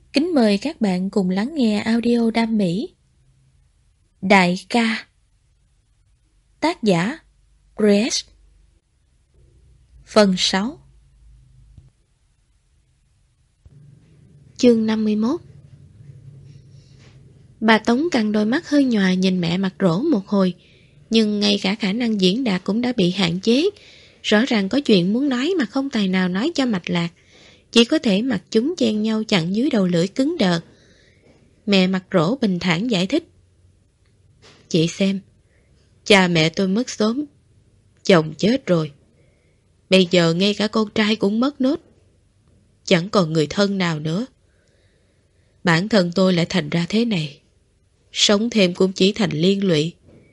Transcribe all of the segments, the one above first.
Kính mời các bạn cùng lắng nghe audio Đam Mỹ. Đại ca. Tác giả Grace. Phần 6. Chương 51. Bà Tống căng đôi mắt hơi nhòa nhìn mẹ mặt rỗ một hồi, nhưng ngay cả khả năng diễn đạt cũng đã bị hạn chế. Rõ ràng có chuyện muốn nói mà không tài nào nói cho mạch lạc, chỉ có thể mặc chúng chen nhau chặn dưới đầu lưỡi cứng đờ. Mẹ mặt rỗ bình thản giải thích. Chị xem, cha mẹ tôi mất sớm, chồng chết rồi, bây giờ ngay cả con trai cũng mất nốt, chẳng còn người thân nào nữa. Bản thân tôi lại thành ra thế này, sống thêm cũng chỉ thành liên lụy.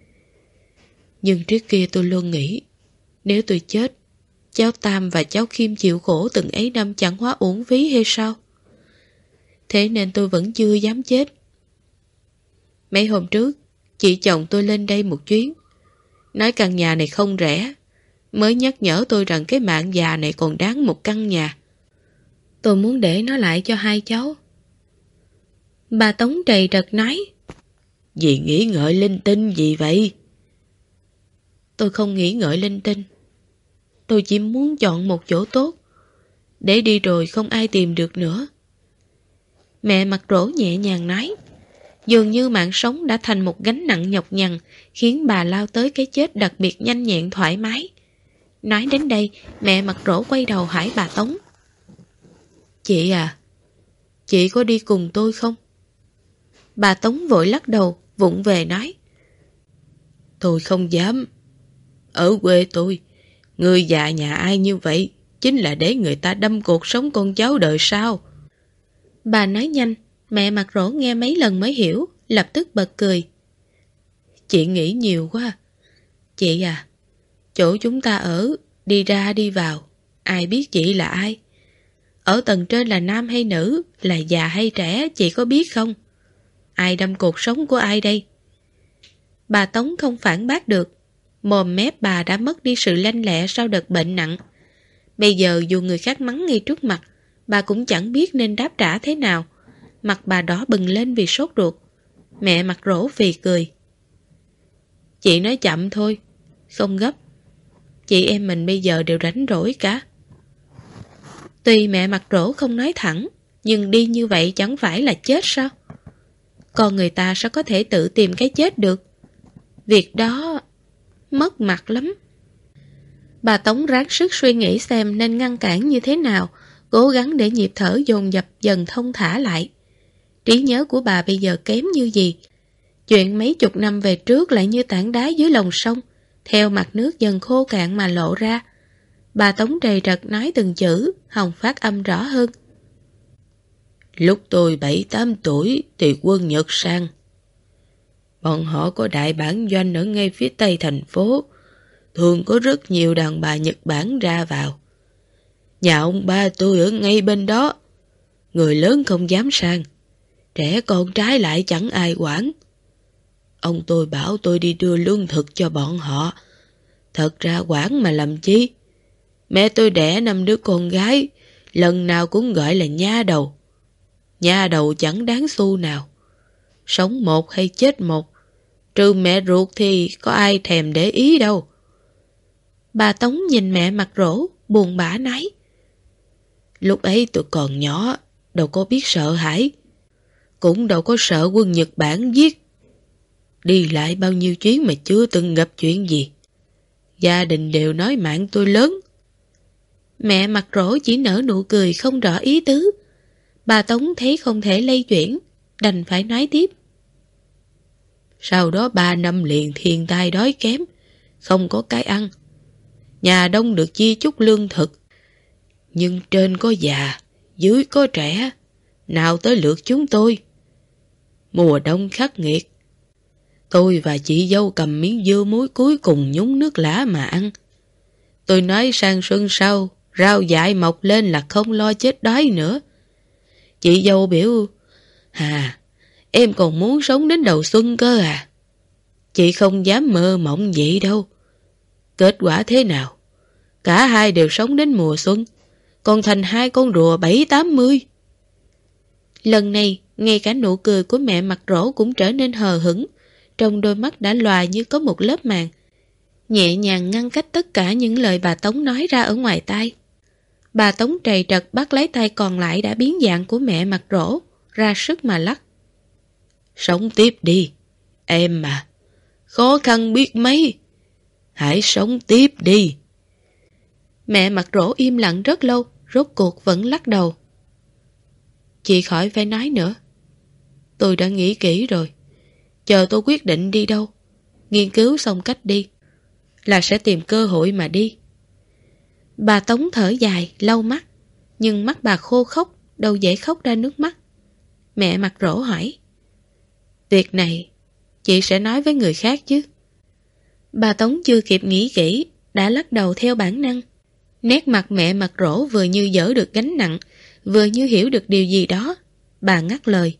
Nhưng trước kia tôi luôn nghĩ, nếu tôi chết, cháu Tam và cháu Kim chịu khổ từng ấy năm chẳng hóa uổng phí hay sao? Thế nên tôi vẫn chưa dám chết. Mấy hôm trước, chị chồng tôi lên đây một chuyến, nói căn nhà này không rẻ, mới nhắc nhở tôi rằng cái mạng già này còn đáng một căn nhà. Tôi muốn để nó lại cho hai cháu. Bà Tống trầy trật nói. Dì nghĩ ngợi linh tinh gì vậy? Tôi không nghĩ ngợi linh tinh. Tôi chỉ muốn chọn một chỗ tốt, để đi rồi không ai tìm được nữa. Mẹ mặt rỗ nhẹ nhàng nói. Dường như mạng sống đã thành một gánh nặng nhọc nhằn, khiến bà lao tới cái chết đặc biệt nhanh nhẹn thoải mái. Nói đến đây, mẹ mặt rỗ quay đầu hỏi bà Tống. Chị à, chị có đi cùng tôi không? Bà Tống vội lắc đầu, vụng về nói. Tôi không dám. Ở quê tôi, người già nhà ai như vậy chính là để người ta đâm cuộc sống con cháu đời sau. Bà nói nhanh, mẹ mặt rỗ nghe mấy lần mới hiểu, lập tức bật cười. Chị nghĩ nhiều quá. Chị à, chỗ chúng ta ở, đi ra đi vào, ai biết chị là ai? Ở tầng trên là nam hay nữ, là già hay trẻ, chị có biết không? Ai đâm cuộc sống của ai đây? Bà Tống không phản bác được. Mồm mép bà đã mất đi sự lanh lẹ sau đợt bệnh nặng. Bây giờ dù người khác mắng ngay trước mặt, bà cũng chẳng biết nên đáp trả thế nào. Mặt bà đỏ bừng lên vì sốt ruột. Mẹ mặt rỗ phì cười. Chị nói chậm thôi, không gấp. Chị em mình bây giờ đều rảnh rỗi cả. Tuy mẹ mặt rỗ không nói thẳng, nhưng đi như vậy chẳng phải là chết sao? Con người ta sao có thể tự tìm cái chết được? Việc đó mất mặt lắm. Bà Tống ráng sức suy nghĩ xem nên ngăn cản như thế nào, cố gắng để nhịp thở dồn dập dần thông thả lại. Trí nhớ của bà bây giờ kém như gì? Chuyện mấy chục năm về trước lại như tảng đá dưới lòng sông, theo mặt nước dần khô cạn mà lộ ra. Bà Tống trầy trật nói từng chữ, hòng phát âm rõ hơn. Lúc tôi 7-8 tuổi thì quân Nhật sang. Bọn họ có đại bản doanh ở ngay phía tây thành phố, thường có rất nhiều đàn bà Nhật Bản ra vào. Nhà ông ba tôi ở ngay bên đó. Người lớn không dám sang, trẻ con trái lại chẳng ai quản. Ông tôi bảo tôi đi đưa lương thực cho bọn họ. Thật ra quản mà làm chi? Mẹ tôi đẻ 5 đứa con gái, lần nào cũng gọi là nha đầu. Nha đầu chẳng đáng xu nào. Sống một hay chết một, trừ mẹ ruột thì có ai thèm để ý đâu. Bà Tống nhìn mẹ mặt rỗ, buồn bã nói. Lúc ấy tôi còn nhỏ, đâu có biết sợ hãi, cũng đâu có sợ quân Nhật Bản giết. Đi lại bao nhiêu chuyến mà chưa từng gặp chuyện gì. Gia đình đều nói mạng tôi lớn. Mẹ mặt rỗ chỉ nở nụ cười không rõ ý tứ. Bà Tống thấy không thể lay chuyển, đành phải nói tiếp. Sau đó 3 năm liền thiên tai đói kém, không có cái ăn. Nhà đông được chia chút lương thực, nhưng trên có già, dưới có trẻ, nào tới lượt chúng tôi. Mùa đông khắc nghiệt, tôi và chị dâu cầm miếng dưa muối cuối cùng nhúng nước lã mà ăn. Tôi nói sang xuân sau, rau dại mọc lên là không lo chết đói nữa. Chị dâu biểu, Hà, em còn muốn sống đến đầu xuân cơ à? Chị không dám mơ mộng vậy đâu. Kết quả thế nào? Cả hai đều sống đến mùa xuân, còn thành hai con rùa 7-80. Lần này, ngay cả nụ cười của mẹ mặt rỗ cũng trở nên hờ hững, trong đôi mắt đã lòa như có một lớp màng, nhẹ nhàng ngăn cách tất cả những lời bà Tống nói ra ở ngoài tai. Bà Tống trầy trật bắt lấy tay còn lại đã biến dạng của mẹ mặt rỗ, ra sức mà lắc. Sống tiếp đi, em mà, khó khăn biết mấy, hãy sống tiếp đi. Mẹ mặt rỗ im lặng rất lâu, rốt cuộc vẫn lắc đầu. Chị khỏi phải nói nữa. Tôi đã nghĩ kỹ rồi. Chờ tôi quyết định đi đâu, nghiên cứu xong cách đi, là sẽ tìm cơ hội mà đi. Bà Tống thở dài, lau mắt, nhưng mắt bà khô khốc, đâu dễ khóc ra nước mắt. Mẹ mặt rỗ hỏi. Việc này, chị sẽ nói với người khác chứ? Bà Tống chưa kịp nghĩ kỹ, đã lắc đầu theo bản năng. Nét mặt mẹ mặt rỗ vừa như dỡ được gánh nặng, vừa như hiểu được điều gì đó. Bà ngắt lời.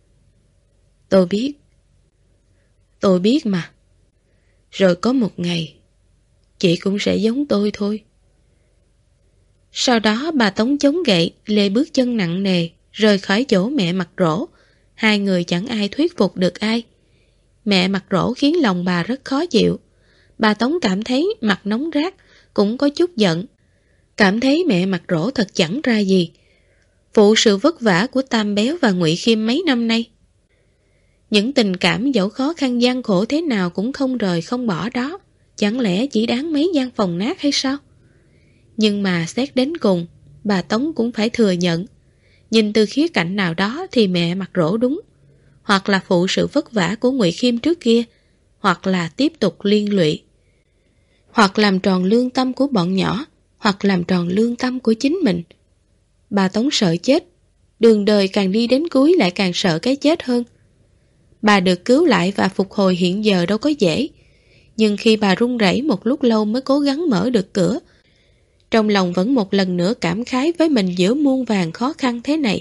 Tôi biết mà. Rồi có một ngày, chị cũng sẽ giống tôi thôi. Sau đó bà Tống chống gậy, lê bước chân nặng nề, rời khỏi chỗ mẹ mặt rỗ. Hai người chẳng ai thuyết phục được ai. Mẹ mặt rỗ khiến lòng bà rất khó chịu. Bà Tống cảm thấy mặt nóng rát, cũng có chút giận. Cảm thấy mẹ mặt rỗ thật chẳng ra gì, phụ sự vất vả của Tam Béo và Ngụy Khiêm mấy năm nay. Những tình cảm dẫu khó khăn gian khổ thế nào cũng không rời không bỏ đó, chẳng lẽ chỉ đáng mấy gian phòng nát hay sao? Nhưng mà xét đến cùng, bà Tống cũng phải thừa nhận, nhìn từ khía cạnh nào đó thì mẹ mặt rỗ đúng, hoặc là phụ sự vất vả của Ngụy Khiêm trước kia, hoặc là tiếp tục liên lụy, hoặc làm tròn lương tâm của bọn nhỏ, hoặc làm tròn lương tâm của chính mình. Bà Tống sợ chết, đường đời càng đi đến cuối lại càng sợ cái chết hơn. Bà được cứu lại và phục hồi hiện giờ đâu có dễ, nhưng khi bà run rẩy một lúc lâu mới cố gắng mở được cửa, trong lòng vẫn một lần nữa cảm khái với mình giữa muôn vàn khó khăn thế này.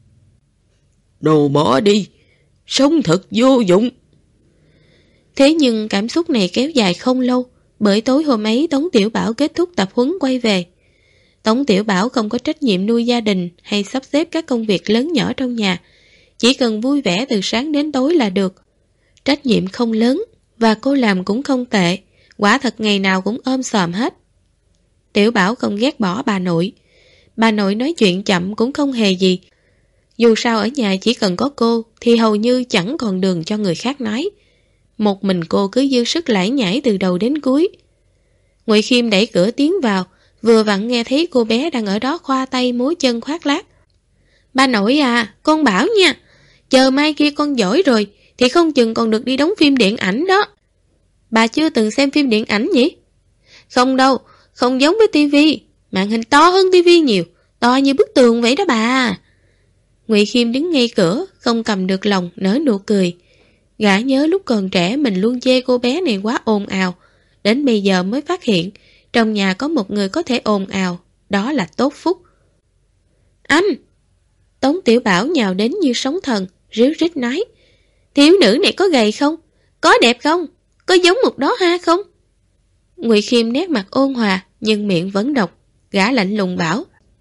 Đồ bỏ đi, sống thật vô dụng. Thế nhưng cảm xúc này kéo dài không lâu, bởi tối hôm ấy Tống Tiểu Bảo kết thúc tập huấn quay về. Tống Tiểu Bảo không có trách nhiệm nuôi gia đình hay sắp xếp các công việc lớn nhỏ trong nhà, chỉ cần vui vẻ từ sáng đến tối là được. Trách nhiệm không lớn và cô làm cũng không tệ, quả thật ngày nào cũng ôm xòm hết. Tiểu Bảo không ghét bỏ bà nội. Bà nội nói chuyện chậm cũng không hề gì. Dù sao ở nhà chỉ cần có cô thì hầu như chẳng còn đường cho người khác nói. Một mình cô cứ dư sức lải nhải từ đầu đến cuối. Ngụy Khiêm đẩy cửa tiến vào, vừa vặn nghe thấy cô bé đang ở đó khoa tay múa chân khoác lác. Bà nội à, con bảo nha, chờ mai kia con giỏi rồi thì không chừng còn được đi đóng phim điện ảnh đó. Bà chưa từng xem phim điện ảnh nhỉ? Không đâu, không giống với tivi, màn hình to hơn tivi nhiều, to như bức tường vậy đó bà. Ngụy Khiêm đứng ngay cửa, không cầm được lòng, nở nụ cười. Gã nhớ lúc còn trẻ mình luôn chê cô bé này quá ồn ào, đến bây giờ mới phát hiện trong nhà có một người có thể ồn ào, đó là Tốt Phúc. Anh! Tống Tiểu Bảo nhào đến như sóng thần, ríu rít nói. Thiếu nữ này có gầy không? Có đẹp không? Có giống một đóa hoa không? Ngụy Khiêm nét mặt ôn hòa, nhưng miệng vẫn độc. Gã lạnh lùng bảo.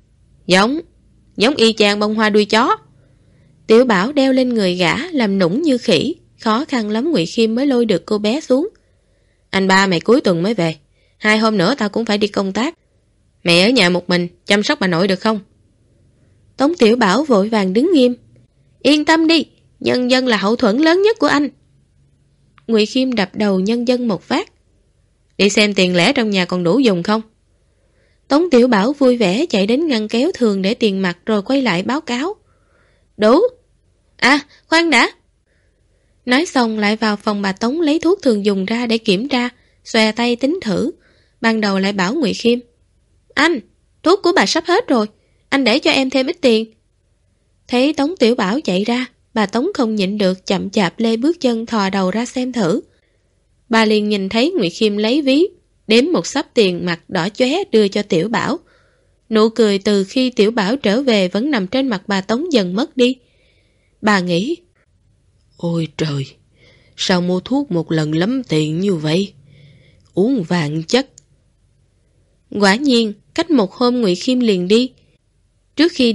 Giống y chang bông hoa đuôi chó. Tiểu Bảo đeo lên người gã, làm nũng như khỉ. Khó khăn lắm Ngụy Khiêm mới lôi được cô bé xuống. Anh ba mày cuối tuần mới về, 2 hôm nữa tao cũng phải đi công tác. Mẹ ở nhà một mình, chăm sóc bà nội được không? Tống Tiểu Bảo vội vàng đứng nghiêm. Yên tâm đi, Nhân Dân là hậu thuẫn lớn nhất của anh. Ngụy Khiêm đập đầu Nhân Dân một phát. Đi xem tiền lẻ trong nhà còn đủ dùng không? Tống Tiểu Bảo vui vẻ chạy đến ngăn kéo thường để tiền mặt rồi quay lại báo cáo. Đủ. À, khoan đã. Nói xong lại vào phòng bà Tống lấy thuốc thường dùng ra để kiểm tra, xòe tay tính thử. Ban đầu lại bảo Ngụy Khiêm. Anh, thuốc của bà sắp hết rồi, anh để cho em thêm ít tiền. Thấy Tống Tiểu Bảo chạy ra, bà Tống không nhịn được chậm chạp lê bước chân thò đầu ra xem thử. Bà liền nhìn thấy Ngụy Khiêm lấy ví, đếm một xấp tiền mặt đỏ chóe đưa cho Tiểu Bảo. Nụ cười từ khi Tiểu Bảo trở về vẫn nằm trên mặt bà Tống dần mất đi. Bà nghĩ, ôi trời, sao mua thuốc một lần lắm tiền như vậy? Uống vạn chất. Quả nhiên, cách một hôm Ngụy Khiêm liền đi. Trước khi đi,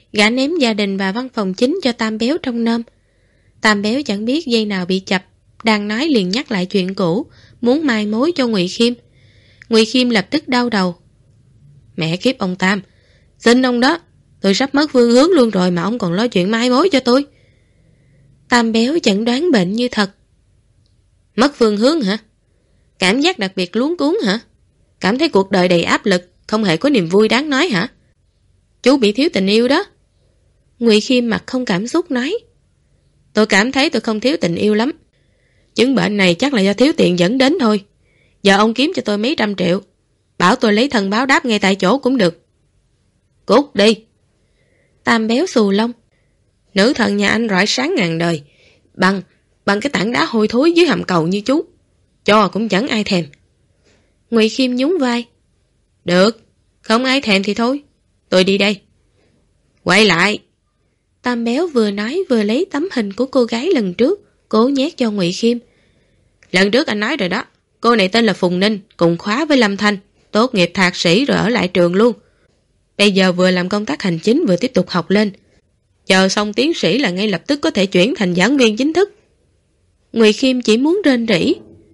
Gã ném gia đình và văn phòng chính cho Tam Béo trong nôm. Tam Béo chẳng biết dây nào bị chập, đang nói liền nhắc lại chuyện cũ, muốn mai mối cho Ngụy Khiêm. Ngụy Khiêm lập tức đau đầu. Mẹ kiếp ông Tam, xin ông đó, tôi sắp mất phương hướng luôn rồi mà ông còn lo chuyện mai mối cho tôi. Tam Béo chẩn đoán bệnh như thật. Mất phương hướng hả? Cảm giác đặc biệt luống cuống hả? Cảm thấy cuộc đời đầy áp lực, không hề có niềm vui đáng nói hả? Chú bị thiếu tình yêu đó. Ngụy Khiêm mặt không cảm xúc nói. Tôi cảm thấy tôi không thiếu tình yêu lắm. Chứng bệnh này chắc là do thiếu tiền dẫn đến thôi. Giờ ông kiếm cho tôi mấy trăm triệu, bảo tôi lấy thân báo đáp ngay tại chỗ cũng được. Cút đi. Tam Béo xù lông. Nữ thần nhà anh rọi sáng ngàn đời, bằng cái tảng đá hôi thối dưới hầm cầu như chú, cho cũng chẳng ai thèm. Ngụy Khiêm nhún vai. Được, không ai thèm thì thôi, tôi đi đây. Quay lại. Tam Béo vừa nói vừa lấy tấm hình của cô gái lần trước, cố nhét cho Ngụy Khiêm. Lần trước anh nói rồi đó, cô này tên là Phùng Ninh, cùng khóa với Lâm Thanh, tốt nghiệp thạc sĩ rồi ở lại trường luôn. Bây giờ vừa làm công tác hành chính vừa tiếp tục học lên. Chờ xong tiến sĩ là ngay lập tức có thể chuyển thành giảng viên chính thức. Ngụy Khiêm chỉ muốn rên rỉ.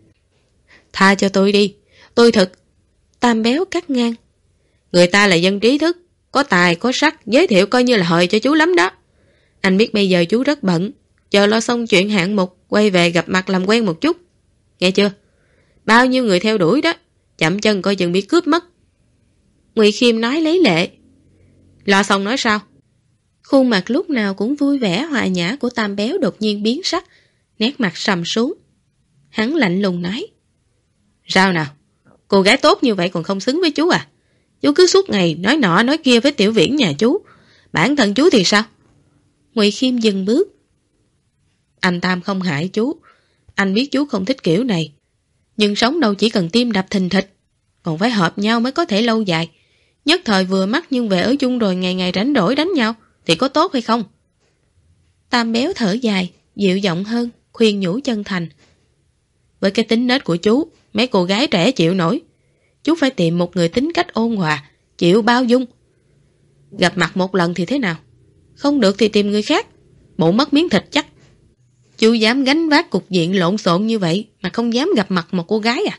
Tha cho tôi đi, tôi thực. Tam Béo cắt ngang. Người ta là dân trí thức, có tài có sắc, giới thiệu coi như là hời cho chú lắm đó. Anh biết bây giờ chú rất bận, chờ lo xong chuyện hạng mục, quay về gặp mặt làm quen một chút. Nghe chưa? Bao nhiêu người theo đuổi đó, chậm chân coi chừng bị cướp mất. Ngụy Khiêm nói lấy lệ. Lo xong nói sao? Khuôn mặt lúc nào cũng vui vẻ hòa nhã của Tam Béo đột nhiên biến sắc, nét mặt sầm xuống. Hắn lạnh lùng nói. Sao nào? Cô gái tốt như vậy còn không xứng với chú à? Chú cứ suốt ngày nói nọ nói kia với Tiểu Viễn nhà chú. Bản thân chú thì sao? Ngụy Khiêm dừng bước. Anh Tam không hại chú. Anh biết chú không thích kiểu này. Nhưng sống đâu chỉ cần tim đập thình thịch, còn phải hợp nhau mới có thể lâu dài. Nhất thời vừa mắt nhưng về ở chung rồi ngày ngày rảnh rỗi đánh nhau thì có tốt hay không? Tam Béo thở dài, dịu giọng hơn, khuyên nhủ chân thành. Với cái tính nết của chú, mấy cô gái trẻ chịu nổi. Chú phải tìm một người tính cách ôn hòa, chịu bao dung. Gặp mặt một lần thì thế nào? Không được thì tìm người khác, bụng mất miếng thịt chắc. Chú dám gánh vác cục diện lộn xộn như vậy mà không dám gặp mặt một cô gái à?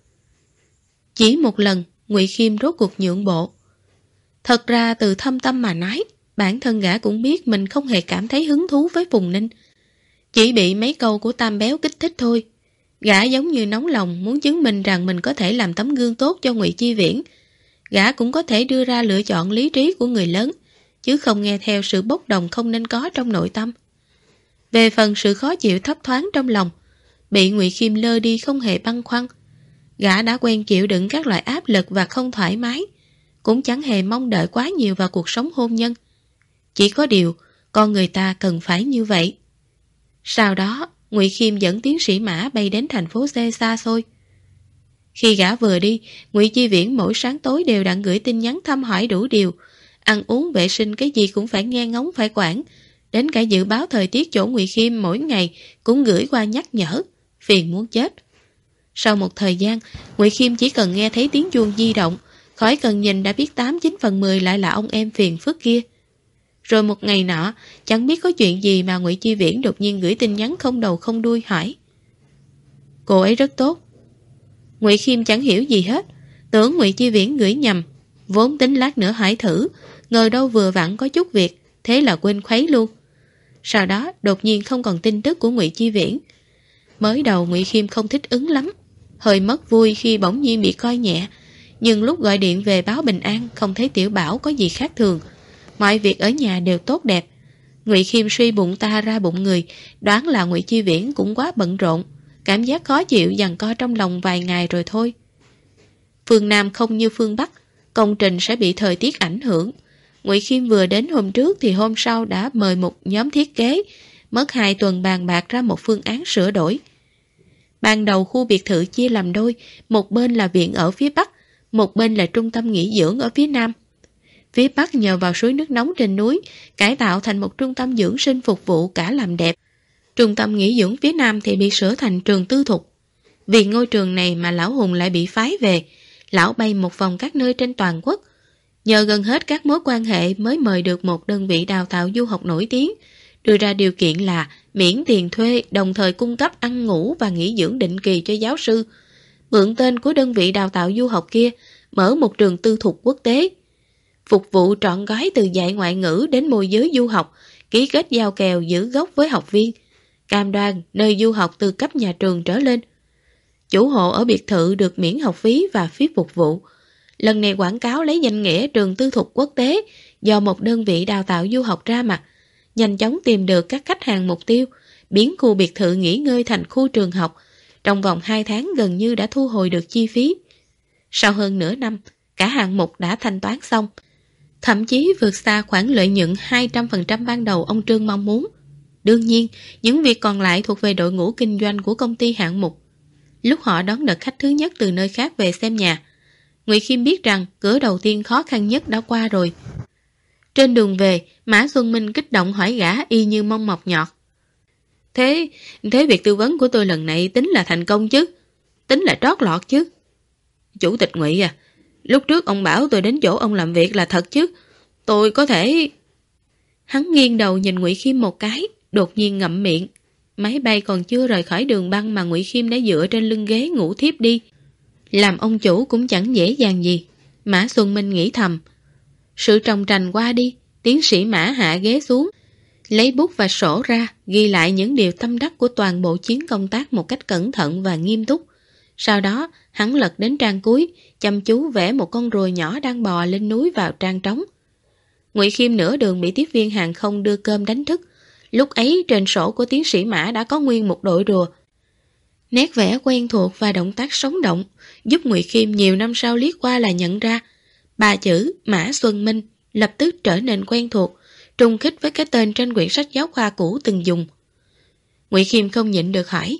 Chỉ một lần, Ngụy Khiêm rốt cuộc nhượng bộ. Thật ra từ thâm tâm mà nói, bản thân gã cũng biết mình không hề cảm thấy hứng thú với Phùng Ninh. Chỉ bị mấy câu của Tam Béo kích thích thôi. Gã giống như nóng lòng muốn chứng minh rằng mình có thể làm tấm gương tốt cho Ngụy Chi Viễn. Gã cũng có thể đưa ra lựa chọn lý trí của người lớn, chứ không nghe theo sự bốc đồng không nên có trong nội tâm. Về phần sự khó chịu thấp thoáng trong lòng, bị Ngụy Khiêm lơ đi không hề băn khoăn. Gã đã quen chịu đựng các loại áp lực và không thoải mái, cũng chẳng hề mong đợi quá nhiều vào cuộc sống hôn nhân. Chỉ có điều, con người ta cần phải như vậy. Sau đó, Ngụy Khiêm dẫn tiến sĩ Mã bay đến thành phố C xa xôi. Khi gã vừa đi, Ngụy Chi Viễn mỗi sáng tối đều đặn gửi tin nhắn thăm hỏi đủ điều. Ăn uống vệ sinh cái gì cũng phải nghe ngóng phải quản. Đến cả dự báo thời tiết chỗ Ngụy Khiêm mỗi ngày cũng gửi qua nhắc nhở, phiền muốn chết. Sau một thời gian, Ngụy Khiêm chỉ cần nghe thấy tiếng chuông di động, khỏi cần nhìn đã biết 8/9/10 lại là ông em phiền phức kia. Rồi một ngày nọ, chẳng biết có chuyện gì mà Ngụy Chi Viễn đột nhiên gửi tin nhắn không đầu không đuôi hỏi. Cô ấy rất tốt. Ngụy Khiêm chẳng hiểu gì hết, tưởng Ngụy Chi Viễn gửi nhầm, vốn tính lát nữa hỏi thử, ngờ đâu vừa vặn có chút việc, thế là quên khuấy luôn. Sau đó đột nhiên không còn tin tức của Ngụy Chi Viễn. Mới đầu Ngụy Khiêm không thích ứng lắm, hơi mất vui khi bỗng nhiên bị coi nhẹ, nhưng lúc gọi điện về báo bình an không thấy Tiểu Bảo có gì khác thường, mọi việc ở nhà đều tốt đẹp. Ngụy Khiêm suy bụng ta ra bụng người, đoán là Ngụy Chi Viễn cũng quá bận rộn, cảm giác khó chịu giằng co trong lòng vài ngày rồi thôi. Phương Nam không như phương Bắc, công trình sẽ bị thời tiết ảnh hưởng. Ngụy Khiêm vừa đến hôm trước thì hôm sau đã mời một nhóm thiết kế, mất 2 tuần bàn bạc ra một phương án sửa đổi. Ban đầu khu biệt thự chia làm đôi, một bên là viện ở phía Bắc, một bên là trung tâm nghỉ dưỡng ở phía Nam. Phía Bắc nhờ vào suối nước nóng trên núi, cải tạo thành một trung tâm dưỡng sinh phục vụ cả làm đẹp. Trung tâm nghỉ dưỡng phía Nam thì bị sửa thành trường tư thục. Vì ngôi trường này mà Lão Hùng lại bị phái về, lão bay một vòng các nơi trên toàn quốc. Nhờ gần hết các mối quan hệ mới mời được một đơn vị đào tạo du học nổi tiếng, đưa ra điều kiện là miễn tiền thuê, đồng thời cung cấp ăn ngủ và nghỉ dưỡng định kỳ cho giáo sư. Mượn tên của đơn vị đào tạo du học kia, mở một trường tư thục quốc tế. Phục vụ trọn gói từ dạy ngoại ngữ đến môi giới du học, ký kết giao kèo giữ gốc với học viên, cam đoan nơi du học từ cấp nhà trường trở lên. Chủ hộ ở biệt thự được miễn học phí và phí phục vụ. Lần này quảng cáo lấy danh nghĩa trường tư thục quốc tế do một đơn vị đào tạo du học ra mặt, nhanh chóng tìm được các khách hàng mục tiêu, biến khu biệt thự nghỉ ngơi thành khu trường học. Trong vòng 2 tháng gần như đã thu hồi được chi phí. Sau hơn nửa năm, cả hạng mục đã thanh toán xong, thậm chí vượt xa khoản lợi nhuận 200% ban đầu ông Trương mong muốn. Đương nhiên, những việc còn lại thuộc về đội ngũ kinh doanh của công ty hạng mục. Lúc họ đón đợt khách thứ nhất từ nơi khác về xem nhà, Ngụy Khiêm biết rằng cửa đầu tiên khó khăn nhất đã qua rồi. Trên đường về, Mã Xuân Minh kích động hỏi gã y như mong mọc nhọt. Thế việc tư vấn của tôi lần này tính là thành công chứ? Tính là trót lọt chứ? Chủ tịch Ngụy à, lúc trước ông bảo tôi đến chỗ ông làm việc là thật chứ? Tôi có thể... Hắn nghiêng đầu nhìn Ngụy Khiêm một cái, đột nhiên ngậm miệng. Máy bay còn chưa rời khỏi đường băng mà Ngụy Khiêm đã dựa trên lưng ghế ngủ thiếp đi. Làm ông chủ cũng chẳng dễ dàng gì. Mã Xuân Minh nghĩ thầm. Sự trồng trành qua đi, tiến sĩ Mã hạ ghế xuống, lấy bút và sổ ra, ghi lại những điều tâm đắc của toàn bộ chuyến công tác một cách cẩn thận và nghiêm túc. Sau đó, hắn lật đến trang cuối, chăm chú vẽ một con rùa nhỏ đang bò lên núi vào trang trống. Ngụy Khiêm nửa đường bị tiếp viên hàng không đưa cơm đánh thức. Lúc ấy trên sổ của tiến sĩ Mã đã có nguyên một đội rùa. Nét vẽ quen thuộc và động tác sống động giúp Ngụy Khiêm nhiều năm sau liếc qua là nhận ra 3 chữ Mã Xuân Minh lập tức trở nên quen thuộc, trùng khít với cái tên trên quyển sách giáo khoa cũ từng dùng. Ngụy Khiêm không nhịn được hỏi: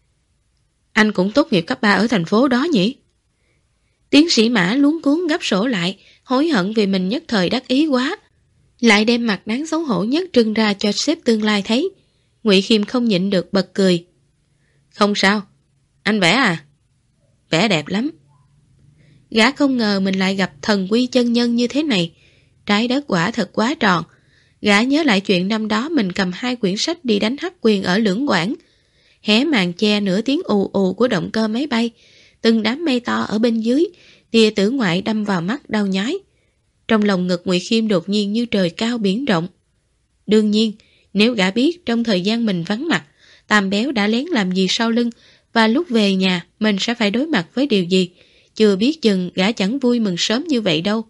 Anh cũng tốt nghiệp cấp 3 ở thành phố đó nhỉ? Tiến sĩ Mã luống cuống gấp sổ lại, hối hận vì mình nhất thời đắc ý quá, lại đem mặt đáng xấu hổ nhất trưng ra cho sếp tương lai thấy. Ngụy Khiêm không nhịn được bật cười. Không sao, anh vẽ à? Vẽ đẹp lắm. Gã không ngờ mình lại gặp thần quy chân nhân như thế này. Trái đất quả thật quá tròn. Gã nhớ lại chuyện năm đó mình cầm 2 quyển sách đi đánh hắc quyền ở Lưỡng Quảng. Hé màn che nửa tiếng ù ù của động cơ máy bay, từng đám mây to ở bên dưới, tia tử ngoại đâm vào mắt đau nhói. Trong lòng ngực Ngụy Khiêm đột nhiên như trời cao biển rộng. Đương nhiên, nếu gã biết trong thời gian mình vắng mặt, Tam Béo đã lén làm gì sau lưng, và lúc về nhà mình sẽ phải đối mặt với điều gì, chưa biết chừng gã chẳng vui mừng sớm như vậy đâu.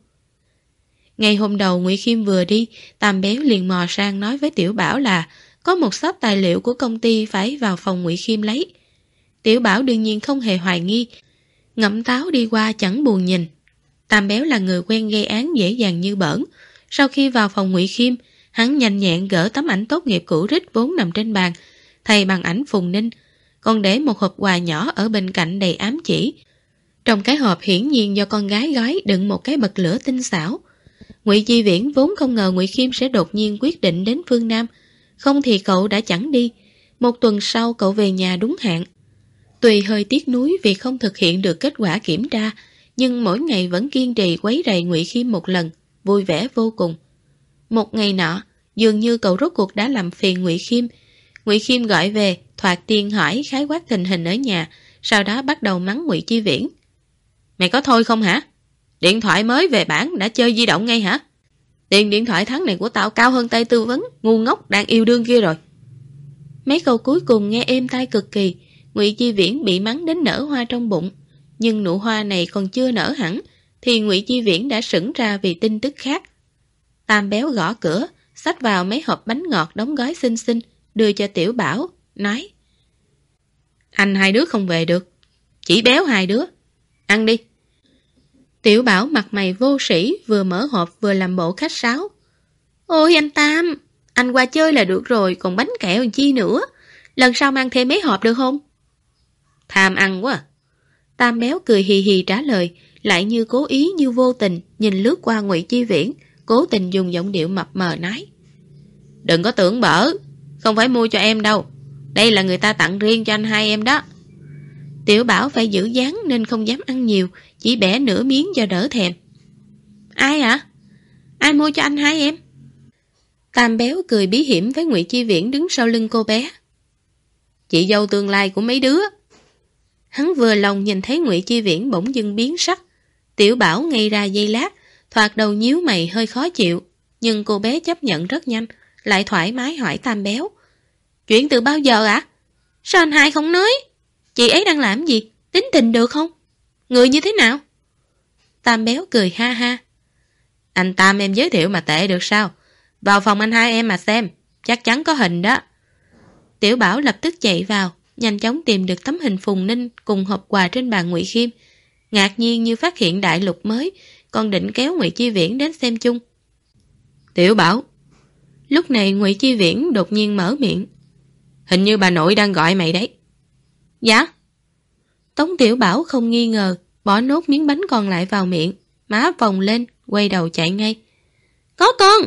Ngày hôm đầu Ngụy Khiêm vừa đi, Tam Béo liền mò sang nói với Tiểu Bảo là có một xấp tài liệu của công ty phải vào phòng Ngụy Khiêm lấy. Tiểu Bảo đương nhiên không hề hoài nghi, ngậm táo đi qua chẳng buồn nhìn. Tam Béo là người quen gây án dễ dàng như bỡn. Sau khi vào phòng Ngụy Khiêm, hắn nhanh nhẹn gỡ tấm ảnh tốt nghiệp cũ rích vốn nằm trên bàn, thay bằng ảnh Phùng Ninh, còn để một hộp quà nhỏ ở bên cạnh đầy ám chỉ. Trong cái hộp hiển nhiên do con gái gói đựng một cái bật lửa tinh xảo. Ngụy Chi Viễn vốn không ngờ Ngụy Khiêm sẽ đột nhiên quyết định đến phương Nam, không thì cậu đã chẳng đi. 1 tuần sau cậu về nhà đúng hạn. Tuy hơi tiếc nuối vì không thực hiện được kết quả kiểm tra, nhưng mỗi ngày vẫn kiên trì quấy rầy Ngụy Khiêm một lần, vui vẻ vô cùng. Một ngày nọ, dường như cậu rốt cuộc đã làm phiền Ngụy Khiêm. Ngụy Khiêm gọi về, thoạt tiên hỏi khái quát tình hình ở nhà, sau đó bắt đầu mắng Ngụy Chi Viễn. Mày có thôi không hả? Điện thoại mới về bản đã chơi di động ngay hả? Tiền điện thoại tháng này của tao cao hơn tay tư vấn ngu ngốc đang yêu đương kia rồi. Mấy câu cuối cùng nghe êm tai cực kỳ. Ngụy Chi Viễn bị mắng đến nở hoa trong bụng. Nhưng nụ hoa này còn chưa nở hẳn thì Ngụy Chi Viễn đã sững ra vì tin tức khác. Tam Béo gõ cửa, xách vào mấy hộp bánh ngọt đóng gói xinh xinh, đưa cho Tiểu Bảo, nói: Anh 2 đứa không về được, chỉ Béo 2 đứa. Ăn đi. Tiểu Bảo mặt mày vô sĩ, vừa mở hộp vừa làm bộ khách sáo. Ôi anh Tam, anh qua chơi là được rồi, còn bánh kẹo làm chi nữa. Lần sau mang thêm mấy hộp được không? Tham ăn quá. Tam Béo cười hì hì trả lời, lại như cố ý như vô tình, nhìn lướt qua Ngụy Chi Viễn, cố tình dùng giọng điệu mập mờ nói: Đừng có tưởng bở, không phải mua cho em đâu. Đây là người ta tặng riêng cho anh hai em đó. Tiểu Bảo phải giữ dáng nên không dám ăn nhiều, chỉ bẻ nửa miếng cho đỡ thèm. Ai ạ? Ai mua cho anh hai em? Tam Béo cười bí hiểm với Ngụy Chi Viễn đứng sau lưng cô bé. Chị dâu tương lai của mấy đứa. Hắn vừa lòng nhìn thấy Ngụy Chi Viễn bỗng dưng biến sắc. Tiểu Bảo ngây ra giây lát, thoạt đầu nhíu mày hơi khó chịu, nhưng cô bé chấp nhận rất nhanh, lại thoải mái hỏi Tam Béo. Chuyện từ bao giờ ạ? Sao anh hai không nói? Chị ấy đang làm gì? Tính tình được không? Người như thế nào? Tam Béo cười ha ha. Anh Tam em giới thiệu mà tệ được sao? Vào phòng anh hai em mà xem, chắc chắn có hình đó. Tiểu Bảo lập tức chạy vào, nhanh chóng tìm được tấm hình Phùng Ninh cùng hộp quà trên bàn Ngụy Khiêm. Ngạc nhiên như phát hiện đại lục mới, còn định kéo Ngụy Chi Viễn đến xem chung. Tiểu Bảo. Lúc này Ngụy Chi Viễn đột nhiên mở miệng. Hình như bà nội đang gọi mày đấy. Dạ? Tống Tiểu Bảo không nghi ngờ, bỏ nốt miếng bánh còn lại vào miệng, má vòng lên, quay đầu chạy ngay. Có con!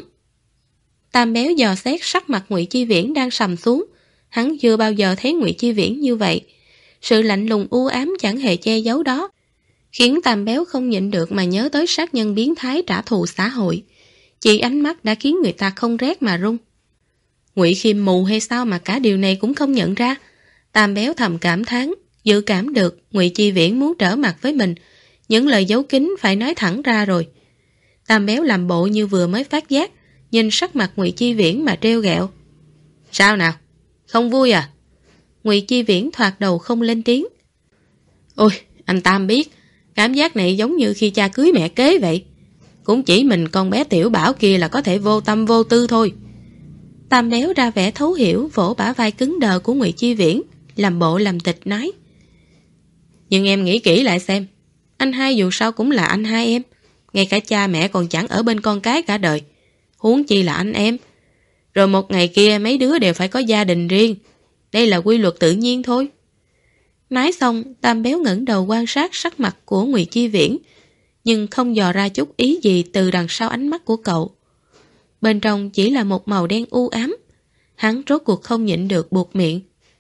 Tam Béo dò xét sắc mặt Ngụy Chi Viễn đang sầm xuống. Hắn chưa bao giờ thấy Ngụy Chi Viễn như vậy. Sự lạnh lùng u ám chẳng hề che giấu đó, khiến Tam Béo không nhịn được mà nhớ tới sát nhân biến thái trả thù xã hội. Chỉ ánh mắt đã khiến người ta không rét mà run. Ngụy Khiêm mù hay sao mà cả điều này cũng không nhận ra? Tam Béo thầm cảm thán, dự cảm được Ngụy Chi Viễn muốn trở mặt với mình, những lời giấu kín phải nói thẳng ra rồi. Tam Béo làm bộ như vừa mới phát giác, nhìn sắc mặt Ngụy Chi Viễn mà trêu ghẹo. Sao nào? Không vui à? Ngụy Chi Viễn thoạt đầu không lên tiếng. Ôi, anh Tam biết, cảm giác này giống như khi cha cưới mẹ kế vậy. Cũng chỉ mình con bé Tiểu Bảo kia là có thể vô tâm vô tư thôi. Tam Béo ra vẻ thấu hiểu, vỗ bả vai cứng đờ của Ngụy Chi Viễn, làm bộ làm tịch nói. Nhưng em nghĩ kỹ lại xem, anh hai dù sao cũng là anh hai em, ngay cả cha mẹ còn chẳng ở bên con cái cả đời, huống chi là anh em. Rồi một ngày kia mấy đứa đều phải có gia đình riêng, đây là quy luật tự nhiên thôi. Nói xong, Tam Béo ngẩng đầu quan sát sắc mặt của Ngụy Chi Viễn, nhưng không dò ra chút ý gì từ đằng sau ánh mắt của cậu. Bên trong chỉ là một màu đen u ám. Hắn rốt cuộc không nhịn được buột miệng.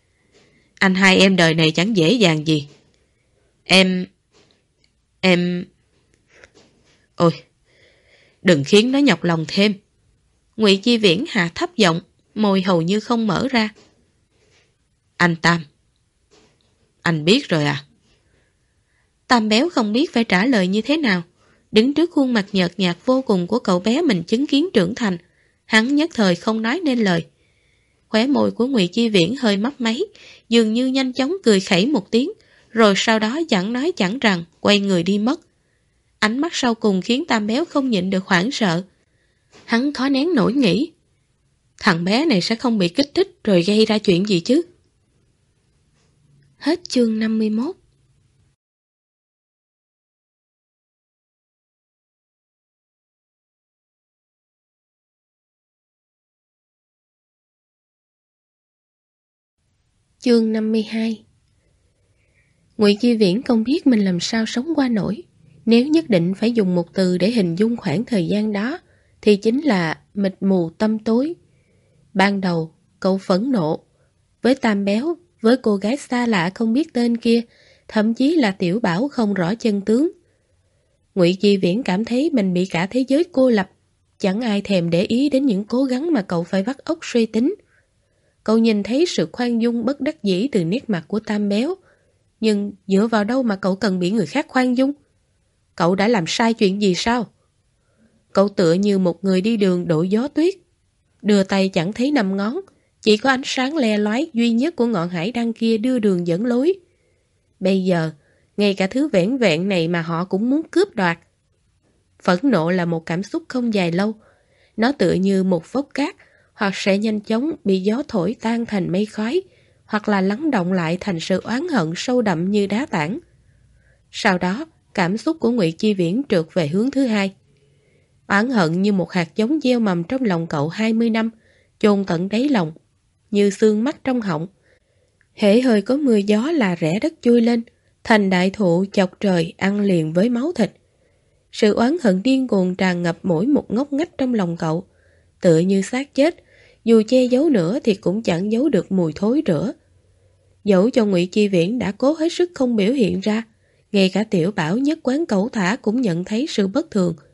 Anh hai em đời này chẳng dễ dàng gì. Em... Ôi, đừng khiến nó nhọc lòng thêm. Ngụy Chi Viễn hạ thấp giọng, môi hầu như không mở ra. Anh Tam, anh biết rồi à? Tam Béo không biết phải trả lời như thế nào. Đứng trước khuôn mặt nhợt nhạt vô cùng của cậu bé mình chứng kiến trưởng thành, hắn nhất thời không nói nên lời. Khóe môi của Ngụy Chi Viễn hơi mấp máy, dường như nhanh chóng cười khẩy một tiếng, rồi sau đó chẳng nói chẳng rằng quay người đi mất. Ánh mắt sau cùng khiến Tam Béo không nhịn được hoảng sợ. Hắn khó nén nổi nghĩ, thằng bé này sẽ không bị kích thích rồi gây ra chuyện gì chứ. Hết chương 51. Chương 52. Ngụy Chi Viễn không biết mình làm sao sống qua nổi. Nếu nhất định phải dùng một từ để hình dung khoảng thời gian đó, thì chính là mịt mù tăm tối. Ban đầu, cậu phẫn nộ. Với Tam Béo, với cô gái xa lạ không biết tên kia, thậm chí là Tiểu Bảo không rõ chân tướng. Ngụy Chi Viễn cảm thấy mình bị cả thế giới cô lập. Chẳng ai thèm để ý đến những cố gắng mà cậu phải vắt óc suy tính. Cậu nhìn thấy sự khoan dung bất đắc dĩ từ nét mặt của Tam Béo. Nhưng dựa vào đâu mà cậu cần bị người khác khoan dung? Cậu đã làm sai chuyện gì sao? Cậu tựa như một người đi đường đổ gió tuyết. Đưa tay chẳng thấy năm ngón, chỉ có ánh sáng le lói duy nhất của ngọn hải đăng kia đưa đường dẫn lối. Bây giờ, ngay cả thứ vẻn vẹn này mà họ cũng muốn cướp đoạt. Phẫn nộ là một cảm xúc không dài lâu. Nó tựa như một vốc cát, hoặc sẽ nhanh chóng bị gió thổi tan thành mây khói, hoặc là lắng động lại thành sự oán hận sâu đậm như đá tảng. Sau đó, cảm xúc của Ngụy Chi Viễn trượt về hướng thứ hai. Oán hận như một hạt giống gieo mầm trong lòng cậu 20 năm, chôn tận đáy lòng, như xương mắt trong họng. Hễ hơi có mưa gió là rẽ đất chui lên, thành đại thụ chọc trời ăn liền với máu thịt. Sự oán hận điên cuồng tràn ngập mỗi một ngóc ngách trong lòng cậu, tựa như xác chết, dù che giấu nữa thì cũng chẳng giấu được mùi thối rữa. Dẫu cho Ngụy Chi Viễn đã cố hết sức không biểu hiện ra, ngay cả Tiểu Bảo nhất quán cẩu thả cũng nhận thấy sự bất thường.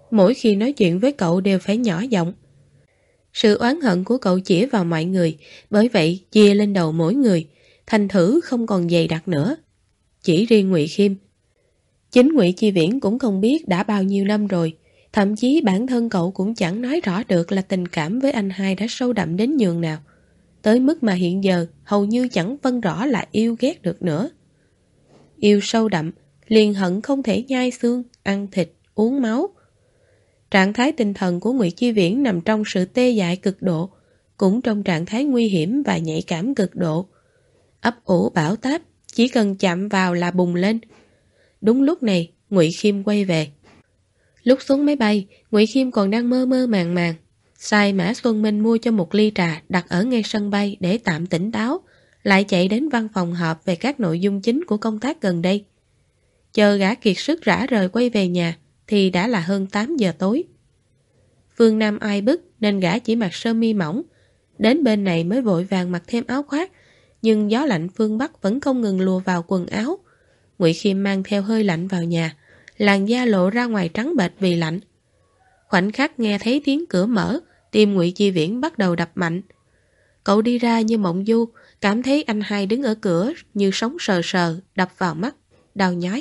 Mỗi khi nói chuyện với cậu đều phải nhỏ giọng. Sự oán hận của cậu chỉ vào mọi người, bởi vậy chia lên đầu mỗi người, thành thử không còn dày đặc nữa. Chỉ riêng Ngụy Khiêm. Chính Ngụy Chi Viễn cũng không biết đã bao nhiêu năm rồi, thậm chí bản thân cậu cũng chẳng nói rõ được là tình cảm với anh hai đã sâu đậm đến nhường nào, tới mức mà hiện giờ hầu như chẳng phân rõ là yêu ghét được nữa. Yêu sâu đậm, liền hận không thể nhai xương, ăn thịt, uống máu. Trạng thái tinh thần của Ngụy Chi Viễn nằm trong sự tê dại cực độ, cũng trong trạng thái nguy hiểm và nhạy cảm cực độ. Ấp ủ bão táp, chỉ cần chạm vào là bùng lên. Đúng lúc này, Ngụy Khiêm quay về. Lúc xuống máy bay, Ngụy Khiêm còn đang mơ mơ màng màng. Sai Mã Xuân Minh mua cho một ly trà đặt ở ngay sân bay để tạm tỉnh táo, lại chạy đến văn phòng họp về các nội dung chính của công tác gần đây. Chờ gã kiệt sức rã rời quay về nhà thì đã là hơn 8 giờ tối. Phương Nam ai bức nên gã chỉ mặc sơ mi mỏng, đến bên này mới vội vàng mặc thêm áo khoác, nhưng gió lạnh phương Bắc vẫn không ngừng lùa vào quần áo. Ngụy Khiêm mang theo hơi lạnh vào nhà, làn da lộ ra ngoài trắng bệch vì lạnh. Khoảnh khắc nghe thấy tiếng cửa mở, tim Ngụy Chi Viễn bắt đầu đập mạnh. Cậu đi ra như mộng du, cảm thấy anh hai đứng ở cửa như sóng sờ sờ, đập vào mắt, đau nhói.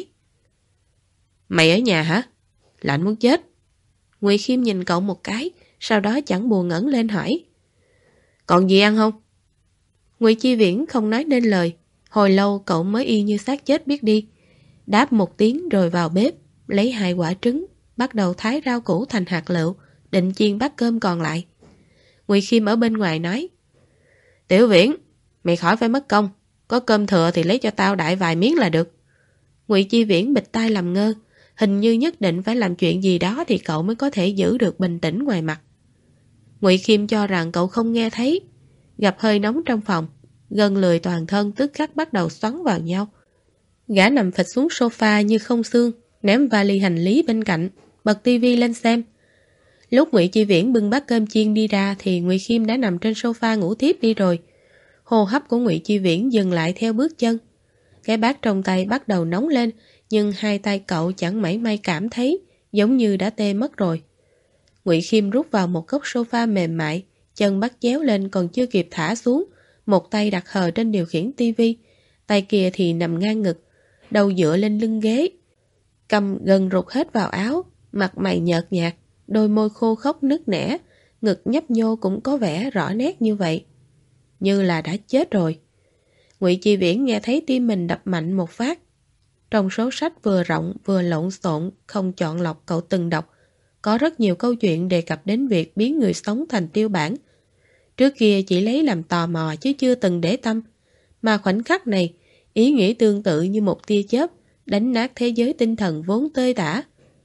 Mày ở nhà hả? Lạnh muốn chết. Ngụy Khiêm nhìn cậu một cái, sau đó chẳng buồn ngẩng lên hỏi. Còn gì ăn không? Ngụy Chi Viễn không nói nên lời, hồi lâu cậu mới y như xác chết biết đi. Đáp một tiếng rồi vào bếp, lấy 2 quả trứng, bắt đầu thái rau củ thành hạt lựu, định chiên bát cơm còn lại. Ngụy Khiêm ở bên ngoài nói. Tiểu Viễn, mày khỏi phải mất công, có cơm thừa thì lấy cho tao đại vài miếng là được. Ngụy Chi Viễn bịt tai làm ngơ, hình như nhất định phải làm chuyện gì đó thì cậu mới có thể giữ được bình tĩnh ngoài mặt. Ngụy Khiêm cho rằng cậu không nghe thấy. Gặp hơi nóng trong phòng, gân lười toàn thân tức khắc bắt đầu xoắn vào nhau. Gã nằm phịch xuống sofa như không xương, ném vali hành lý bên cạnh, bật tivi lên xem. Lúc Ngụy Chi Viễn bưng bát cơm chiên đi ra thì Ngụy Khiêm đã nằm trên sofa ngủ tiếp đi rồi. Hô hấp của Ngụy Chi Viễn dừng lại theo bước chân. Cái bát trong tay bắt đầu nóng lên, nhưng 2 tay cậu chẳng mảy may cảm thấy, giống như đã tê mất rồi. Ngụy Khiêm rút vào một góc sofa mềm mại, chân bắt chéo lên còn chưa kịp thả xuống, một tay đặt hờ trên điều khiển tivi, tay kia thì nằm ngang ngực, đầu dựa lên lưng ghế. Cầm gần rụt hết vào áo, mặt mày nhợt nhạt, đôi môi khô khốc nứt nẻ, ngực nhấp nhô cũng có vẻ rõ nét như vậy. Như là đã chết rồi. Ngụy Chi Viễn nghe thấy tim mình đập mạnh một phát. Trong số sách vừa rộng vừa lộn xộn không chọn lọc cậu từng đọc, có rất nhiều câu chuyện đề cập đến việc biến người sống thành tiêu bản. Trước kia chỉ lấy làm tò mò chứ chưa từng để tâm, mà khoảnh khắc này, ý nghĩ tương tự như một tia chớp đánh nát thế giới tinh thần vốn tơi tả.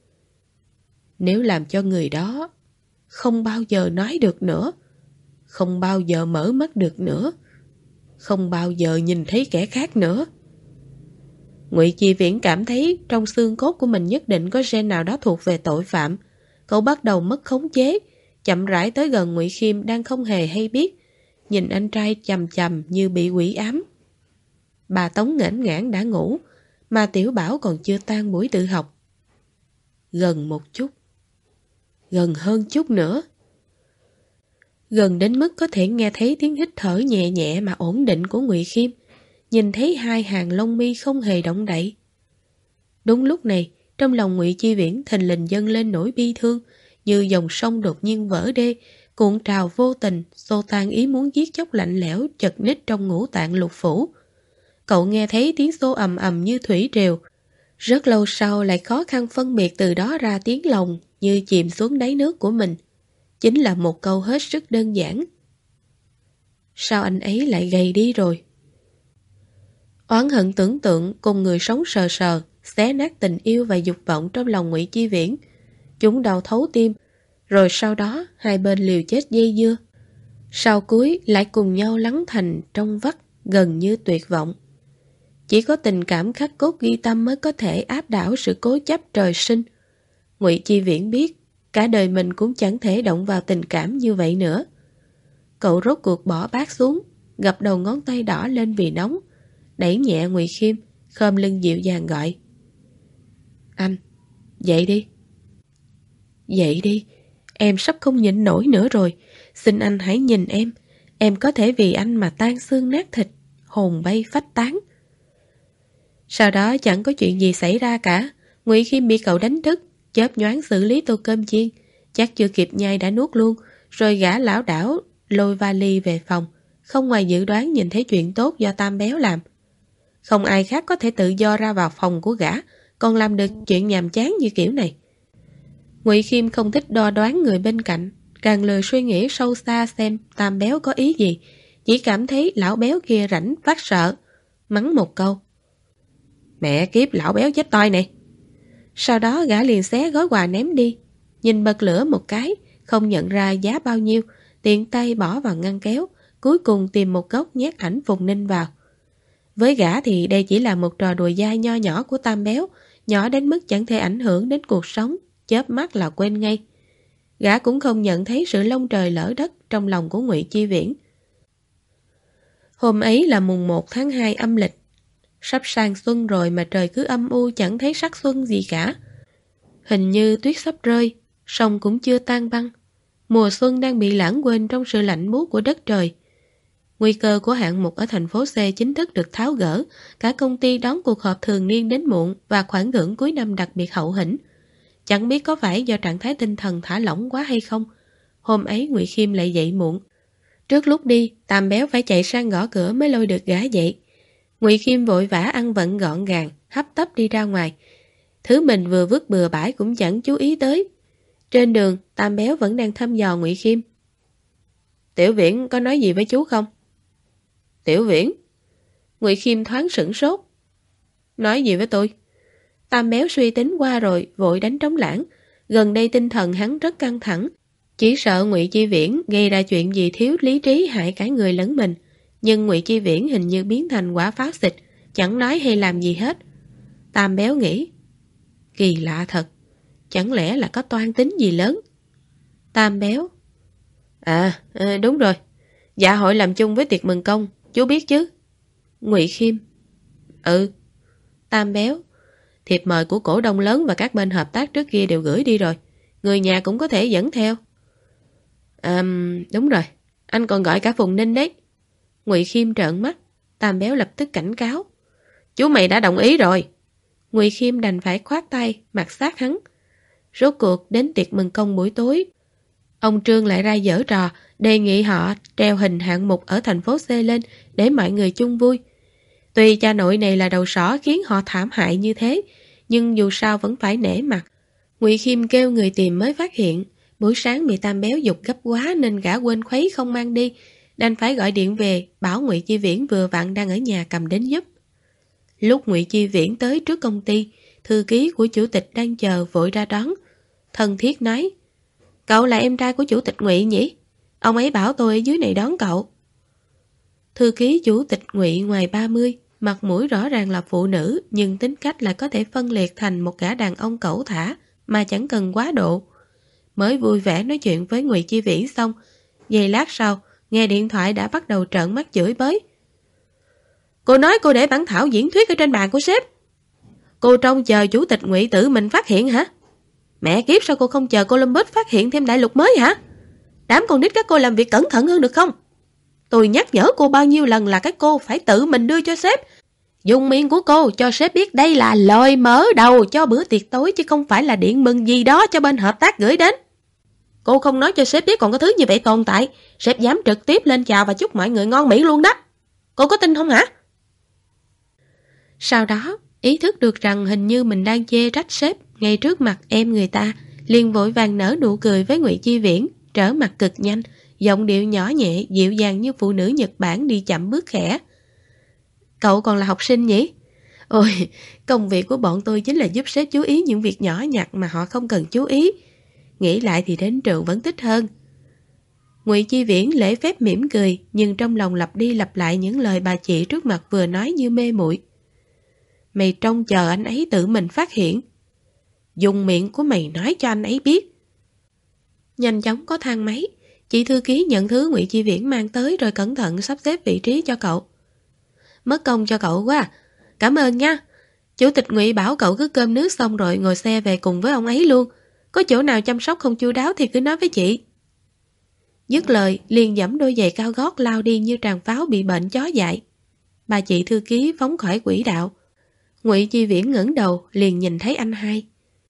Nếu làm cho người đó không bao giờ nói được nữa, không bao giờ mở mắt được nữa, không bao giờ nhìn thấy kẻ khác nữa. Ngụy Chi Viễn cảm thấy trong xương cốt của mình nhất định có gen nào đó thuộc về tội phạm. Cậu bắt đầu mất khống chế, chậm rãi tới gần Ngụy Khiêm đang không hề hay biết, nhìn anh trai chằm chằm như bị quỷ ám. Bà Tống nghễnh ngãn đã ngủ, mà Tiểu Bảo còn chưa tan buổi tự học. Gần một chút, gần hơn chút nữa. Gần đến mức có thể nghe thấy tiếng hít thở nhẹ nhẹ mà ổn định của Ngụy Khiêm, nhìn thấy 2 hàng lông mi không hề động đậy. Đúng lúc này, trong lòng Ngụy Chi Viễn thình lình dâng lên nỗi bi thương, như dòng sông đột nhiên vỡ đê, cuộn trào vô tình, xô tan ý muốn giết chóc lạnh lẽo chật ních trong ngũ tạng lục phủ. Cậu nghe thấy tiếng xô ầm ầm như thủy triều. Rất lâu sau lại khó khăn phân biệt từ đó ra tiếng lòng như chìm xuống đáy nước của mình. Chính là một câu hết sức đơn giản. Sao anh ấy lại gầy đi rồi? Oán hận tưởng tượng cùng người sống sờ sờ, xé nát tình yêu và dục vọng trong lòng Ngụy Chi Viễn. Chúng đau thấu tim, rồi sau đó hai bên liều chết dây dưa. Sau cuối lại cùng nhau lắng thành trong vắt gần như tuyệt vọng. Chỉ có tình cảm khắc cốt ghi tâm mới có thể áp đảo sự cố chấp trời sinh. Ngụy Chi Viễn biết cả đời mình cũng chẳng thể động vào tình cảm như vậy nữa. Cậu rốt cuộc bỏ bát xuống, gập đầu ngón tay đỏ lên vì nóng, đẩy nhẹ Ngụy Khiêm, khom lưng dịu dàng gọi. Anh, dậy đi. Dậy đi, em sắp không nhịn nổi nữa rồi. Xin anh hãy nhìn em có thể vì anh mà tan xương nát thịt, hồn bay phách tán. Sau đó chẳng có chuyện gì xảy ra cả. Ngụy Khiêm bị cậu đánh thức, chớp nhoáng xử lý tô cơm chiên, chắc chưa kịp nhai đã nuốt luôn, rồi gã lảo đảo lôi vali về phòng. Không ngoài dự đoán nhìn thấy chuyện tốt do Tam Béo làm. Không ai khác có thể tự do ra vào phòng của gã, còn làm được chuyện nhàm chán như kiểu này. Ngụy Khiêm không thích đo đoán người bên cạnh, càng lười suy nghĩ sâu xa xem Tam Béo có ý gì, chỉ cảm thấy lão béo kia rảnh phát sợ, mắng một câu: Mẹ kiếp, lão béo chết toi này. Sau đó gã liền xé gói quà ném đi, nhìn bật lửa một cái, không nhận ra giá bao nhiêu, tiện tay bỏ vào ngăn kéo, cuối cùng tìm một góc nhét ảnh Phùng Ninh vào. Với gã thì đây chỉ là một trò đùa dai nho nhỏ của Tam Béo, nhỏ đến mức chẳng thể ảnh hưởng đến cuộc sống, chớp mắt là quên ngay. Gã cũng không nhận thấy sự lông trời lỡ đất trong lòng của Ngụy Chi Viễn. Hôm ấy là mùng 1 tháng 2 âm lịch. Sắp sang xuân rồi mà trời cứ âm u chẳng thấy sắc xuân gì cả. Hình như tuyết sắp rơi, sông cũng chưa tan băng. Mùa xuân đang bị lãng quên trong sự lạnh buốt của đất trời. Nguy cơ của hạng mục ở thành phố C chính thức được tháo gỡ. Cả công ty đón cuộc họp thường niên đến muộn và khoản thưởng cuối năm đặc biệt hậu hĩnh. Chẳng biết có phải do trạng thái tinh thần thả lỏng quá hay không, hôm ấy Ngụy Khiêm lại dậy muộn. Trước lúc đi, Tam Béo phải chạy sang gõ cửa mới lôi được gã dậy. Ngụy Khiêm vội vã ăn vận gọn gàng, hấp tấp đi ra ngoài. Thứ mình vừa vứt bừa bãi cũng chẳng chú ý tới. Trên đường, Tam Béo vẫn đang thăm dò Ngụy Khiêm. Tiểu Viễn có nói gì với chú không? Tiểu Viễn? Ngụy Khiêm thoáng sửng sốt. Nói gì với tôi? Tam Béo suy tính qua rồi, vội đánh trống lãng. Gần đây tinh thần hắn rất căng thẳng, chỉ sợ Ngụy Chi Viễn gây ra chuyện gì thiếu lý trí hại cả người lẫn mình. Nhưng Ngụy Chi Viễn hình như biến thành quả pháo xịt, chẳng nói hay làm gì hết. Tam Béo nghĩ, kỳ lạ thật, chẳng lẽ là có toan tính gì lớn? Tam Béo: đúng rồi, dạ hội làm chung với tiệc mừng công, chú biết chứ? Ngụy Khiêm: Ừ. Tam Béo: thiệp mời của cổ đông lớn và các bên hợp tác trước kia đều gửi đi rồi, người nhà cũng có thể dẫn theo. Đúng rồi, anh còn gọi cả Phùng Ninh đấy. Ngụy Khiêm trợn mắt. Tam Béo lập tức cảnh cáo: chú mày đã đồng ý rồi. Ngụy Khiêm đành phải khoát tay, mặt sát hắn. Rốt cuộc đến tiệc mừng công buổi tối, ông Trương lại ra giở trò, đề nghị họ treo hình hạng mục ở thành phố C lên để mọi người chung vui. Tuy cha nội này là đầu sỏ khiến họ thảm hại như thế, nhưng dù sao vẫn phải nể mặt. Ngụy Khiêm kêu người tìm mới phát hiện, buổi sáng bị Tam Béo giục gấp quá nên gã quên khuấy không mang đi, đành phải gọi điện về bảo Ngụy Chi Viễn vừa vặn đang ở nhà cầm đến giúp. Lúc Ngụy Chi Viễn tới trước công ty, thư ký của chủ tịch đang chờ vội ra đón, thân thiết nói: Cậu là em trai của chủ tịch Ngụy nhỉ? Ông ấy bảo tôi ở dưới này đón cậu. Thư ký chủ tịch Ngụy ngoài 30, mặt mũi rõ ràng là phụ nữ, nhưng tính cách lại có thể phân liệt thành một gã đàn ông cẩu thả mà chẳng cần quá độ. Mới vui vẻ nói chuyện với Ngụy Chi Viễn xong, giây lát sau nghe điện thoại đã bắt đầu trợn mắt chửi bới: Cô nói cô để bản thảo diễn thuyết ở trên bàn của sếp, cô trông chờ chủ tịch Ngụy tự mình phát hiện hả? Mẹ kiếp, sao cô không chờ Columbus phát hiện thêm đại lục mới hả? Đám con nít các cô làm việc cẩn thận hơn được không? Tôi nhắc nhở cô bao nhiêu lần là các cô phải tự mình đưa cho sếp. Dùng miệng của cô cho sếp biết đây là lời mở đầu cho bữa tiệc tối, chứ không phải là điện mừng gì đó cho bên hợp tác gửi đến. Cô không nói cho sếp biết còn có thứ như vậy tồn tại, sếp dám trực tiếp lên chào và chúc mọi người ngon miệng luôn đó. Cô có tin không hả? Sau đó, ý thức được rằng hình như mình đang chê trách sếp ngay trước mặt em người ta, liền vội vàng nở nụ cười với Ngụy Chi Viễn, trở mặt cực nhanh, giọng điệu nhỏ nhẹ, dịu dàng như phụ nữ Nhật Bản đi chậm bước khẽ. Cậu còn là học sinh nhỉ? Ôi, công việc của bọn tôi chính là giúp sếp chú ý những việc nhỏ nhặt mà họ không cần chú ý. Nghĩ lại thì đến trường vẫn thích hơn. Ngụy Chi Viễn lễ phép mỉm cười, nhưng trong lòng lặp đi lặp lại những lời bà chị trước mặt vừa nói như mê muội. Mày trông chờ anh ấy tự mình phát hiện. Dùng miệng của mày nói cho anh ấy biết. Nhanh chóng có thang máy, chị thư ký nhận thứ Ngụy Chi Viễn mang tới rồi cẩn thận sắp xếp vị trí cho cậu. Mất công cho cậu quá, cảm ơn nha. Chủ tịch Ngụy bảo cậu cứ cơm nước xong rồi ngồi xe về cùng với ông ấy luôn. Có chỗ nào chăm sóc không chu đáo thì cứ nói với chị. Dứt lời, liền giẫm đôi giày cao gót lao đi như tràng pháo bị bệnh chó dại. Bà chị thư ký phóng khỏi quỹ đạo. Ngụy Chi Viễn ngẩng đầu liền nhìn thấy anh hai.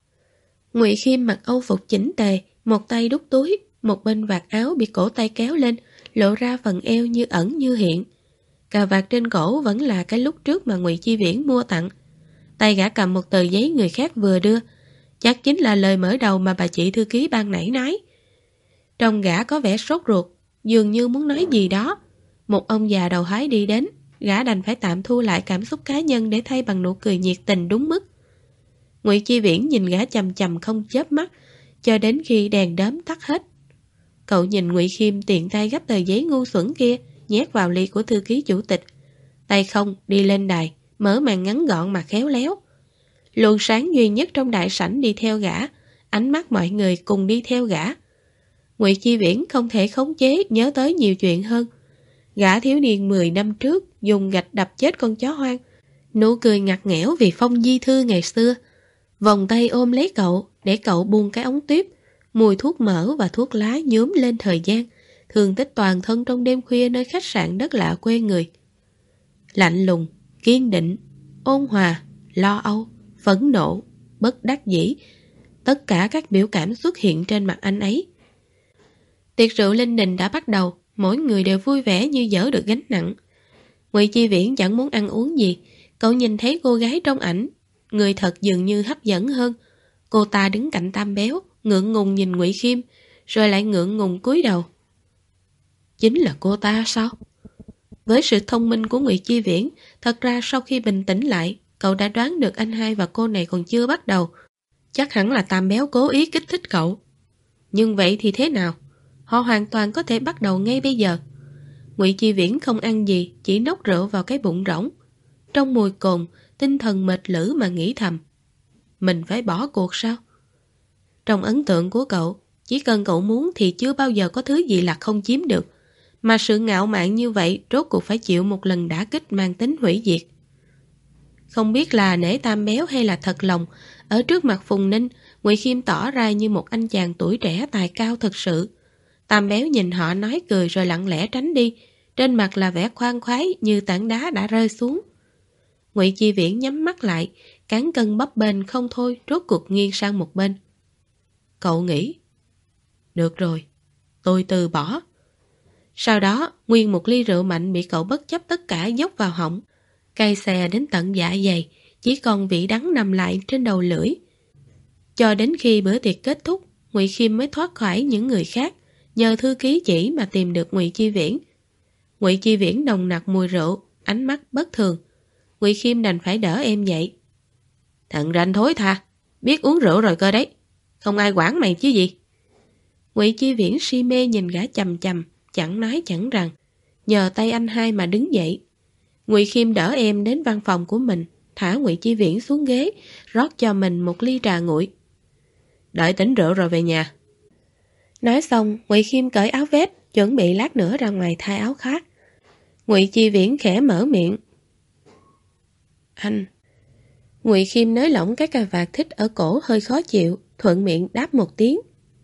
Ngụy Khiêm mặc âu phục chỉnh tề, một tay đút túi, một bên vạt áo bị cổ tay kéo lên, lộ ra phần eo như ẩn như hiện. Cà vạt trên cổ vẫn là cái lúc trước mà Ngụy Chi Viễn mua tặng. Tay gã cầm một tờ giấy người khác vừa đưa, chắc chính là lời mở đầu mà bà chị thư ký ban nãy nói. Trông gã có vẻ sốt ruột, dường như muốn nói gì đó. Một ông già đầu hói đi đến, gã đành phải tạm thu lại cảm xúc cá nhân để thay bằng nụ cười nhiệt tình đúng mức. Ngụy Chi Viễn nhìn gã chằm chằm không chớp mắt, cho đến khi đèn đóm tắt hết. Cậu nhìn Ngụy Khiêm tiện tay gấp tờ giấy ngu xuẩn kia, nhét vào ly của thư ký chủ tịch. Tay không đi lên đài, mở màn ngắn gọn mà khéo léo. Luồng sáng duy nhất trong đại sảnh đi theo gã, ánh mắt mọi người cùng đi theo gã. Ngụy Chi Viễn không thể khống chế nhớ tới nhiều chuyện hơn. Gã thiếu niên 10 năm trước dùng gạch đập chết con chó hoang, nụ cười ngặt nghẽo vì Phong Di Thư ngày xưa. Vòng tay ôm lấy cậu để cậu buông cái ống tuyếp, mùi thuốc mỡ và thuốc lá nhuốm lên thời gian, thương tích toàn thân trong đêm khuya nơi khách sạn đất lạ quê người. Lạnh lùng, kiên định, ôn hòa, lo âu, phẫn nộ, bất đắc dĩ, tất cả các biểu cảm xuất hiện trên mặt anh ấy. Tiệc rượu linh đình đã bắt đầu, mỗi người đều vui vẻ như dỡ được gánh nặng. Ngụy Chi Viễn chẳng muốn ăn uống gì, cậu nhìn thấy cô gái trong ảnh, người thật dường như hấp dẫn hơn. Cô ta đứng cạnh Tam Béo, ngượng ngùng nhìn Ngụy Khiêm, rồi lại ngượng ngùng cúi đầu. Chính là cô ta sao? Với sự thông minh của Ngụy Chi Viễn, thật ra sau khi bình tĩnh lại, cậu đã đoán được anh hai và cô này còn chưa bắt đầu. Chắc hẳn là Tam Béo cố ý kích thích cậu. Nhưng vậy thì thế nào? Họ hoàn toàn có thể bắt đầu ngay bây giờ. Ngụy Chi Viễn không ăn gì, chỉ nốc rượu vào cái bụng rỗng. Trong mùi cồn, tinh thần mệt lử mà nghĩ thầm. Mình phải bỏ cuộc sao? Trong ấn tượng của cậu, chỉ cần cậu muốn thì chưa bao giờ có thứ gì là không chiếm được. Mà sự ngạo mạn như vậy rốt cuộc phải chịu một lần đả kích mang tính hủy diệt. Không biết là nể Tam Béo hay là thật lòng, ở trước mặt Phùng Ninh, Ngụy Khiêm tỏ ra như một anh chàng tuổi trẻ tài cao thực sự. Tam Béo nhìn họ nói cười rồi lặng lẽ tránh đi, trên mặt là vẻ khoan khoái như tảng đá đã rơi xuống. Ngụy Chi Viễn nhắm mắt lại, cán cân bấp bênh không thôi, rốt cuộc nghiêng sang một bên. Cậu nghĩ, được rồi, tôi từ bỏ. Sau đó, nguyên một ly rượu mạnh bị cậu bất chấp tất cả dốc vào họng, cay xè đến tận dạ dày, chỉ còn vị đắng nằm lại trên đầu lưỡi. Cho đến khi bữa tiệc kết thúc, Ngụy Khiêm mới thoát khỏi những người khác, nhờ thư ký chỉ mà tìm được Ngụy Chi Viễn. Ngụy Chi Viễn nồng nặc mùi rượu, ánh mắt bất thường. Ngụy Khiêm đành phải đỡ em dậy. Thằng ranh thối tha, biết uống rượu rồi cơ đấy, không ai quản mày chứ gì. Ngụy Chi Viễn si mê nhìn gã chằm chằm, chẳng nói chẳng rằng, nhờ tay anh hai mà đứng dậy. Ngụy Khiêm đỡ em đến văn phòng của mình, thả Ngụy Chi Viễn xuống ghế, rót cho mình một ly trà nguội. Đợi tỉnh rượu rồi về nhà. Nói xong, Ngụy Khiêm cởi áo vest, chuẩn bị lát nữa ra ngoài thay áo khác. Ngụy Chi Viễn khẽ mở miệng. Anh. Ngụy Khiêm nới lỏng cái cà vạt thích ở cổ hơi khó chịu, thuận miệng đáp một tiếng.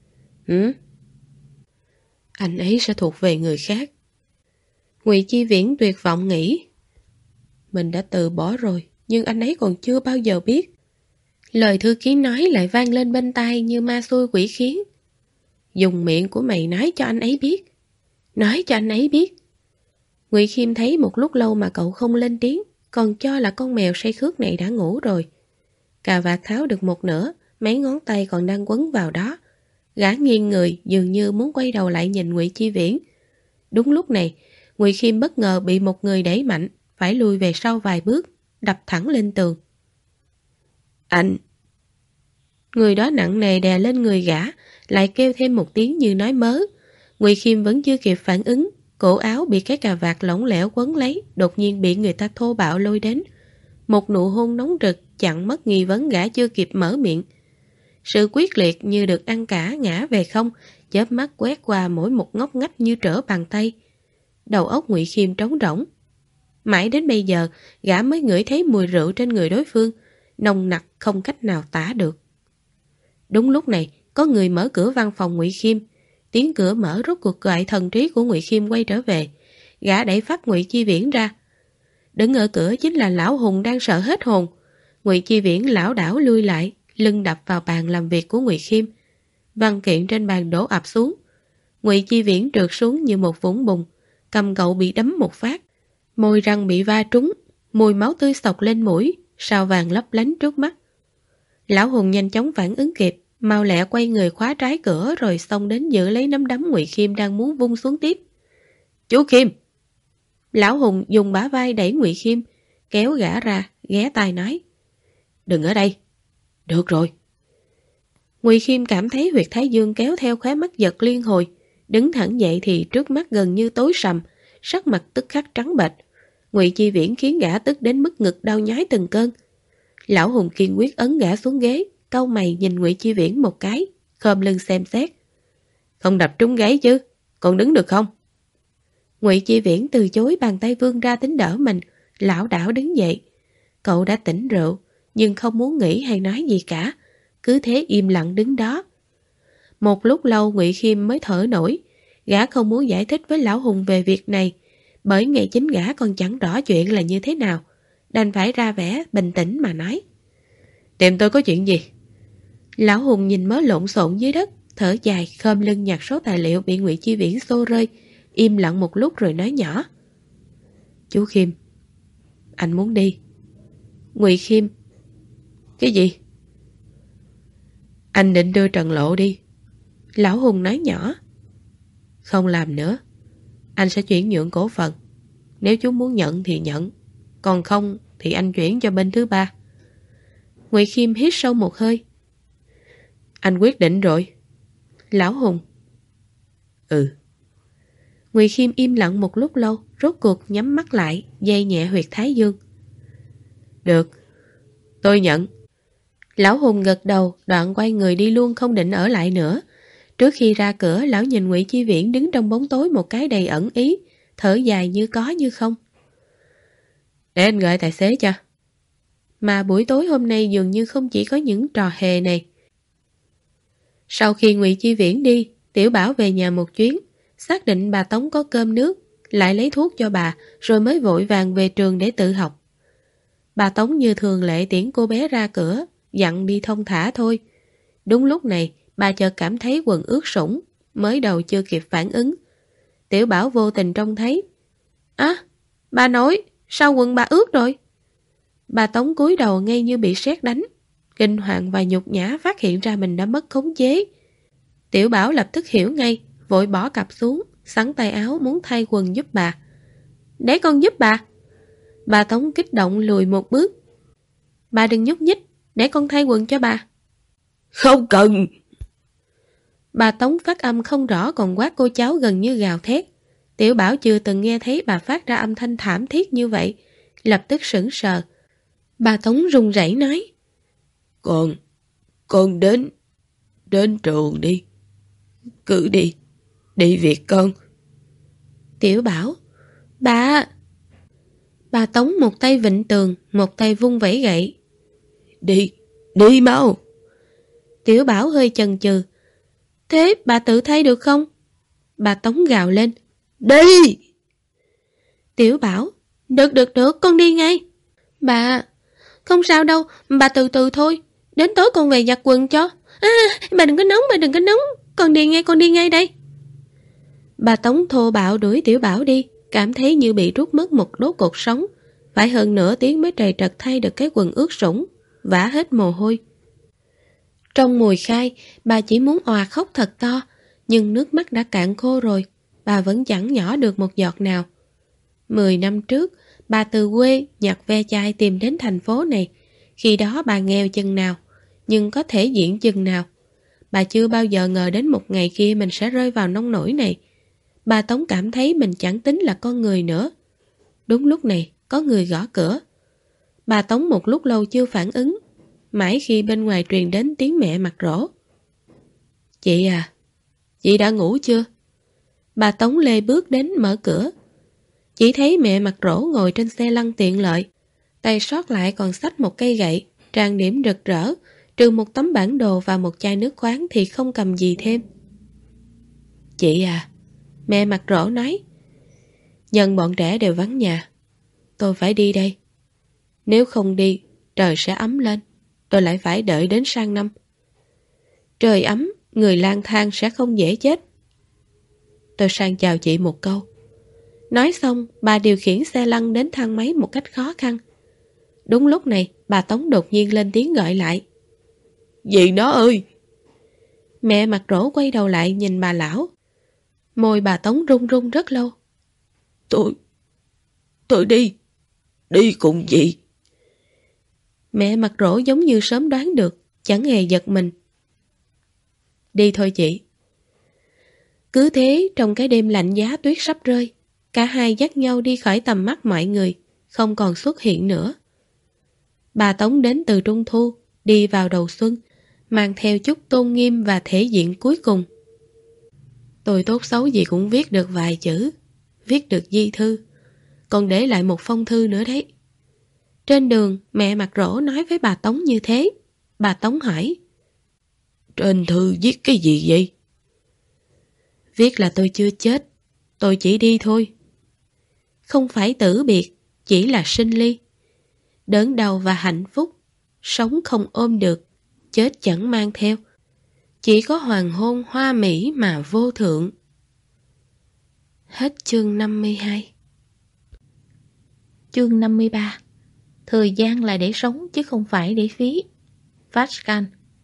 Anh ấy sẽ thuộc về người khác. Ngụy Chi Viễn tuyệt vọng nghĩ. Mình đã từ bỏ rồi, nhưng anh ấy còn chưa bao giờ biết. Lời thư ký nói lại vang lên bên tai như ma xui quỷ khiến. Dùng miệng của mày nói cho anh ấy biết. Nói cho anh ấy biết. Ngụy Khiêm thấy một lúc lâu mà cậu không lên tiếng, còn cho là con mèo say khướt này đã ngủ rồi. Cà vạt tháo được một nửa, mấy ngón tay còn đang quấn vào đó. Gã nghiêng người dường như muốn quay đầu lại nhìn Ngụy Chi Viễn. Đúng lúc này, Ngụy Khiêm bất ngờ bị một người đẩy mạnh, phải lùi về sau vài bước, đập thẳng lên tường. Anh! Người đó nặng nề đè lên người gã, lại kêu thêm một tiếng như nói mớ. Ngụy Khiêm vẫn chưa kịp phản ứng, cổ áo bị cái cà vạt lỏng lẻo quấn lấy, đột nhiên bị người ta thô bạo lôi đến. Một nụ hôn nóng rực chặn mất nghi vấn gã chưa kịp mở miệng. Sự quyết liệt như được ăn cả ngã về không, chớp mắt quét qua mỗi một ngóc ngách như trở bàn tay. Đầu óc Ngụy Khiêm trống rỗng. Mãi đến bây giờ, gã mới ngửi thấy mùi rượu trên người đối phương, nồng nặc không cách nào tả được. Đúng lúc này, có người mở cửa văn phòng Ngụy Khiêm. Tiếng cửa mở rốt cuộc gọi thần trí của Ngụy Khiêm quay trở về. Gã đẩy phát Ngụy Chi Viễn ra. Đứng ở cửa chính là Lão Hùng đang sợ hết hồn. Ngụy Chi Viễn lảo đảo lui lại, lưng đập vào bàn làm việc của Ngụy Khiêm. Văn kiện trên bàn đổ ập xuống. Ngụy Chi Viễn trượt xuống như một vũng bùn, cầm cậu bị đấm một phát. Môi răng bị va trúng, mùi máu tươi xộc lên mũi, sao vàng lấp lánh trước mắt. Lão Hùng nhanh chóng phản ứng kịp, mau lẹ quay người khóa trái cửa rồi xông đến giữ lấy nắm đấm Ngụy Khiêm đang muốn vung xuống tiếp. Chú Khiêm! Lão Hùng dùng bả vai đẩy Ngụy Khiêm, kéo gã ra, ghé tai nói. Đừng ở đây. Được rồi. Ngụy Khiêm cảm thấy huyệt thái dương kéo theo khóe mắt giật liên hồi. Đứng thẳng dậy thì trước mắt gần như tối sầm, sắc mặt tức khắc trắng bệch. Ngụy Chi Viễn khiến gã tức đến mức ngực đau nhói từng cơn. Lão Hùng kiên quyết ấn gã xuống ghế, cau mày nhìn Ngụy Chi Viễn một cái, khom lưng xem xét. Không đập trúng gáy chứ, còn đứng được không? Ngụy Chi Viễn từ chối, bàn tay vươn ra tính đỡ mình, lảo đảo đứng dậy. Cậu đã tỉnh rượu, nhưng không muốn nghĩ hay nói gì cả, cứ thế im lặng đứng đó. Một lúc lâu Ngụy Khiêm mới thở nổi, gã không muốn giải thích với Lão Hùng về việc này, bởi ngày chính gã còn chẳng rõ chuyện là như thế nào, đành phải ra vẻ bình tĩnh mà nói. Tìm tôi có chuyện gì? Lão Hùng nhìn mớ lộn xộn dưới đất, thở dài, khom lưng nhặt số tài liệu bị Ngụy Chi Viễn xô rơi, im lặng một lúc rồi nói nhỏ. Chú Khiêm, anh muốn đi. Ngụy Khiêm. Cái gì? Anh định đưa Trần Lộ đi. Lão Hùng nói nhỏ. Không làm nữa. Anh sẽ chuyển nhượng cổ phần. Nếu chú muốn nhận thì nhận, còn không thì anh chuyển cho bên thứ ba. Ngụy Khiêm hít sâu một hơi. Anh quyết định rồi. Lão Hùng. Ừ. Ngụy Khiêm im lặng một lúc lâu, rốt cuộc nhắm mắt lại, day nhẹ huyệt thái dương. Được, tôi nhận. Lão Hùng gật đầu, đoạn quay người đi luôn, không định ở lại nữa. Trước khi ra cửa, lão nhìn Ngụy Chi Viễn đứng trong bóng tối một cái đầy ẩn ý, thở dài như có như không. Để anh gọi tài xế cho. Mà buổi tối hôm nay dường như không chỉ có những trò hề này. Sau khi Ngụy Chi Viễn đi, Tiểu Bảo về nhà một chuyến, xác định bà Tống có cơm nước, lại lấy thuốc cho bà, rồi mới vội vàng về trường để tự học. Bà Tống như thường lệ tiễn cô bé ra cửa, dặn đi thông thả thôi. Đúng lúc này, bà chợt cảm thấy quần ướt sũng, mới đầu chưa kịp phản ứng. Tiểu Bảo vô tình trông thấy. Á, bà nội, sao quần bà ướt rồi? Bà Tống cúi đầu ngay như bị sét đánh. Kinh hoàng và nhục nhã phát hiện ra mình đã mất khống chế. Tiểu Bảo lập tức hiểu ngay, vội bỏ cặp xuống, xắn tay áo muốn thay quần giúp bà. Để con giúp bà. Bà Tống kích động lùi một bước. Bà đừng nhúc nhích, để con thay quần cho bà. Không cần. Bà Tống phát âm không rõ còn quát cô cháu gần như gào thét. Tiểu Bảo chưa từng nghe thấy bà phát ra âm thanh thảm thiết như vậy, lập tức sững sờ. Bà Tống run rẩy nói. Con đến trường đi. Cứ đi việc con. Tiểu Bảo. Bà Tống một tay vịn tường, một tay vung vẩy gậy. Đi mau. Tiểu Bảo hơi chần chừ. Thế bà tự thay được không? Bà Tống gào lên. Đi! Tiểu Bảo. Được, con đi ngay. Bà... Không sao đâu, bà từ từ thôi. Đến tối con về giặt quần cho. Bà đừng có nóng. Con đi ngay đây. Bà Tống thô bạo đuổi Tiểu Bảo đi, cảm thấy như bị rút mất một đốt cột sống. Phải hơn nửa tiếng mới trầy trật thay được cái quần ướt sũng, vã hết mồ hôi. Trong mùi khai, bà chỉ muốn òa khóc thật to, nhưng nước mắt đã cạn khô rồi, bà vẫn chẳng nhỏ được một giọt nào. 10 năm trước, bà từ quê nhặt ve chai tìm đến thành phố này. Khi đó bà nghèo chừng nào, nhưng có thể diện chừng nào. Bà chưa bao giờ ngờ đến một ngày kia mình sẽ rơi vào nông nỗi này. Bà Tống cảm thấy mình chẳng tính là con người nữa. Đúng lúc này, có người gõ cửa. Bà Tống một lúc lâu chưa phản ứng, mãi khi bên ngoài truyền đến tiếng mẹ mặt rỗ. Chị à, chị đã ngủ chưa? Bà Tống lê bước đến mở cửa. Chỉ thấy mẹ mặt rỗ ngồi trên xe lăn tiện lợi, tay sót lại còn xách một cây gậy, trang điểm rực rỡ, Trừ một tấm bản đồ và một chai nước khoáng thì không cầm gì thêm. Chị à, mẹ mặt rỗ nói, nhân bọn trẻ đều vắng nhà, tôi phải đi đây. Nếu không đi, trời sẽ ấm lên, tôi lại phải đợi đến sang năm. Trời ấm, người lang thang sẽ không dễ chết. Tôi sang chào chị một câu. Nói xong, bà điều khiển xe lăn đến thang máy một cách khó khăn. Đúng lúc này, bà Tống đột nhiên lên tiếng gọi lại. Dì nó ơi! Mẹ mặt rỗ quay đầu lại nhìn bà lão. Môi bà Tống run run rất lâu. Tôi đi cùng dì. Mẹ mặt rỗ giống như sớm đoán được, chẳng hề giật mình. Đi thôi chị. Cứ thế, trong cái đêm lạnh giá tuyết sắp rơi, cả hai dắt nhau đi khỏi tầm mắt mọi người, không còn xuất hiện nữa. Bà Tống đến từ Trung Thu, đi vào đầu xuân, mang theo chút tôn nghiêm và thể diện cuối cùng. Tôi tốt xấu gì cũng viết được vài chữ, viết được di thư, còn để lại một phong thư nữa đấy. Trên đường, mẹ mặt rỗ nói với bà Tống như thế. Bà Tống hỏi. Trên thư viết cái gì vậy? Viết là tôi chưa chết, tôi chỉ đi thôi. Không phải tử biệt, chỉ là sinh ly. Đớn đau và hạnh phúc, sống không ôm được, chết chẳng mang theo. Chỉ có hoàng hôn hoa mỹ mà vô thượng. Hết chương 52. Chương 53. Thời gian là để sống chứ không phải để phí. Vatican.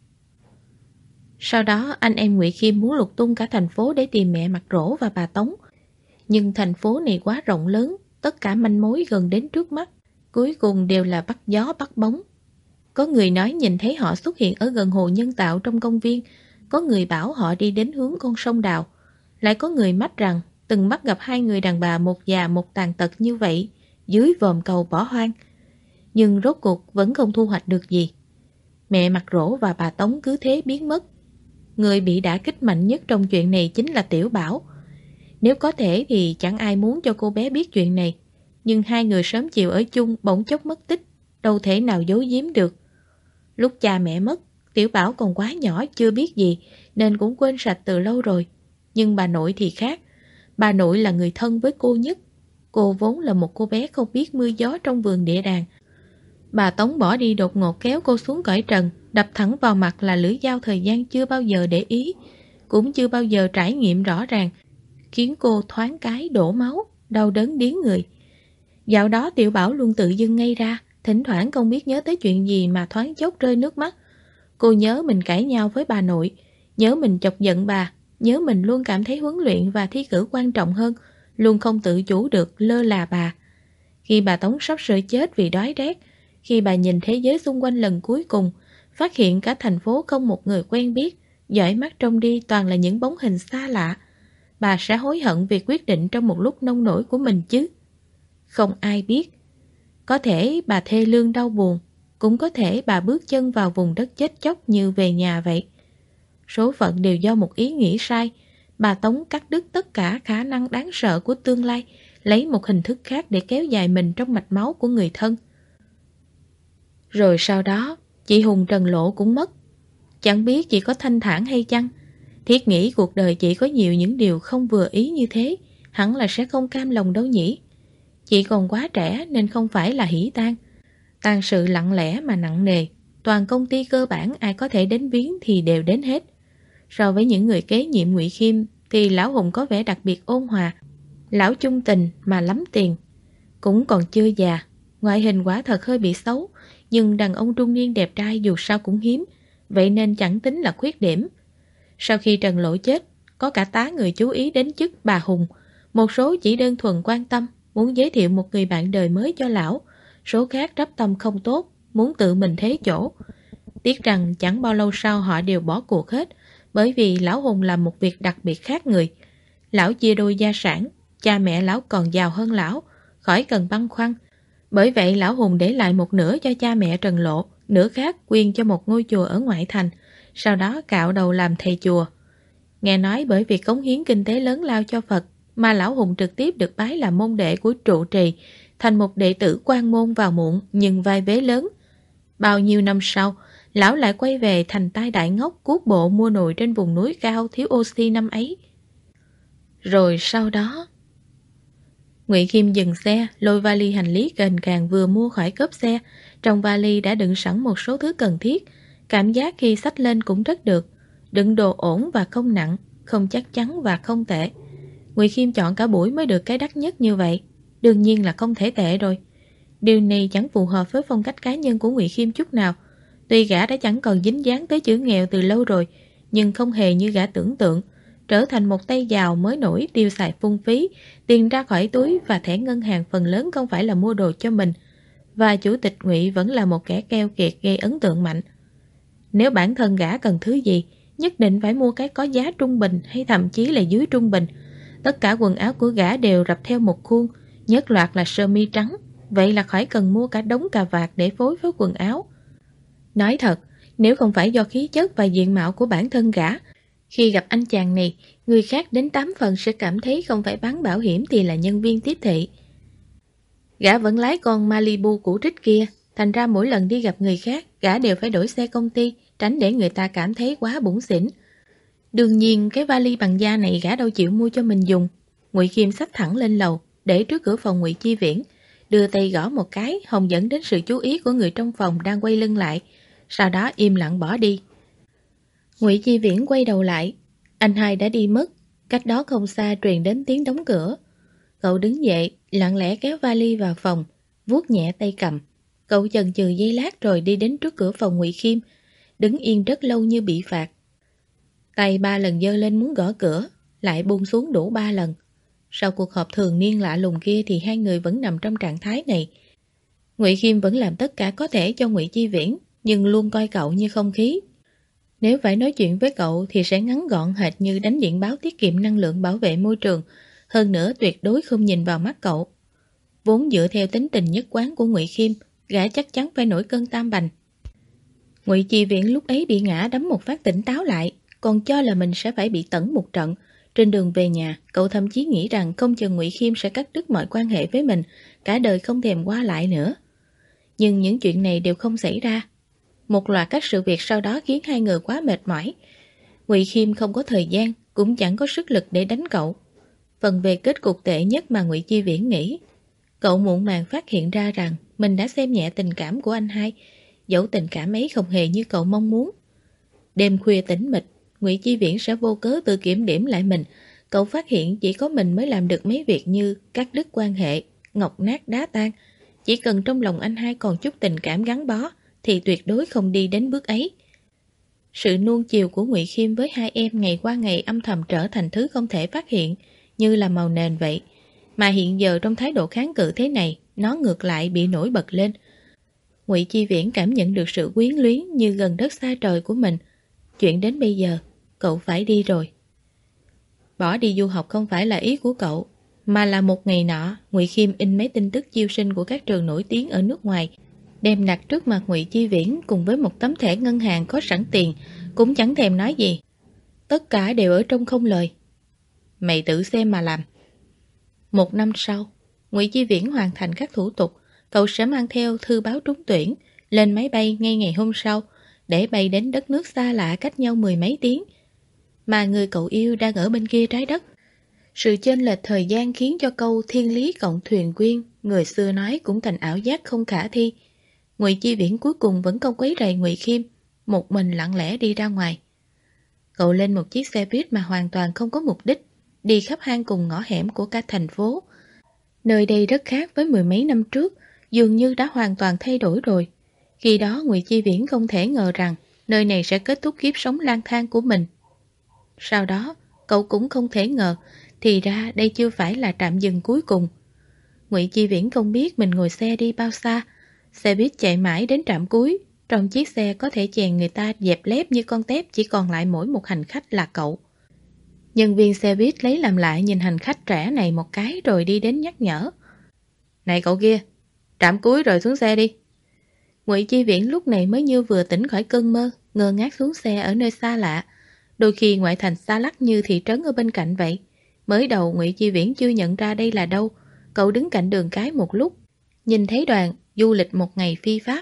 Sau đó anh em Ngụy Khiêm muốn lục tung cả thành phố để tìm mẹ mặt rỗ và bà Tống. Nhưng thành phố này quá rộng lớn, tất cả manh mối gần đến trước mắt, cuối cùng đều là bắt gió bắt bóng. Có người nói nhìn thấy họ xuất hiện ở gần hồ nhân tạo trong công viên, có người bảo họ đi đến hướng con sông Đào. Lại có người mách rằng từng bắt gặp hai người đàn bà một già một tàn tật như vậy dưới vòm cầu bỏ hoang. Nhưng rốt cuộc vẫn không thu hoạch được gì. Mẹ mặt rỗ và bà Tống cứ thế biến mất. Người bị đả kích mạnh nhất trong chuyện này chính là Tiểu Bảo. Nếu có thể thì chẳng ai muốn cho cô bé biết chuyện này. Nhưng hai người sớm chiều ở chung bỗng chốc mất tích, đâu thể nào giấu giếm được. Lúc cha mẹ mất, Tiểu Bảo còn quá nhỏ chưa biết gì nên cũng quên sạch từ lâu rồi. Nhưng bà nội thì khác. Bà nội là người thân với cô nhất. Cô vốn là một cô bé không biết mưa gió trong vườn địa đàng. Bà Tống bỏ đi đột ngột kéo cô xuống cõi trần, đập thẳng vào mặt là lưỡi dao thời gian chưa bao giờ để ý, cũng chưa bao giờ trải nghiệm rõ ràng, khiến cô thoáng cái đổ máu, đau đớn điếng người. Dạo đó Tiểu Bảo luôn tự dưng ngây ra, thỉnh thoảng không biết nhớ tới chuyện gì mà thoáng chốc rơi nước mắt. Cô nhớ mình cãi nhau với bà nội, nhớ mình chọc giận bà, nhớ mình luôn cảm thấy huấn luyện và thi cử quan trọng hơn, luôn không tự chủ được lơ là bà. Khi bà Tống sắp sửa chết vì đói rét, khi bà nhìn thế giới xung quanh lần cuối cùng, phát hiện cả thành phố không một người quen biết, dõi mắt trông đi toàn là những bóng hình xa lạ, bà sẽ hối hận việc quyết định trong một lúc nông nổi của mình chứ. Không ai biết. Có thể bà thê lương đau buồn, cũng có thể bà bước chân vào vùng đất chết chóc như về nhà vậy. Số phận đều do một ý nghĩ sai, bà Tống cắt đứt tất cả khả năng đáng sợ của tương lai, lấy một hình thức khác để kéo dài mình trong mạch máu của người thân. Rồi sau đó, chị Hùng Trần Lộ cũng mất. Chẳng biết chị có thanh thản hay chăng. Thiết nghĩ cuộc đời chị có nhiều những điều không vừa ý như thế, hẳn là sẽ không cam lòng đâu nhỉ. Chị còn quá trẻ nên không phải là hỉ tang. Tang sự lặng lẽ mà nặng nề, toàn công ty cơ bản ai có thể đến viếng thì đều đến hết. So với những người kế nhiệm Ngụy Khiêm thì lão Hùng có vẻ đặc biệt ôn hòa. Lão chung tình mà lắm tiền. Cũng còn chưa già, ngoại hình quả thật hơi bị xấu, nhưng đàn ông trung niên đẹp trai dù sao cũng hiếm, vậy nên chẳng tính là khuyết điểm. Sau khi Trần Lộ chết, có cả tá người chú ý đến chức bà Hùng, một số chỉ đơn thuần quan tâm, muốn giới thiệu một người bạn đời mới cho lão, số khác đắp tâm không tốt, muốn tự mình thế chỗ. Tiếc rằng chẳng bao lâu sau họ đều bỏ cuộc hết, bởi vì lão Hùng làm một việc đặc biệt khác người. Lão chia đôi gia sản, cha mẹ lão còn giàu hơn lão, khỏi cần băn khoăn. Bởi vậy lão Hùng để lại một nửa cho cha mẹ Trần Lộ, nửa khác quyên cho một ngôi chùa ở ngoại thành, sau đó cạo đầu làm thầy chùa. Nghe nói bởi vì cống hiến kinh tế lớn lao cho Phật mà lão Hùng trực tiếp được bái làm môn đệ của trụ trì, thành một đệ tử quan môn vào muộn nhưng vai vế lớn. Bao nhiêu năm sau, lão lại quay về thành tai đại ngốc cuốc bộ mua nồi trên vùng núi cao thiếu oxy năm ấy. Rồi sau đó, Ngụy Khiêm dừng xe, lôi vali hành lý cành càng vừa mua khỏi cốp xe. Trong vali đã đựng sẵn một số thứ cần thiết. Cảm giác khi xách lên cũng rất được. Đựng đồ ổn và không nặng, không chắc chắn và không tệ. Ngụy Khiêm chọn cả buổi mới được cái đắt nhất như vậy. Đương nhiên là không thể tệ rồi. Điều này chẳng phù hợp với phong cách cá nhân của Ngụy Khiêm chút nào. Tuy gã đã chẳng còn dính dáng tới chữ nghèo từ lâu rồi, nhưng không hề như gã tưởng tượng. Trở thành một tay giàu mới nổi, tiêu xài phung phí, tiền ra khỏi túi và thẻ ngân hàng phần lớn không phải là mua đồ cho mình. Và chủ tịch Ngụy vẫn là một kẻ keo kiệt gây ấn tượng mạnh. Nếu bản thân gã cần thứ gì, nhất định phải mua cái có giá trung bình hay thậm chí là dưới trung bình. Tất cả quần áo của gã đều rập theo một khuôn, nhất loạt là sơ mi trắng, vậy là khỏi cần mua cả đống cà vạt để phối với quần áo. Nói thật, nếu không phải do khí chất và diện mạo của bản thân gã, khi gặp anh chàng này, người khác đến 8 phần sẽ cảm thấy không phải bán bảo hiểm thì là nhân viên tiếp thị. Gã vẫn lái con Malibu cũ rích kia, thành ra mỗi lần đi gặp người khác, gã đều phải đổi xe công ty, tránh để người ta cảm thấy quá bủn xỉn. Đương nhiên, cái vali bằng da này gã đâu chịu mua cho mình dùng. Ngụy Khiêm xách thẳng lên lầu, để trước cửa phòng Ngụy Chi Viễn, đưa tay gõ một cái, hòng dẫn đến sự chú ý của người trong phòng đang quay lưng lại, sau đó im lặng bỏ đi. Ngụy Chi Viễn quay đầu lại, anh hai đã đi mất, cách đó không xa truyền đến tiếng đóng cửa. Cậu đứng dậy, lặng lẽ kéo vali vào phòng, vuốt nhẹ tay cầm. Cậu chần chừ giây lát rồi đi đến trước cửa phòng Ngụy Khiêm, đứng yên rất lâu như bị phạt. Tay 3 lần giơ lên muốn gõ cửa, lại buông xuống đủ 3 lần. Sau cuộc họp thường niên lạ lùng kia thì hai người vẫn nằm trong trạng thái này. Ngụy Khiêm vẫn làm tất cả có thể cho Ngụy Chi Viễn, nhưng luôn coi cậu như không khí. Nếu phải nói chuyện với cậu thì sẽ ngắn gọn hệt như đánh điện báo tiết kiệm năng lượng bảo vệ môi trường, hơn nữa tuyệt đối không nhìn vào mắt cậu. Vốn dựa theo tính tình nhất quán của Ngụy Khiêm, gã chắc chắn phải nổi cơn tam bành. Ngụy Chi Viễn lúc ấy bị ngã đấm một phát tỉnh táo lại, còn cho là mình sẽ phải bị tẩn một trận. Trên đường về nhà, cậu thậm chí nghĩ rằng không chừng Ngụy Khiêm sẽ cắt đứt mọi quan hệ với mình, cả đời không thèm qua lại nữa. Nhưng những chuyện này đều không xảy ra. Một loạt các sự việc sau đó khiến hai người quá mệt mỏi. Ngụy Khiêm không có thời gian, cũng chẳng có sức lực để đánh cậu. Phần về kết cục tệ nhất mà Ngụy Chi Viễn nghĩ, cậu muộn màng phát hiện ra rằng mình đã xem nhẹ tình cảm của anh hai, dẫu tình cảm ấy không hề như cậu mong muốn. Đêm khuya tĩnh mịch, Ngụy Chi Viễn sẽ vô cớ tự kiểm điểm lại mình. Cậu phát hiện chỉ có mình mới làm được mấy việc như cắt đứt quan hệ, ngọc nát đá tan. Chỉ cần trong lòng anh hai còn chút tình cảm gắn bó thì tuyệt đối không đi đến bước ấy. Sự nuông chiều của Ngụy Khiêm với hai em ngày qua ngày âm thầm trở thành thứ không thể phát hiện, như là màu nền vậy. Mà hiện giờ trong thái độ kháng cự thế này, nó ngược lại bị nổi bật lên. Ngụy Chi Viễn cảm nhận được sự quyến luyến như gần đất xa trời của mình. Chuyện đến bây giờ, cậu phải đi rồi. Bỏ đi du học không phải là ý của cậu, mà là một ngày nọ, Ngụy Khiêm in mấy tin tức chiêu sinh của các trường nổi tiếng ở nước ngoài, đem đặt trước mặt Ngụy Chi Viễn cùng với một tấm thẻ ngân hàng có sẵn tiền, cũng chẳng thèm nói gì. Tất cả đều ở trong không lời. Mày tự xem mà làm. 1 năm sau, Ngụy Chi Viễn hoàn thành các thủ tục, cậu sẽ mang theo thư báo trúng tuyển, lên máy bay ngay ngày hôm sau, để bay đến đất nước xa lạ cách nhau 10 mấy tiếng. Mà người cậu yêu đang ở bên kia trái đất. Sự chênh lệch thời gian khiến cho câu thiên lý cộng thuyền quyên người xưa nói cũng thành ảo giác không khả thi. Ngụy Chi Viễn cuối cùng vẫn không quấy rầy Ngụy Khiêm, một mình lặng lẽ đi ra ngoài. Cậu lên một chiếc xe buýt mà hoàn toàn không có mục đích, đi khắp hang cùng ngõ hẻm của cả thành phố. Nơi đây rất khác với 10 mấy năm trước, dường như đã hoàn toàn thay đổi rồi. Khi đó Ngụy Chi Viễn không thể ngờ rằng nơi này sẽ kết thúc kiếp sống lang thang của mình. Sau đó, cậu cũng không thể ngờ, thì ra đây chưa phải là trạm dừng cuối cùng. Ngụy Chi Viễn không biết mình ngồi xe đi bao xa. Xe buýt chạy mãi đến trạm cuối. Trong chiếc xe có thể chèn người ta dẹp lép như con tép, chỉ còn lại mỗi một hành khách là cậu. Nhân viên xe buýt lấy làm lại nhìn hành khách trẻ này một cái rồi đi đến nhắc nhở. Này cậu kia, trạm cuối rồi, xuống xe đi. Ngụy Chi Viễn lúc này mới như vừa tỉnh khỏi cơn mơ, ngơ ngác xuống xe ở nơi xa lạ. Đôi khi ngoại thành xa lắc như thị trấn ở bên cạnh vậy. Mới đầu Ngụy Chi Viễn chưa nhận ra đây là đâu. Cậu đứng cạnh đường cái một lúc, nhìn thấy đoàn du lịch một ngày phi pháp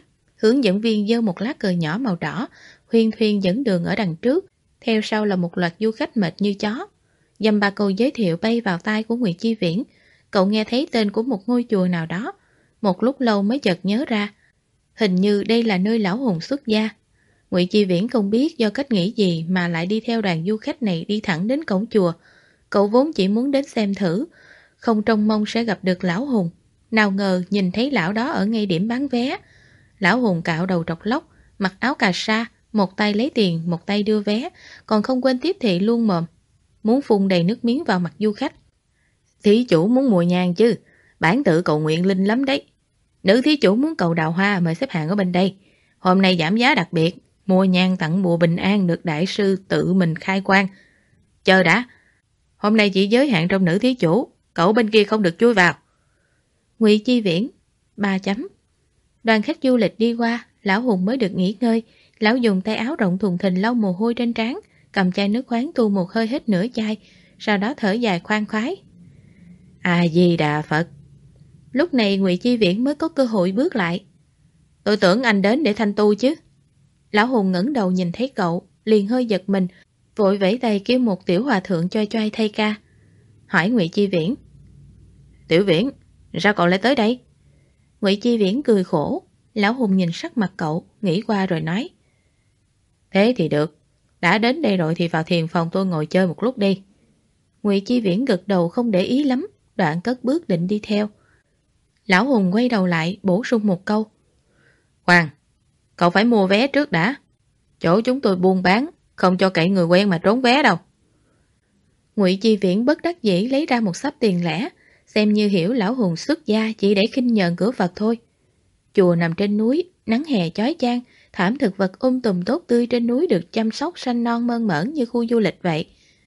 Hướng dẫn viên giơ một lá cờ nhỏ màu đỏ, huyên thuyên dẫn đường ở đằng trước, theo sau là một loạt du khách mệt như chó. Dăm ba câu giới thiệu bay vào tai của Ngụy Chi Viễn. Cậu nghe thấy tên của một ngôi chùa nào đó. Một lúc lâu mới chợt nhớ ra. Hình như đây là nơi lão hùng xuất gia. Ngụy Chi Viễn không biết do cách nghĩ gì mà lại đi theo đoàn du khách này đi thẳng đến cổng chùa. Cậu vốn chỉ muốn đến xem thử, không trông mong sẽ gặp được lão hùng. Nào ngờ nhìn thấy lão đó ở ngay điểm bán vé. Lão hùng cạo đầu trọc lóc, mặc áo cà sa, một tay lấy tiền, một tay đưa vé, còn không quên tiếp thị luôn mồm, muốn phun đầy nước miếng vào mặt du khách. Thí chủ muốn mua nhang chứ, bản tự cầu nguyện linh lắm đấy. Nữ thí chủ muốn cầu đào hoa mời xếp hàng ở bên đây. Hôm nay giảm giá đặc biệt, mua nhang tặng mùa bình an được đại sư tự mình khai quang. Chờ đã, hôm nay chỉ giới hạn trong nữ thí chủ, cậu bên kia không được chui vào. Ngụy Chi Viễn, 3 chấm. Đoàn khách du lịch đi qua, lão hùng mới được nghỉ ngơi. Lão dùng tay áo rộng thùng thình lau mồ hôi trên trán, cầm chai nước khoáng tu một hơi hết nửa chai, sau đó thở dài khoan khoái. A Di Đà Phật. Lúc này Ngụy Chi Viễn mới có cơ hội bước lại. Tôi tưởng anh đến để thanh tu chứ. Lão hùng ngẩng đầu nhìn thấy cậu, liền hơi giật mình, vội vẫy tay kêu một tiểu hòa thượng choi choai thay ca. Hỏi Ngụy Chi Viễn. Tiểu Viễn, sao cậu lại tới đây? Ngụy Chi Viễn cười khổ. Lão hùng nhìn sắc mặt cậu, nghĩ qua rồi nói. Thế thì được, đã đến đây rồi thì vào thiền phòng tôi ngồi chơi một lúc đi. Ngụy Chi Viễn gật đầu không để ý lắm, đoạn cất bước định đi theo. Lão hùng quay đầu lại bổ sung một câu. Khoan, cậu phải mua vé trước đã. Chỗ chúng tôi buôn bán, không cho cậy người quen mà trốn vé đâu. Ngụy Chi Viễn bất đắc dĩ lấy ra một xấp tiền lẻ, xem như hiểu lão hùng xuất gia chỉ để khinh nhờn cửa Phật thôi. Chùa nằm trên núi, nắng hè chói chang, thảm thực vật tùm tốt tươi trên núi được chăm sóc xanh non mơn mởn như khu du lịch vậy.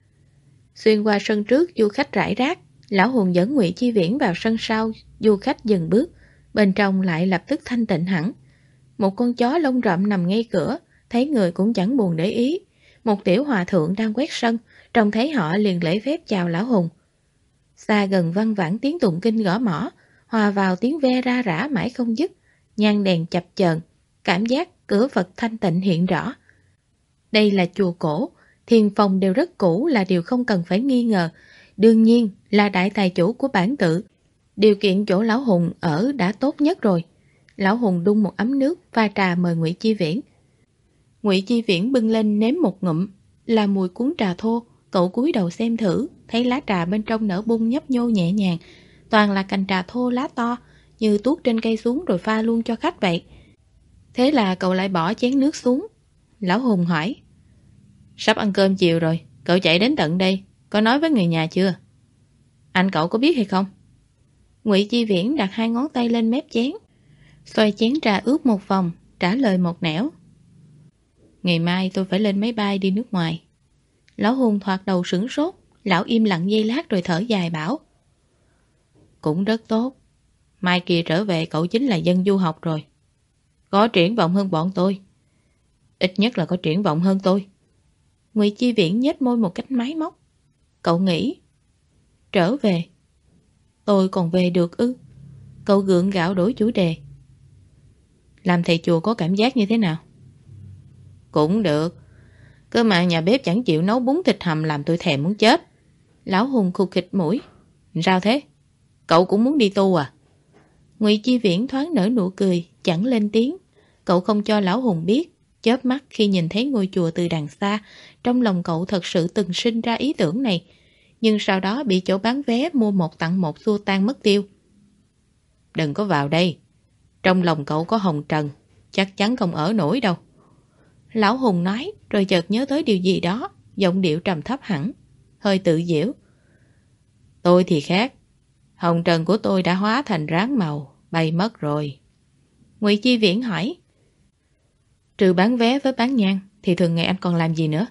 Xuyên qua sân trước du khách rải rác, lão hùng dẫn Ngụy Chi Viễn vào sân sau, du khách dừng bước, bên trong lại lập tức thanh tịnh hẳn. Một con chó lông rậm nằm ngay cửa, thấy người cũng chẳng buồn để ý. Một tiểu hòa thượng đang quét sân, trông thấy họ liền lễ phép chào lão hùng. Xa gần văng vẳng tiếng tụng kinh gõ mõ, hòa vào tiếng ve ra rã mãi không dứt, nhang đèn chập chờn, cảm giác cửa Phật thanh tịnh hiện rõ. Đây là chùa cổ, thiền phòng đều rất cũ là điều không cần phải nghi ngờ. Đương nhiên là đại tài chủ của bản tự. Điều kiện chỗ lão hùng ở đã tốt nhất rồi. Lão hùng đun một ấm nước pha trà mời Ngụy Chi Viễn. Ngụy Chi Viễn bưng lên nếm một ngụm, là mùi cuốn trà thô. Cậu cúi đầu xem thử, thấy lá trà bên trong nở bung nhấp nhô nhẹ nhàng, toàn là cành trà thô lá to, như tuốt trên cây xuống rồi pha luôn cho khách vậy. Thế là cậu lại bỏ chén nước xuống. Lão hùng hỏi. Sắp ăn cơm chiều rồi, cậu chạy đến tận đây, có nói với người nhà chưa? Anh cậu có biết hay không? Ngụy Chi Viễn đặt 2 ngón tay lên mép chén, xoay chén trà ướt một vòng, trả lời một nẻo. Ngày mai tôi phải lên máy bay đi nước ngoài. Lão hùng thoạt đầu sửng sốt, lão im lặng giây lát rồi thở dài bảo. Cũng rất tốt, mai kia trở về cậu chính là dân du học rồi. Có triển vọng hơn bọn tôi. Ít nhất là có triển vọng hơn tôi. Ngụy Chi Viễn nhếch môi một cách máy móc. Cậu nghĩ, trở về, tôi còn về được ư? Cậu gượng gạo đổi chủ đề. Làm thầy chùa có cảm giác như thế nào? Cũng được. Cơ mà nhà bếp chẳng chịu nấu bún thịt hầm làm tôi thèm muốn chết. Lão hùng khục khịch mũi. Sao thế? Cậu cũng muốn đi tu à? Ngụy Chi Viễn thoáng nở nụ cười, chẳng lên tiếng. Cậu không cho lão hùng biết. Chớp mắt khi nhìn thấy ngôi chùa từ đằng xa, trong lòng cậu thật sự từng sinh ra ý tưởng này. Nhưng sau đó bị chỗ bán vé mua 1 tặng 1 xua tan mất tiêu. Đừng có vào đây. Trong lòng cậu có hồng trần, chắc chắn không ở nổi đâu. Lão hùng nói rồi chợt nhớ tới điều gì đó, giọng điệu trầm thấp hẳn, hơi tự giễu. Tôi thì khác. Hồng trần của tôi đã hóa thành ráng màu, bay mất rồi. Ngụy Chi Viễn hỏi. Trừ bán vé với bán nhang thì thường ngày anh còn làm gì nữa?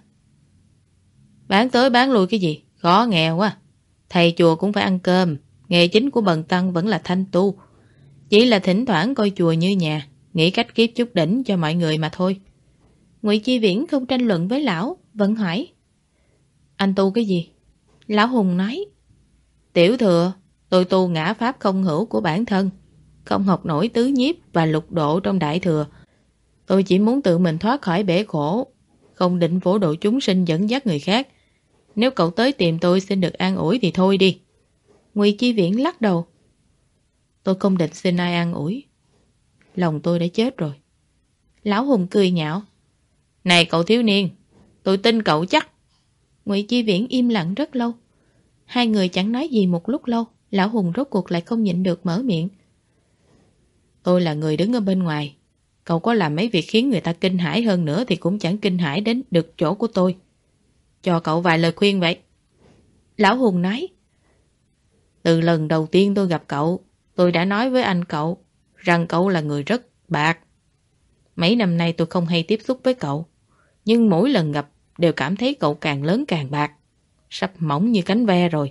Bán tới bán lui cái gì? Khó nghèo quá. Thầy chùa cũng phải ăn cơm. Nghề chính của bần tăng vẫn là thanh tu. Chỉ là thỉnh thoảng coi chùa như nhà, nghĩ cách kiếp chút đỉnh cho mọi người mà thôi. Ngụy Chi Viễn không tranh luận với lão, vẫn hỏi. Anh tu cái gì? Lão hùng nói. Tiểu thừa, tôi tu ngã pháp không hữu của bản thân, không học nổi tứ nhiếp và lục độ trong đại thừa, Tôi chỉ muốn tự mình thoát khỏi bể khổ, không định phổ độ chúng sinh dẫn dắt người khác. Nếu cậu tới tìm tôi xin được an ủi thì thôi đi. Ngụy Chi Viễn lắc đầu. Tôi không định xin ai an ủi. Lòng tôi đã chết rồi. Lão Hùng cười nhạo. Này cậu thiếu niên, tôi tin cậu chắc. Ngụy Chi Viễn im lặng rất lâu. Hai người chẳng nói gì một lúc lâu. Lão Hùng rốt cuộc lại không nhịn được mở miệng. Tôi là người đứng ở bên ngoài. Cậu có làm mấy việc khiến người ta kinh hãi hơn nữa thì cũng chẳng kinh hãi đến được chỗ của tôi. Cho cậu vài lời khuyên vậy. Lão Hùng nói. Từ lần đầu tiên tôi gặp cậu, tôi đã nói với anh cậu rằng cậu là người rất bạc. Mấy năm nay tôi không hay tiếp xúc với cậu, nhưng mỗi lần gặp đều cảm thấy cậu càng lớn càng bạc, sắp mỏng như cánh ve rồi.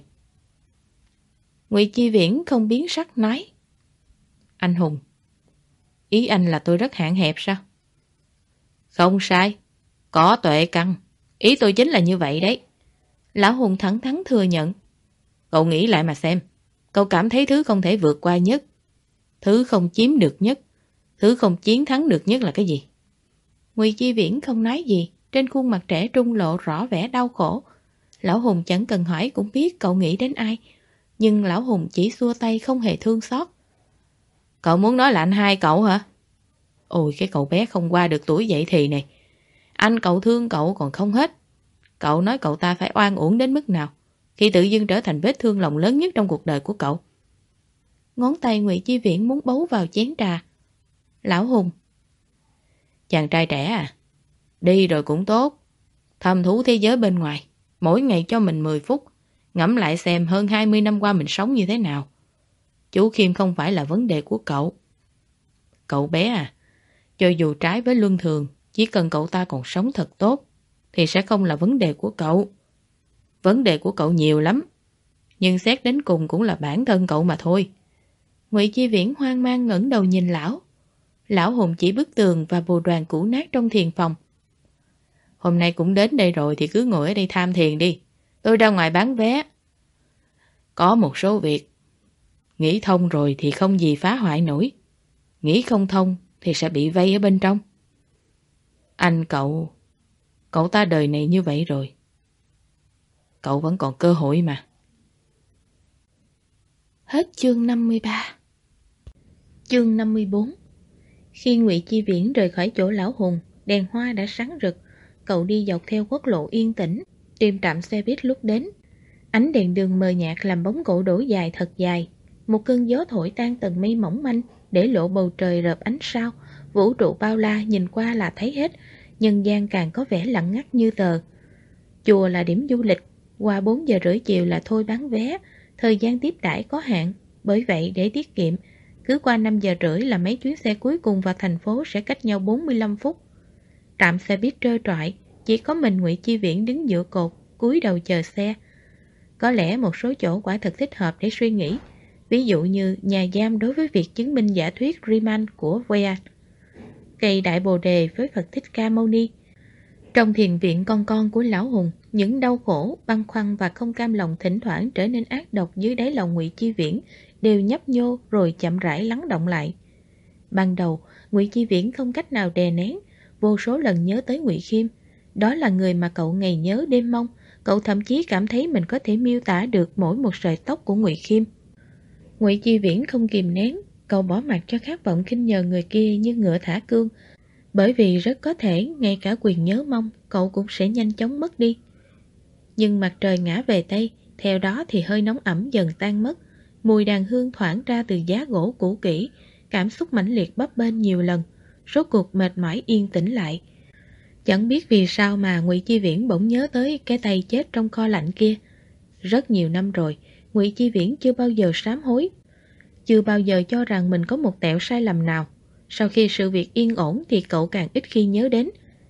Ngụy Chi Viễn không biến sắc nói. Anh Hùng, ý anh là tôi rất hạn hẹp sao? Không sai, có tuệ căn. Ý tôi chính là như vậy đấy. Lão Hùng thẳng thắn thừa nhận. Cậu nghĩ lại mà xem. Cậu cảm thấy thứ không thể vượt qua nhất, thứ không chiếm được nhất, thứ không chiến thắng được nhất là cái gì? Ngụy Chi Viễn không nói gì. Trên khuôn mặt trẻ trung lộ rõ vẻ đau khổ. Lão Hùng chẳng cần hỏi cũng biết cậu nghĩ đến ai. Nhưng Lão Hùng chỉ xua tay không hề thương xót. Cậu muốn nói là anh hai cậu hả? Ôi cái cậu bé không qua được tuổi dậy thì này. Anh cậu thương cậu còn không hết. Cậu nói cậu ta phải oan uổng đến mức nào khi tự dưng trở thành vết thương lòng lớn nhất trong cuộc đời của cậu. Ngón tay Ngụy Chi Viễn muốn bấu vào chén trà. Lão Hùng. Chàng trai trẻ à, đi rồi cũng tốt. Thăm thú thế giới bên ngoài, mỗi ngày cho mình 10 phút, ngẫm lại xem hơn 20 năm qua mình sống như thế nào. Chú Khiêm không phải là vấn đề của cậu. Cậu bé à, cho dù trái với luân thường, chỉ cần cậu ta còn sống thật tốt, thì sẽ không là vấn đề của cậu. Vấn đề của cậu nhiều lắm, nhưng xét đến cùng cũng là bản thân cậu mà thôi. Ngụy Chi Viễn hoang mang ngẩng đầu nhìn lão. Lão Hùng chỉ bức tường và bồ đoàn cũ nát trong thiền phòng. Hôm nay cũng đến đây rồi thì cứ ngồi ở đây tham thiền đi. Tôi ra ngoài bán vé. Có một số việc, nghĩ thông rồi thì không gì phá hoại nổi. Nghĩ không thông thì sẽ bị vây ở bên trong. Anh cậu ta đời này như vậy rồi. Cậu vẫn còn cơ hội mà. Hết chương 53. Chương 54. Khi Ngụy Chi Viễn rời khỏi chỗ Lão Hùng, đèn hoa đã sáng rực. Cậu đi dọc theo quốc lộ yên tĩnh, tìm trạm xe buýt lúc đến. Ánh đèn đường mờ nhạt làm bóng cổ đổ dài thật dài. Một cơn gió thổi tan tầng mây mỏng manh, để lộ bầu trời rợp ánh sao. Vũ trụ bao la nhìn qua là thấy hết, nhân gian càng có vẻ lặng ngắt như tờ. Chùa là điểm du lịch, qua 4 giờ rưỡi chiều là thôi bán vé, thời gian tiếp đãi có hạn. Bởi vậy để tiết kiệm, cứ qua 5 giờ rưỡi là mấy chuyến xe cuối cùng vào thành phố sẽ cách nhau 45 phút. Trạm xe buýt trơ trọi, chỉ có mình Ngụy Chi Viễn đứng giữa cột, cúi đầu chờ xe. Có lẽ một số chỗ quả thật thích hợp để suy nghĩ, ví dụ như nhà giam đối với việc chứng minh giả thuyết Riemann của Weyl, cây đại bồ đề với Phật Thích Ca Mâu Ni. Trong thiền viện con của Lão Hùng, những đau khổ, băn khoăn và không cam lòng thỉnh thoảng trở nên ác độc dưới đáy lòng Ngụy Chi Viễn đều nhấp nhô rồi chậm rãi lắng động lại. Ban đầu, Ngụy Chi Viễn không cách nào đè nén, vô số lần nhớ tới Ngụy Khiêm. Đó là người mà cậu ngày nhớ đêm mong. Cậu thậm chí cảm thấy mình có thể miêu tả được mỗi một sợi tóc của Ngụy Khiêm. Ngụy Chi Viễn không kìm nén, cậu bỏ mặc cho khát vọng khinh nhờ người kia như ngựa thả cương. Bởi vì rất có thể ngay cả quyền nhớ mong cậu cũng sẽ nhanh chóng mất đi. Nhưng mặt trời ngã về Tây, theo đó thì hơi nóng ẩm dần tan mất. Mùi đàn hương thoảng ra từ giá gỗ cũ kỹ, cảm xúc mãnh liệt bấp bênh nhiều lần, rốt cuộc mệt mỏi yên tĩnh lại. Chẳng biết vì sao mà Ngụy Chi Viễn bỗng nhớ tới cái tay chết trong kho lạnh kia. Rất nhiều năm rồi, Ngụy Chi Viễn chưa bao giờ sám hối, chưa bao giờ cho rằng mình có một tẹo sai lầm nào. Sau khi sự việc yên ổn thì cậu càng ít khi nhớ đến.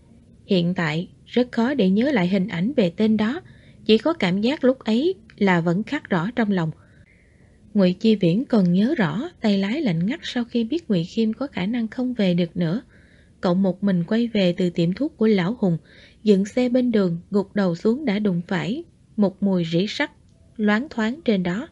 Hiện tại, rất khó để nhớ lại hình ảnh về tên đó, chỉ có cảm giác lúc ấy là vẫn khắc rõ trong lòng. Ngụy Chi Viễn còn nhớ rõ tay lái lạnh ngắt sau khi biết Ngụy Khiêm có khả năng không về được nữa. Cậu một mình quay về từ tiệm thuốc của Lão Hùng, dừng xe bên đường, gục đầu xuống đã đụng phải một mùi rỉ sắt loáng thoáng trên đó.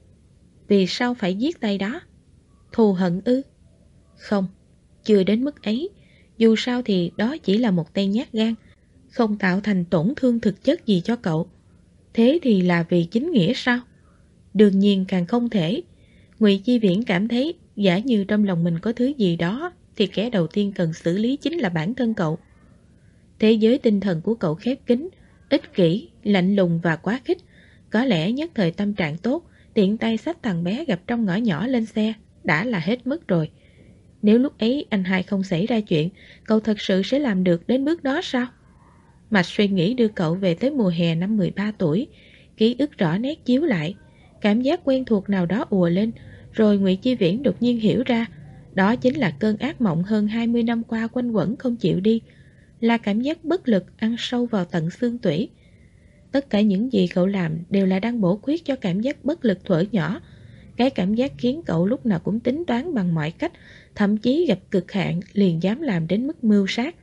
Vì sao phải giết tay đó? Thù hận ư? Không, chưa đến mức ấy. Dù sao thì đó chỉ là một tay nhát gan, không tạo thành tổn thương thực chất gì cho cậu. Thế thì là vì chính nghĩa sao? Đương nhiên càng không thể. Ngụy Chi Viễn cảm thấy giả như trong lòng mình có thứ gì đó thì kẻ đầu tiên cần xử lý chính là bản thân cậu. Thế giới tinh thần của cậu khép kín, ích kỷ, lạnh lùng và quá khích. Có lẽ nhất thời tâm trạng tốt, tiện tay xách thằng bé gặp trong ngõ nhỏ lên xe đã là hết mức rồi. Nếu lúc ấy anh hai không xảy ra chuyện, cậu thật sự sẽ làm được đến bước đó sao? Mạch suy nghĩ đưa cậu về tới mùa hè năm 13 tuổi, ký ức rõ nét chiếu lại. Cảm giác quen thuộc nào đó ùa lên, rồi Ngụy Chi Viễn đột nhiên hiểu ra, đó chính là cơn ác mộng hơn 20 năm qua quanh quẩn không chịu đi, là cảm giác bất lực ăn sâu vào tận xương tủy. Tất cả những gì cậu làm đều là đang bổ khuyết cho cảm giác bất lực thuở nhỏ, cái cảm giác khiến cậu lúc nào cũng tính toán bằng mọi cách, thậm chí gặp cực hạn liền dám làm đến mức mưu sát.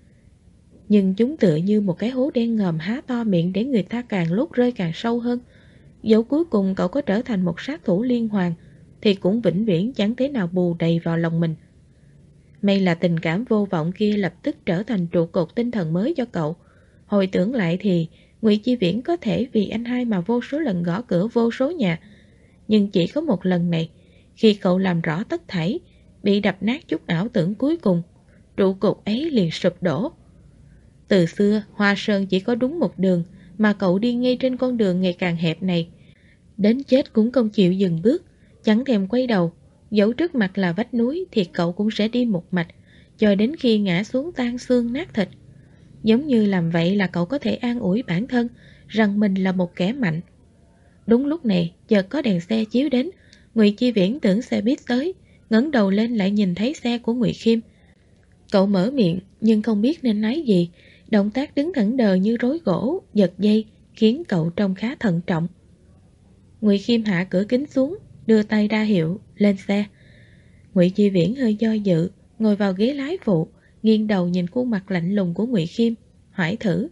Nhưng chúng tựa như một cái hố đen ngòm há to miệng để người ta càng lúc rơi càng sâu hơn. Dẫu cuối cùng cậu có trở thành một sát thủ liên hoàn thì cũng vĩnh viễn chẳng thể nào bù đầy vào lòng mình. May là tình cảm vô vọng kia lập tức trở thành trụ cột tinh thần mới cho cậu. Hồi tưởng lại thì Ngụy Chi Viễn có thể vì anh hai mà vô số lần gõ cửa vô số nhà. Nhưng chỉ có một lần này, khi cậu làm rõ tất thảy, bị đập nát chút ảo tưởng cuối cùng, trụ cột ấy liền sụp đổ. Từ xưa, Hoa Sơn chỉ có đúng một đường, mà cậu đi ngay trên con đường ngày càng hẹp này. Đến chết cũng không chịu dừng bước, chẳng thèm quay đầu. Dẫu trước mặt là vách núi thì cậu cũng sẽ đi một mạch, cho đến khi ngã xuống tan xương nát thịt. Giống như làm vậy là cậu có thể an ủi bản thân rằng mình là một kẻ mạnh. Đúng lúc này, chợt có đèn xe chiếu đến. Ngụy Chi Viễn tưởng xe buýt tới, ngẩng đầu lên lại nhìn thấy xe của Ngụy Khiêm. Cậu mở miệng nhưng không biết nên nói gì. Động tác đứng thẫn đờ như rối gỗ, giật dây khiến cậu trông khá thận trọng. Ngụy Khiêm hạ cửa kính xuống, đưa tay ra hiệu lên xe. Ngụy Chi Viễn hơi do dự, ngồi vào ghế lái phụ, nghiêng đầu nhìn khuôn mặt lạnh lùng của Ngụy Khiêm, hỏi thử: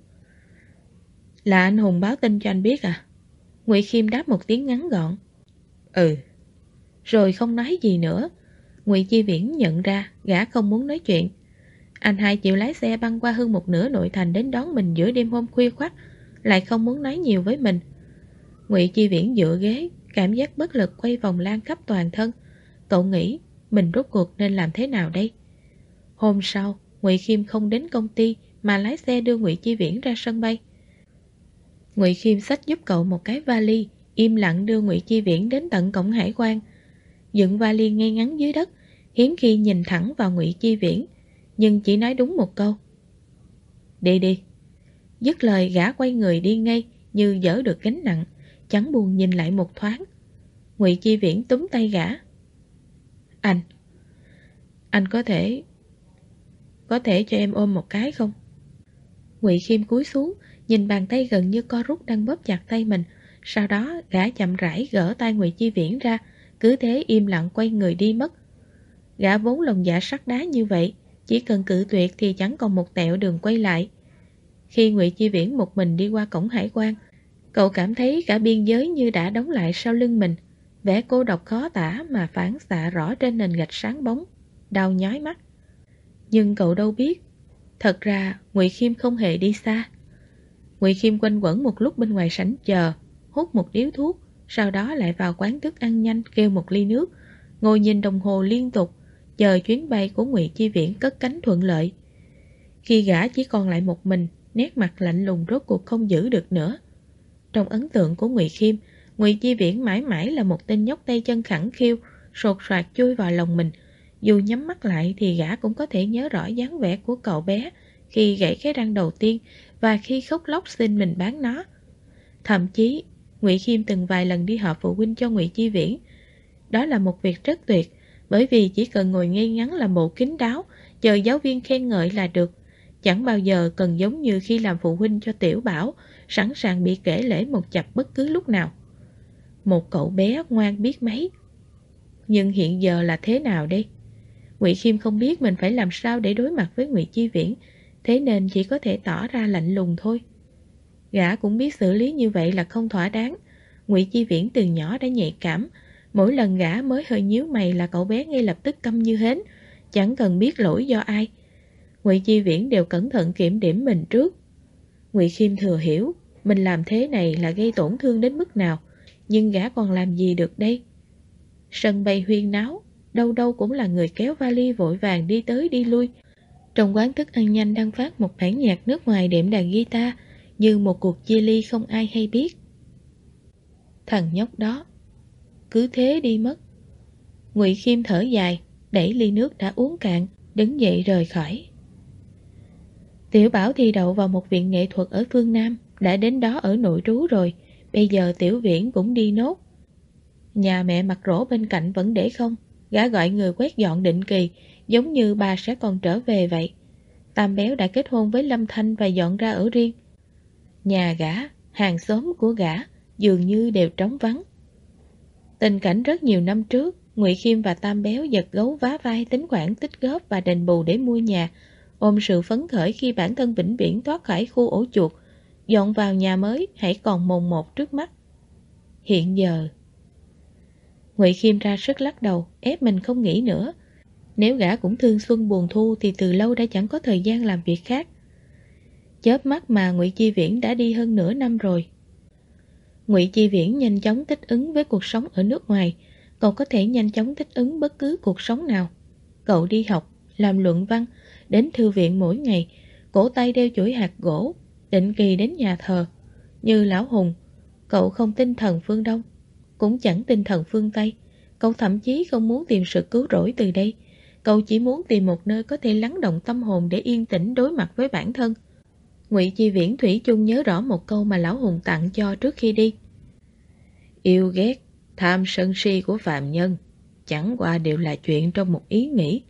"Là anh Hùng báo tin cho anh biết à?" Ngụy Khiêm đáp một tiếng ngắn gọn: "Ừ." Rồi không nói gì nữa. Ngụy Chi Viễn nhận ra gã không muốn nói chuyện. Anh hai chịu lái xe băng qua hơn một nửa nội thành đến đón mình giữa đêm hôm khuya khoắt, lại không muốn nói nhiều với mình. Ngụy Chi Viễn dựa ghế, cảm giác bất lực quay vòng lan khắp toàn thân. Cậu nghĩ mình rốt cuộc nên làm thế nào đây? Hôm sau, Ngụy Khiêm không đến công ty mà lái xe đưa Ngụy Chi Viễn ra sân bay. Ngụy Khiêm xách giúp cậu một cái vali, im lặng đưa Ngụy Chi Viễn đến tận cổng hải quan. Dựng vali ngay ngắn dưới đất, hiếm khi nhìn thẳng vào Ngụy Chi Viễn, nhưng chỉ nói đúng một câu: "Đi đi." Dứt lời gã quay người đi ngay như dỡ được gánh nặng, chẳng buồn nhìn lại một thoáng. Ngụy Chi Viễn túm tay gã: Anh có thể cho em ôm một cái không?" Ngụy Khiêm cúi xuống, nhìn bàn tay gần như co rút đang bóp chặt tay mình. Sau đó gã chậm rãi gỡ tay Ngụy Chi Viễn ra, cứ thế im lặng quay người đi mất. Gã vốn lòng dạ sắt đá như vậy, chỉ cần cự tuyệt thì chẳng còn một tẹo đường quay lại. Khi Ngụy Chi Viễn một mình đi qua cổng hải quan, cậu cảm thấy cả biên giới như đã đóng lại sau lưng mình. Vẻ cô độc khó tả mà phản xạ rõ trên nền gạch sáng bóng, đau nhói mắt. Nhưng cậu đâu biết, thật ra Ngụy Khiêm không hề đi xa. Ngụy Khiêm quanh quẩn một lúc bên ngoài sảnh chờ, hút một điếu thuốc, sau đó lại vào quán thức ăn nhanh kêu một ly nước, ngồi nhìn đồng hồ liên tục, chờ chuyến bay của Ngụy Chi Viễn cất cánh thuận lợi. Khi gã chỉ còn lại một mình, nét mặt lạnh lùng rốt cuộc không giữ được nữa. Trong ấn tượng của Ngụy Khiêm, Ngụy Chi Viễn mãi mãi là một tên nhóc tay chân khẳng khiu, sột soạt chui vào lòng mình. Dù nhắm mắt lại thì gã cũng có thể nhớ rõ dáng vẻ của cậu bé khi gãy cái răng đầu tiên và khi khóc lóc xin mình bán nó. Thậm chí, Ngụy Khiêm từng vài lần đi họp phụ huynh cho Ngụy Chi Viễn. Đó là một việc rất tuyệt, bởi vì chỉ cần ngồi ngay ngắn làm bộ kín đáo, chờ giáo viên khen ngợi là được. Chẳng bao giờ cần giống như khi làm phụ huynh cho Tiểu Bảo, sẵn sàng bị kể lể một chặp bất cứ lúc nào. Một cậu bé ngoan biết mấy. Nhưng hiện giờ là thế nào đây? Ngụy Khiêm không biết mình phải làm sao để đối mặt với Ngụy Chi Viễn, thế nên chỉ có thể tỏ ra lạnh lùng thôi. Gã cũng biết xử lý như vậy là không thỏa đáng. Ngụy Chi Viễn từ nhỏ đã nhạy cảm, mỗi lần gã mới hơi nhíu mày là cậu bé ngay lập tức câm như hến, chẳng cần biết lỗi do ai. Ngụy Chi Viễn đều cẩn thận kiểm điểm mình trước. Ngụy Khiêm thừa hiểu mình làm thế này là gây tổn thương đến mức nào, nhưng gã còn làm gì được đây? Sân bay huyên náo, đâu đâu cũng là người kéo vali vội vàng đi tới đi lui. Trong quán thức ăn nhanh đang phát một bản nhạc nước ngoài đệm đàn guitar, như một cuộc chia ly không ai hay biết. Thằng nhóc đó cứ thế đi mất. Ngụy Khiêm thở dài, đẩy ly nước đã uống cạn, đứng dậy rời khỏi. Tiểu Bảo thi đậu vào một viện nghệ thuật ở phương Nam, đã đến đó ở nội trú rồi, bây giờ Tiểu Viễn cũng đi nốt. Nhà mẹ mặt rỗ bên cạnh vẫn để không, gã gọi người quét dọn định kỳ, giống như bà sẽ còn trở về vậy. Tam Béo đã kết hôn với Lâm Thanh và dọn ra ở riêng. Nhà gã, hàng xóm của gã dường như đều trống vắng. Tình cảnh rất nhiều năm trước, Ngụy Khiêm và Tam Béo giật gấu vá vai tính khoản tích góp và đền bù để mua nhà, ôm sự phấn khởi khi bản thân vĩnh viễn thoát khỏi khu ổ chuột, dọn vào nhà mới hãy còn mồn một trước mắt. Hiện giờ, Ngụy Khiêm ra sức lắc đầu, ép mình không nghĩ nữa. Nếu gã cũng thương xuân buồn thu thì từ lâu đã chẳng có thời gian làm việc khác. Chớp mắt mà Ngụy Chi Viễn đã đi hơn nửa năm rồi. Ngụy Chi Viễn nhanh chóng thích ứng với cuộc sống ở nước ngoài. Cậu có thể nhanh chóng thích ứng bất cứ cuộc sống nào. Cậu đi học, làm luận văn, đến thư viện mỗi ngày, cổ tay đeo chuỗi hạt gỗ, định kỳ đến nhà thờ. Như Lão Hùng, cậu không tin thần phương Đông, cũng chẳng tin thần phương Tây. Cậu thậm chí không muốn tìm sự cứu rỗi từ đây. Cậu chỉ muốn tìm một nơi có thể lắng động tâm hồn để yên tĩnh đối mặt với bản thân. Ngụy Chi Viễn thủy chung nhớ rõ một câu mà Lão Hùng tặng cho trước khi đi. Yêu ghét, tham sân si của phàm nhân chẳng qua đều là chuyện trong một ý nghĩ.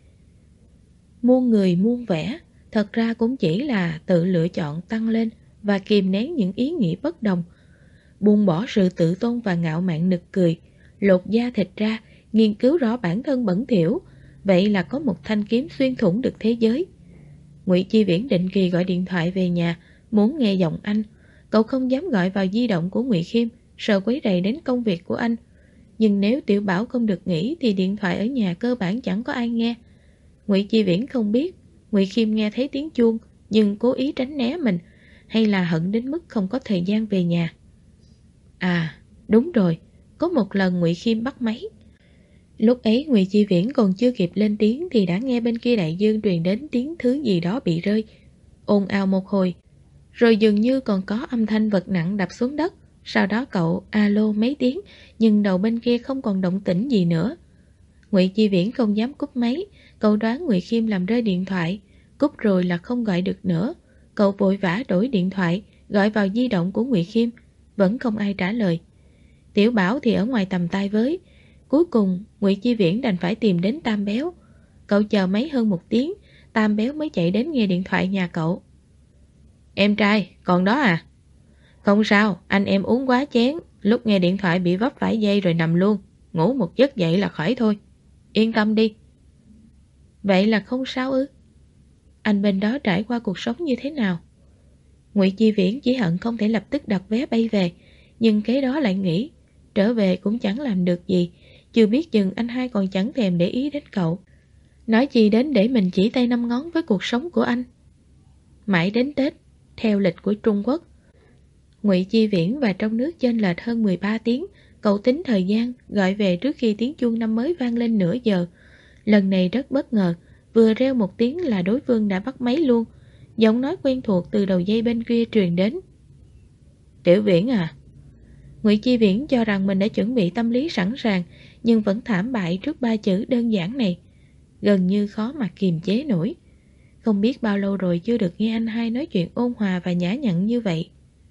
Muôn người muôn vẻ, thật ra cũng chỉ là tự lựa chọn tăng lên và kìm nén những ý nghĩ bất đồng. Buông bỏ sự tự tôn và ngạo mạn nực cười, lột da thịt ra, nghiên cứu rõ bản thân bẩn thỉu, vậy là có một thanh kiếm xuyên thủng được thế giới. Ngụy Chi Viễn định kỳ gọi điện thoại về nhà, muốn nghe giọng anh. Cậu không dám gọi vào di động của Ngụy Khiêm, sợ quấy rầy đến công việc của anh. Nhưng nếu Tiểu Bảo không được nghỉ thì điện thoại ở nhà cơ bản chẳng có ai nghe. Ngụy Chi Viễn không biết Ngụy Khiêm nghe thấy tiếng chuông nhưng cố ý tránh né mình, hay là hận đến mức không có thời gian về nhà. À, đúng rồi, có một lần Ngụy Khiêm bắt máy. Lúc ấy Ngụy Chi Viễn còn chưa kịp lên tiếng thì đã nghe bên kia đại dương truyền đến tiếng thứ gì đó bị rơi. Ồn ào một hồi, rồi dường như còn có âm thanh vật nặng đập xuống đất. Sau đó cậu alo mấy tiếng, nhưng đầu bên kia không còn động tĩnh gì nữa. Ngụy Chi Viễn không dám cúp máy, cậu đoán Ngụy Khiêm làm rơi điện thoại. Cúp rồi là không gọi được nữa. Cậu vội vã đổi điện thoại, gọi vào di động của Ngụy Khiêm, vẫn không ai trả lời. Tiểu Bảo thì ở ngoài tầm tay với. Cuối cùng Ngụy Chi Viễn đành phải tìm đến Tam Béo. Cậu chờ máy hơn một tiếng, Tam Béo mới chạy đến nghe điện thoại nhà cậu. Em trai, còn đó à? Không sao, anh em uống quá chén, lúc nghe điện thoại bị vấp phải dây rồi nằm luôn, ngủ một giấc dậy là khỏi thôi. Yên tâm đi. Vậy là không sao ư? Anh bên đó trải qua cuộc sống như thế nào? Ngụy Chi Viễn chỉ hận không thể lập tức đặt vé bay về, nhưng cái đó lại nghĩ trở về cũng chẳng làm được gì, chưa biết chừng anh hai còn chẳng thèm để ý đến cậu. Nói chi đến để mình chỉ tay năm ngón với cuộc sống của anh. Mãi đến Tết, theo lịch của Trung Quốc, Ngụy Chi Viễn và trong nước chênh lệch hơn 13 tiếng, cậu tính thời gian gọi về trước khi tiếng chuông năm mới vang lên nửa giờ. Lần này rất bất ngờ, vừa reo một tiếng là đối phương đã bắt máy luôn. Giọng nói quen thuộc từ đầu dây bên kia truyền đến. Tiểu Viễn à? Ngụy Chi Viễn cho rằng mình đã chuẩn bị tâm lý sẵn sàng, nhưng vẫn thảm bại trước ba chữ đơn giản này. Gần như khó mà kiềm chế nổi. Không biết bao lâu rồi chưa được nghe anh hai nói chuyện ôn hòa và nhã nhặn như vậy.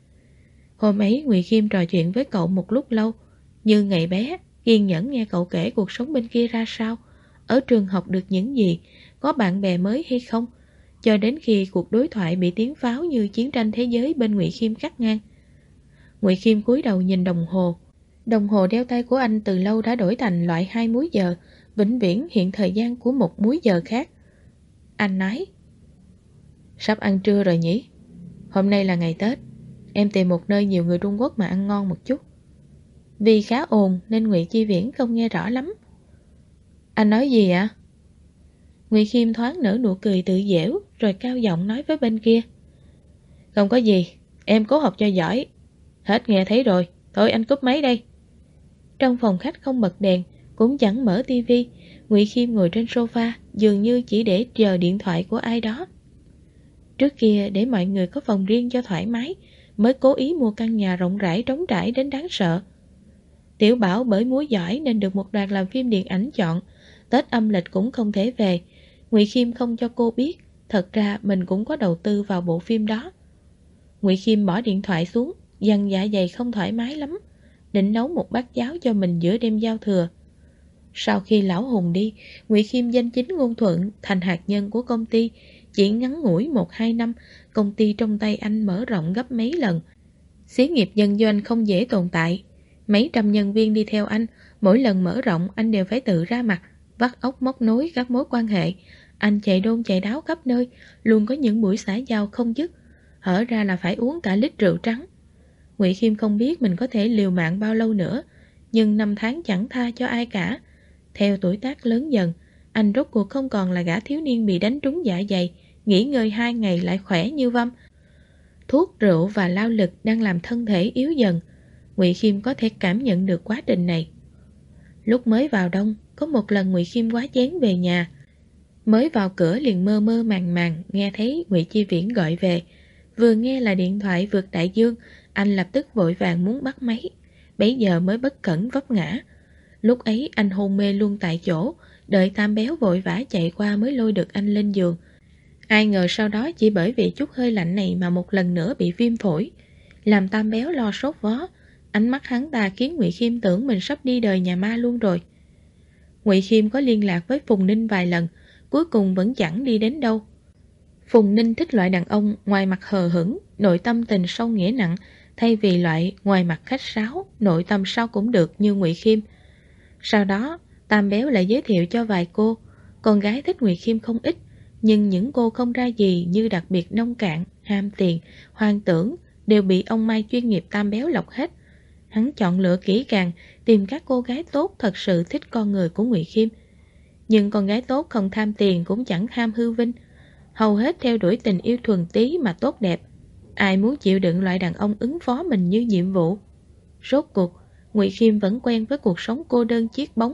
Hôm ấy Ngụy Khiêm trò chuyện với cậu một lúc lâu, như ngày bé, kiên nhẫn nghe cậu kể cuộc sống bên kia ra sao, ở trường học được những gì, có bạn bè mới hay không, cho đến khi cuộc đối thoại bị tiếng pháo như chiến tranh thế giới bên Ngụy Khiêm cắt ngang. Ngụy Khiêm cúi đầu nhìn đồng hồ. Đồng hồ đeo tay của anh từ lâu đã đổi thành loại 2 múi giờ, vĩnh viễn hiện thời gian của một múi giờ khác. Anh nói, sắp ăn trưa rồi nhỉ? Hôm nay là ngày Tết, em tìm một nơi nhiều người Trung Quốc mà ăn ngon một chút. Vì khá ồn nên Ngụy Chi Viễn không nghe rõ lắm. Anh nói gì ạ? Ngụy Khiêm thoáng nở nụ cười tự giễu, rồi cao giọng nói với bên kia. Không có gì, em cố học cho giỏi. Hết nghe thấy rồi, thôi anh cúp máy đây. Trong phòng khách không bật đèn, cũng chẳng mở tivi. Ngụy Khiêm ngồi trên sofa, dường như chỉ để chờ điện thoại của ai đó. Trước kia để mọi người có phòng riêng cho thoải mái, mới cố ý mua căn nhà rộng rãi trống trải đến đáng sợ. Tiểu Bảo bởi múa giỏi nên được một đoàn làm phim điện ảnh chọn. Tết âm lịch cũng không thể về. Ngụy Khiêm không cho cô biết, thật ra mình cũng có đầu tư vào bộ phim đó. Ngụy Khiêm bỏ điện thoại xuống, dằn dạ dày không thoải mái lắm, định nấu một bát cháo cho mình giữa đêm giao thừa. Sau khi lão Hùng đi, Ngụy Khiêm danh chính ngôn thuận thành hạt nhân của công ty. Chỉ ngắn ngủi 1-2 năm, công ty trong tay anh mở rộng gấp mấy lần. Xí nghiệp nhân doanh không dễ tồn tại. Mấy trăm nhân viên đi theo anh, mỗi lần mở rộng anh đều phải tự ra mặt, vắt óc móc nối các mối quan hệ. Anh chạy đôn chạy đáo khắp nơi, luôn có những buổi xã giao không dứt, hở ra là phải uống cả lít rượu trắng. Ngụy Khiêm không biết mình có thể liều mạng bao lâu nữa, nhưng năm tháng chẳng tha cho ai cả. Theo tuổi tác lớn dần, anh rốt cuộc không còn là gã thiếu niên bị đánh trúng dạ dày, nghỉ ngơi 2 ngày lại khỏe như vâm. Thuốc, rượu và lao lực đang làm thân thể yếu dần. Ngụy Khiêm có thể cảm nhận được quá trình này. Lúc mới vào đông, có một lần Ngụy Khiêm quá chén về nhà. Mới vào cửa liền mơ mơ màng màng nghe thấy Ngụy Chi Viễn gọi về. Vừa nghe là điện thoại vượt đại dương, anh lập tức vội vàng muốn bắt máy. Bấy giờ mới bất cẩn vấp ngã. Lúc ấy anh hôn mê luôn tại chỗ, đợi Tam Béo vội vã chạy qua mới lôi được anh lên giường. Ai ngờ sau đó chỉ bởi vì chút hơi lạnh này mà một lần nữa bị viêm phổi, làm Tam Béo lo sốt vó. Ánh mắt hắn ta khiến Ngụy Khiêm tưởng mình sắp đi đời nhà ma luôn rồi. Ngụy Khiêm có liên lạc với Phùng Ninh vài lần, cuối cùng vẫn chẳng đi đến đâu. Phùng Ninh thích loại đàn ông ngoài mặt hờ hững, nội tâm tình sâu nghĩa nặng, thay vì loại ngoài mặt khách sáo, nội tâm sao cũng được như Ngụy Khiêm. Sau đó, Tam Béo lại giới thiệu cho vài cô. Con gái thích Ngụy Khiêm không ít, nhưng những cô không ra gì như đặc biệt nông cạn, ham tiền, hoang tưởng đều bị ông Mai chuyên nghiệp Tam Béo lọc hết. Hắn chọn lựa kỹ càng, tìm các cô gái tốt thật sự thích con người của Ngụy Khiêm. Nhưng con gái tốt không tham tiền cũng chẳng ham hư vinh, hầu hết theo đuổi tình yêu thuần túy mà tốt đẹp. Ai muốn chịu đựng loại đàn ông ứng phó mình như nhiệm vụ? Rốt cuộc, Ngụy Khiêm vẫn quen với cuộc sống cô đơn chiếc bóng.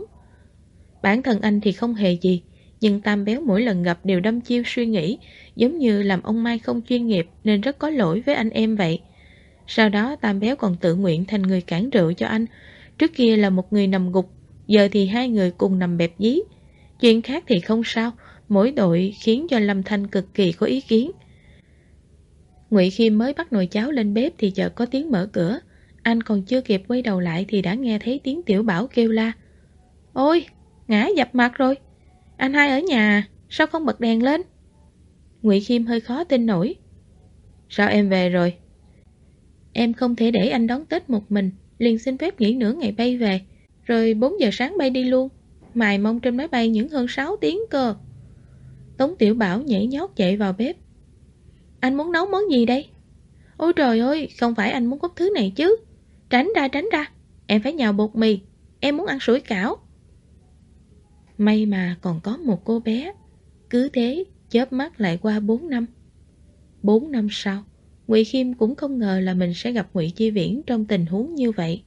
Bản thân anh thì không hề gì, nhưng Tam Béo mỗi lần gặp đều đâm chiêu suy nghĩ, giống như làm ông Mai không chuyên nghiệp nên rất có lỗi với anh em vậy. Sau đó Tam Béo còn tự nguyện thành người cản rượu cho anh. Trước kia là một người nằm gục, giờ thì hai người cùng nằm bẹp dí. Chuyện khác thì không sao, mỗi đội khiến cho Lâm Thanh cực kỳ có ý kiến. Ngụy Khiêm mới bắt nồi cháo lên bếp thì chợt có tiếng mở cửa. Anh còn chưa kịp quay đầu lại thì đã nghe thấy tiếng Tiểu Bảo kêu la. Ôi, ngã dập mặt rồi. Anh hai ở nhà, sao không bật đèn lên? Ngụy Khiêm hơi khó tin nổi. Sao em về rồi? Em không thể để anh đón Tết một mình, liền xin phép nghỉ nửa ngày bay về, rồi 4 giờ sáng bay đi luôn. Mài mong trên máy bay những hơn 6 tiếng cơ. Tống Tiểu Bảo nhảy nhót chạy vào bếp. Anh muốn nấu món gì đây? Ôi trời ơi, không phải anh muốn có thứ này chứ. Tránh ra, em phải nhào bột mì. Em muốn ăn sủi cảo. May mà còn có một cô bé. Cứ thế, chớp mắt lại qua 4 năm. 4 năm sau, Ngụy Khiêm cũng không ngờ là mình sẽ gặp Ngụy Chi Viễn trong tình huống như vậy.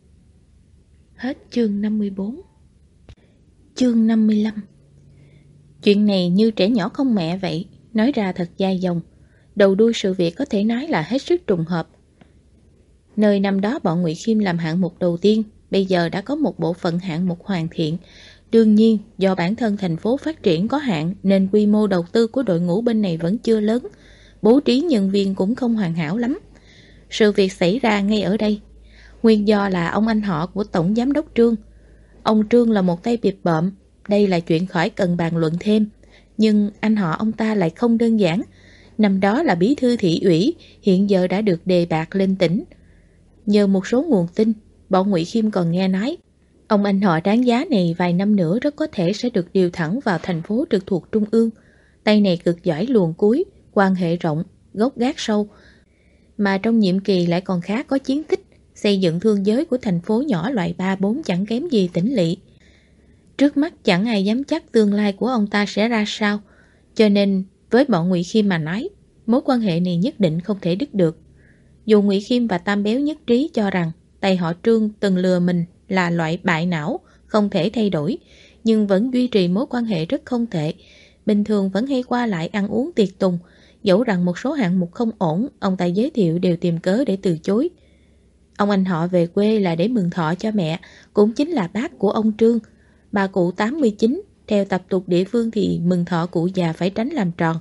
Hết chương 54. Chương 55. Chuyện này như trẻ nhỏ không mẹ vậy, nói ra thật dài dòng. Đầu đuôi sự việc có thể nói là hết sức trùng hợp. Nơi năm đó bọn Ngụy Khiêm làm hạng mục đầu tiên, bây giờ đã có một bộ phận hạng mục hoàn thiện. Đương nhiên, do bản thân thành phố phát triển có hạn nên quy mô đầu tư của đội ngũ bên này vẫn chưa lớn, bố trí nhân viên cũng không hoàn hảo lắm. Sự việc xảy ra ngay ở đây. Nguyên do là ông anh họ của Tổng Giám đốc Trương. Ông Trương là một tay bịp bợm, đây là chuyện khỏi cần bàn luận thêm. Nhưng anh họ ông ta lại không đơn giản. Năm đó là bí thư thị ủy, hiện giờ đã được đề bạt lên tỉnh. Nhờ một số nguồn tin, bọn Ngụy Khiêm còn nghe nói ông anh họ đáng giá này vài năm nữa rất có thể sẽ được điều thẳng vào thành phố trực thuộc Trung ương. Tay này cực giỏi luồn cuối, quan hệ rộng, gốc gác sâu. Mà trong nhiệm kỳ lại còn khá có chiến tích, xây dựng thương giới của thành phố nhỏ loại 3-4 chẳng kém gì tỉnh lỵ. Trước mắt chẳng ai dám chắc tương lai của ông ta sẽ ra sao, cho nên với bọn Ngụy Khiêm mà nói, mối quan hệ này nhất định không thể đứt được. Dù Ngụy Khiêm và Tam Béo nhất trí cho rằng tay họ Trương từng lừa mình là loại bại não, không thể thay đổi, nhưng vẫn duy trì mối quan hệ rất không tệ. Bình thường vẫn hay qua lại ăn uống tiệc tùng, dẫu rằng một số hạng mục không ổn, ông ta giới thiệu đều tìm cớ để từ chối. Ông anh họ về quê là để mừng thọ cho mẹ, cũng chính là bác của ông Trương. Bà cụ 89, theo tập tục địa phương thì mừng thọ cụ già phải tránh làm tròn.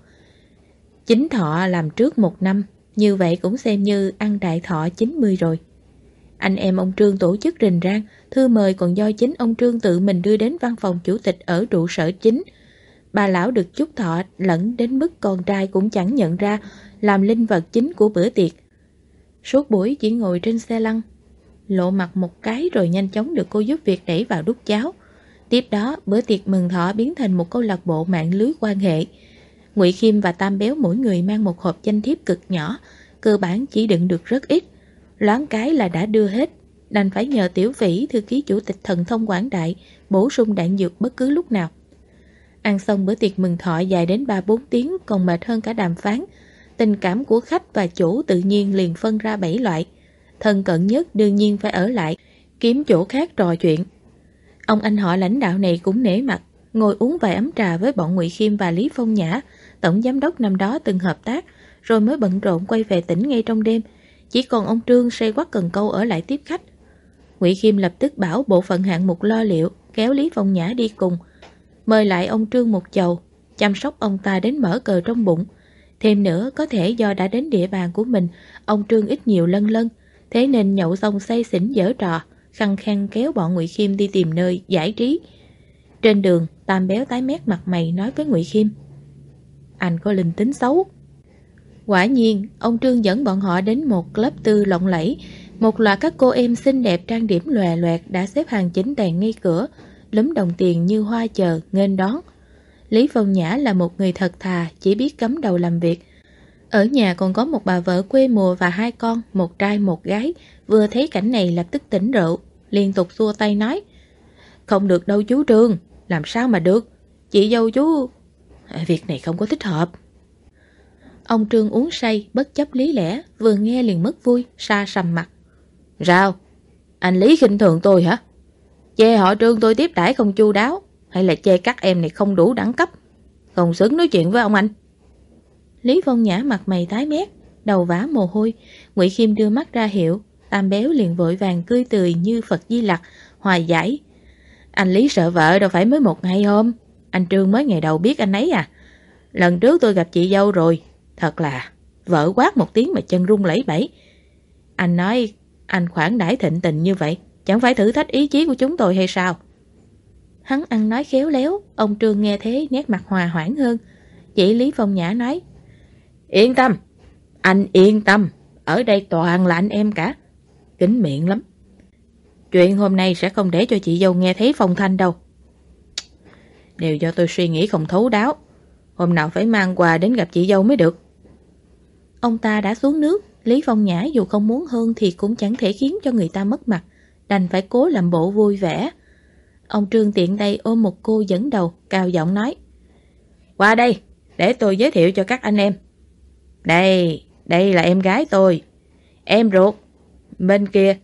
Chính thọ làm trước 1 năm, như vậy cũng xem như ăn đại thọ 90 rồi. Anh em ông Trương tổ chức rình rang, thư mời còn do chính ông Trương tự mình đưa đến văn phòng chủ tịch ở trụ sở chính. Bà lão được chúc thọ lẫn đến mức con trai cũng chẳng nhận ra, làm linh vật chính của bữa tiệc. Suốt buổi chỉ ngồi trên xe lăn, lộ mặt một cái rồi nhanh chóng được cô giúp việc đẩy vào đút cháo. Tiếp đó, bữa tiệc mừng thọ biến thành một câu lạc bộ mạng lưới quan hệ. Ngụy Khiêm và Tam Béo mỗi người mang một hộp danh thiếp cực nhỏ, cơ bản chỉ đựng được rất ít. Loáng cái là đã đưa hết, đành phải nhờ Tiểu Vĩ, thư ký chủ tịch Thần Thông Quảng Đại, bổ sung đạn dược bất cứ lúc nào. Ăn xong bữa tiệc mừng thọ dài đến 3-4 tiếng còn mệt hơn cả đàm phán. Tình cảm của khách và chủ tự nhiên liền phân ra 7 loại. Thân cận nhất đương nhiên phải ở lại, kiếm chỗ khác trò chuyện. Ông anh họ lãnh đạo này cũng nể mặt, ngồi uống vài ấm trà với bọn Ngụy Khiêm và Lý Phong Nhã, tổng giám đốc năm đó từng hợp tác, rồi mới bận rộn quay về tỉnh ngay trong đêm. Chỉ còn ông Trương say quắt cần câu ở lại tiếp khách. Ngụy Khiêm lập tức bảo bộ phận hạng mục lo liệu, kéo Lý Phong Nhã đi cùng. Mời lại ông Trương một chầu, chăm sóc ông ta đến mở cờ trong bụng. Thêm nữa, có thể do đã đến địa bàn của mình, ông Trương ít nhiều lân lân, thế nên nhậu xong say xỉn giở trò, khăng khăng kéo bọn Ngụy Khiêm đi tìm nơi giải trí. Trên đường, Tam Béo tái mét mặt mày nói với Ngụy Khiêm: "Anh có linh tính xấu." Quả nhiên, ông Trương dẫn bọn họ đến một club tư lộng lẫy. Một loạt các cô em xinh đẹp trang điểm lòe loẹt đã xếp hàng chỉnh tề ngay cửa, lúm đồng tiền như hoa chờ, nghênh đón. Lý Phong Nhã là một người thật thà, chỉ biết cắm đầu làm việc. Ở nhà còn có một bà vợ quê mùa và 2 con, một trai một gái. Vừa thấy cảnh này lập tức tỉnh rượu, liên tục xua tay nói: "Không được đâu chú Trương, làm sao mà được, chị dâu chú... việc này không có thích hợp." Ông Trương uống say, bất chấp lý lẽ, vừa nghe liền mất vui, sa sầm mặt. "Sao? Anh Lý khinh thường tôi hả? Chê họ Trương tôi tiếp đãi không chu đáo, hay là chê các em này không đủ đẳng cấp, không xứng nói chuyện với ông anh?" Lý Phong Nhã mặt mày tái mét, đầu vã mồ hôi. Ngụy Khiêm đưa mắt ra hiệu, Tam Béo liền vội vàng tươi cười như Phật Di Lặc, hòa giải: "Anh Lý sợ vợ đâu phải mới 1 ngày hôm, anh Trương mới ngày đầu biết anh ấy à. Lần trước tôi gặp chị dâu rồi, thật là vợ quát một tiếng mà chân run lẩy bẩy. Anh nói anh khoản đãi thịnh tình như vậy, chẳng phải thử thách ý chí của chúng tôi hay sao?" Hắn ăn nói khéo léo, ông Trương nghe thế nét mặt hòa hoãn hơn. Chị Lý Phong Nhã nói: "Yên tâm, anh yên tâm, ở đây toàn là anh em cả, kín miệng lắm. Chuyện hôm nay sẽ không để cho chị dâu nghe thấy phong thanh đâu. Đều do tôi suy nghĩ không thấu đáo, hôm nào phải mang quà đến gặp chị dâu mới được." Ông ta đã xuống nước, Lý Phong Nhã dù không muốn hơn thì cũng chẳng thể khiến cho người ta mất mặt, đành phải cố làm bộ vui vẻ. Ông Trương tiện tay ôm một cô dẫn đầu, cao giọng nói: "Qua đây, để tôi giới thiệu cho các anh em. Đây là em gái tôi, em ruột. Bên kia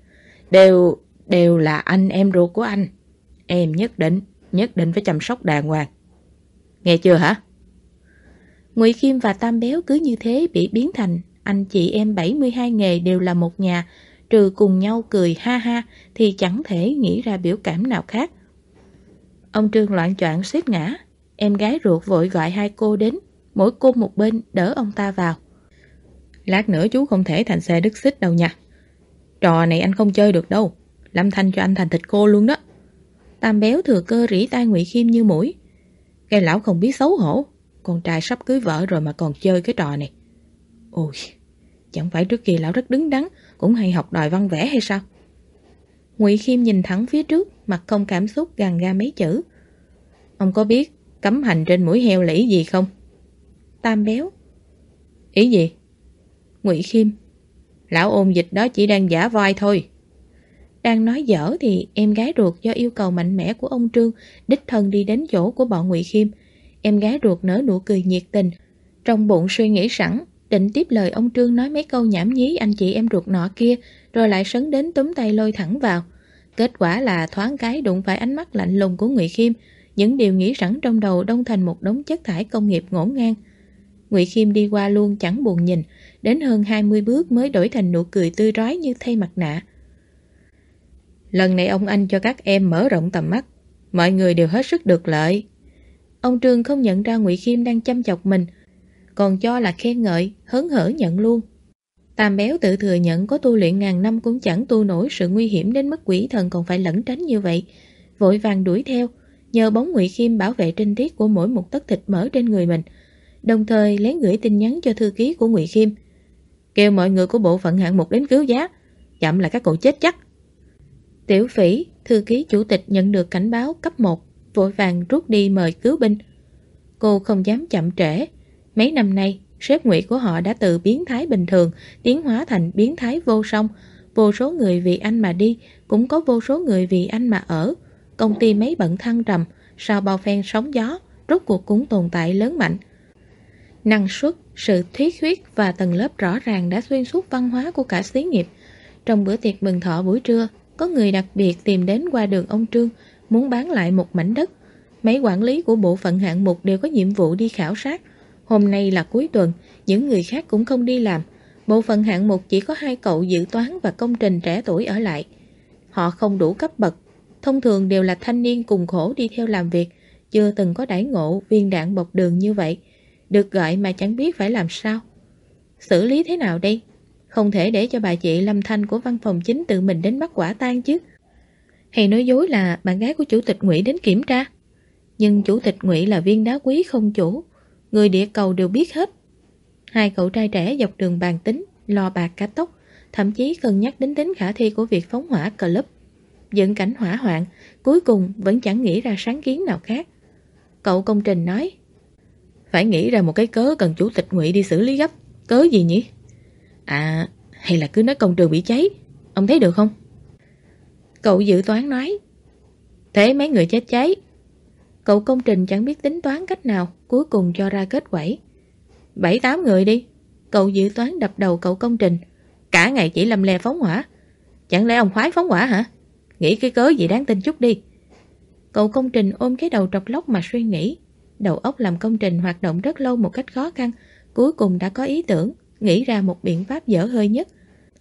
đều là anh em ruột của anh. Em nhất định phải chăm sóc đàng hoàng. Nghe chưa hả?" Ngụy Khiêm và Tam Béo cứ như thế bị biến thành anh chị em 72 nghề đều là một nhà, trừ cùng nhau cười ha ha thì chẳng thể nghĩ ra biểu cảm nào khác. Ông Trương loạng choạng suýt ngã, em gái ruột vội gọi 2 cô đến, mỗi cô một bên đỡ ông ta vào. "Lát nữa chú không thể thành xe đứt xích đâu nha. Trò này anh không chơi được đâu, Lâm Thanh cho anh thành thịt cô luôn đó." Tam Béo thừa cơ rỉ tai Ngụy Khiêm như mũi: "Cái lão không biết xấu hổ, con trai sắp cưới vợ rồi mà còn chơi cái trò này. Ôi, chẳng phải trước kia lão rất đứng đắn, cũng hay học đòi văn vẽ hay sao?" Ngụy Khiêm nhìn thẳng phía trước, mặt không cảm xúc gằn ra mấy chữ: "Ông có biết cấm hành trên mũi heo là ý gì không?" Tam Béo: "Ý gì?" Ngụy Khiêm: "Lão ôn dịch đó chỉ đang giả vai thôi." Đang nói dở thì em gái ruột do yêu cầu mạnh mẽ của ông Trương đích thân đi đến chỗ của bọn Ngụy Khiêm. Em gái ruột nở nụ cười nhiệt tình, trong bụng suy nghĩ sẵn, định tiếp lời ông Trương nói mấy câu nhảm nhí anh chị em ruột nọ kia, rồi lại sấn đến túm tay lôi thẳng vào. Kết quả là thoáng cái đụng phải ánh mắt lạnh lùng của Ngụy Khiêm, những điều nghĩ sẵn trong đầu đông thành một đống chất thải công nghiệp ngổn ngang. Ngụy Khiêm đi qua luôn chẳng buồn nhìn, đến hơn 20 bước mới đổi thành nụ cười tươi rói như thay mặt nạ. Lần này ông anh cho các em mở rộng tầm mắt, mọi người đều hết sức được lợi. Ông Trương không nhận ra Ngụy Khiêm đang chăm chọc mình, còn cho là khen ngợi, hớn hở nhận luôn. Tam Béo tự thừa nhận có tu luyện ngàn năm cũng chẳng tu nổi sự nguy hiểm đến mức quỷ thần còn phải lẩn tránh như vậy, vội vàng đuổi theo, nhờ bóng Ngụy Khiêm bảo vệ trinh tiết của mỗi một tấc thịt mỡ trên người mình, đồng thời lén gửi tin nhắn cho thư ký của Ngụy Khiêm. Kêu mọi người của bộ phận hạng mục đến cứu giá, chậm là các cậu chết chắc. Tiểu Phỉ, thư ký chủ tịch nhận được cảnh báo cấp 1, vội vàng rút đi mời cứu binh. Cô không dám chậm trễ. Mấy năm nay, sếp Ngụy của họ đã từ biến thái bình thường tiến hóa thành biến thái vô song. Vô số người vì anh mà đi, cũng có vô số người vì anh mà ở. Công ty mấy bận thăng trầm, sau bao phen sóng gió, rốt cuộc cũng tồn tại lớn mạnh. Năng suất, sự thiết huyết và tầng lớp rõ ràng đã xuyên suốt văn hóa của cả xí nghiệp. Trong bữa tiệc mừng thọ buổi trưa, có người đặc biệt tìm đến qua đường ông Trương, muốn bán lại một mảnh đất. Mấy quản lý của bộ phận hạng mục đều có nhiệm vụ đi khảo sát. Hôm nay là cuối tuần, những người khác cũng không đi làm. Bộ phận hạng mục chỉ có 2 cậu dự toán và công trình trẻ tuổi ở lại. Họ không đủ cấp bậc, thông thường đều là thanh niên cùng khổ đi theo làm việc, chưa từng có đãi ngộ viên đạn bọc đường như vậy. Được gọi mà chẳng biết phải làm sao. Xử lý thế nào đây? Không thể để cho bà chị Lâm Thanh của văn phòng chính tự mình đến bắt quả tang chứ. Hay nói dối là bạn gái của chủ tịch Ngụy đến kiểm tra. Nhưng chủ tịch Ngụy là viên đá quý không chủ, người địa cầu đều biết hết. 2 cậu trai trẻ dọc đường bàn tính, lo bạc cả tóc, thậm chí cân nhắc đến tính khả thi của việc phóng hỏa club. Dựng cảnh hỏa hoạn, cuối cùng vẫn chẳng nghĩ ra sáng kiến nào khác. Cậu công trình nói, phải nghĩ ra một cái cớ cần chủ tịch Ngụy đi xử lý gấp. Cớ gì nhỉ? À, hay là cứ nói công trường bị cháy, ông thấy được không? Cậu dự toán nói, thế mấy người chết cháy. Cậu công trình chẳng biết tính toán cách nào, cuối cùng cho ra kết quả 7-8 người đi. Cậu dự toán đập đầu cậu công trình, cả ngày chỉ lầm le phóng hỏa. Chẳng lẽ ông khoái phóng hỏa hả? Nghĩ cái cớ gì đáng tin chút đi. Cậu công trình ôm cái đầu trọc lóc mà suy nghĩ. Đầu óc làm công trình hoạt động rất lâu một cách khó khăn, cuối cùng đã có ý tưởng, nghĩ ra một biện pháp dở hơi nhất.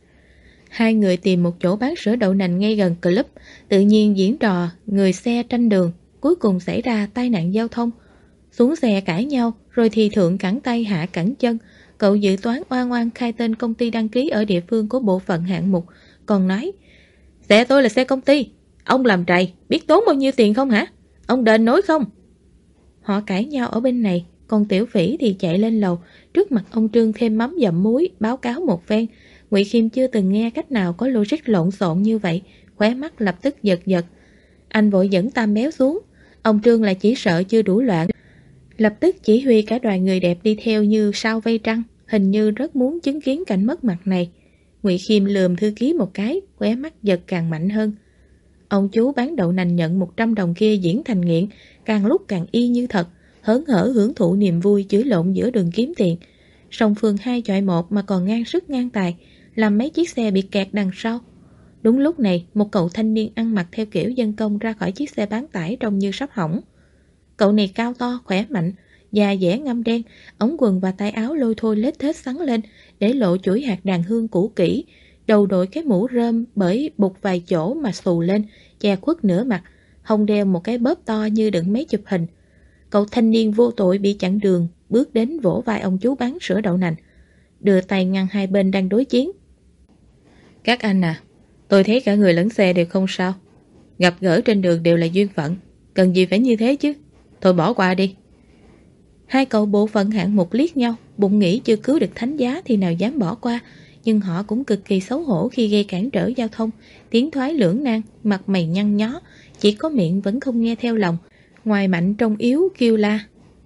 2 người tìm một chỗ bán sữa đậu nành ngay gần club, tự nhiên diễn trò người xe tranh đường, cuối cùng xảy ra tai nạn giao thông. Xuống xe cãi nhau, rồi thì thượng cẳng tay hạ cẳng chân. Cậu dự toán oan oan khai tên công ty đăng ký ở địa phương của bộ phận hạng mục, còn nói, xe tôi là xe công ty, ông làm trầy, biết tốn bao nhiêu tiền không hả? Ông đền nổi không? Họ cãi nhau ở bên này, còn Tiểu Phỉ thì chạy lên lầu, trước mặt ông Trương thêm mắm dặm muối, báo cáo một phen. Ngụy Khiêm chưa từng nghe cách nào có logic lộn xộn như vậy, khóe mắt lập tức giật giật. Anh vội dẫn Tam Béo xuống, ông Trương lại chỉ sợ chưa đủ loạn, lập tức chỉ huy cả đoàn người đẹp đi theo như sao vây trăng, hình như rất muốn chứng kiến cảnh mất mặt này. Ngụy Khiêm lườm thư ký một cái, khóe mắt giật càng mạnh hơn. Ông chú bán đậu nành nhận 100 đồng kia diễn thành nghiện, càng lúc càng y như thật, hớn hở hưởng thụ niềm vui chửi lộn giữa đường kiếm tiền. Song phương 2 chọi 1 mà còn ngang sức ngang tài, làm mấy chiếc xe bị kẹt đằng sau. Đúng lúc này, một cậu thanh niên ăn mặc theo kiểu dân công ra khỏi chiếc xe bán tải trông như sắp hỏng. Cậu này cao to, khỏe mạnh, da dẻ ngăm đen, ống quần và tay áo lôi thôi lết thết sắn lên, để lộ chuỗi hạt đàn hương cũ kỹ. Đầu đội cái mũ rơm bởi bục vài chỗ mà xù lên, che khuất nửa mặt, hông đeo một cái bóp to như đựng máy chụp hình. Cậu thanh niên vô tội bị chặn đường, bước đến vỗ vai ông chú bán sữa đậu nành, đưa tay ngăn hai bên đang đối chiến. Các anh à, tôi thấy cả người lẫn xe đều không sao. Gặp gỡ trên đường đều là duyên phận, cần gì phải như thế chứ. Thôi bỏ qua đi. 2 cậu bộ phận hạng mục liếc nhau, bụng nghĩ chưa cứu được thánh giá thì nào dám bỏ qua. Nhưng họ cũng cực kỳ xấu hổ khi gây cản trở giao thông, tiến thoái lưỡng nan, mặt mày nhăn nhó, chỉ có miệng vẫn không nghe theo lòng, ngoài mạnh trong yếu kêu la.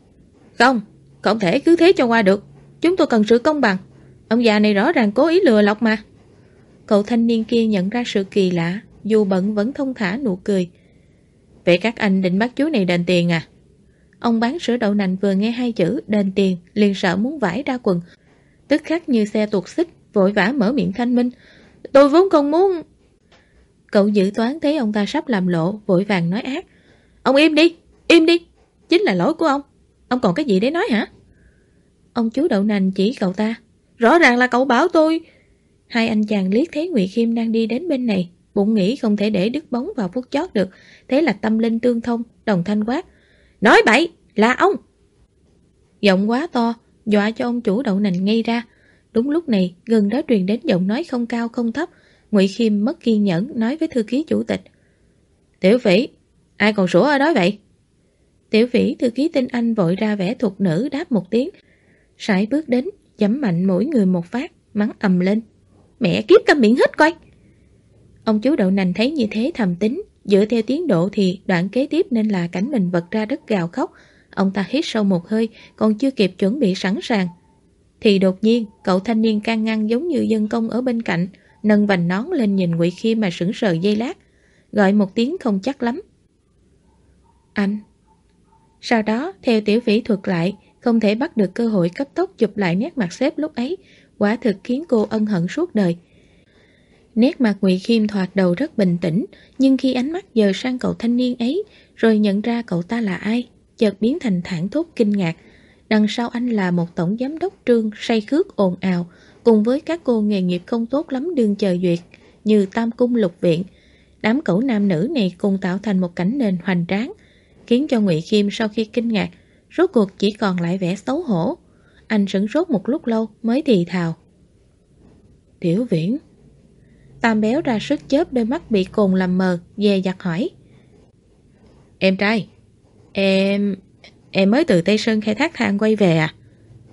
Không thể cứ thế cho qua được, chúng tôi cần sự công bằng. Ông già này rõ ràng cố ý lừa lọc mà. Cậu thanh niên kia nhận ra sự kỳ lạ, dù bận vẫn thông thả nụ cười. Vậy các anh định bắt chú này đền tiền à? Ông bán sữa đậu nành vừa nghe hai chữ đền tiền liền sợ muốn vãi ra quần, tức khắc như xe tuột xích, vội vã mở miệng thanh minh. Tôi vốn không muốn. Cậu dự toán thấy ông ta sắp làm lộ, vội vàng nói ác. Ông im đi, chính là lỗi của ông còn cái gì để nói hả? Ông chú đậu nành chỉ cậu ta. Rõ ràng là cậu bảo tôi. Hai anh chàng liếc thấy Ngụy Khiêm đang đi đến bên này, bụng nghĩ không thể để đứt bóng vào phút chót được, thế là tâm linh tương thông, đồng thanh quát. Nói bậy, là ông! Giọng quá to, dọa cho ông chủ đậu nành ngây ra. Đúng lúc này, gần đó truyền đến giọng nói không cao không thấp. Ngụy Khiêm mất kiên nhẫn nói với thư ký chủ tịch. Tiểu Vĩ, ai còn sủa ở đó vậy? Tiểu Vĩ, thư ký tên Anh vội ra vẻ thục nữ đáp một tiếng. Sải bước đến, giẫm mạnh mỗi người một phát, mắng ầm lên. Mẹ kiếp câm miệng hết coi! Ông chú đậu nành thấy như thế thầm tính, dựa theo tiến độ thì đoạn kế tiếp nên là cảnh mình vật ra đất gào khóc. Ông ta hít sâu một hơi, còn chưa kịp chuẩn bị sẵn sàng. Thì đột nhiên, cậu thanh niên can ngăn giống như dân công ở bên cạnh, nâng vành nón lên nhìn Ngụy Khiêm mà sững sờ giây lát, gọi một tiếng không chắc lắm. Anh. Sau đó, theo Tiểu Vĩ thuật lại, không thể bắt được cơ hội cấp tốc chụp lại nét mặt sếp lúc ấy, quả thực khiến cô ân hận suốt đời. Nét mặt Ngụy Khiêm thoạt đầu rất bình tĩnh, nhưng khi ánh mắt dời sang cậu thanh niên ấy, rồi nhận ra cậu ta là ai, chợt biến thành thảng thốt kinh ngạc. Đằng sau anh là một tổng giám đốc Trương say khước ồn ào, cùng với các cô nghề nghiệp không tốt lắm đương chờ duyệt, như Tam Cung Lục Viện. Đám cẩu nam nữ này cùng tạo thành một cảnh nền hoành tráng, khiến cho Ngụy Khiêm sau khi kinh ngạc, rốt cuộc chỉ còn lại vẻ xấu hổ. Anh sửng sốt một lúc lâu mới thì thào. Tiểu Viễn. Tam Béo ra sức chớp đôi mắt bị cồn làm mờ, dè dặt hỏi. Em trai, em mới từ Tây Sơn khai thác than quay về à?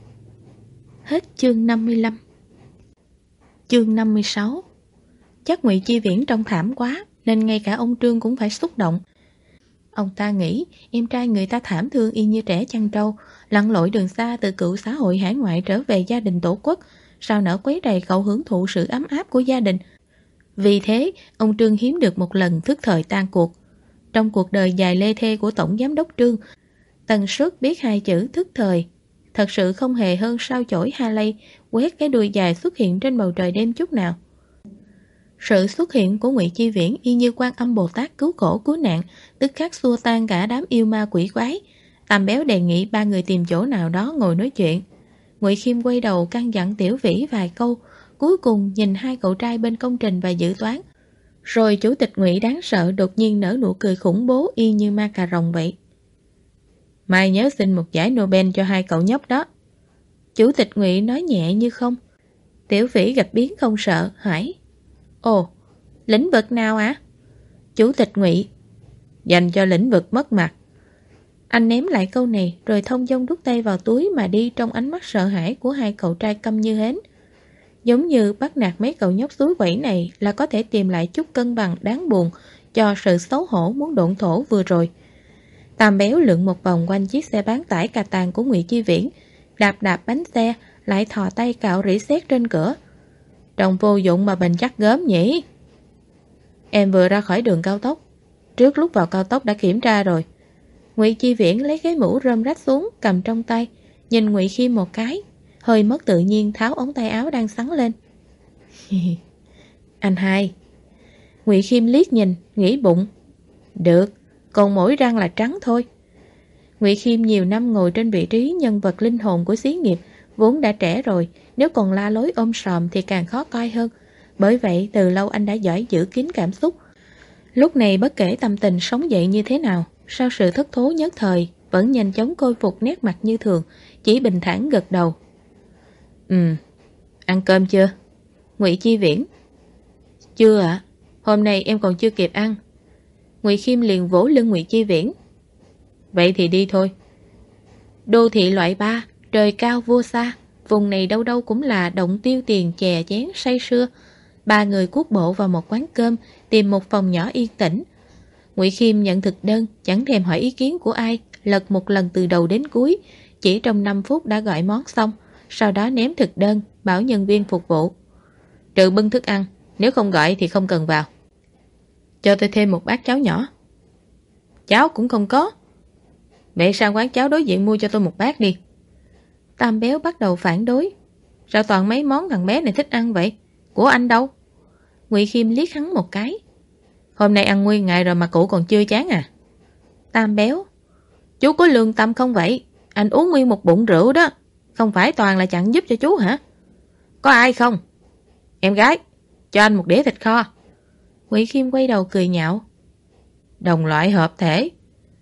Hết chương 55. Chương 56. Chắc Ngụy Chi Viễn trông thảm quá, nên ngay cả ông Trương cũng phải xúc động. Ông ta nghĩ em trai người ta thảm thương y như trẻ chăn trâu, lặn lội đường xa từ cựu xã hội hải ngoại trở về gia đình tổ quốc, sao nỡ quấy rầy cậu hưởng thụ sự ấm áp của gia đình. Vì thế, ông Trương hiếm được một lần thức thời tan cuộc. Trong cuộc đời dài lê thê của Tổng Giám đốc Trương, tần suất biết hai chữ thức thời thật sự không hề hơn sao chổi Harley quét cái đuôi dài xuất hiện trên bầu trời đêm chút nào. Sự xuất hiện của Ngụy Chi Viễn y như Quan Âm Bồ Tát cứu khổ cứu nạn, tức khắc xua tan cả đám yêu ma quỷ quái. Tam Béo đề nghị ba người tìm chỗ nào đó ngồi nói chuyện. Ngụy Khiêm quay đầu căn dặn Tiểu Vĩ vài câu, cuối cùng nhìn hai cậu trai bên công trình và dự toán. Rồi chủ tịch Ngụy đáng sợ đột nhiên nở nụ cười khủng bố y như ma cà rồng vậy. Mai nhớ xin một giải Nobel cho hai cậu nhóc đó. Chủ tịch Ngụy nói nhẹ như không. Tiểu Vĩ gạch biến không sợ, hỏi. Ồ, lĩnh vực nào ạ? Chủ tịch Ngụy. Dành cho lĩnh vực mất mặt. Anh ném lại câu này rồi thông dong đút tay vào túi mà đi trong ánh mắt sợ hãi của hai cậu trai câm như hến. Giống như bắt nạt mấy cậu nhóc suối quẩy này là có thể tìm lại chút cân bằng đáng buồn cho sự xấu hổ muốn độn thổ vừa rồi. Tam Béo lượn một vòng quanh chiếc xe bán tải cà tàng của Ngụy Chi Viễn, đạp bánh xe, lại thò tay cạo rỉ sét trên cửa. Trông vô dụng mà bền chắc gớm nhỉ. Em vừa ra khỏi đường cao tốc, trước lúc vào cao tốc đã kiểm tra rồi. Ngụy Chi Viễn lấy cái mũ rơm rách xuống cầm trong tay, nhìn Ngụy Khiêm một cái, hơi mất tự nhiên tháo ống tay áo đang xắn lên. Anh hai. Ngụy Khiêm liếc nhìn, nghĩ bụng. Được, còn mỗi răng là trắng thôi. Ngụy Khiêm nhiều năm ngồi trên vị trí nhân vật linh hồn của xí nghiệp, vốn đã trẻ rồi, nếu còn la lối ôm sòm thì càng khó coi hơn. Bởi vậy từ lâu anh đã giỏi giữ kín cảm xúc. Lúc này bất kể tâm tình sống dậy như thế nào, sau sự thất thố nhất thời, vẫn nhanh chóng khôi phục nét mặt như thường, chỉ bình thản gật đầu. Ăn cơm chưa? Ngụy Chi Viễn. Chưa ạ, hôm nay em còn chưa kịp ăn. Ngụy Khiêm liền vỗ lưng Ngụy Chi Viễn. Vậy thì đi thôi. Đô thị loại 3, trời cao vua xa, vùng này đâu đâu cũng là động tiêu tiền chè chén say sưa. Ba người cuốc bộ vào một quán cơm, tìm một phòng nhỏ yên tĩnh. Ngụy Khiêm nhận thực đơn, chẳng thèm hỏi ý kiến của ai, lật một lần từ đầu đến cuối, chỉ trong 5 phút đã gọi món xong, sau đó ném thực đơn, bảo nhân viên phục vụ. Trừ bưng thức ăn, nếu không gọi thì không cần vào. Cho tôi thêm một bát cháo nhỏ. Cháo cũng không có. Vậy sang quán cháo đối diện mua cho tôi một bát đi. Tam Béo bắt đầu phản đối. Sao toàn mấy món thằng bé này thích ăn vậy? Của anh đâu? Ngụy Khiêm liếc hắn một cái. Hôm nay ăn nguyên ngày rồi mà cụ còn chưa chán à? Tam Béo: Chú có lương tâm không vậy? Anh uống nguyên một bụng rượu đó. Không phải toàn là chặn giúp cho chú hả? Có ai không? Em gái, cho anh một đĩa thịt kho. Ngụy Khiêm quay đầu cười nhạo. Đồng loại hợp thể.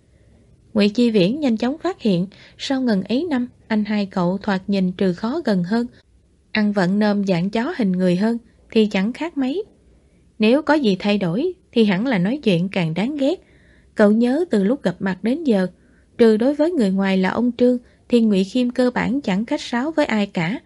Ngụy Chi Viễn nhanh chóng phát hiện, sau ngần ấy năm, anh hai cậu thoạt nhìn trừ khó gần hơn, ăn vận nôm dạng chó hình người hơn thì chẳng khác mấy. Nếu có gì thay đổi thì hẳn là nói chuyện càng đáng ghét. Cậu nhớ từ lúc gặp mặt đến giờ, trừ đối với người ngoài là ông Trương thì Ngụy Khiêm cơ bản chẳng khách sáo với ai cả.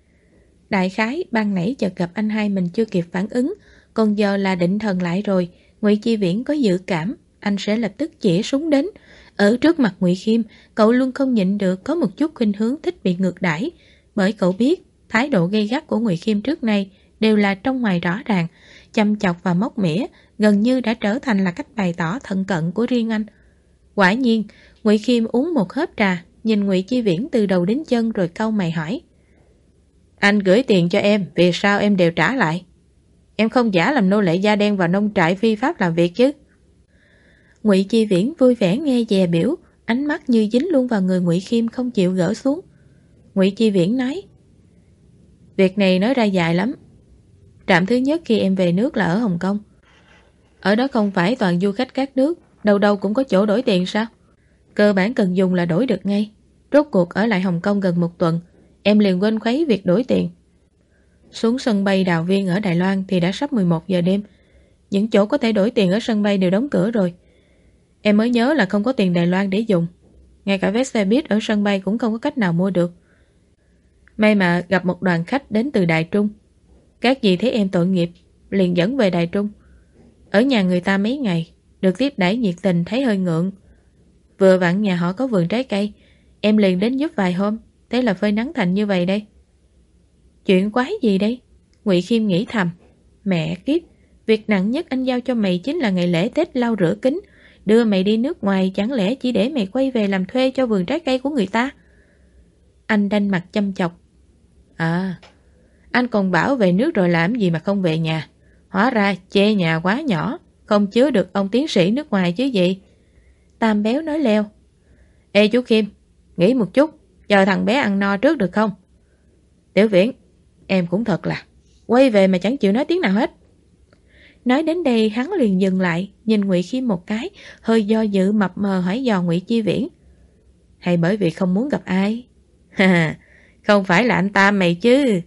Đại khái ban nãy chợt gặp anh hai mình chưa kịp phản ứng, còn giờ là định thần lại rồi. Ngụy Chi Viễn có dự cảm anh sẽ lập tức chĩa súng đến. Ở trước mặt Ngụy Khiêm, cậu luôn không nhịn được có một chút khuynh hướng thích bị ngược đãi, bởi cậu biết thái độ gay gắt của Ngụy Khiêm trước nay đều là trong ngoài rõ ràng, chăm chọc và móc mỉa gần như đã trở thành là cách bày tỏ thân cận của riêng anh. Quả nhiên, Ngụy Khiêm uống một hớp trà, nhìn Ngụy Chi Viễn từ đầu đến chân rồi cau mày hỏi: Anh gửi tiền cho em, vì sao em đều trả lại? Em không giả làm nô lệ da đen vào nông trại phi pháp làm việc chứ? Ngụy Chi Viễn vui vẻ nghe dè biểu, ánh mắt như dính luôn vào người Ngụy Khiêm không chịu gỡ xuống. Ngụy Chi Viễn nói: Việc này nói ra dài lắm. Trạm thứ nhất khi em về nước là ở Hồng Kông. Ở đó không phải toàn du khách các nước, đâu đâu cũng có chỗ đổi tiền sao? Cơ bản cần dùng là đổi được ngay. Rốt cuộc ở lại Hồng Kông gần một tuần, em liền quên khuấy việc đổi tiền. Xuống sân bay Đào Viên ở Đài Loan thì đã sắp 11 giờ đêm. Những chỗ có thể đổi tiền ở sân bay đều đóng cửa rồi. Em mới nhớ là không có tiền Đài Loan để dùng. Ngay cả vé xe buýt ở sân bay cũng không có cách nào mua được. May mà gặp một đoàn khách đến từ Đài Trung. Các dì thấy em tội nghiệp, liền dẫn về Đài Trung. Ở nhà người ta mấy ngày, được tiếp đãi nhiệt tình thấy hơi ngượng. Vừa vặn nhà họ có vườn trái cây, em liền đến giúp vài hôm, thế là phơi nắng thành như vậy đây. Chuyện quái gì đây? Ngụy Khiêm nghĩ thầm. Mẹ kiếp, việc nặng nhất anh giao cho mày chính là ngày lễ Tết lau rửa kính. Đưa mày đi nước ngoài chẳng lẽ chỉ để mày quay về làm thuê cho vườn trái cây của người ta? Anh đanh mặt chăm chọc. À, anh còn bảo về nước rồi làm gì mà không về nhà. Hóa ra chê nhà quá nhỏ, không chứa được ông tiến sĩ nước ngoài chứ gì. Tam Béo nói leo. Ê chú Khiêm, nghĩ một chút, chờ thằng bé ăn no trước được không? Tiểu Viễn, em cũng thật là quay về mà chẳng chịu nói tiếng nào hết. Nói đến đây hắn liền dừng lại, nhìn Ngụy Khiêm một cái, hơi do dự mập mờ hỏi dò Ngụy Chi Viễn. Hay bởi vì không muốn gặp ai? Không phải là anh Tam mày chứ?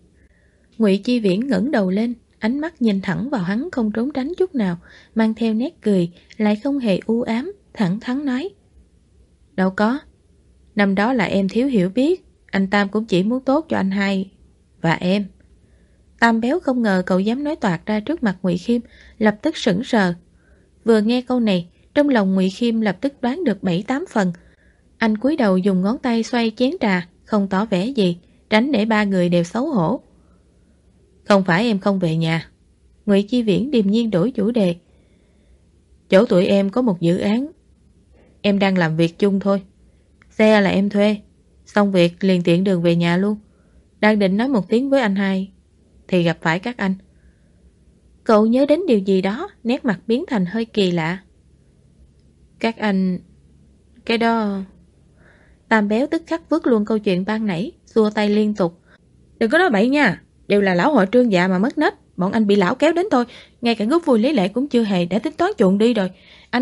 Ngụy Chi Viễn ngẩng đầu lên, ánh mắt nhìn thẳng vào hắn không trốn tránh chút nào, mang theo nét cười, lại không hề u ám, thẳng thắn nói. Đâu có. Năm đó là em thiếu hiểu biết, anh Tam cũng chỉ muốn tốt cho anh hai và em. Tam Béo không ngờ cậu dám nói toạc ra trước mặt Ngụy Khiêm, lập tức sững sờ. Vừa nghe câu này, trong lòng Ngụy Khiêm lập tức đoán được 7-8 phần. Anh cúi đầu dùng ngón tay xoay chén trà, không tỏ vẻ gì, tránh để ba người đều xấu hổ. Không phải em không về nhà. Ngụy Chi Viễn điềm nhiên đổi chủ đề. Chỗ tụi em có một dự án, em đang làm việc chung thôi. Xe là em thuê, xong việc liền tiện đường về nhà luôn. Đang định nói một tiếng với anh hai thì gặp phải các anh. Cậu nhớ đến điều gì đó, nét mặt biến thành hơi kỳ lạ. Các anh... Cái đó... Tam Béo tức khắc vứt luôn câu chuyện ban nãy, xua tay liên tục. Đừng có nói bậy nha, đều là lão hội Trương già mà mất nết. Bọn anh bị lão kéo đến thôi, ngay cả góp vui lấy lệ cũng chưa hề, đã tính toán chuộng đi rồi.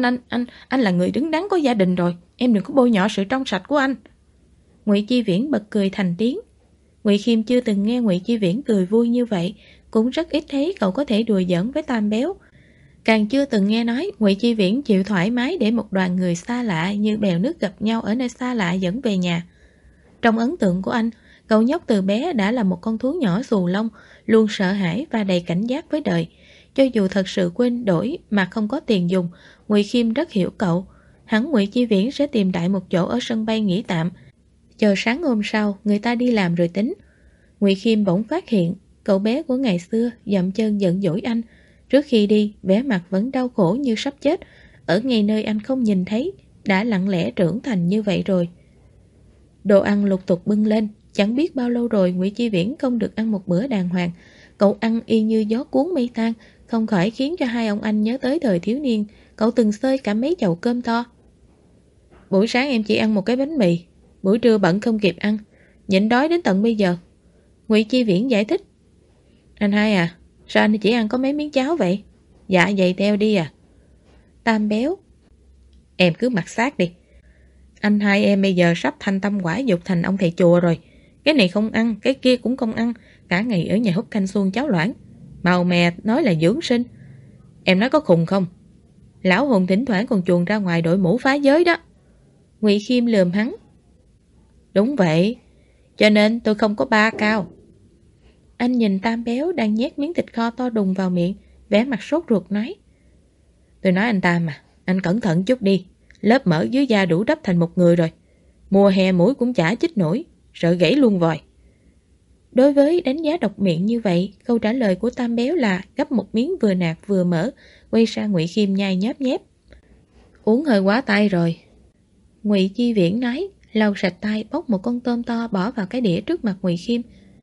Anh là người đứng đắn có gia đình rồi, em đừng có bôi nhọ sự trong sạch của anh. Ngụy Chi Viễn bật cười thành tiếng. Ngụy Khiêm chưa từng nghe Ngụy Chi Viễn cười vui như vậy, cũng rất ít thấy cậu có thể đùa giỡn với Tam Béo. Càng chưa từng nghe nói Ngụy Chi Viễn chịu thoải mái để một đoàn người xa lạ như bèo nước gặp nhau ở nơi xa lạ dẫn về nhà. Trong ấn tượng của anh, cậu nhóc từ bé đã là một con thú nhỏ xù lông, luôn sợ hãi và đầy cảnh giác với đời. Cho dù thật sự quên đổi mà không có tiền dùng, Ngụy Khiêm rất hiểu cậu. Hắn Ngụy Chi Viễn sẽ tìm đại một chỗ ở sân bay nghỉ tạm, chờ sáng hôm sau người ta đi làm rồi tính. Ngụy Khiêm bỗng phát hiện cậu bé của ngày xưa dậm chân giận dỗi anh, Trước khi đi, vẻ mặt vẫn đau khổ như sắp chết, ở ngay nơi anh không nhìn thấy, đã lặng lẽ trưởng thành như vậy rồi. Đồ ăn lục tục bưng lên, chẳng biết bao lâu rồi Ngụy Chi Viễn không được ăn một bữa đàng hoàng. Cậu ăn y như gió cuốn mây tan, không khỏi khiến cho hai ông anh nhớ tới thời thiếu niên, cậu từng xơi cả mấy chậu cơm to. Buổi sáng em chỉ ăn một cái bánh mì, buổi trưa bận không kịp ăn, nhịn đói đến tận bây giờ. Ngụy Chi Viễn giải thích. Anh hai à, sao anh chỉ ăn có mấy miếng cháo vậy? Dạ dày teo đi à. Tam béo. Em cứ mặc xác đi. Anh hai em bây giờ sắp thành tâm quả dục thành ông thầy chùa rồi. Cái này không ăn, cái kia cũng không ăn, cả ngày ở nhà hút canh xuông cháo loãng. Màu mè nói là dưỡng sinh. Em nói có khùng không? Lão hồn thỉnh thoảng còn chuồn ra ngoài đội mũ phá giới đó. Ngụy Khiêm lườm hắn. Đúng vậy, cho nên tôi không có ba cao. Anh nhìn Tam béo đang nhét miếng thịt kho to đùng vào miệng, vẻ mặt sốt ruột nói. Tôi nói anh Tam à, anh cẩn thận chút đi. Lớp mỡ dưới da đủ đắp thành một người rồi. Mùa hè mũi cũng chả chích nổi, sợ gãy luôn vòi. Đối với đánh giá độc miệng như vậy, câu trả lời của Tam béo là gắp một miếng vừa nạc vừa mỡ, quay sang Ngụy Khiêm nhai nhớp nhép. Uống hơi quá tay rồi. Ngụy Chi Viễn nói, lau sạch tay bóc một con tôm to bỏ vào cái đĩa trước mặt Ngụy Khiêm.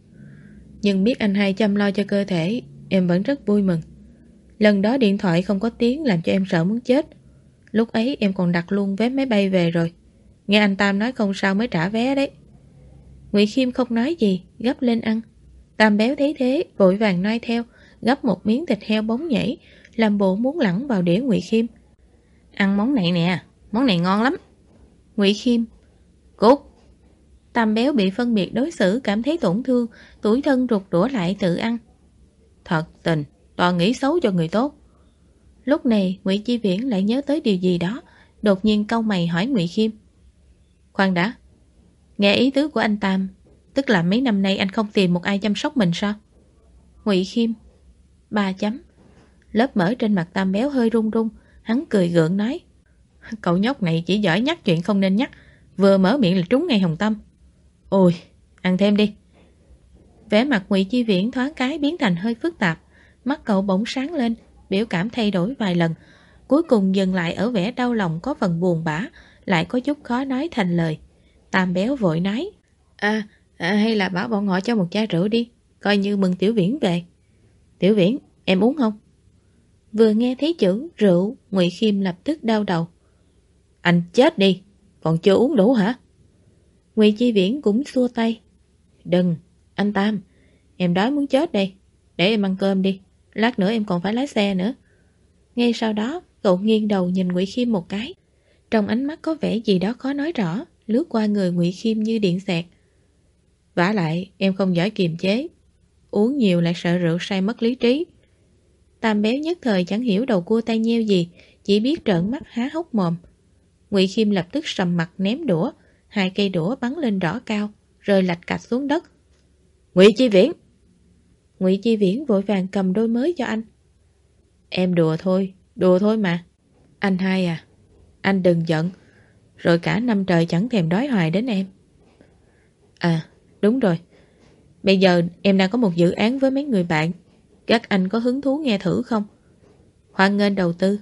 Nhưng biết anh hai chăm lo cho cơ thể, em vẫn rất vui mừng. Lần đó điện thoại không có tiếng làm cho em sợ muốn chết. Lúc ấy em còn đặt luôn vé máy bay về rồi. Nghe anh Tam nói không sao mới trả vé đấy. Ngụy Khiêm không nói gì, gắp lên ăn. Tam béo thấy thế, vội vàng noi theo, gắp một miếng thịt heo bóng nhảy, làm bộ muốn lẳng vào đĩa Ngụy Khiêm. Ăn món này nè, món này ngon lắm. Ngụy Khiêm. Cút. Tam béo bị phân biệt đối xử cảm thấy tổn thương, tủi thân rụt rủa lại tự ăn. Thật tình, toàn nghĩ xấu cho người tốt. Lúc này Ngụy Chi Viễn lại nhớ tới điều gì đó, đột nhiên cau mày hỏi Ngụy Khiêm. Khoan đã, nghe ý tứ của anh Tam, tức là mấy năm nay anh không tìm một ai chăm sóc mình sao? Ngụy Khiêm. 3 chấm. Lớp mỡ trên mặt Tam béo hơi run run, hắn cười gượng nói. Cậu nhóc này chỉ giỏi nhắc chuyện không nên nhắc, vừa mở miệng là trúng ngay hồng tâm. Ôi, ăn thêm đi. Vẻ mặt Ngụy Chi Viễn thoáng cái biến thành hơi phức tạp, mắt cậu bỗng sáng lên, biểu cảm thay đổi vài lần, cuối cùng dừng lại ở vẻ đau lòng có phần buồn bã, lại có chút khó nói thành lời. Tam béo vội nói. Hay là bảo bọn họ cho một chai rượu đi, coi như mừng Tiểu Viễn về. Tiểu Viễn, em uống không? Vừa nghe thấy chữ rượu, Ngụy Khiêm lập tức đau đầu. Anh chết đi, còn chưa uống đủ hả? Ngụy Chi Viễn cũng xua tay. Đừng, anh Tam, em đói muốn chết đây, để em ăn cơm đi, lát nữa em còn phải lái xe nữa. Ngay sau đó, cậu nghiêng đầu nhìn Ngụy Khiêm một cái. Trong ánh mắt có vẻ gì đó khó nói rõ, lướt qua người Ngụy Khiêm như điện xẹt. Vả lại, em không giỏi kiềm chế, uống nhiều lại sợ rượu say mất lý trí. Tam béo nhất thời chẳng hiểu đầu cua tay nheo gì, chỉ biết trợn mắt há hốc mồm. Ngụy Khiêm lập tức sầm mặt ném đũa, 2 cây đũa bắn lên rõ cao, rơi lạch cạch xuống đất. Ngụy Chi Viễn! Ngụy Chi Viễn vội vàng cầm đôi mới cho anh. Em đùa thôi mà. Anh hai à, anh đừng giận, rồi cả năm trời chẳng thèm đói hoài đến em. À, đúng rồi, bây giờ em đang có một dự án với mấy người bạn, các anh có hứng thú nghe thử không? Hoan nghênh đầu tư.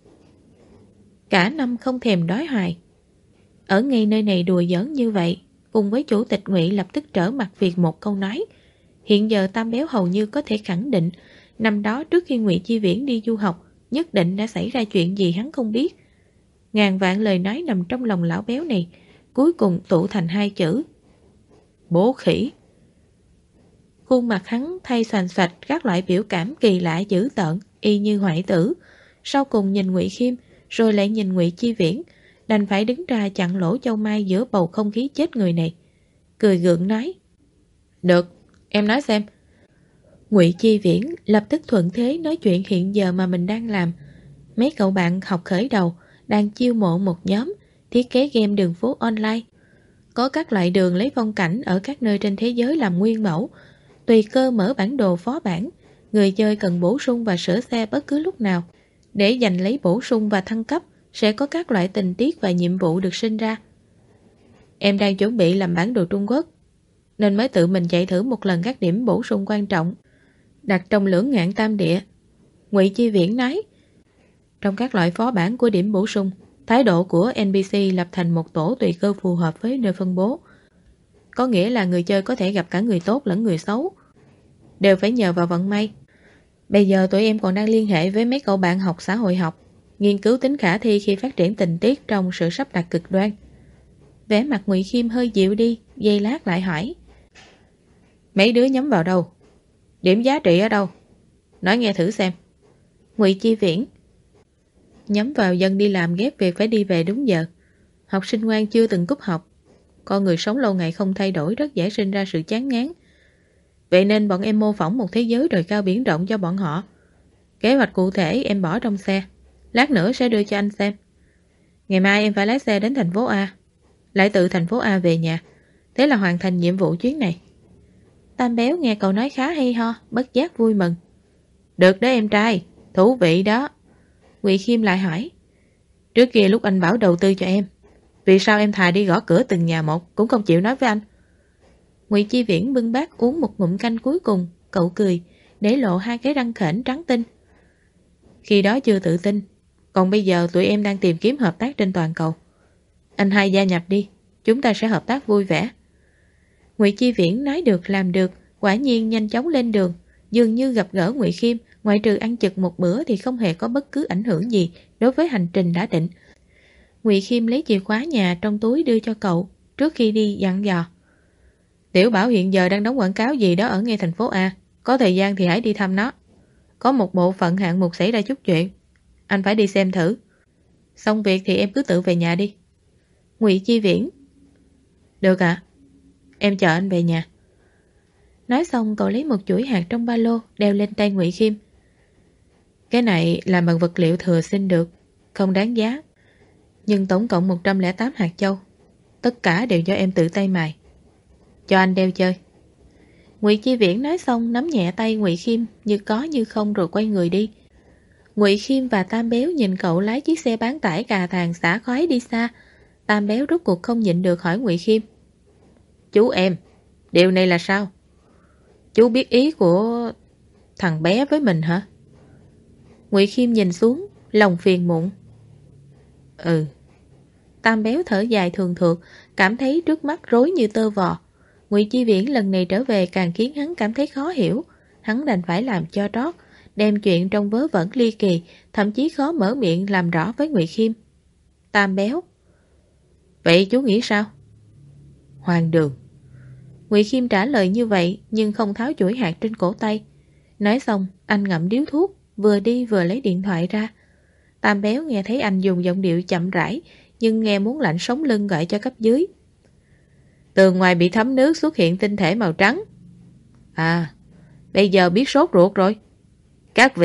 Cả năm không thèm đói hoài. Ở ngay nơi này đùa giỡn như vậy, cùng với chủ tịch Ngụy lập tức trở mặt việc một câu nói. Hiện giờ Tam béo hầu như có thể khẳng định, năm đó trước khi Ngụy Chi Viễn đi du học, nhất định đã xảy ra chuyện gì hắn không biết. Ngàn vạn lời nói nằm trong lòng lão béo này, cuối cùng tụ thành 2 chữ. Bố khỉ. Khuôn mặt hắn thay xoành xoạch các loại biểu cảm kỳ lạ dữ tợn, y như hoại tử. Sau cùng nhìn Ngụy Khiêm, rồi lại nhìn Ngụy Chi Viễn, đành phải đứng ra chặn lỗ châu mai giữa bầu không khí chết người này. Cười gượng nói. Được, em nói xem. Ngụy Chi Viễn lập tức thuận thế nói chuyện hiện giờ mà mình đang làm. Mấy cậu bạn học khởi đầu đang chiêu mộ một nhóm thiết kế game đường phố online. Có các loại đường lấy phong cảnh ở các nơi trên thế giới làm nguyên mẫu. Tùy cơ mở bản đồ phó bản, người chơi cần bổ sung và sửa xe bất cứ lúc nào. Để giành lấy bổ sung và thăng cấp, sẽ có các loại tình tiết và nhiệm vụ được sinh ra. Em đang chuẩn bị làm bản đồ Trung Quốc, nên mới tự mình chạy thử một lần các điểm bổ sung quan trọng, đặt trong lưỡng ngạn tam địa. Ngụy Chi Viễn nói. Trong các loại phó bản của điểm bổ sung, thái độ của NPC lập thành một tổ tùy cơ phù hợp với nơi phân bố. Có nghĩa là người chơi có thể gặp cả người tốt lẫn người xấu, đều phải nhờ vào vận may. Bây giờ tụi em còn đang liên hệ với mấy cậu bạn học xã hội học, nghiên cứu tính khả thi khi phát triển tình tiết trong sự sắp đặt cực đoan. Vẻ mặt Ngụy Khiêm hơi dịu đi, giây lát lại hỏi. Mấy đứa nhắm vào đâu? Điểm giá trị ở đâu? Nói nghe thử xem. Ngụy Chi Viễn. Nhắm vào dân đi làm ghép việc phải đi về đúng giờ. Học sinh ngoan chưa từng cúp học. Con người sống lâu ngày không thay đổi rất dễ sinh ra sự chán ngán. Vậy nên bọn em mô phỏng một thế giới trời cao biển rộng cho bọn họ. Kế hoạch cụ thể em bỏ trong xe. Lát nữa sẽ đưa cho anh xem. Ngày mai em phải lái xe đến thành phố A, lại từ thành phố A về nhà. Thế là hoàn thành nhiệm vụ chuyến này. Tam Béo nghe cậu nói khá hay ho, bất giác vui mừng. Được đó em trai, thú vị đó. Ngụy Khiêm lại hỏi. Trước kia lúc anh bảo đầu tư cho em, vì sao em thà đi gõ cửa từng nhà một cũng không chịu nói với anh? Ngụy Chi Viễn bưng bát uống một ngụm canh cuối cùng. Cậu cười, để lộ hai cái răng khểnh trắng tinh. Khi đó chưa tự tin, còn bây giờ tụi em đang tìm kiếm hợp tác trên toàn cầu. Anh hai gia nhập đi, chúng ta sẽ hợp tác vui vẻ. Ngụy Chi Viễn nói được làm được, quả nhiên nhanh chóng lên đường. Dường như gặp gỡ Ngụy Khiêm, ngoại trừ ăn chực một bữa thì không hề có bất cứ ảnh hưởng gì đối với hành trình đã định. Ngụy Khiêm lấy chìa khóa nhà trong túi đưa cho cậu, trước khi đi dặn dò. Tiểu Bảo hiện giờ đang đóng quảng cáo gì đó ở ngay thành phố A, có thời gian thì hãy đi thăm nó. Có một bộ phận hạng mục xảy ra chút chuyện, anh phải đi xem thử. Xong việc thì em cứ tự về nhà đi. Ngụy Chi Viễn. Được ạ, em chờ anh về nhà. Nói xong cậu lấy một chuỗi hạt trong ba lô đeo lên tay Ngụy Khiêm. Cái này làm bằng vật liệu thừa xin được, không đáng giá. Nhưng tổng cộng 108 hạt châu. Tất cả đều do em tự tay mài. Cho anh đeo chơi. Ngụy Chi Viễn nói xong nắm nhẹ tay Ngụy Khiêm như có như không rồi quay người đi. Ngụy Khiêm và Tam Béo nhìn cậu lái chiếc xe bán tải cà thàng xả khói đi xa. Tam Béo rốt cuộc không nhịn được hỏi Ngụy Khiêm. Chú em, điều này là sao? Chú biết ý của thằng bé với mình hả? Ngụy Khiêm nhìn xuống, lòng phiền muộn. Ừ. Tam Béo thở dài thường thượt, cảm thấy trước mắt rối như tơ vò. Ngụy Chi Viễn lần này trở về càng khiến hắn cảm thấy khó hiểu. Hắn đành phải làm cho trót, đem chuyện trong vớ vẩn ly kỳ, thậm chí khó mở miệng làm rõ với Ngụy Khiêm. Tam Béo. Vậy chú nghĩ sao? Hoang đường. Ngụy Khiêm trả lời như vậy nhưng không tháo chuỗi hạt trên cổ tay. Nói xong, anh ngậm điếu thuốc, vừa đi vừa lấy điện thoại ra. Tam Béo nghe thấy anh dùng giọng điệu chậm rãi, nhưng nghe muốn lạnh sống lưng gọi cho cấp dưới. Tường ngoài bị thấm nước xuất hiện tinh thể màu trắng. À, bây giờ biết sốt ruột rồi. Các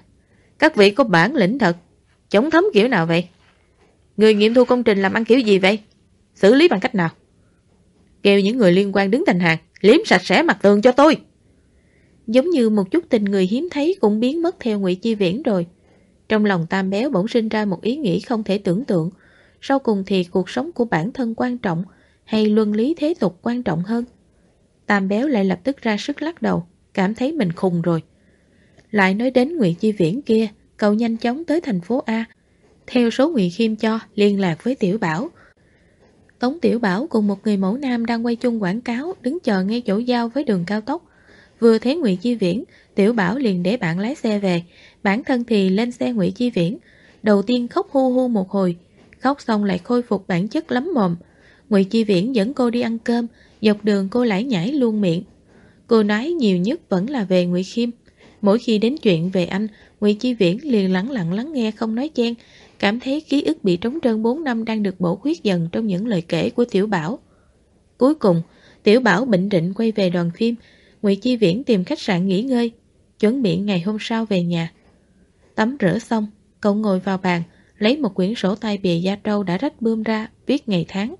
vị có bản lĩnh thật. Chống thấm kiểu nào vậy? Người nghiệm thu công trình làm ăn kiểu gì vậy? Xử lý bằng cách nào? Kêu những người liên quan đứng thành hàng, liếm sạch sẽ mặt tường cho tôi. Giống như một chút tình người hiếm thấy cũng biến mất theo Ngụy Chi Viễn rồi. Trong lòng Tam Béo bỗng sinh ra một ý nghĩ không thể tưởng tượng. Sau cùng thì cuộc sống của bản thân quan trọng hay luân lý thế tục quan trọng hơn? Tam Béo lại lập tức ra sức lắc đầu, cảm thấy mình khùng rồi. Lại nói đến Ngụy Chi Viễn kia, cậu nhanh chóng tới thành phố A. Theo số Ngụy Khiêm cho, liên lạc với Tiểu Bảo. Tống Tiểu Bảo cùng một người mẫu nam đang quay chung quảng cáo, đứng chờ ngay chỗ giao với đường cao tốc. Vừa thấy Ngụy Chi Viễn, Tiểu Bảo liền để bạn lái xe về, bản thân thì lên xe Ngụy Chi Viễn. Đầu tiên khóc hu hu một hồi, khóc xong lại khôi phục bản chất lắm mồm. Ngụy Chi Viễn dẫn cô đi ăn cơm, dọc đường cô lải nhải luôn miệng. Cô nói nhiều nhất vẫn là về Ngụy Khiêm. Mỗi khi đến chuyện về anh, Ngụy Chi Viễn liền lẳng lặng lắng nghe không nói chen, cảm thấy ký ức bị trống trơn 4 năm đang được bổ khuyết dần trong những lời kể của Tiểu Bảo. Cuối cùng, Tiểu Bảo bệnh rịnh quay về đoàn phim. Ngụy Chi Viễn tìm khách sạn nghỉ ngơi, chuẩn bị ngày hôm sau về nhà. Tắm rửa xong, cậu ngồi vào bàn, lấy một quyển sổ tay bìa da trâu đã rách bươm ra, viết ngày tháng.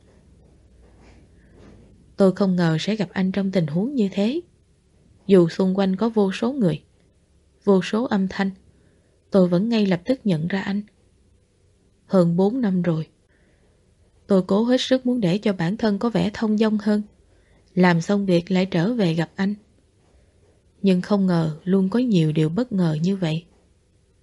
Tôi không ngờ sẽ gặp anh trong tình huống như thế. Dù xung quanh có vô số người, vô số âm thanh, tôi vẫn ngay lập tức nhận ra anh. Hơn 4 năm rồi. Tôi cố hết sức muốn để cho bản thân có vẻ thông dong hơn. Làm xong việc lại trở về gặp anh. Nhưng không ngờ luôn có nhiều điều bất ngờ như vậy.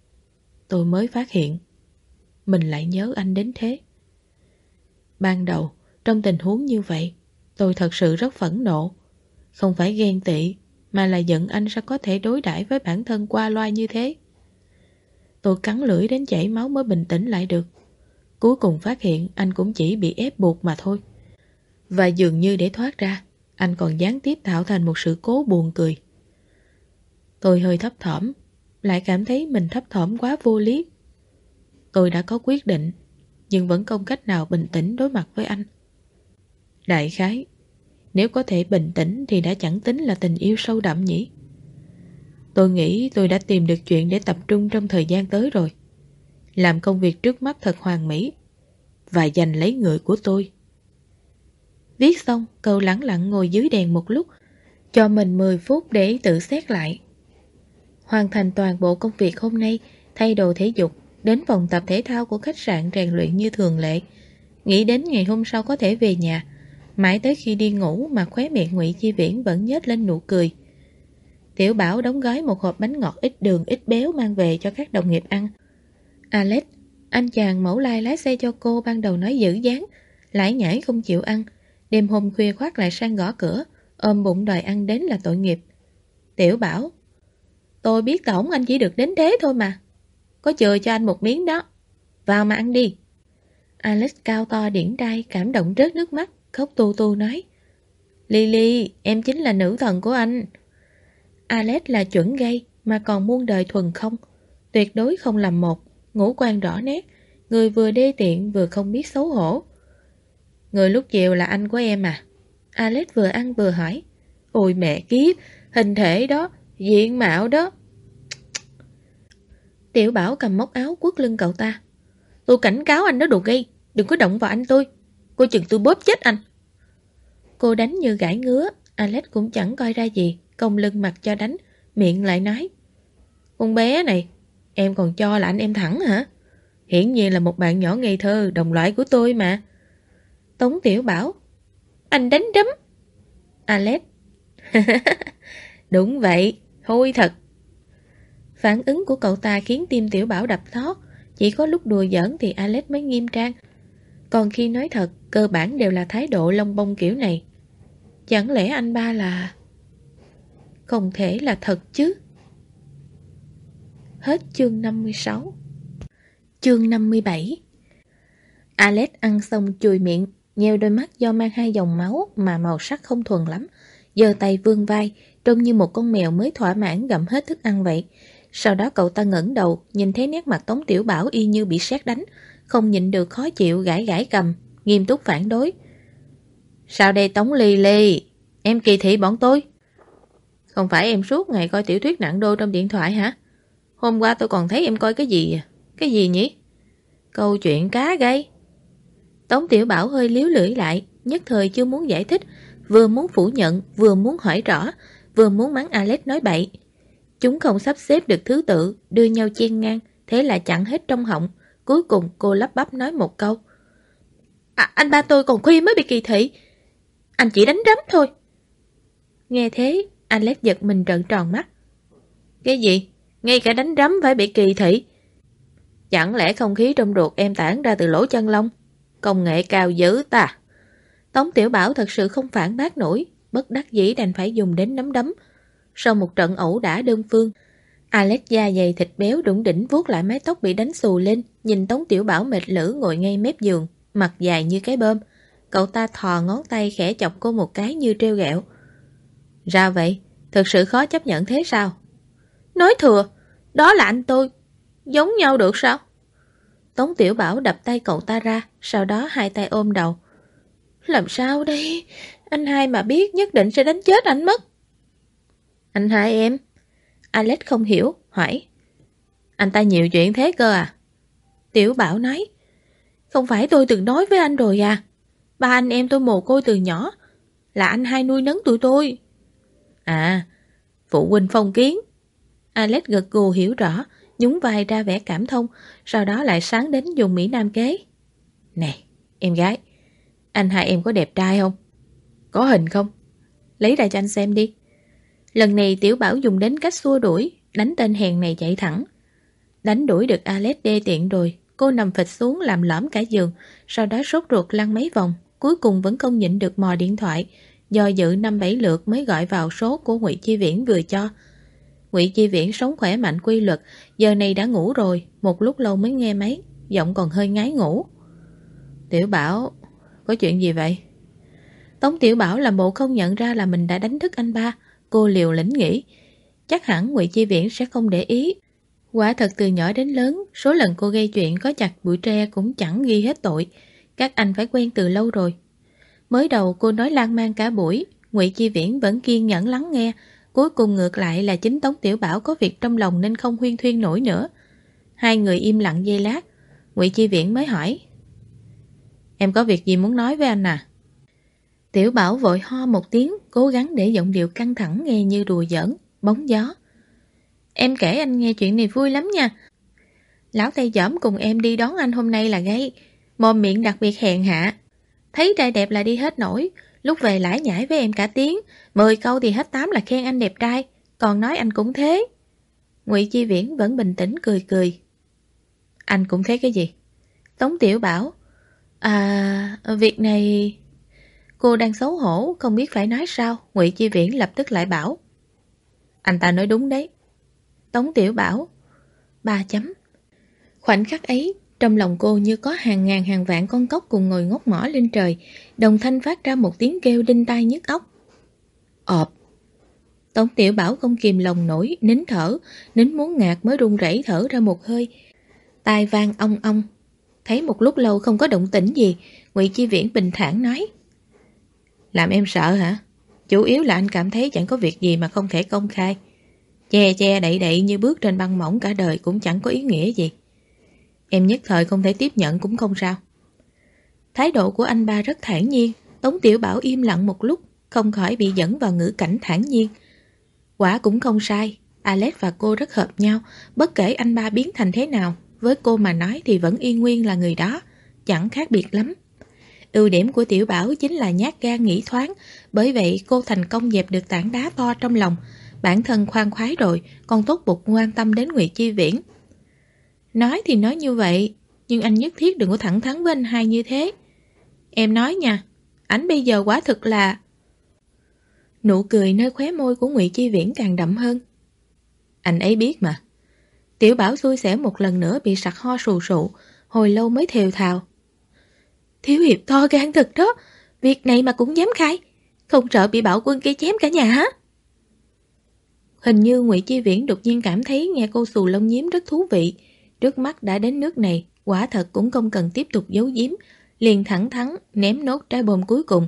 tôi mới phát hiện mình lại nhớ anh đến thế. Ban đầu, trong tình huống như vậy, tôi thật sự rất phẫn nộ. Không phải ghen tị, mà là giận anh sao có thể đối đãi với bản thân qua loa như thế. Tôi cắn lưỡi đến chảy máu mới bình tĩnh lại được. Cuối cùng phát hiện anh cũng chỉ bị ép buộc mà thôi. Và dường như để thoát ra, anh còn gián tiếp tạo thành một sự cố buồn cười. Tôi hơi thấp thỏm, lại cảm thấy mình thấp thỏm quá vô lý. Tôi đã có quyết định, nhưng vẫn không cách nào bình tĩnh đối mặt với anh. Đại khái, nếu có thể bình tĩnh thì đã chẳng tính là tình yêu sâu đậm nhỉ. Tôi nghĩ tôi đã tìm được chuyện để tập trung trong thời gian tới rồi. Làm công việc trước mắt thật hoàn mỹ và giành lấy người của tôi. Viết xong, cậu lẳng lặng ngồi dưới đèn một lúc, cho mình 10 phút để tự xét lại. Hoàn thành toàn bộ công việc hôm nay, thay đồ thể dục, đến phòng tập thể thao của khách sạn rèn luyện như thường lệ. Nghĩ đến ngày hôm sau có thể về nhà, mãi tới khi đi ngủ mà khóe miệng Ngụy Chi Viễn vẫn nhếch lên nụ cười. Tiểu Bảo đóng gói một hộp bánh ngọt ít đường ít béo mang về cho các đồng nghiệp ăn. Alex, anh chàng mẫu lai lái xe cho cô ban đầu nói dữ dáng, lải nhải không chịu ăn. Đêm hôm khuya khoác lại sang gõ cửa, ôm bụng đòi ăn đến là tội nghiệp. Tiểu Bảo, tôi biết tổng anh chỉ được đến thế thôi mà. Có chừa cho anh một miếng đó. Vào mà ăn đi. Alex cao to điển trai cảm động rớt nước mắt, khóc tu tu nói. Lily, em chính là nữ thần của anh. Alex là chuẩn gay mà còn muôn đời thuần không. Tuyệt đối không làm một, ngũ quan rõ nét, người vừa đê tiện vừa không biết xấu hổ. Người lúc chiều là anh của em à? Alex vừa ăn vừa hỏi. Ôi mẹ kiếp, hình thể đó, diện mạo đó. Tiểu Bảo cầm móc áo quất lưng cậu ta. Tôi cảnh cáo anh đó đồ gay, đừng có động vào anh tôi. Cô chừng tôi bóp chết anh. Cô đánh như gãi ngứa, Alex cũng chẳng coi ra gì, cong lưng mặt cho đánh, miệng lại nói. Con bé này, em còn cho là anh em thẳng hả? Hiển nhiên là một bạn nhỏ ngây thơ, đồng loại của tôi mà. Tống Tiểu Bảo, anh đánh đấm. Alex, đúng vậy, hôi thật. Phản ứng của cậu ta khiến tim Tiểu Bảo đập thót. Chỉ có lúc đùa giỡn thì Alex mới nghiêm trang. Còn khi nói thật, cơ bản đều là thái độ lông bông kiểu này. Chẳng lẽ anh ba là... Không thể là thật chứ. Hết chương 56. Chương 57. Alex ăn xong chùi miệng, nheo đôi mắt do mang hai dòng máu mà màu sắc không thuần lắm, giơ tay vươn vai, trông như một con mèo mới thỏa mãn gặm hết thức ăn vậy. Sau đó cậu ta ngẩng đầu, nhìn thấy nét mặt Tống Tiểu Bảo y như bị sét đánh, không nhịn được khó chịu gãi gãi cầm, nghiêm túc phản đối. Sao đây Tống Ly, em kỳ thị bọn tôi? Không phải em suốt ngày coi tiểu thuyết nặng đô trong điện thoại hả? Hôm qua tôi còn thấy em coi cái gì à? Cái gì nhỉ? Câu chuyện cá gay. Tống Tiểu Bảo hơi liếu lưỡi lại, nhất thời chưa muốn giải thích, vừa muốn phủ nhận, vừa muốn hỏi rõ, vừa muốn mắng Alex nói bậy. Chúng không sắp xếp được thứ tự, đưa nhau chen ngang, thế là chặn hết trong họng. Cuối cùng cô lắp bắp nói một câu. Anh ba tôi còn khuya mới bị kỳ thị. Anh chỉ đánh đấm thôi. Nghe thế, Alex giật mình trợn tròn mắt. Cái gì? Ngay cả đánh đấm phải bị kỳ thị? Chẳng lẽ không khí trong ruột em tản ra từ lỗ chân lông? Công nghệ cao dữ ta. Tống Tiểu Bảo thật sự không phản bác nổi, bất đắc dĩ đành phải dùng đến nắm đấm. Sau một trận ẩu đả đơn phương, Alex da dày thịt béo đủng đỉnh vuốt lại mái tóc bị đánh xù lên, nhìn Tống Tiểu Bảo mệt lử ngồi ngay mép giường, mặt dài như cái bơm. Cậu ta thò ngón tay khẽ chọc cô một cái như trêu ghẹo. Ra vậy, thực sự khó chấp nhận thế sao? Nói thừa, đó là anh tôi, giống nhau được sao? Tống Tiểu Bảo đập tay cậu ta ra, sau đó hai tay ôm đầu. Làm sao đây? Anh hai mà biết nhất định sẽ đánh chết anh mất. Anh hai em? Alex không hiểu, hỏi. Anh ta nhiều chuyện thế cơ à? Tiểu Bảo nói. Không phải tôi từng nói với anh rồi à? Ba anh em tôi mồ côi từ nhỏ, là anh hai nuôi nấng tụi tôi. À, phụ huynh phong kiến. Alex gật gù hiểu rõ, nhún vai ra vẻ cảm thông, sau đó lại sáng đến dùng Mỹ Nam kế. Này, em gái, anh hai em có đẹp trai không? Có hình không? Lấy ra cho anh xem đi. Lần này Tiểu Bảo dùng đến cách xua đuổi, đánh tên hèn này chạy thẳng. Đánh đuổi được Alex đê tiện rồi, cô nằm phịch xuống làm lõm cả giường, sau đó sốt ruột lăn mấy vòng, cuối cùng vẫn không nhịn được mò điện thoại, do dự 5-7 lượt mới gọi vào số của Ngụy Chi Viễn vừa cho. Ngụy Chi Viễn sống khỏe mạnh quy luật, giờ này đã ngủ rồi, một lúc lâu mới nghe máy, giọng còn hơi ngái ngủ. Tiểu Bảo, có chuyện gì vậy? Tống Tiểu Bảo làm bộ không nhận ra là mình đã đánh thức anh ba, cô liều lĩnh nghĩ. Chắc hẳn Ngụy Chi Viễn sẽ không để ý. Quả thật từ nhỏ đến lớn, số lần cô gây chuyện có chặt bụi tre cũng chẳng ghi hết tội. Các anh phải quen từ lâu rồi. Mới đầu cô nói lan man cả buổi, Ngụy Chi Viễn vẫn kiên nhẫn lắng nghe. Cuối cùng ngược lại là chính Tống Tiểu Bảo có việc trong lòng nên không huyên thuyên nổi nữa. Hai người im lặng giây lát, Ngụy Chi Viễn mới hỏi. Em có việc gì muốn nói với anh à? Tiểu Bảo vội ho một tiếng, cố gắng để giọng điệu căng thẳng nghe như đùa giỡn, bóng gió. Em kể anh nghe chuyện này vui lắm nha. Lão Tây Giỏm cùng em đi đón anh hôm nay là gay, mồm miệng đặc biệt hèn hạ. Thấy trai đẹp là đi hết nổi, lúc về lải nhải với em cả tiếng, 10 câu thì hết 8 là khen anh đẹp trai, còn nói anh cũng thế. Ngụy Chi Viễn vẫn bình tĩnh cười cười. Anh cũng thế cái gì? Tống Tiểu Bảo. Việc này... Cô đang xấu hổ, không biết phải nói sao, Ngụy Chi Viễn lập tức lại bảo. Anh ta nói đúng đấy. Tống Tiểu Bảo. 3 chấm. Khoảnh khắc ấy, trong lòng cô như có hàng ngàn hàng vạn con cóc cùng ngồi ngốc mỏ lên trời, đồng thanh phát ra một tiếng kêu đinh tai nhức óc. Ọp. Tống Tiểu Bảo không kìm lòng nổi, nín thở, nín muốn ngạt mới run rẩy thở ra một hơi. Tai vang ong ong. Thấy một lúc lâu không có động tĩnh gì, Ngụy Chi Viễn bình thản nói. Làm em sợ hả? Chủ yếu là anh cảm thấy chẳng có việc gì mà không thể công khai. Che che đậy đậy như bước trên băng mỏng cả đời cũng chẳng có ý nghĩa gì. Em nhất thời không thể tiếp nhận cũng không sao. Thái độ của anh ba rất thản nhiên. Tống Tiểu Bảo im lặng một lúc, không khỏi bị dẫn vào ngữ cảnh thản nhiên. Quả cũng không sai, Alex và cô rất hợp nhau. Bất kể anh ba biến thành thế nào, với cô mà nói thì vẫn y nguyên là người đó, chẳng khác biệt lắm. Ưu điểm của Tiểu Bảo chính là nhát gan nghĩ thoáng, bởi vậy cô thành công dẹp được tảng đá to trong lòng. Bản thân khoan khoái rồi, còn tốt bụng quan tâm đến Ngụy Chi Viễn. Nói thì nói như vậy, nhưng anh nhất thiết đừng có thẳng thắn với anh hai như thế. Em nói nha, ảnh bây giờ quả thực là... Nụ cười nơi khóe môi của Ngụy Chi Viễn càng đậm hơn. Anh ấy biết mà. Tiểu Bảo xui xẻo một lần nữa bị sặc ho sù sụ, hồi lâu mới thều thào. Thiếu hiệp to gan thật đó, việc này mà cũng dám khai, không sợ bị Bảo Quân kia chém cả nhà hả? Hình như Ngụy Chi Viễn đột nhiên cảm thấy nghe cô xù lông nhím rất thú vị. Trước mắt đã đến nước này, quả thật cũng không cần tiếp tục giấu giếm, liền thẳng thắn ném nốt trái bom cuối cùng.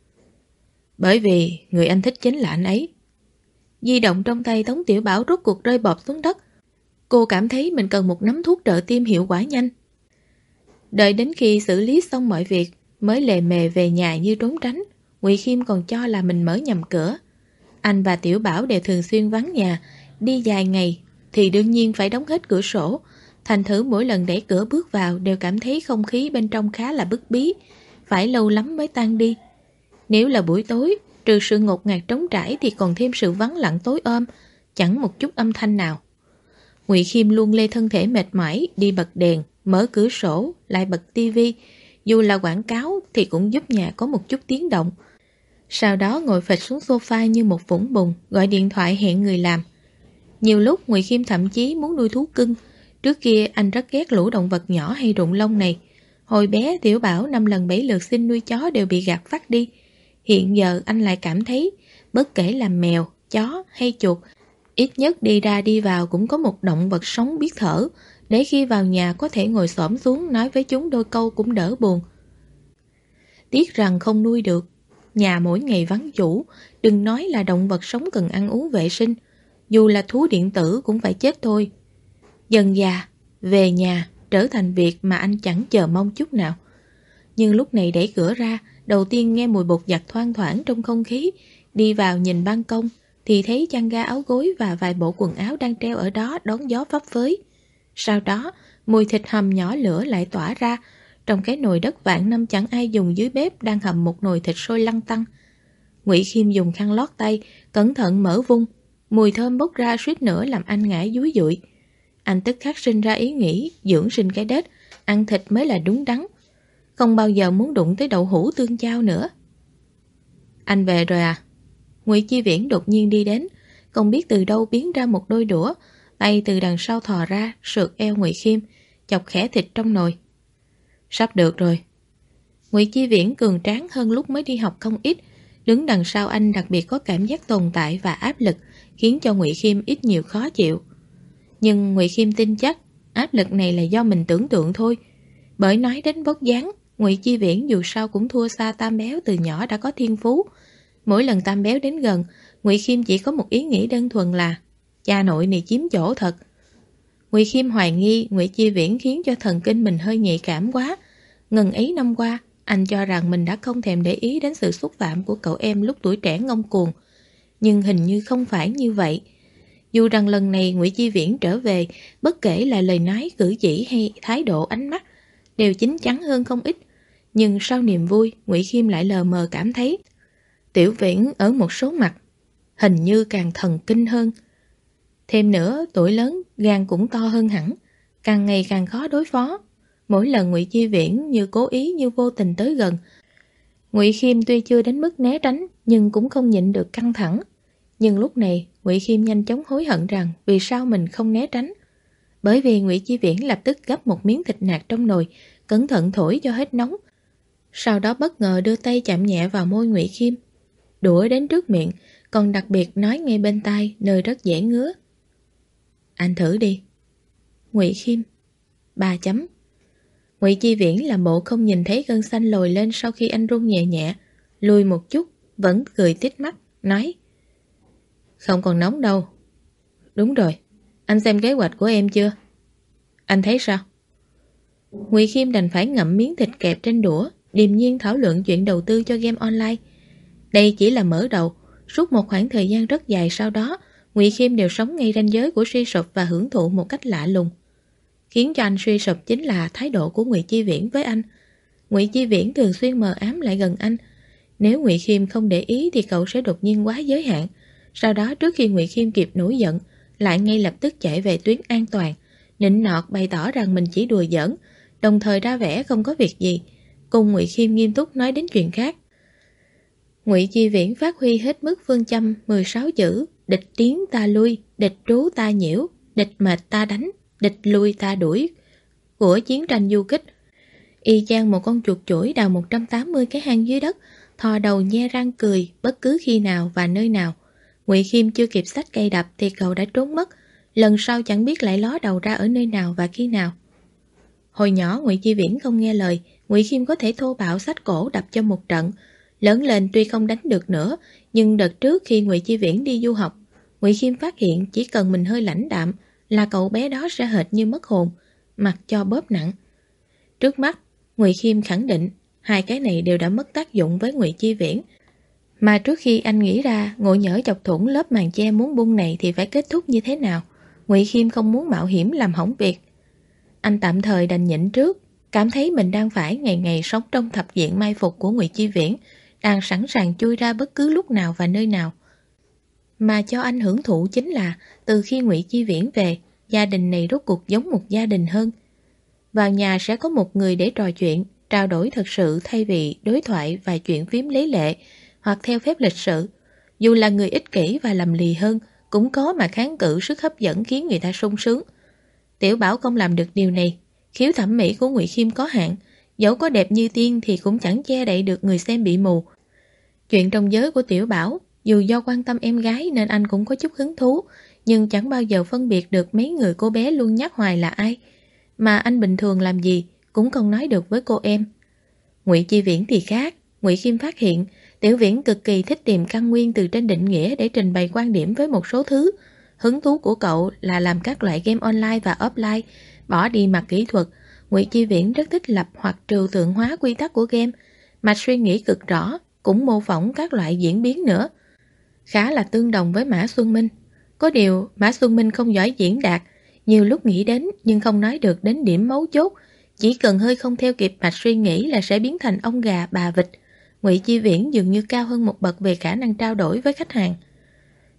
Bởi vì người anh thích chính là anh ấy. Di động trong tay Tống Tiểu Bảo rốt cuộc rơi bọt xuống đất. Cô cảm thấy mình cần một nắm thuốc trợ tim hiệu quả nhanh. Đợi đến khi xử lý xong mọi việc mới lề mề về nhà như trốn tránh. Ngụy Khiêm còn cho là mình mở nhầm cửa. Anh và Tiểu Bảo đều thường xuyên vắng nhà, đi dài ngày thì đương nhiên phải đóng hết cửa sổ. Thành thử mỗi lần đẩy cửa bước vào đều cảm thấy không khí bên trong khá là bức bí, phải lâu lắm mới tan đi. Nếu là buổi tối, trừ sự ngột ngạt trống trải thì còn thêm sự vắng lặng tối ôm, chẳng một chút âm thanh nào. Ngụy Khiêm luôn lê thân thể mệt mỏi, đi bật đèn, mở cửa sổ, lại bật tivi. Dù là quảng cáo thì cũng giúp nhà có một chút tiếng động. Sau đó ngồi phịch xuống sofa như một vũng bùn, gọi điện thoại hẹn người làm. Nhiều lúc Ngụy Khiêm thậm chí muốn nuôi thú cưng. Trước kia anh rất ghét lũ động vật nhỏ hay rụng lông này. Hồi bé Tiểu Bảo 5 lần 7 lượt xin nuôi chó đều bị gạt phắt đi. Hiện giờ anh lại cảm thấy, bất kể là mèo, chó hay chuột, ít nhất đi ra đi vào cũng có một động vật sống biết thở, để khi vào nhà có thể ngồi xổm xuống nói với chúng đôi câu cũng đỡ buồn. Tiếc rằng không nuôi được. Nhà mỗi ngày vắng chủ, đừng nói là động vật sống cần ăn uống vệ sinh, dù là thú điện tử cũng phải chết thôi. Dần già, về nhà trở thành việc mà anh chẳng chờ mong chút nào. Nhưng lúc này đẩy cửa ra, đầu tiên nghe mùi bột giặt thoang thoảng trong không khí, đi vào nhìn ban công thì thấy chăn ga áo gối và vài bộ quần áo đang treo ở đó đón gió phấp phới. Sau đó, mùi thịt hầm nhỏ lửa lại tỏa ra, trong cái nồi đất vạn năm chẳng ai dùng dưới bếp đang hầm một nồi thịt sôi lăn tăn. Ngụy Khiêm dùng khăn lót tay, cẩn thận mở vung, mùi thơm bốc ra suýt nữa làm anh ngã dúi dụi. Anh tức khắc sinh ra ý nghĩ dưỡng sinh cái đết, ăn thịt mới là đúng đắn. Không bao giờ muốn đụng tới đậu hũ tương chao nữa. Anh về rồi à? Ngụy Chi Viễn đột nhiên đi đến, không biết từ đâu biến ra một đôi đũa, tay từ đằng sau thò ra, sượt eo Ngụy Khiêm, chọc khẽ thịt trong nồi. Sắp được rồi. Ngụy Chi Viễn cường tráng hơn lúc mới đi học không ít, đứng đằng sau anh đặc biệt có cảm giác tồn tại và áp lực, khiến cho Ngụy Khiêm ít nhiều khó chịu. Nhưng Ngụy Khiêm tin chắc áp lực này là do mình tưởng tượng thôi. Bởi nói đến vóc dáng, Ngụy Chi Viễn dù sao cũng thua xa Tam Béo từ nhỏ đã có thiên phú. Mỗi lần Tam Béo đến gần, Ngụy Khiêm chỉ có một ý nghĩ đơn thuần là cha nội này chiếm chỗ thật. Ngụy Khiêm hoài nghi Ngụy Chi Viễn khiến cho thần kinh mình hơi nhạy cảm quá. Ngần ấy năm qua, anh cho rằng mình đã không thèm để ý đến sự xúc phạm của cậu em lúc tuổi trẻ ngông cuồng. Nhưng hình như không phải như vậy. Dù rằng lần này Ngụy Chi Viễn trở về, bất kể là lời nói, cử chỉ hay thái độ, ánh mắt, đều chín chắn hơn không ít. Nhưng sau niềm vui, Ngụy Khiêm lại lờ mờ cảm thấy Tiểu Viễn ở một số mặt hình như càng thần kinh hơn. Thêm nữa, tuổi lớn, gan cũng to hơn hẳn, càng ngày càng khó đối phó. Mỗi lần Ngụy Chi Viễn như cố ý như vô tình tới gần, Ngụy Khiêm tuy chưa đến mức né tránh, nhưng cũng không nhịn được căng thẳng. Nhưng lúc này, Ngụy Khiêm nhanh chóng hối hận rằng vì sao mình không né tránh. Bởi vì Ngụy Chi Viễn lập tức gắp một miếng thịt nạc trong nồi, cẩn thận thổi cho hết nóng. Sau đó bất ngờ đưa tay chạm nhẹ vào môi Ngụy Khiêm, đũa đến trước miệng, còn đặc biệt nói ngay bên tai nơi rất dễ ngứa. Anh thử đi. Ngụy Khiêm. 3 chấm. Ngụy Chi Viễn làm bộ không nhìn thấy gân xanh lồi lên sau khi anh run nhẹ nhẹ, lùi một chút, vẫn cười tít mắt, nói không còn nóng đâu. Đúng rồi, anh xem kế hoạch của em chưa? Anh thấy sao? Ngụy Khiêm đành phải ngậm miếng thịt kẹp trên đũa, điềm nhiên thảo luận chuyện đầu tư cho game online. Đây chỉ là mở đầu, suốt một khoảng thời gian rất dài sau đó, Ngụy Khiêm đều sống ngay ranh giới của suy sụp và hưởng thụ một cách lạ lùng. Khiến cho anh suy sụp chính là thái độ của Ngụy Chi Viễn với anh. Ngụy Chi Viễn thường xuyên mờ ám lại gần anh. Nếu Ngụy Khiêm không để ý thì cậu sẽ đột nhiên quá giới hạn. Sau đó trước khi Ngụy Khiêm kịp nổi giận, lại ngay lập tức chạy về tuyến an toàn, nịnh nọt bày tỏ rằng mình chỉ đùa giỡn, đồng thời ra vẻ không có việc gì, cùng Ngụy Khiêm nghiêm túc nói đến chuyện khác. Ngụy Chi Viễn phát huy hết mức phương châm 16 chữ: địch tiến ta lui, địch trú ta nhiễu, địch mệt ta đánh, địch lui ta đuổi của chiến tranh du kích. Y chang một con chuột chủi đào 180 cái hang dưới đất, thò đầu nhe răng cười bất cứ khi nào và nơi nào. Ngụy Khiêm chưa kịp xách cây đập thì cậu đã trốn mất, lần sau chẳng biết lại ló đầu ra ở nơi nào và khi nào. Hồi nhỏ Ngụy Chi Viễn không nghe lời, Ngụy Khiêm có thể thô bạo xách cổ đập cho một trận. Lớn lên tuy không đánh được nữa, nhưng đợt trước khi Ngụy Chi Viễn đi du học, Ngụy Khiêm phát hiện chỉ cần mình hơi lãnh đạm là cậu bé đó sẽ hệt như mất hồn, mặc cho bóp nặng. Trước mắt, Ngụy Khiêm khẳng định hai cái này đều đã mất tác dụng với Ngụy Chi Viễn. Mà trước khi anh nghĩ ra ngộ nhỡ chọc thủng lớp màn che muốn bung này thì phải kết thúc như thế nào, Ngụy Khiêm không muốn mạo hiểm làm hỏng việc. Anh tạm thời đành nhịn trước, cảm thấy mình đang phải ngày ngày sống trong thập diện mai phục của Ngụy Chi Viễn, đang sẵn sàng chui ra bất cứ lúc nào và nơi nào. Mà cho anh hưởng thụ chính là từ khi Ngụy Chi Viễn về, gia đình này rốt cuộc giống một gia đình hơn. Vào nhà sẽ có một người để trò chuyện, trao đổi thật sự thay vì đối thoại và chuyện phím lấy lệ, hoặc theo phép lịch sự. Dù là người ích kỷ và lầm lì hơn, cũng có mà kháng cự sức hấp dẫn khiến người ta sung sướng. Tiểu Bảo không làm được điều này, khiếu thẩm mỹ của Ngụy Khiêm có hạn, dẫu có đẹp như tiên thì cũng chẳng che đậy được người xem bị mù. Chuyện trong giới của Tiểu Bảo, dù do quan tâm em gái nên anh cũng có chút hứng thú, nhưng chẳng bao giờ phân biệt được mấy người cô bé luôn nhắc hoài là ai. Mà anh bình thường làm gì cũng không nói được với cô em. Ngụy Chi Viễn thì khác, Ngụy Khiêm phát hiện Tiểu Viễn cực kỳ thích tìm căn nguyên từ trên định nghĩa để trình bày quan điểm với một số thứ. Hứng thú của cậu là làm các loại game online và offline, bỏ đi mặt kỹ thuật. Ngụy Chi Viễn rất thích lập hoặc trừu tượng hóa quy tắc của game, mạch suy nghĩ cực rõ, cũng mô phỏng các loại diễn biến nữa. Khá là tương đồng với Mã Xuân Minh. Có điều Mã Xuân Minh không giỏi diễn đạt, nhiều lúc nghĩ đến nhưng không nói được đến điểm mấu chốt, chỉ cần hơi không theo kịp mạch suy nghĩ là sẽ biến thành ông gà bà vịt. Ngụy Chi Viễn dường như cao hơn một bậc về khả năng trao đổi với khách hàng.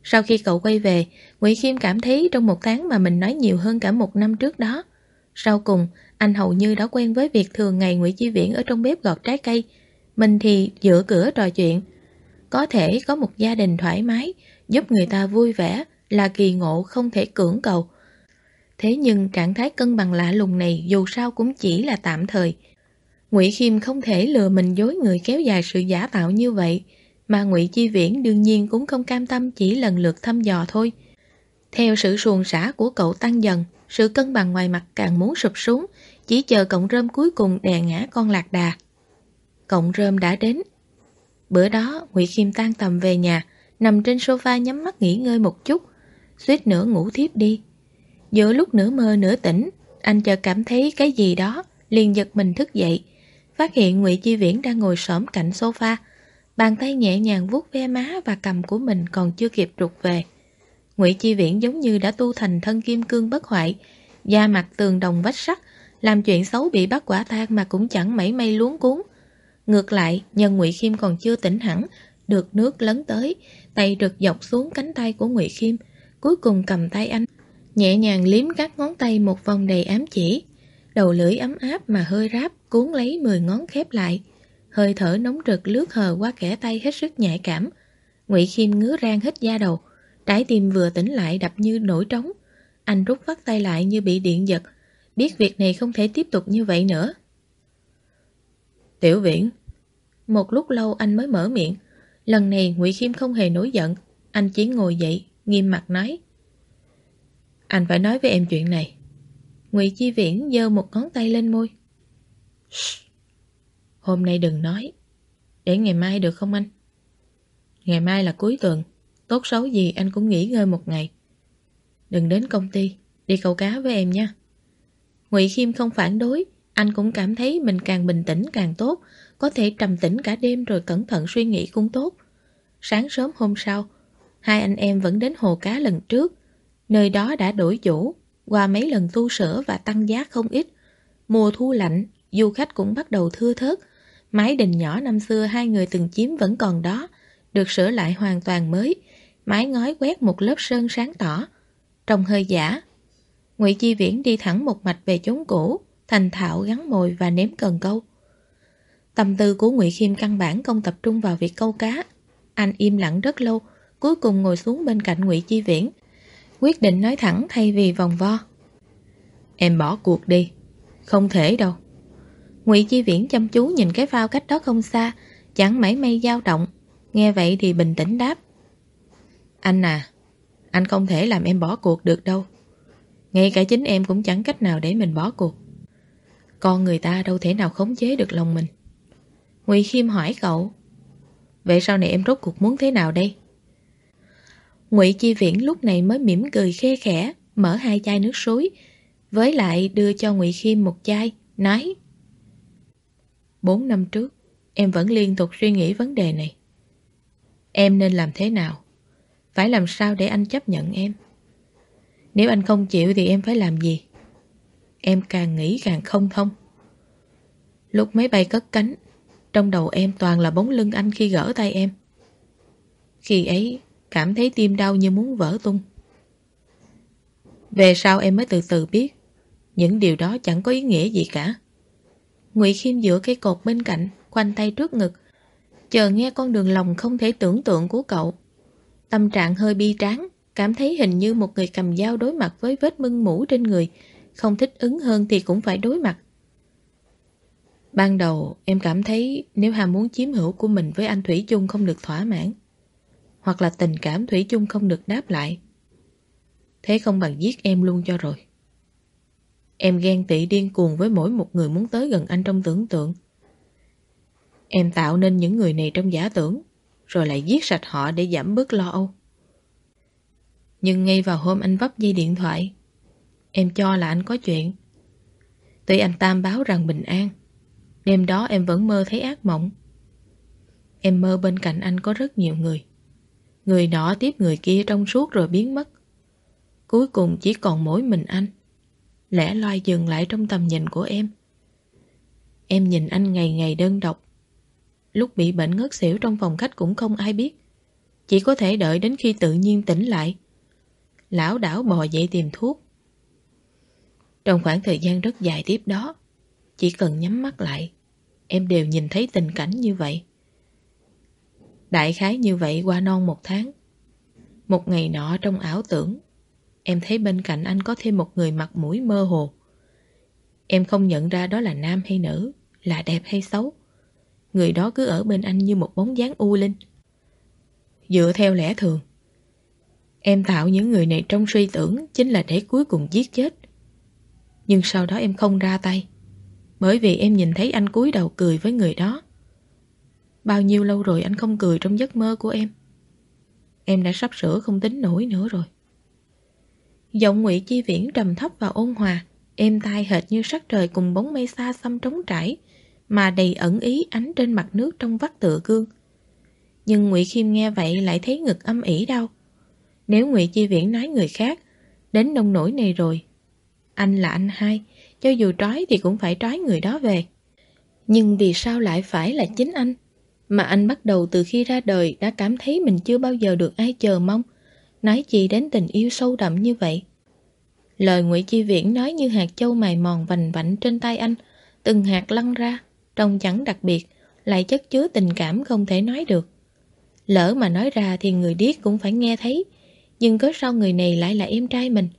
Sau khi cậu quay về, Ngụy Khiêm cảm thấy trong 1 tháng mà mình nói nhiều hơn cả 1 năm trước đó. Sau cùng, anh hầu như đã quen với việc thường ngày Ngụy Chi Viễn ở trong bếp gọt trái cây. Mình thì dựa cửa trò chuyện. Có thể có một gia đình thoải mái, giúp người ta vui vẻ là kỳ ngộ không thể cưỡng cầu. Thế nhưng trạng thái cân bằng lạ lùng này dù sao cũng chỉ là tạm thời. Ngụy Khiêm không thể lừa mình dối người kéo dài sự giả tạo như vậy, mà Ngụy Chi Viễn đương nhiên cũng không cam tâm chỉ lần lượt thăm dò thôi. Theo sự suồng sã của cậu tăng dần, sự cân bằng ngoài mặt càng muốn sụp xuống, chỉ chờ cọng rơm cuối cùng đè ngã con lạc đà. Cọng rơm đã đến. Bữa đó, Ngụy Khiêm tan tầm về nhà, nằm trên sofa nhắm mắt nghỉ ngơi một chút, suýt nữa ngủ thiếp đi. Giữa lúc nửa mơ nửa tỉnh, anh chợt cảm thấy cái gì đó, liền giật mình thức dậy, phát hiện Ngụy Chi Viễn đang ngồi xổm cạnh sofa, bàn tay nhẹ nhàng vuốt ve má và cằm của mình còn chưa kịp rụt về. Ngụy Chi Viễn giống như đã tu thành thân kim cương bất hoại, da mặt tường đồng vách sắt, làm chuyện xấu bị bắt quả tang mà cũng chẳng mảy may luống cuống. Ngược lại, nhân Ngụy Khiêm còn chưa tỉnh hẳn, được nước lấn tới, tay rực dọc xuống cánh tay của Ngụy Khiêm, cuối cùng cầm tay anh, nhẹ nhàng liếm các ngón tay một vòng đầy ám chỉ. Đầu lưỡi ấm áp mà hơi ráp cuốn lấy 10 ngón khép lại, hơi thở nóng rực lướt hờ qua kẽ tay hết sức nhạy cảm. Ngụy Khiêm ngứa rang hết da đầu, trái tim vừa tỉnh lại đập như nổi trống. Anh rút phát tay lại như bị điện giật, biết việc này không thể tiếp tục như vậy nữa. Tiểu Viễn. Một lúc lâu anh mới mở miệng. Lần này Ngụy Khiêm không hề nổi giận, anh chỉ ngồi dậy, nghiêm mặt nói: Anh phải nói với em chuyện này. Ngụy Chi Viễn giơ một ngón tay lên môi. Hôm nay đừng nói, để ngày mai được không anh? Ngày mai là cuối tuần, tốt xấu gì anh cũng nghỉ ngơi một ngày. Đừng đến công ty, đi câu cá với em nha. Ngụy Khiêm không phản đối, anh cũng cảm thấy mình càng bình tĩnh càng tốt, có thể trầm tĩnh cả đêm rồi cẩn thận suy nghĩ cũng tốt. Sáng sớm hôm sau, hai anh em vẫn đến hồ cá lần trước. Nơi đó đã đổi chủ, qua mấy lần tu sửa và tăng giá không ít. Mùa thu lạnh, du khách cũng bắt đầu thưa thớt. Mái đình nhỏ năm xưa hai người từng chiếm vẫn còn đó, được sửa lại hoàn toàn mới, mái ngói quét một lớp sơn sáng tỏ. Trông hơi giả. Ngụy Chi Viễn đi thẳng một mạch về chốn cũ, thành thạo gắn mồi và ném cần câu. Tâm tư của Ngụy Khiêm căn bản không tập trung vào việc câu cá. Anh im lặng rất lâu, cuối cùng ngồi xuống bên cạnh Ngụy Chi Viễn, quyết định nói thẳng thay vì vòng vo. Em bỏ cuộc đi. Không thể đâu. Ngụy Chi Viễn chăm chú nhìn cái phao cách đó không xa, chẳng mảy may dao động. Nghe vậy thì bình tĩnh đáp: Anh à, anh không thể làm em bỏ cuộc được đâu. Ngay cả chính em cũng chẳng cách nào để mình bỏ cuộc. Con người ta đâu thể nào khống chế được lòng mình. Ngụy Khiêm hỏi cậu: Vậy sau này em rốt cuộc muốn thế nào đây? Ngụy Chi Viễn lúc này mới mỉm cười khe khẽ, mở 2 chai nước suối, với lại đưa cho Ngụy Khiêm một chai, nói: 4 năm trước, em vẫn liên tục suy nghĩ vấn đề này. Em nên làm thế nào? Phải làm sao để anh chấp nhận em? Nếu anh không chịu thì em phải làm gì? Em càng nghĩ càng không thông. Lúc máy bay cất cánh, trong đầu em toàn là bóng lưng anh khi gỡ tay em. Khi ấy, cảm thấy tim đau như muốn vỡ tung. Về sau em mới từ từ biết, những điều đó chẳng có ý nghĩa gì cả. Ngụy Khiêm dựa cây cột bên cạnh, khoanh tay trước ngực, chờ nghe con đường lòng không thể tưởng tượng của cậu. Tâm trạng hơi bi tráng, cảm thấy hình như một người cầm dao đối mặt với vết mưng mủ trên người, không thích ứng hơn thì cũng phải đối mặt. Ban đầu em cảm thấy nếu ham muốn chiếm hữu của mình với anh thủy chung không được thỏa mãn, hoặc là tình cảm thủy chung không được đáp lại, thế không bằng giết em luôn cho rồi. Em ghen tị điên cuồng với mỗi một người muốn tới gần anh trong tưởng tượng. Em tạo nên những người này trong giả tưởng, rồi lại giết sạch họ để giảm bớt lo âu. Nhưng ngay vào hôm anh vấp dây điện thoại, em cho là anh có chuyện. Tuy anh tam báo rằng bình an, đêm đó em vẫn mơ thấy ác mộng. Em mơ bên cạnh anh có rất nhiều người. Người nọ tiếp người kia trong suốt rồi biến mất. Cuối cùng chỉ còn mỗi mình anh, lẻ loi dừng lại trong tầm nhìn của em. Em nhìn anh ngày ngày đơn độc. Lúc bị bệnh ngất xỉu trong phòng khách cũng không ai biết. chỉ có thể đợi đến khi tự nhiên tỉnh lại. Lảo đảo bò dậy tìm thuốc. Trong khoảng thời gian rất dài tiếp đó, chỉ cần nhắm mắt lại, em đều nhìn thấy tình cảnh như vậy. Đại khái như vậy qua non 1 tháng. Một ngày nọ trong ảo tưởng, em thấy bên cạnh anh có thêm một người mặt mũi mơ hồ. Em không nhận ra đó là nam hay nữ, là đẹp hay xấu. Người đó cứ ở bên anh như một bóng dáng u linh. Dựa theo lẽ thường, em tạo những người này trong suy tưởng chính là để cuối cùng giết chết. Nhưng sau đó em không ra tay, bởi vì em nhìn thấy anh cúi đầu cười với người đó. Bao nhiêu lâu rồi anh không cười trong giấc mơ của em. Em đã sắp sửa không tính nổi nữa rồi. Giọng Ngụy Chi Viễn trầm thấp và ôn hòa, êm tai hệt như sắc trời cùng bóng mây xa xăm trống trải, mà đầy ẩn ý ánh trên mặt nước trong vắt tựa gương. Nhưng Ngụy Khiêm nghe vậy lại thấy ngực âm ỉ đau. Nếu Ngụy Chi Viễn nói người khác, đến nông nỗi này rồi, anh là anh hai, cho dù trói thì cũng phải trói người đó về. Nhưng vì sao lại phải là chính anh? Mà anh bắt đầu từ khi ra đời đã cảm thấy mình chưa bao giờ được ai chờ mong, nói gì đến tình yêu sâu đậm như vậy. Lời Ngụy Chi Viễn nói như hạt châu mài mòn vành vạnh trên tay anh, từng hạt lăn ra, trông chẳng đặc biệt, lại chất chứa tình cảm không thể nói được. Lỡ mà nói ra thì người điếc cũng phải nghe thấy, nhưng cớ sao người này lại là em trai mình?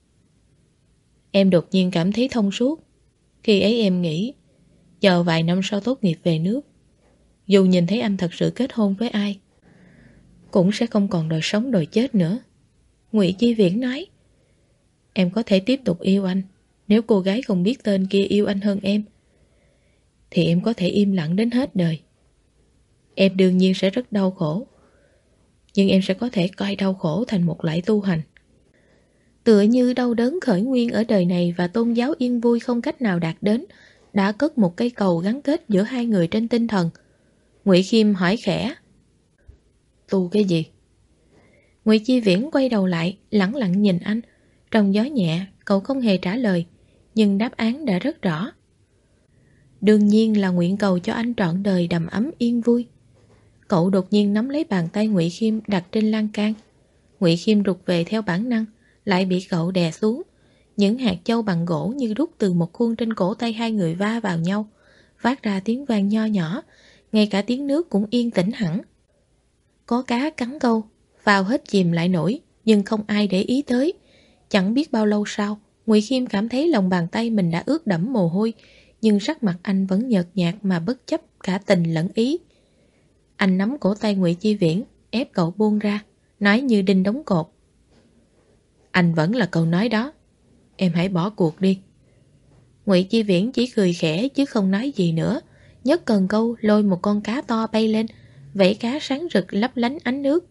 Em đột nhiên cảm thấy thông suốt. Khi ấy em nghĩ, chờ vài năm sau tốt nghiệp về nước, dù nhìn thấy anh thật sự kết hôn với ai, cũng sẽ không còn đòi sống đòi chết nữa. Ngụy Chi Viễn nói, em có thể tiếp tục yêu anh. Nếu cô gái không biết tên kia yêu anh hơn em, thì em có thể im lặng đến hết đời. Em đương nhiên sẽ rất đau khổ, nhưng em sẽ có thể coi đau khổ thành một loại tu hành. Tựa như đau đớn khởi nguyên ở đời này và tôn giáo yên vui không cách nào đạt đến, đã cất một cây cầu gắn kết giữa hai người trên tinh thần. Ngụy Khiêm hỏi khẽ, tu cái gì? Ngụy Chi Viễn quay đầu lại, lẳng lặng nhìn anh. Trong gió nhẹ, cậu không hề trả lời, nhưng đáp án đã rất rõ. Đương nhiên là nguyện cầu cho anh trọn đời đầm ấm yên vui. Cậu đột nhiên nắm lấy bàn tay Ngụy Khiêm đặt trên lan can. Ngụy Khiêm rụt về theo bản năng, lại bị cậu đè xuống. Những hạt châu bằng gỗ như rút từ một khuôn trên cổ tay hai người va vào nhau, phát ra tiếng vang nho nhỏ, ngay cả tiếng nước cũng yên tĩnh hẳn. Có cá cắn câu, vào hết chìm lại nổi, nhưng không ai để ý tới. Chẳng biết bao lâu sau, Ngụy Khiêm cảm thấy lòng bàn tay mình đã ướt đẫm mồ hôi, nhưng sắc mặt anh vẫn nhợt nhạt mà bất chấp cả tình lẫn ý. Anh nắm cổ tay Ngụy Chi Viễn, ép cậu buông ra, nói như đinh đóng cột. Anh vẫn là câu nói đó, em hãy bỏ cuộc đi. Ngụy Chi Viễn chỉ cười khẽ chứ không nói gì nữa, nhấc cần câu lôi một con cá to bay lên, vảy cá sáng rực lấp lánh ánh nước.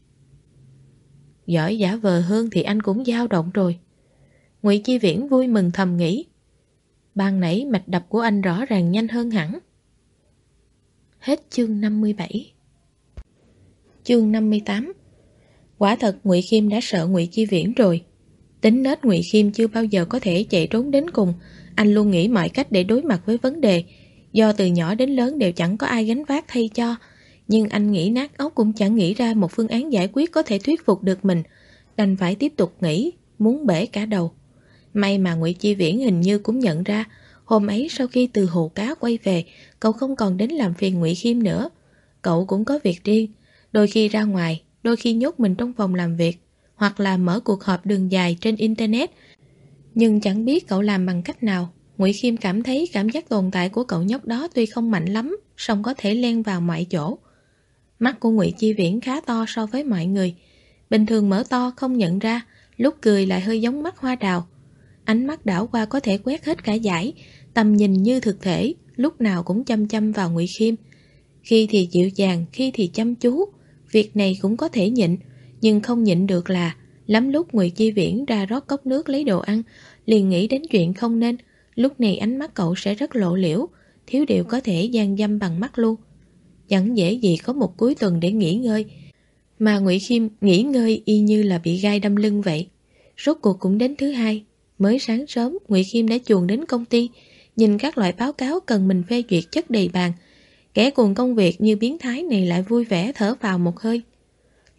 Giỏi giả vờ hơn thì anh cũng dao động rồi. Ngụy Chi Viễn vui mừng thầm nghĩ. Ban nãy mạch đập của anh rõ ràng nhanh hơn hẳn. Hết chương 57. Chương 58. Quả thật Ngụy Khiêm đã sợ Ngụy Chi Viễn rồi. Tính nết Ngụy Khiêm chưa bao giờ có thể chạy trốn đến cùng. Anh luôn nghĩ mọi cách để đối mặt với vấn đề, do từ nhỏ đến lớn đều chẳng có ai gánh vác thay cho. Nhưng anh nghĩ nát óc cũng chẳng nghĩ ra một phương án giải quyết có thể thuyết phục được mình, đành phải tiếp tục nghĩ, muốn bể cả đầu. May mà Ngụy Chi Viễn hình như cũng nhận ra, hôm ấy sau khi từ hồ cá quay về, cậu không còn đến làm phiền Ngụy Khiêm nữa. Cậu cũng có việc riêng, đôi khi ra ngoài, đôi khi nhốt mình trong phòng làm việc, hoặc là mở cuộc họp đường dài trên Internet. Nhưng chẳng biết cậu làm bằng cách nào, Ngụy Khiêm cảm thấy cảm giác tồn tại của cậu nhóc đó tuy không mạnh lắm, song có thể len vào mọi chỗ. Mắt của Ngụy Chi Viễn khá to so với mọi người, bình thường mở to không nhận ra, lúc cười lại hơi giống mắt hoa đào. Ánh mắt đảo qua có thể quét hết cả dải, tầm nhìn như thực thể, lúc nào cũng chăm chăm vào Ngụy Khiêm. Khi thì dịu dàng, khi thì chăm chú. Việc này cũng có thể nhịn, nhưng không nhịn được là lắm lúc Ngụy Chi Viễn ra rót cốc nước lấy đồ ăn, liền nghĩ đến chuyện không nên. Lúc này ánh mắt cậu sẽ rất lộ liễu, thiếu điều có thể gian dâm bằng mắt luôn. Chẳng dễ gì có một cuối tuần để nghỉ ngơi, mà Ngụy Khiêm nghỉ ngơi y như là bị gai đâm lưng vậy. Rốt cuộc cũng đến thứ hai. Mới sáng sớm, Ngụy Khiêm đã chuồn đến công ty, nhìn các loại báo cáo cần mình phê duyệt chất đầy bàn. Kẻ cuồng công việc như biến thái này lại vui vẻ thở vào một hơi.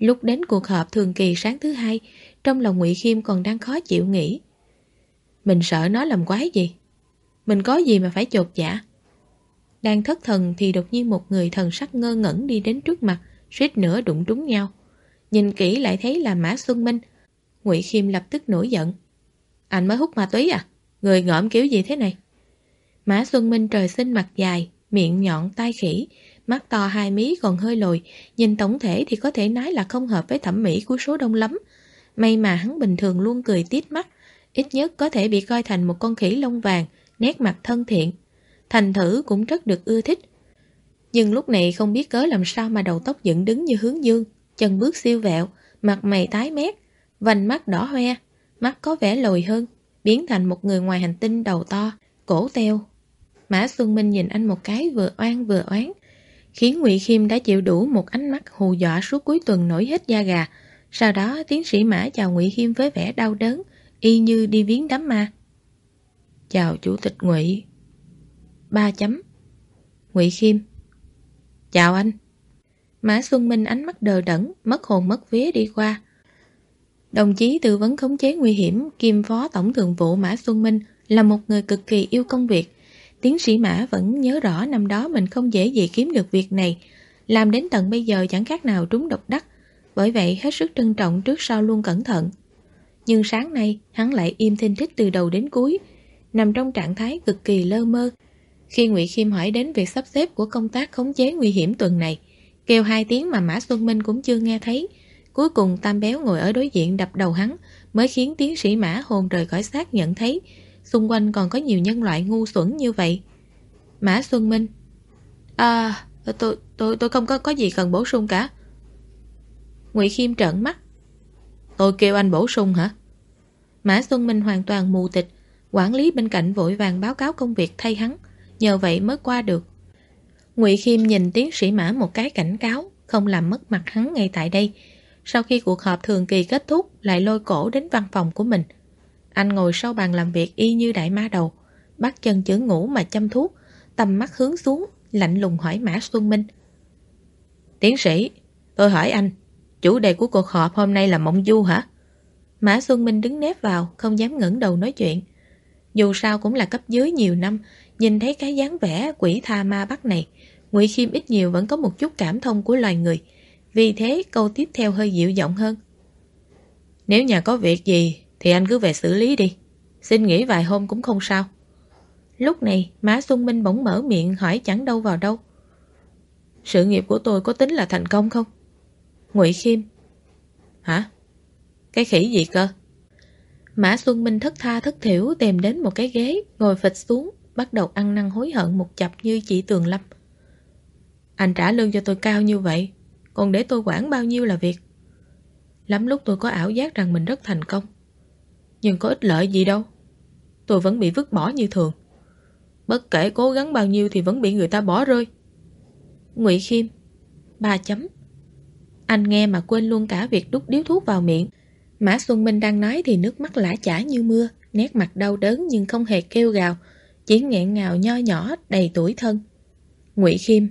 Lúc đến cuộc họp thường kỳ sáng thứ hai, trong lòng Ngụy Khiêm còn đang khó chịu nghĩ. Mình sợ nó làm quái gì? Mình có gì mà phải chột dạ? Đang thất thần thì đột nhiên một người thần sắc ngơ ngẩn đi đến trước mặt, suýt nữa đụng trúng nhau. Nhìn kỹ lại thấy là Mã Xuân Minh. Ngụy Khiêm lập tức nổi giận. Anh mới hút ma túy à? Người ngợm kiểu gì thế này? Mã Xuân Minh trời sinh mặt dài, miệng nhọn tai khỉ, mắt to hai mí còn hơi lồi, nhìn tổng thể thì có thể nói là không hợp với thẩm mỹ của số đông lắm. May mà hắn bình thường luôn cười tít mắt, ít nhất có thể bị coi thành một con khỉ lông vàng, nét mặt thân thiện. Thành thử cũng rất được ưa thích. Nhưng lúc này không biết cớ làm sao mà đầu tóc dựng đứng như hướng dương, chân bước siêu vẹo, mặt mày tái mét, vành mắt đỏ hoe, mắt có vẻ lồi hơn, biến thành một người ngoài hành tinh đầu to, cổ teo. Mã Xuân Minh nhìn anh một cái vừa oan vừa oán, khiến Ngụy Khiêm đã chịu đủ một ánh mắt hù dọa suốt cuối tuần nổi hết da gà. Sau đó tiến sĩ Mã chào Ngụy Khiêm với vẻ đau đớn, y như đi viếng đám ma. Chào chủ tịch Ngụy. 3 chấm. Ngụy Khiêm. Chào anh. Mã Xuân Minh ánh mắt đờ đẫn, mất hồn mất vía đi qua. Đồng chí tư vấn khống chế nguy hiểm kiêm phó tổng thường vụ Mã Xuân Minh là một người cực kỳ yêu công việc. Tiến sĩ Mã vẫn nhớ rõ năm đó mình không dễ gì kiếm được việc này, làm đến tận bây giờ chẳng khác nào trúng độc đắc, bởi vậy hết sức trân trọng trước sau luôn cẩn thận. Nhưng sáng nay hắn lại im thinh thích từ đầu đến cuối, nằm trong trạng thái cực kỳ lơ mơ. Khi Ngụy Khiêm hỏi đến việc sắp xếp của công tác khống chế nguy hiểm tuần này, kêu 2 tiếng mà Mã Xuân Minh cũng chưa nghe thấy. Cuối cùng Tam Béo ngồi ở đối diện đập đầu hắn, mới khiến tiến sĩ Mã hồn rời cõi xác nhận thấy xung quanh còn có nhiều nhân loại ngu xuẩn như vậy. Mã Xuân Minh. Tôi không có gì cần bổ sung cả. Ngụy Khiêm trợn mắt. Tôi kêu anh bổ sung hả? Mã Xuân Minh hoàn toàn mù tịch, quản lý bên cạnh vội vàng báo cáo công việc thay hắn, nhờ vậy mới qua được. Ngụy Khiêm nhìn tiến sĩ Mã một cái cảnh cáo, không làm mất mặt hắn ngay tại đây. Sau khi cuộc họp thường kỳ kết thúc, lại lôi cổ đến văn phòng của mình. Anh ngồi sau bàn làm việc y như đại ma đầu, bắt chân chữ ngủ mà chăm thuốc, tầm mắt hướng xuống, lạnh lùng hỏi Mã Xuân Minh. Tiến sĩ, tôi hỏi anh, chủ đề của cuộc họp hôm nay là mộng du hả? Mã Xuân Minh đứng nép vào, không dám ngẩng đầu nói chuyện. Dù sao cũng là cấp dưới nhiều năm, nhìn thấy cái dáng vẻ quỷ tha ma bắt này, Ngụy Khiêm ít nhiều vẫn có một chút cảm thông của loài người. Vì thế câu tiếp theo hơi dịu giọng hơn. Nếu nhà có việc gì thì anh cứ về xử lý đi, xin nghỉ vài hôm cũng không sao. Lúc này Mã Xuân Minh bỗng mở miệng hỏi chẳng đâu vào đâu. Sự nghiệp của tôi có tính là thành công không? Ngụy Khiêm. Hả? Cái khỉ gì cơ? Mã Xuân Minh thất tha thất thểu tìm đến một cái ghế, ngồi phịch xuống, bắt đầu ăn năn hối hận một chập như chị Tường Lâm. Anh trả lương cho tôi cao như vậy, còn để tôi quản bao nhiêu là việc. Lắm lúc tôi có ảo giác rằng mình rất thành công, nhưng có ích lợi gì đâu. Tôi vẫn bị vứt bỏ như thường. Bất kể cố gắng bao nhiêu thì vẫn bị người ta bỏ rơi. Ngụy Khiêm. 3 chấm. Anh nghe mà quên luôn cả việc đút điếu thuốc vào miệng. Mã Xuân Minh đang nói thì nước mắt lã chả như mưa, nét mặt đau đớn nhưng không hề kêu gào, chỉ nghẹn ngào nho nhỏ đầy tủi thân. Ngụy Khiêm.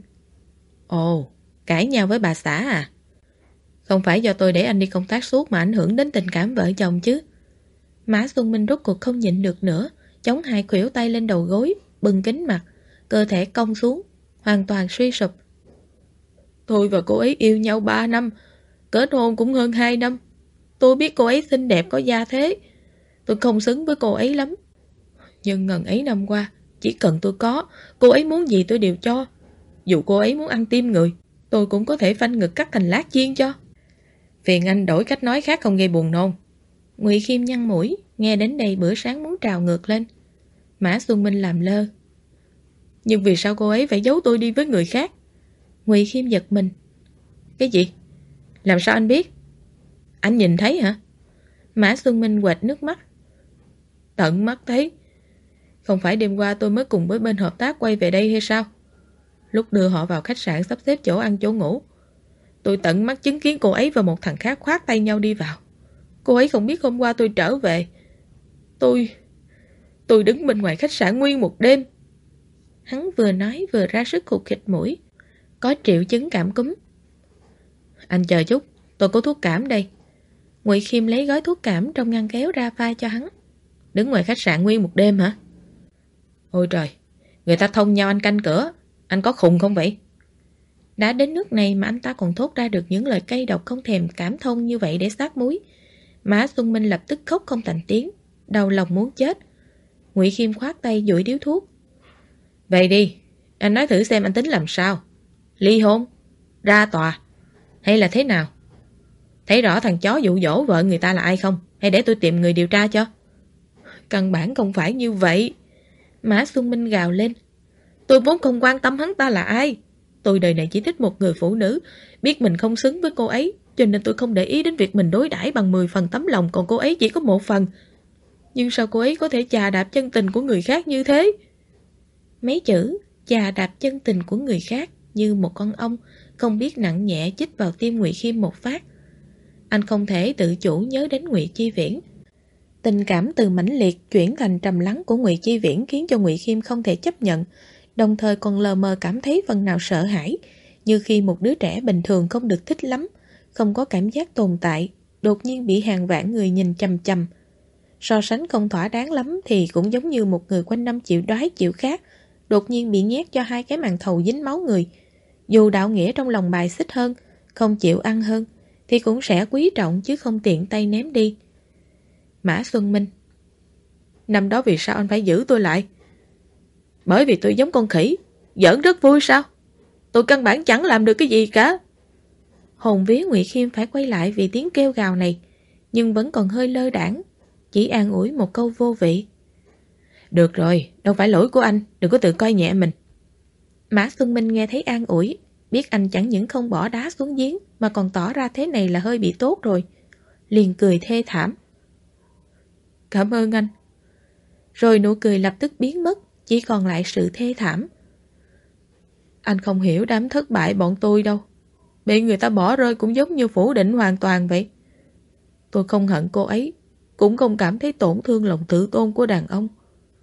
Ồ, cãi nhau với bà xã à? Không phải do tôi để anh đi công tác suốt mà ảnh hưởng đến tình cảm vợ chồng chứ? Mã Xuân Minh rốt cuộc không nhịn được nữa, chống hai khuỷu tay lên đầu gối, bưng kính mặt, cơ thể cong xuống, hoàn toàn suy sụp. Tôi và cô ấy yêu nhau 3 năm, kết hôn cũng hơn 2 năm. Tôi biết cô ấy xinh đẹp có gia thế, tôi không xứng với cô ấy lắm. Nhưng ngần ấy năm qua, chỉ cần tôi có, cô ấy muốn gì tôi đều cho. Dù cô ấy muốn ăn tim người, tôi cũng có thể phanh ngực cắt thành lát chiên cho. Phiền anh đổi cách nói khác không gây buồn nôn. Ngụy Khiêm nhăn mũi, nghe đến đây bữa sáng muốn trào ngược lên. Mã Xuân Minh làm lơ. Nhưng vì sao cô ấy phải giấu tôi đi với người khác? Ngụy Khiêm giật mình. Cái gì? Làm sao anh biết? Anh nhìn thấy hả? Mã Xuân Minh quệt nước mắt. Tận mắt thấy. Không phải đêm qua tôi mới cùng với bên hợp tác quay về đây hay sao? Lúc đưa họ vào khách sạn sắp xếp chỗ ăn chỗ ngủ, tôi tận mắt chứng kiến cô ấy và một thằng khác khoác tay nhau đi vào. Cô ấy không biết hôm qua tôi trở về. Tôi đứng bên ngoài khách sạn nguyên một đêm. Hắn vừa nói vừa ra sức khụt khịt mũi, có triệu chứng cảm cúm. Anh chờ chút, Tôi có thuốc cảm đây. Ngụy Khiêm lấy gói thuốc cảm trong ngăn kéo ra pha cho hắn. Đứng ngoài khách sạn nguyên một đêm hả? Ôi trời, người ta thông nhau anh canh cửa. Anh có khùng không vậy? Đã đến nước này mà anh ta còn thốt ra được những lời cay độc không thèm cảm thông như vậy để sát muối. Mã Xuân Minh lập tức khóc không thành tiếng, đau lòng muốn chết. Ngụy Khiêm khoát tay dụi điếu thuốc. Vậy đi, anh nói thử xem anh tính làm sao? Ly hôn? Ra tòa? Hay là thế nào? Thấy rõ thằng chó dụ dỗ vợ người ta là ai không? Hay để tôi tìm người điều tra cho? Căn bản không phải như vậy. Mã Xuân Minh gào lên. Tôi vốn không quan tâm hắn ta là ai. Tôi đời này chỉ thích một người phụ nữ, biết mình không xứng với cô ấy, cho nên tôi không để ý đến việc mình đối đãi bằng 10 phần tấm lòng, còn cô ấy chỉ có 1 phần. Nhưng sao cô ấy có thể chà đạp chân tình của người khác như thế? Mấy chữ chà đạp chân tình của người khác như một con ong không biết nặng nhẹ chích vào tim Ngụy Khiêm một phát. Anh không thể tự chủ nhớ đến Ngụy Chi Viễn. Tình cảm từ mãnh liệt chuyển thành trầm lắng của Ngụy Chi Viễn khiến cho Ngụy Khiêm không thể chấp nhận, đồng thời còn lờ mờ cảm thấy phần nào sợ hãi, như khi một đứa trẻ bình thường không được thích lắm, không có cảm giác tồn tại, đột nhiên bị hàng vạn người nhìn chằm chằm. So sánh không thỏa đáng lắm thì cũng giống như một người quanh năm chịu đói chịu khát, đột nhiên bị nhét cho 2 cái màn thầu dính máu người. Dù đạo nghĩa trong lòng bài xích hơn, không chịu ăn hơn, thì cũng sẽ quý trọng chứ không tiện tay ném đi. Mã Xuân Minh. Năm đó vì sao anh phải giữ tôi lại? Bởi vì tôi giống con khỉ, giỡn rất vui sao? Tôi căn bản chẳng làm được cái gì cả. Hồn vía Ngụy Khiêm phải quay lại vì tiếng kêu gào này, nhưng vẫn còn hơi lơ đãng, chỉ an ủi một câu vô vị. Được rồi, đâu phải lỗi của anh, đừng có tự coi nhẹ mình. Mã Xuân Minh nghe thấy an ủi, biết anh chẳng những không bỏ đá xuống giếng mà còn tỏ ra thế này là hơi bị tốt rồi. Liền cười thê thảm. Cảm ơn anh. Rồi nụ cười lập tức biến mất, chỉ còn lại sự thê thảm. Anh không hiểu đám thất bại bọn tôi đâu. Bị người ta bỏ rơi cũng giống như phủ định hoàn toàn vậy. Tôi không hận cô ấy, cũng không cảm thấy tổn thương lòng tự tôn của đàn ông.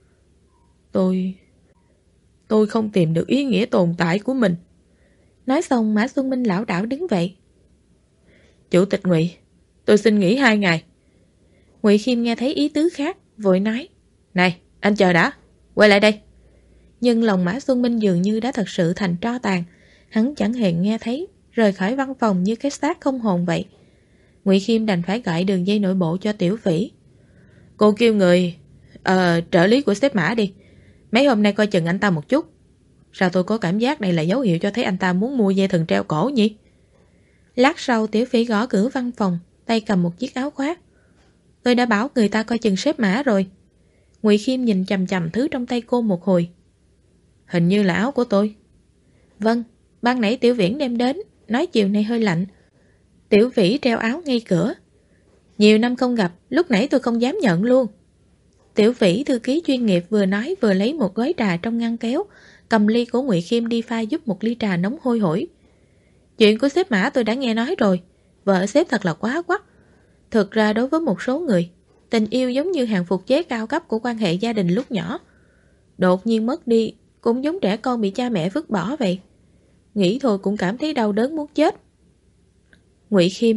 Tôi không tìm được ý nghĩa tồn tại của mình. Nói xong Mã Xuân Minh lảo đảo đứng dậy. Chủ tịch Ngụy, tôi xin nghỉ 2 ngày. Ngụy Khiêm nghe thấy ý tứ khác, vội nói. Này, anh chờ đã, quay lại đây. Nhưng lòng Mã Xuân Minh dường như đã thật sự thành tro tàn. Hắn chẳng hề nghe thấy, rời khỏi văn phòng như cái xác không hồn vậy. Ngụy Khiêm đành phải gọi đường dây nội bộ cho Tiểu Phỉ. Cô kêu người trợ lý của sếp Mã đi. Mấy hôm nay coi chừng anh ta một chút. Sao tôi có cảm giác đây là dấu hiệu cho thấy anh ta muốn mua dây thừng treo cổ nhỉ? Lát sau Tiểu Phỉ gõ cửa văn phòng, tay cầm một chiếc áo khoác. Tôi đã bảo người ta coi chừng sếp Mã rồi. Ngụy Khiêm nhìn chằm chằm thứ trong tay cô một hồi. Hình như là áo của tôi. Vâng, ban nãy Tiểu Viễn đem đến, nói chiều nay hơi lạnh. Tiểu Vĩ treo áo ngay cửa. Nhiều năm không gặp, lúc nãy tôi không dám nhận luôn. Tiểu Vĩ thư ký chuyên nghiệp vừa nói vừa lấy một gói trà trong ngăn kéo, cầm ly của Ngụy Khiêm đi pha giúp một ly trà nóng hôi hổi. Chuyện của sếp Mã tôi đã nghe nói rồi, vợ sếp thật là quá quắt. Thực ra đối với một số người, tình yêu giống như hàng phục chế cao cấp của quan hệ gia đình lúc nhỏ. Đột nhiên mất đi, cũng giống trẻ con bị cha mẹ vứt bỏ vậy. Nghĩ thôi cũng cảm thấy đau đớn muốn chết. Ngụy Khiêm.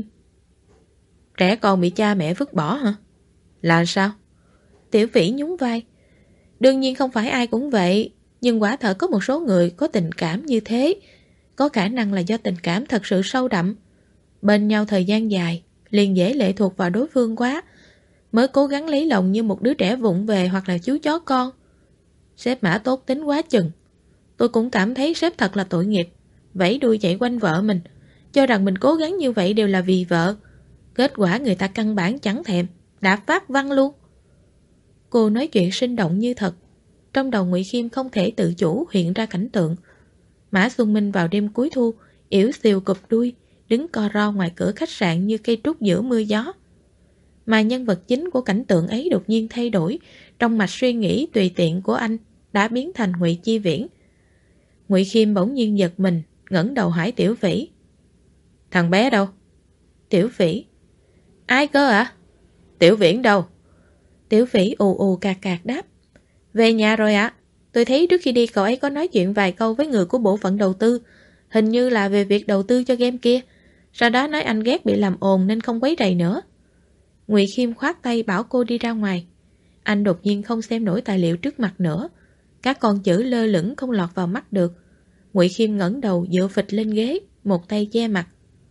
Trẻ con bị cha mẹ vứt bỏ hả? Là sao? Tiểu Vĩ nhún vai. Đương nhiên không phải ai cũng vậy, nhưng quả thật có một số người có tình cảm như thế. Có khả năng là do tình cảm thật sự sâu đậm. Bên nhau thời gian dài, liền dễ lệ thuộc vào đối phương quá, mới cố gắng lấy lòng như một đứa trẻ vụng về hoặc là chú chó con. Sếp Mã tốt tính quá chừng. Tôi cũng cảm thấy sếp thật là tội nghiệp, vẫy đuôi chạy quanh vợ mình, cho rằng mình cố gắng như vậy đều là vì vợ. Kết quả người ta căn bản chẳng thèm, đã phát văn luôn. Cô nói chuyện sinh động như thật. Trong đầu Ngụy Khiêm không thể tự chủ hiện ra cảnh tượng. Mã Xuân Minh vào đêm cuối thu, yểu xìu cụp đuôi, đứng co ro ngoài cửa khách sạn như cây trúc giữa mưa gió. Mà nhân vật chính của cảnh tượng ấy đột nhiên thay đổi, trong mạch suy nghĩ tùy tiện của anh đã biến thành Ngụy Chi Viễn. Ngụy Khiêm bỗng nhiên giật mình, ngẩng đầu hỏi Tiểu Vĩ. Thằng bé đâu? Tiểu Vĩ. Ai cơ ạ? Tiểu Viễn đâu? Tiểu Vĩ ù ù cạc cạc đáp. Về nhà rồi ạ. Tôi thấy trước khi đi cậu ấy có nói chuyện vài câu với người của bộ phận đầu tư. Hình như là về việc đầu tư cho game kia. Sau đó nói anh ghét bị làm ồn nên không quấy rầy nữa. Ngụy Khiêm khoát tay bảo cô đi ra ngoài. Anh đột nhiên không xem nổi tài liệu trước mặt nữa. Các con chữ lơ lửng không lọt vào mắt được. Ngụy Khiêm ngẩng đầu dựa phịch lên ghế, một tay che mặt.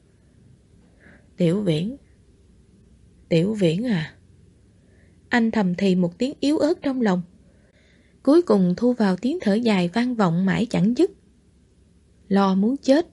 Tiểu Viễn, Tiểu Viễn à. Anh thầm thì một tiếng yếu ớt trong lòng. Cuối cùng thu vào tiếng thở dài vang vọng mãi chẳng dứt. Lo muốn chết.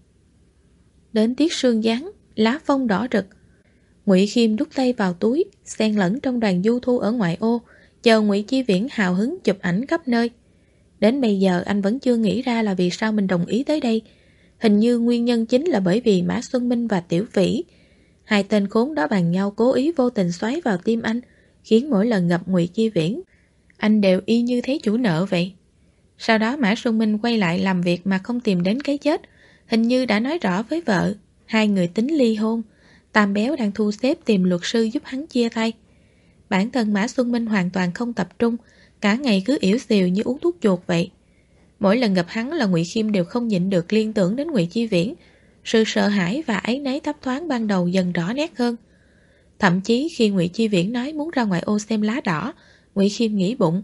Đến tiết sương giáng, lá phong đỏ rực. Ngụy Khiêm đút tay vào túi, xen lẫn trong đoàn du thu ở ngoại ô, chờ Ngụy Chi Viễn hào hứng chụp ảnh khắp nơi. Đến bây giờ anh vẫn chưa nghĩ ra là vì sao mình đồng ý tới đây. Hình như nguyên nhân chính là bởi vì Mã Xuân Minh và Tiểu Vĩ. Hai tên khốn đó bàn nhau cố ý vô tình xoáy vào tim anh, khiến mỗi lần gặp Ngụy Chi Viễn, anh đều y như thấy chủ nợ vậy. Sau đó Mã Xuân Minh quay lại làm việc mà không tìm đến cái chết. Hình như đã nói rõ với vợ, hai người tính ly hôn. Tam Béo đang thu xếp tìm luật sư giúp hắn chia tay. Bản thân Mã Xuân Minh hoàn toàn không tập trung, cả ngày cứ ỉu xìu như uống thuốc chuột vậy. Mỗi lần gặp hắn là Ngụy Khiêm đều không nhịn được liên tưởng đến Ngụy Chi Viễn. Sự sợ hãi và áy náy thấp thoáng ban đầu dần rõ nét hơn. Thậm chí khi Ngụy Chi Viễn nói muốn ra ngoài ô xem lá đỏ, Ngụy Khiêm nghĩ bụng,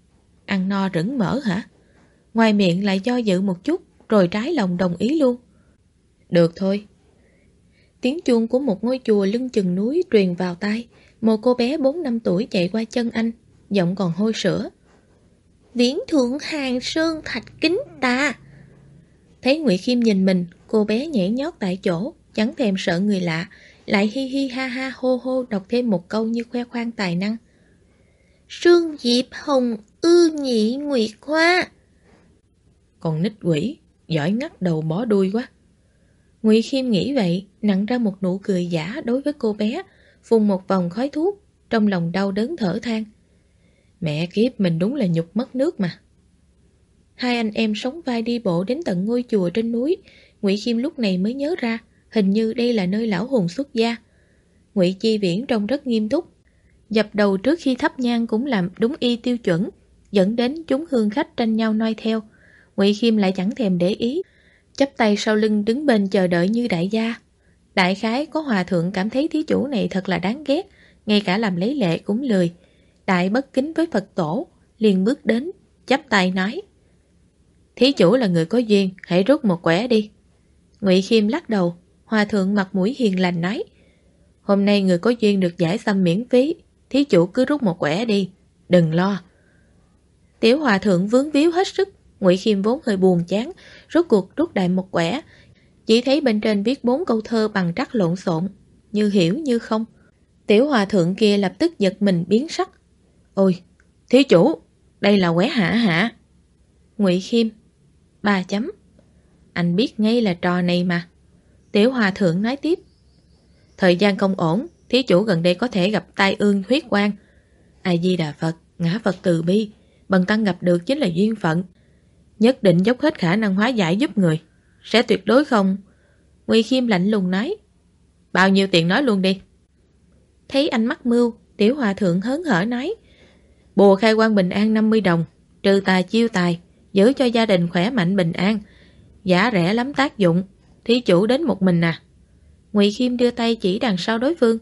ăn no rửng mỡ hả? Ngoài miệng lại do dự một chút, rồi trái lòng đồng ý luôn. Được thôi. Tiếng chuông của một ngôi chùa lưng chừng núi truyền vào tai. Một cô bé 4-5 tuổi chạy qua chân anh, giọng còn hôi sữa. Viễn thượng hàng sơn thạch kính ta. Thấy Ngụy Khiêm nhìn mình, cô bé nhảy nhót tại chỗ, chẳng thèm sợ người lạ, lại hi hi ha ha hô hô đọc thêm một câu như khoe khoang tài năng. Sương Diệp Hồng ư nhị Nguyệt Hoa. Còn nít quỷ, giỏi ngắt đầu bó đuôi quá. Ngụy Khiêm nghĩ vậy, nặn ra một nụ cười giả đối với cô bé, phun một vòng khói thuốc, trong lòng đau đớn thở than. Mẹ kiếp, mình đúng là nhục mất nước mà. Hai anh em sóng vai đi bộ đến tận ngôi chùa trên núi. Ngụy Khiêm lúc này mới nhớ ra, hình như đây là nơi lão hồn xuất gia. Ngụy Chi Viễn trông rất nghiêm túc, dập đầu trước khi thắp nhang cũng làm đúng y tiêu chuẩn, dẫn đến chúng hương khách tranh nhau noi theo. Ngụy Khiêm lại chẳng thèm để ý, chắp tay sau lưng đứng bên chờ đợi như đại gia. Đại khái có hòa thượng cảm thấy thí chủ này thật là đáng ghét, ngay cả làm lấy lệ cũng lười. Đại bất kính với Phật tổ, liền bước đến, chắp tay nói: Thí chủ là người có duyên, hãy rút một quẻ đi. Ngụy Khiêm lắc đầu. Hòa thượng mặt mũi hiền lành nói: Hôm nay người có duyên được giải xăm miễn phí, thí chủ cứ rút một quẻ đi, đừng lo. Tiểu hòa thượng vướng víu hết sức. Ngụy Khiêm vốn hơi buồn chán, rốt cuộc rút đại một quẻ. Chỉ thấy bên trên viết 4 câu thơ bằng trắc lộn xộn, như hiểu như không. Tiểu hòa thượng kia lập tức giật mình biến sắc. Ôi, thí chủ, đây là quẻ hả hả? Ngụy Khiêm: 3 chấm. Anh biết ngay là trò này mà. Tiểu hòa thượng nói tiếp: Thời gian không ổn, thí chủ gần đây có thể gặp tai ương huyết quang. A Di Đà Phật, ngã Phật từ bi, bần tăng gặp được chính là duyên phận, nhất định dốc hết khả năng hóa giải giúp người, sẽ tuyệt đối không. Ngụy Khiêm lạnh lùng nói: Bao nhiêu tiền nói luôn đi. Thấy anh mắc mưu, tiểu hòa thượng hớn hở nói: Bùa khai quang bình an 50 đồng, trừ tà chiêu tài, giữ cho gia đình khỏe mạnh bình an, giá rẻ lắm tác dụng, thí chủ đến một mình à? Ngụy Khiêm đưa tay chỉ đằng sau đối phương.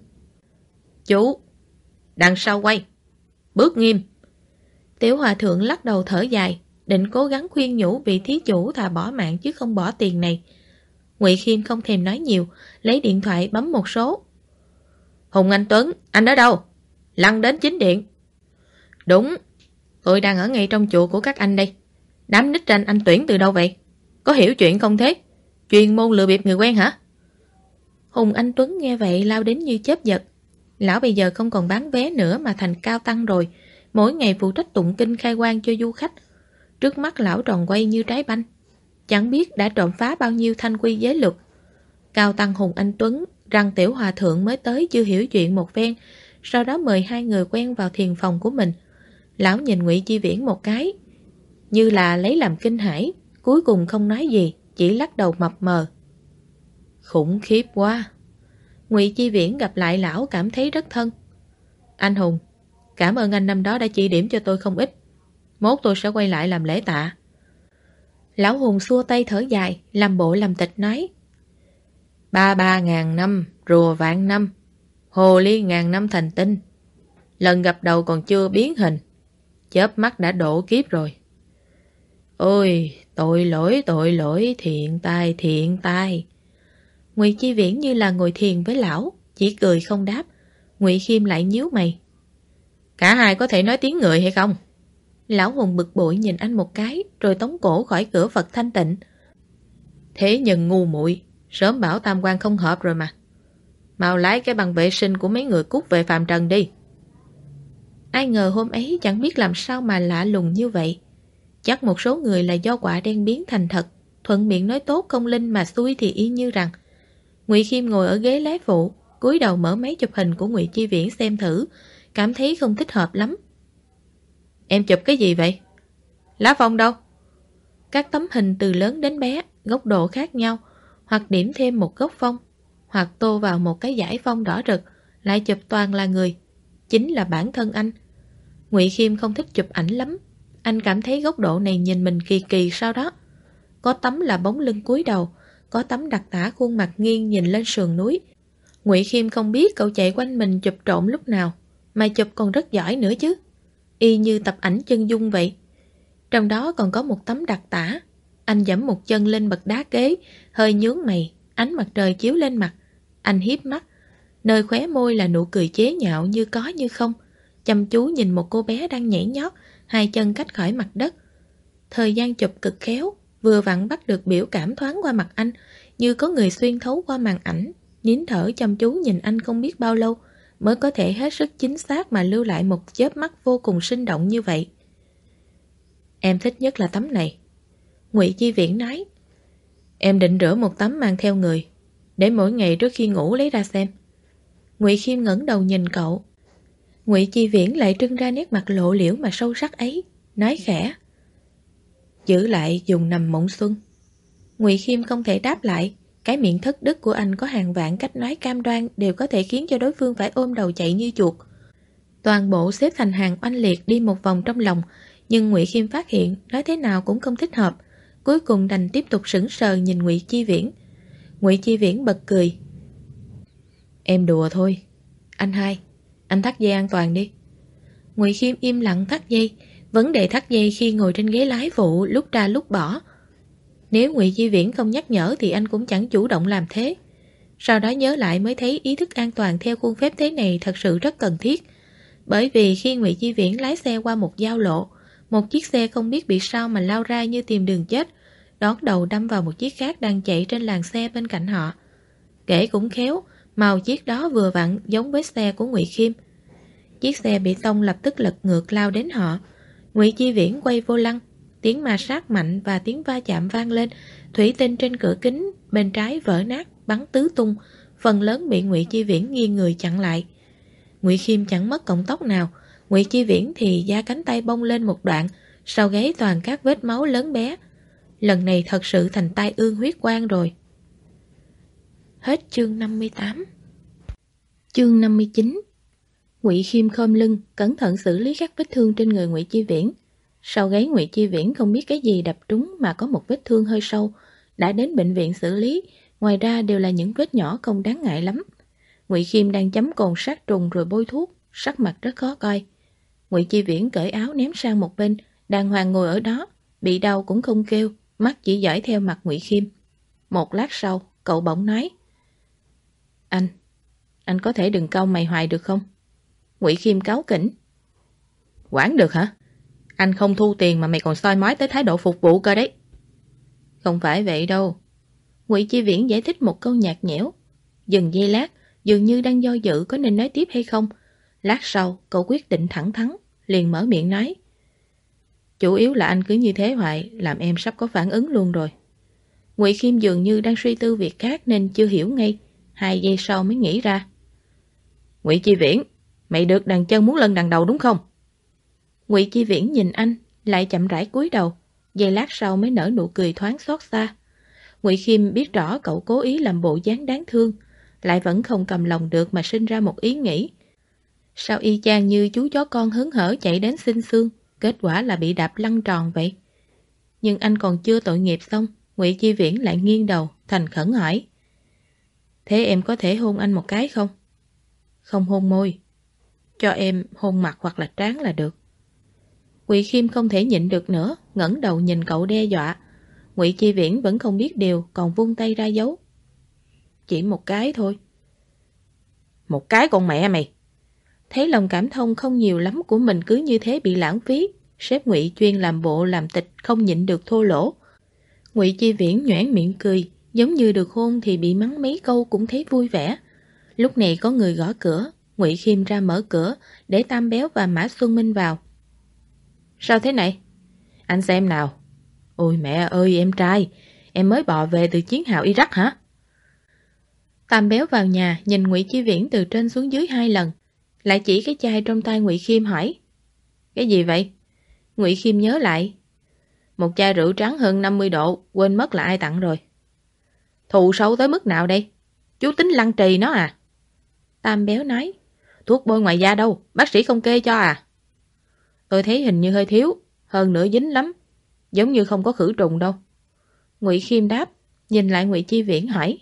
Chủ, đằng sau quay, bước nghiêm. Tiểu hòa thượng lắc đầu thở dài, định cố gắng khuyên nhủ vị thí chủ thà bỏ mạng chứ không bỏ tiền này. Ngụy Khiêm không thèm nói nhiều, lấy điện thoại bấm một số. Hùng Anh Tuấn, anh ở đâu? Lăn đến chính điện. Đúng, tôi đang ở ngay trong chùa của các anh đây. Đám nít ranh anh tuyển từ đâu vậy? Có hiểu chuyện không thế? Chuyên môn lừa bịp người quen hả? Hùng Anh Tuấn nghe vậy lao đến như chớp giật. Lão bây giờ không còn bán vé nữa mà thành cao tăng rồi, mỗi ngày phụ trách tụng kinh khai quang cho du khách. Trước mắt lão tròn quay như trái banh, chẳng biết đã trộm phá bao nhiêu thanh quy giới luật. Cao tăng Hùng Anh Tuấn rằng tiểu hòa thượng mới tới chưa hiểu chuyện một phen, sau đó mời hai người quen vào thiền phòng của mình. Lão nhìn Ngụy Chi Viễn một cái, như là lấy làm kinh hãi, cuối cùng không nói gì, chỉ lắc đầu mập mờ. Khủng khiếp quá. Ngụy Chi Viễn gặp lại lão cảm thấy rất thân. Anh Hùng, cảm ơn anh năm đó đã chỉ điểm cho tôi không ít. Mốt tôi sẽ quay lại làm lễ tạ. Lão Hùng xua tay thở dài, làm bộ làm tịch nói: Ba ngàn năm, rùa vạn năm, hồ ly ngàn năm thành tinh. Lần gặp đầu còn chưa biến hình, chớp mắt đã độ kiếp rồi. Ôi, tội lỗi, thiện tai. Ngụy Chi Viễn như là ngồi thiền với lão, chỉ cười không đáp. Ngụy Khiêm lại nhíu mày. Cả hai có thể nói tiếng người hay không? Lão Hùng bực bội nhìn anh một cái, rồi tống cổ khỏi cửa Phật thanh tịnh. Thế nhân ngu muội, sớm bảo tam quan không hợp rồi mà. Mau lái cái bằng vệ sinh của mấy người cút về phàm trần đi. Ai ngờ hôm ấy chẳng biết làm sao mà lạ lùng như vậy. Chắc một số người là do quả đen biến thành thật, thuận miệng nói tốt không linh mà xui thì y như rằng. Ngụy Khiêm ngồi ở ghế lái phụ, cúi đầu mở máy chụp hình của Ngụy Chi Viễn xem thử, cảm thấy không thích hợp lắm. Em chụp cái gì vậy? Lá phong đâu? Các tấm hình từ lớn đến bé, góc độ khác nhau, hoặc điểm thêm một góc phong, hoặc tô vào một cái dải phong đỏ rực, lại chụp toàn là người. Chính là bản thân anh. Ngụy Khiêm không thích chụp ảnh lắm. Anh cảm thấy góc độ này nhìn mình kỳ kỳ sau đó. Có tấm là bóng lưng cúi đầu, có tấm đặc tả khuôn mặt nghiêng nhìn lên sườn núi. Ngụy Khiêm không biết cậu chạy quanh mình chụp trộm lúc nào, mà chụp còn rất giỏi nữa chứ. Y như tập ảnh chân dung vậy. Trong đó còn có một tấm đặc tả. Anh giẫm một chân lên bậc đá kế, hơi nhướng mày, ánh mặt trời chiếu lên mặt. Anh hiếp mắt, nơi khóe môi là nụ cười chế nhạo như có như không, chăm chú nhìn một cô bé đang nhảy nhót, hai chân cách khỏi mặt đất. Thời gian chụp cực khéo, vừa vặn bắt được biểu cảm thoáng qua mặt anh, như có người xuyên thấu qua màn ảnh, nín thở chăm chú nhìn anh không biết bao lâu, mới có thể hết sức chính xác mà lưu lại một chớp mắt vô cùng sinh động như vậy. Em thích nhất là tấm này. Ngụy Chi Viễn nói. Em định rửa một tấm mang theo người, để mỗi ngày trước khi ngủ lấy ra xem. Ngụy Khiêm ngẩng đầu nhìn cậu. Ngụy Chi Viễn lại trưng ra nét mặt lộ liễu mà sâu sắc ấy, nói khẽ. Giữ lại dùng nằm mộng xuân. Ngụy Khiêm không thể đáp lại. Cái miệng thất đức của anh có hàng vạn cách nói cam đoan đều có thể khiến cho đối phương phải ôm đầu chạy như chuột. Toàn bộ xếp thành hàng oanh liệt đi một vòng trong lòng, nhưng Ngụy Khiêm phát hiện nói thế nào cũng không thích hợp. Cuối cùng đành tiếp tục sững sờ nhìn Ngụy Chi Viễn. Ngụy Chi Viễn bật cười. Em đùa thôi. Anh hai, anh thắt dây an toàn đi. Ngụy Khiêm im lặng thắt dây. Vấn đề thắt dây khi ngồi trên ghế lái phụ lúc ra lúc bỏ. Nếu Ngụy Chi Viễn không nhắc nhở thì anh cũng chẳng chủ động làm thế. Sau đó nhớ lại mới thấy ý thức an toàn theo khuôn phép thế này thật sự rất cần thiết. Bởi vì khi Ngụy Chi Viễn lái xe qua một giao lộ, một chiếc xe không biết bị sao mà lao ra như tìm đường chết, đón đầu đâm vào một chiếc khác đang chạy trên làn xe bên cạnh họ. Kể cũng khéo, màu chiếc đó vừa vặn giống với xe của Ngụy Khiêm. Chiếc xe bị tông lập tức lật ngược lao đến họ. Ngụy Chi Viễn quay vô lăng, tiếng ma sát mạnh và tiếng va chạm vang lên, thủy tinh trên cửa kính bên trái vỡ nát, bắn tứ tung, phần lớn bị Ngụy Chi Viễn nghiêng người chặn lại. Ngụy Khiêm chẳng mất cọng tóc nào, Ngụy Chi Viễn thì da cánh tay bong lên một đoạn, sau gáy toàn các vết máu lớn bé. Lần này thật sự thành tai ương huyết quang rồi. Hết chương 58. Chương 59. Ngụy Khiêm khom lưng, cẩn thận xử lý các vết thương trên người Ngụy Chi Viễn. Sau gáy Ngụy Chi Viễn không biết cái gì đập trúng mà có một vết thương hơi sâu, đã đến bệnh viện xử lý, ngoài ra đều là những vết nhỏ không đáng ngại lắm. Ngụy Khiêm đang chấm cồn sát trùng rồi bôi thuốc, sắc mặt rất khó coi. Ngụy Chi Viễn cởi áo ném sang một bên, đàng hoàng ngồi ở đó, bị đau cũng không kêu, mắt chỉ dõi theo mặt Ngụy Khiêm. Một lát sau, cậu bỗng nói: Anh có thể đừng cau mày hoài được không? Ngụy Khiêm cáu kỉnh: Quản được hả? Anh không thu tiền mà mày còn soi mói tới thái độ phục vụ cơ đấy. Không phải vậy đâu. Ngụy Chi Viễn giải thích một câu nhạt nhẽo. Dừng giây lát, dường như đang do dự có nên nói tiếp hay không. Lát sau, cậu quyết định thẳng thắn, liền mở miệng nói: Chủ yếu là anh cứ như thế hoài, làm em sắp có phản ứng luôn rồi. Ngụy Khiêm dường như đang suy tư việc khác nên chưa hiểu ngay. 2 giây sau mới nghĩ ra: Ngụy Chi Viễn, mày được đằng chân muốn lên đằng đầu đúng không? Ngụy Chi Viễn nhìn anh, lại chậm rãi cúi đầu. Giây lát sau mới nở nụ cười thoáng xót xa. Ngụy Khiêm biết rõ cậu cố ý làm bộ dáng đáng thương, lại vẫn không cầm lòng được mà sinh ra một ý nghĩ: sao y chang như chú chó con hớn hở chạy đến xin xương, kết quả là bị đạp lăn tròn vậy. Nhưng anh còn chưa tội nghiệp xong, Ngụy Chi Viễn lại nghiêng đầu, thành khẩn hỏi: Thế em có thể hôn anh một cái không? Không hôn môi. Cho em hôn mặt hoặc là trán là được. Ngụy Khiêm không thể nhịn được nữa, ngẩng đầu nhìn cậu đe dọa. Ngụy Chi Viễn vẫn không biết điều, còn vung tay ra dấu. Chỉ một cái thôi. Một cái con mẹ mày. Thấy lòng cảm thông không nhiều lắm của mình cứ như thế bị lãng phí, sếp Ngụy chuyên làm bộ làm tịch không nhịn được thô lỗ. Ngụy Chi Viễn nhoẻn miệng cười, giống như được hôn thì bị mắng mấy câu cũng thấy vui vẻ. Lúc này có người gõ cửa, Ngụy Khiêm ra mở cửa để Tam Béo và Mã Xuân Minh vào. Sao thế này? Anh xem nào. Ôi mẹ ơi em trai, em mới bò về từ chiến hào Iraq hả? Tam Béo vào nhà nhìn Ngụy Chi Viễn từ trên xuống dưới 2 lần, lại chỉ cái chai trong tay Ngụy Khiêm hỏi. Cái gì vậy? Ngụy Khiêm nhớ lại. Một chai rượu trắng hơn 50 độ, quên mất là ai tặng rồi. Thù sâu tới mức nào đây? Chú tính lăng trì nó à? Tam Béo nói. Thuốc bôi ngoài da đâu, bác sĩ không kê cho à? Tôi thấy hình như hơi thiếu, hơn nữa dính lắm. Giống như không có khử trùng đâu. Ngụy Khiêm đáp, nhìn lại Ngụy Chi Viễn hỏi.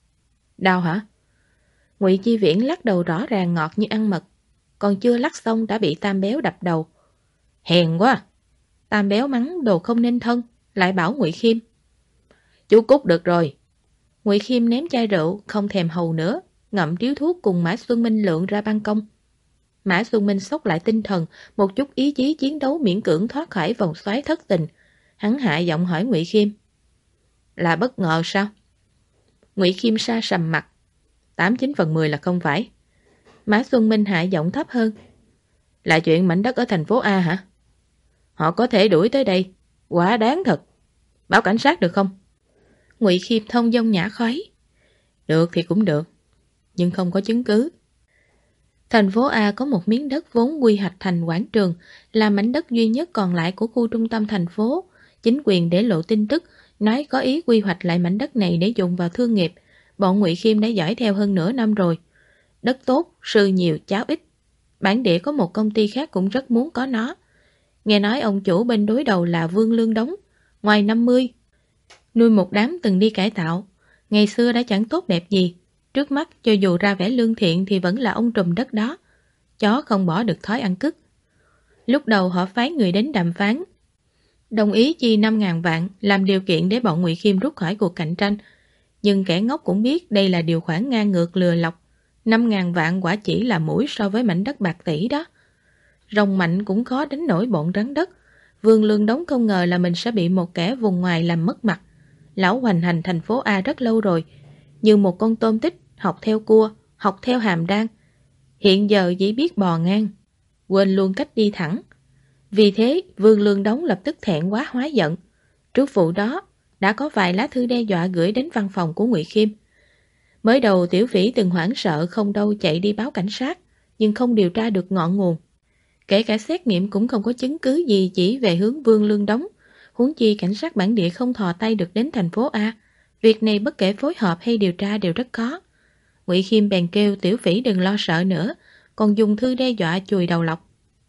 Đau hả? Ngụy Chi Viễn lắc đầu rõ ràng ngọt như ăn mật. Còn chưa lắc xong đã bị Tam Béo đập đầu. Hèn quá! Tam Béo mắng đồ không nên thân, lại bảo Ngụy Khiêm. Chú cút được rồi. Ngụy Khiêm ném chai rượu, không thèm hầu nữa, ngậm điếu thuốc cùng Mã Xuân Minh lượn ra ban công. Mã Xuân Minh xốc lại tinh thần, một chút ý chí chiến đấu miễn cưỡng thoát khỏi vòng xoáy thất tình. Hắn hạ giọng hỏi Ngụy Khiêm. Là bất ngờ sao? Ngụy Khiêm sa sầm mặt. 89/10 là không phải. Mã Xuân Minh hạ giọng thấp hơn. Là chuyện mảnh đất ở thành phố A hả? Họ có thể đuổi tới đây. Quá đáng thật. Báo cảnh sát được không? Ngụy Khiêm thông dong nhã khói. Được thì cũng được, nhưng không có chứng cứ. Thành phố A có một miếng đất vốn quy hoạch thành quảng trường, là mảnh đất duy nhất còn lại của khu trung tâm thành phố. Chính quyền để lộ tin tức, nói có ý quy hoạch lại mảnh đất này để dùng vào thương nghiệp. Bọn Ngụy Khiêm đã dõi theo hơn nửa năm rồi. Đất tốt, sư nhiều, cháo ít. Bản địa có một công ty khác cũng rất muốn có nó. Nghe nói ông chủ bên đối đầu là Vương Lương Đống, ngoài 50. Nuôi một đám từng đi cải tạo. Ngày xưa đã chẳng tốt đẹp gì. Trước mắt cho dù ra vẻ lương thiện thì vẫn là ông trùm đất đó. Chó không bỏ được thói ăn cứt. Lúc đầu họ phái người đến đàm phán, đồng ý chi 5.000 vạn làm điều kiện để bọn Ngụy Khiêm rút khỏi cuộc cạnh tranh. Nhưng kẻ ngốc cũng biết đây là điều khoản ngang ngược lừa lọc. 5.000 vạn quả chỉ là muỗi so với mảnh đất bạc tỷ đó. Rồng mạnh cũng khó đánh nổi bọn rắn đất. Vương Lương Đống không ngờ là mình sẽ bị một kẻ vùng ngoài làm mất mặt. Lão hoành hành thành phố A rất lâu rồi, như một con tôm tích, học theo cua, học theo hàm đan. Hiện giờ chỉ biết bò ngang, quên luôn cách đi thẳng. Vì thế, Vương Lương Đống lập tức thẹn quá hóa giận. Trước vụ đó, đã có vài lá thư đe dọa gửi đến văn phòng của Ngụy Khiêm. Mới đầu Tiểu Phỉ từng hoảng sợ không đâu chạy đi báo cảnh sát, nhưng không điều tra được ngọn nguồn. Kể cả xét nghiệm cũng không có chứng cứ gì chỉ về hướng Vương Lương Đống. Huống chi cảnh sát bản địa không thò tay được đến thành phố A. Việc này bất kể phối hợp hay điều tra đều rất khó. Ngụy Khiêm bèn kêu Tiểu Phỉ đừng lo sợ nữa, còn dùng thư đe dọa chùi đầu lọc.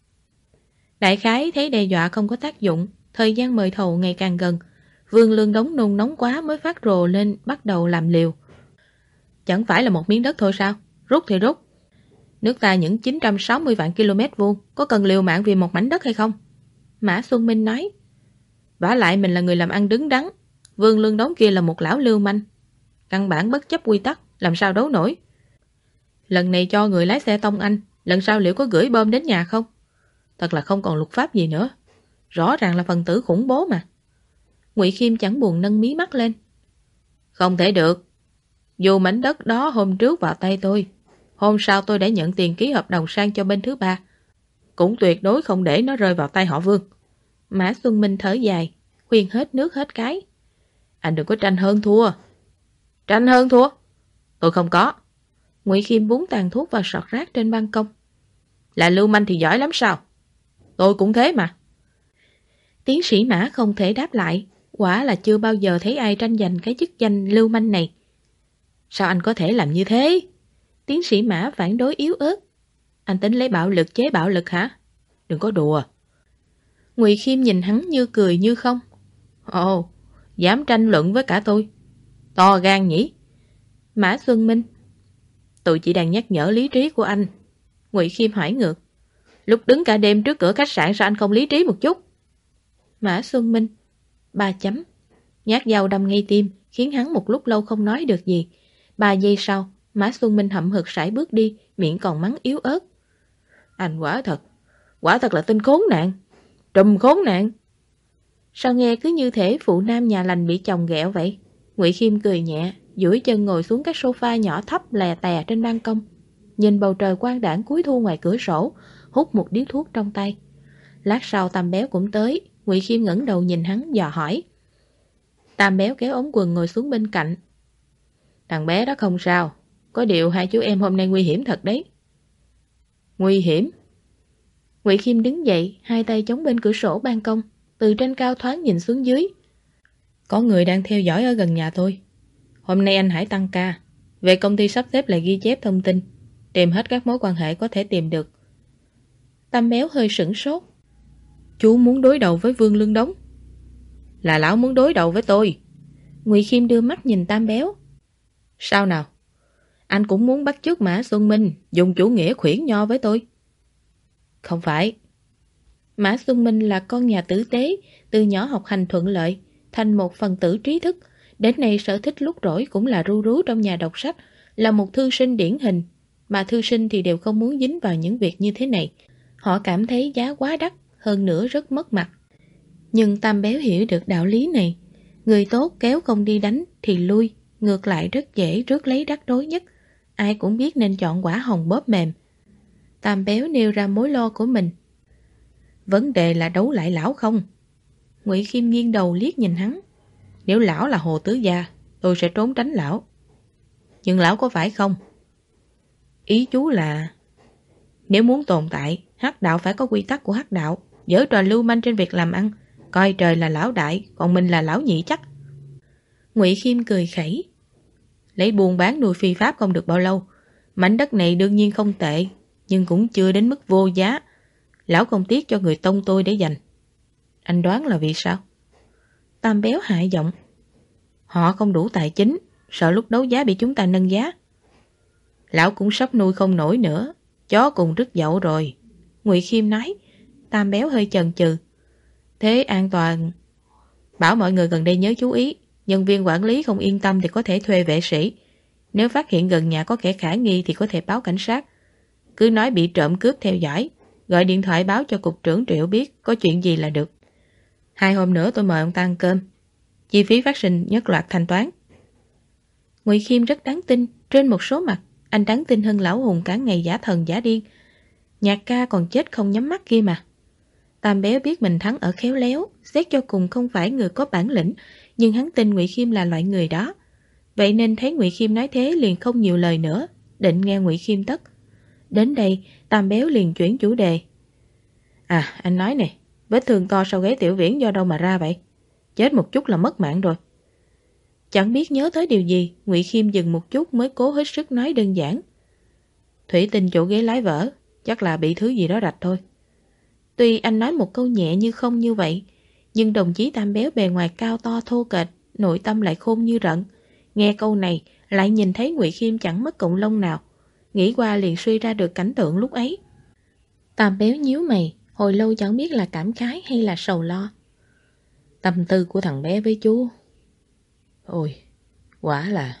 Đại khái thấy đe dọa không có tác dụng, thời gian mời thầu ngày càng gần. Vương Lương Đống nôn nóng quá mới phát rồ lên bắt đầu làm liều. Chẳng phải là một miếng đất thôi sao? Rút thì rút. Nước ta những 960 vạn km vuông, có cần liều mạng vì một mảnh đất hay không? Mã Xuân Minh nói. Vả lại mình là người làm ăn đứng đắn, Vương Lương Đống kia là một lão lưu manh. Căn bản bất chấp quy tắc, làm sao đấu nổi. Lần này cho người lái xe tông anh, lần sau liệu có gửi bom đến nhà không? Thật là không còn luật pháp gì nữa. Rõ ràng là phần tử khủng bố mà. Ngụy Khiêm chẳng buồn nâng mí mắt lên. Không thể được. Dù mảnh đất đó hôm trước vào tay tôi, hôm sau tôi đã nhận tiền ký hợp đồng sang cho bên thứ ba, cũng tuyệt đối không để nó rơi vào tay họ Vương. Mã Xuân Minh thở dài, khuyên hết nước hết cái. Anh đừng có tranh hơn thua. Tranh hơn thua? Tôi không có. Ngụy Khiêm búng tàn thuốc vào sọt rác trên ban công. Là lưu manh thì giỏi lắm sao? Tôi cũng thế mà. Tiến sĩ Mã không thể đáp lại. Quả là chưa bao giờ thấy ai tranh giành cái chức danh lưu manh này. Sao anh có thể làm như thế? Tiến sĩ Mã phản đối yếu ớt. Anh tính lấy bạo lực chế bạo lực hả? Đừng có đùa. Ngụy Khiêm nhìn hắn như cười như không. Ồ, dám tranh luận với cả tôi. To gan nhỉ? Mã Xuân Minh. Tôi chỉ đang nhắc nhở lý trí của anh. Ngụy Khiêm hỏi ngược. Lúc đứng cả đêm trước cửa khách sạn sao anh không lý trí một chút? Mã Xuân Minh. 3 chấm. Nhát dao đâm ngay tim, khiến hắn một lúc lâu không nói được gì. 3 giây sau, Mã Xuân Minh hậm hực sải bước đi, miệng còn mắng yếu ớt. Anh quả thật là tên khốn nạn. Trùm khốn nạn. Sao nghe cứ như thể phụ nam nhà lành bị chồng ghẹo vậy? Ngụy Khiêm cười nhẹ, duỗi chân ngồi xuống các sofa nhỏ thấp lè tè trên ban công. Nhìn bầu trời quang đãng cuối thu ngoài cửa sổ, hút một điếu thuốc trong tay. Lát sau Tam Béo cũng tới, Ngụy Khiêm ngẩng đầu nhìn hắn dò hỏi. Tam Béo kéo ống quần ngồi xuống bên cạnh. Thằng bé đó không sao, có điều hai chú em hôm nay nguy hiểm thật đấy. Nguy hiểm? Ngụy Khiêm đứng dậy, hai tay chống bên cửa sổ ban công, từ trên cao thoáng nhìn xuống dưới. Có người đang theo dõi ở gần nhà tôi. Hôm nay anh hãy tăng ca, về công ty sắp xếp lại ghi chép thông tin, tìm hết các mối quan hệ có thể tìm được. Tam Béo hơi sửng sốt. Chú muốn đối đầu với Vương Lương Đống? Là lão muốn đối đầu với tôi. Ngụy Khiêm đưa mắt nhìn Tam Béo. Sao nào? Anh cũng muốn bắt chước Mã Xuân Minh dùng chủ nghĩa khuyển nho với tôi? Không phải. Mã Xuân Minh là con nhà tử tế, từ nhỏ học hành thuận lợi, thành một phần tử trí thức. Đến nay sở thích lúc rỗi cũng là ru rú trong nhà đọc sách, là một thư sinh điển hình. Mà thư sinh thì đều không muốn dính vào những việc như thế này. Họ cảm thấy giá quá đắt, hơn nữa rất mất mặt. Nhưng Tam Béo hiểu được đạo lý này. Người tốt kéo không đi đánh thì lui, ngược lại rất dễ rước lấy rắc rối nhất. Ai cũng biết nên chọn quả hồng bóp mềm. Tam Béo nêu ra mối lo của mình. Vấn đề là đấu lại lão không? Ngụy Khiêm nghiêng đầu liếc nhìn hắn. Nếu lão là Hồ Tứ Gia, tôi sẽ trốn tránh lão. Nhưng lão có phải không? Ý chú là nếu muốn tồn tại, Hắc đạo phải có quy tắc của Hắc đạo, giở trò lưu manh trên việc làm ăn, coi trời là lão đại, còn mình là lão nhị chắc. Ngụy Khiêm cười khẩy. Lấy buôn bán nuôi phi pháp không được bao lâu. Mảnh đất này đương nhiên không tệ, nhưng cũng chưa đến mức vô giá. Lão không tiếc cho người tông tôi để giành. Anh đoán là vì sao? Tam Béo hạ giọng. Họ không đủ tài chính, sợ lúc đấu giá bị chúng ta nâng giá. Lão cũng sắp nuôi không nổi nữa, chó cùng rứt dậu rồi. Ngụy Khiêm nói. Tam Béo hơi chần chừ. Thế an toàn. Bảo mọi người gần đây nhớ chú ý, nhân viên quản lý không yên tâm thì có thể thuê vệ sĩ. Nếu phát hiện gần nhà có kẻ khả nghi thì có thể báo cảnh sát. Cứ nói bị trộm cướp theo dõi, gọi điện thoại báo cho cục trưởng Triệu biết có chuyện gì là được. 2 hôm nữa tôi mời ông ta ăn cơm. Chi phí phát sinh nhất loạt thanh toán. Ngụy Khiêm rất đáng tin. Trên một số mặt, anh đáng tin hơn lão hùng cả ngày giả thần giả điên. Nhạc ca còn chết không nhắm mắt kia mà. Tam Béo biết mình thắng ở khéo léo, xét cho cùng không phải người có bản lĩnh, nhưng hắn tin Ngụy Khiêm là loại người đó. Vậy nên thấy Ngụy Khiêm nói thế liền không nhiều lời nữa, định nghe Ngụy Khiêm tất. Đến đây, Tam Béo liền chuyển chủ đề. À, anh nói nè, vết thương co sau gáy Tiểu Viễn do đâu mà ra vậy? Chết một chút là mất mạng rồi. Chẳng biết nhớ tới điều gì, Ngụy Khiêm dừng một chút mới cố hết sức nói đơn giản. Thủy tinh chỗ ghế lái vỡ, chắc là bị thứ gì đó rạch thôi. Tuy anh nói một câu nhẹ như không như vậy, nhưng đồng chí Tam Béo bề ngoài cao to thô kệch, nội tâm lại khôn như rận. Nghe câu này, lại nhìn thấy Ngụy Khiêm chẳng mất cọng lông nào. Nghĩ qua liền suy ra được cảnh tượng lúc ấy. Tam Béo nhíu mày, hồi lâu chẳng biết là cảm khái hay là sầu lo. Tâm tư của thằng bé với chú. Ôi, quả là...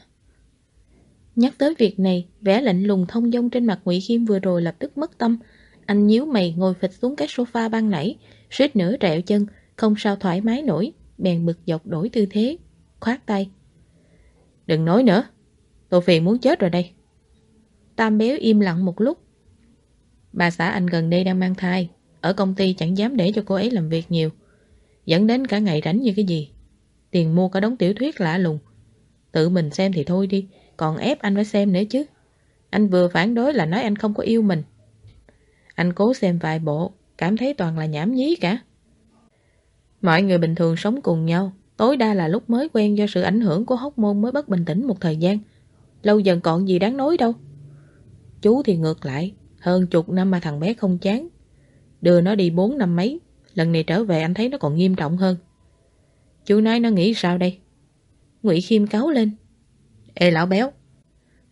Nhắc tới việc này, vẻ lạnh lùng thông dong trên mặt Ngụy Khiêm vừa rồi lập tức mất tâm. Anh nhíu mày ngồi phịch xuống cái sofa ban nãy, suýt nữa trẹo chân, không sao thoải mái nổi, bèn bực dọc đổi tư thế, khoát tay. Đừng nói nữa, tôi phiền muốn chết rồi đây. Tam Béo im lặng một lúc. Bà xã anh gần đây đang mang thai, ở công ty chẳng dám để cho cô ấy làm việc nhiều, dẫn đến cả ngày rảnh như cái gì. Tiền mua cả đống tiểu thuyết lạ lùng. Tự mình xem thì thôi đi, còn ép anh phải xem nữa chứ. Anh vừa phản đối là nói anh không có yêu mình. Anh cố xem vài bộ, cảm thấy toàn là nhảm nhí cả. Mọi người bình thường sống cùng nhau, tối đa là lúc mới quen do sự ảnh hưởng của hormone mới bất bình tĩnh một thời gian. Lâu dần còn gì đáng nói đâu. Chú thì ngược lại, hơn chục năm mà thằng bé không chán. Đưa nó đi 4 năm mấy, lần này trở về anh thấy nó còn nghiêm trọng hơn. Chú nói nó nghĩ sao đây? Ngụy Khiêm cáu lên. Ê lão Béo,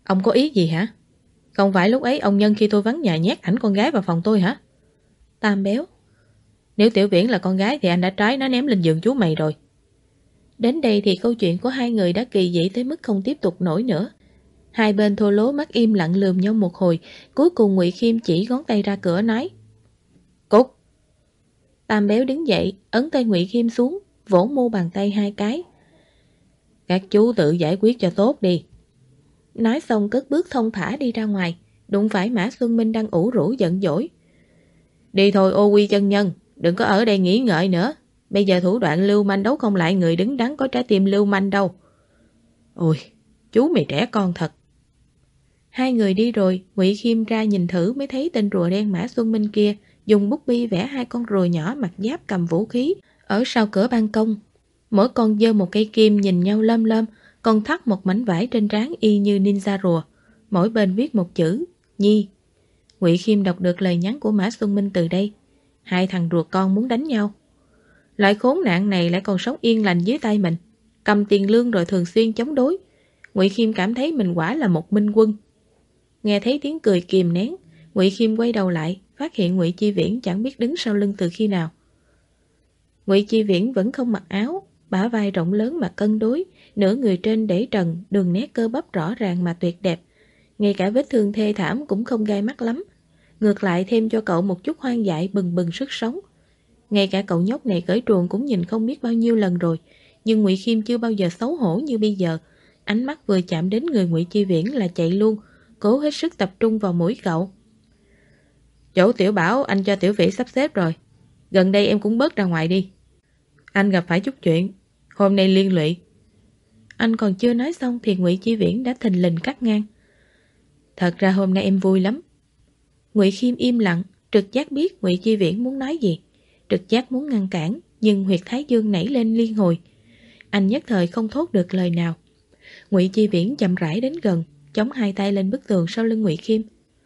Ông có ý gì hả? Không phải lúc ấy ông nhân khi tôi vắng nhà nhét ảnh con gái vào phòng tôi hả? Tam Béo: Nếu Tiểu Viễn là con gái thì anh đã trói nó ném lên giường chú mày rồi. Đến đây thì câu chuyện của hai người đã kỳ dị tới mức không tiếp tục nổi nữa. Hai bên thô lố mắt im lặng lườm nhau một hồi, cuối cùng Ngụy Khiêm chỉ ngón tay ra cửa nói: Cút! Tam Béo đứng dậy, ấn tay Ngụy Khiêm xuống, vỗ mu bàn tay hai cái. Các chú tự giải quyết cho tốt đi. Nói xong cất bước thong thả đi ra ngoài, đụng phải Mã Xuân Minh đang ủ rũ giận dỗi. Đi thôi ô quy chân nhân, đừng có ở đây nghĩ ngợi nữa. Bây giờ thủ đoạn lưu manh đấu không lại người đứng đắn có trái tim lưu manh đâu. Ôi, chú mày trẻ con thật. Hai người đi rồi, Ngụy Khiêm ra nhìn thử mới thấy tên rùa đen Mã Xuân Minh kia dùng bút bi vẽ hai con rùa nhỏ mặc giáp cầm vũ khí ở sau cửa ban công. Mỗi con giơ một cây kim nhìn nhau lơm lơm, còn thắt một mảnh vải trên trán y như ninja rùa. Mỗi bên viết một chữ Nhi. Ngụy Khiêm đọc được lời nhắn của Mã Xuân Minh từ đây. Hai thằng ruột con muốn đánh nhau. Loại khốn nạn này lại còn sống yên lành dưới tay mình, cầm tiền lương rồi thường xuyên chống đối. Ngụy Khiêm cảm thấy mình quả là một minh quân. Nghe thấy tiếng cười kìm nén, Ngụy Khiêm quay đầu lại, phát hiện Ngụy Chi Viễn chẳng biết đứng sau lưng từ khi nào. Ngụy Chi Viễn vẫn không mặc áo, bả vai rộng lớn mà cân đối, nửa người trên để trần, đường nét cơ bắp rõ ràng mà tuyệt đẹp. Ngay cả vết thương thê thảm cũng không gai mắt lắm, ngược lại thêm cho cậu một chút hoang dại bừng bừng sức sống. Ngay cả cậu nhóc này cởi truồng cũng nhìn không biết bao nhiêu lần rồi, nhưng Ngụy Khiêm chưa bao giờ xấu hổ như bây giờ. Ánh mắt vừa chạm đến người Ngụy Chi Viễn là chạy luôn, cố hết sức tập trung vào mũi cậu. Chỗ Tiểu Bảo anh cho Tiểu Vĩ sắp xếp rồi. Gần đây em cũng bớt ra ngoài đi. Anh gặp phải chút chuyện, hôm nay liên lụy. Anh còn chưa nói xong thì Ngụy Chi Viễn đã thình lình cắt ngang. Thật ra hôm nay em vui lắm. Ngụy Khiêm im lặng, trực giác biết Ngụy Chi Viễn muốn nói gì. Trực giác muốn ngăn cản, nhưng huyệt thái dương nảy lên liên hồi. Anh nhất thời không thốt được lời nào. Ngụy Chi Viễn chậm rãi đến gần, chống hai tay lên bức tường sau lưng Ngụy Khiêm.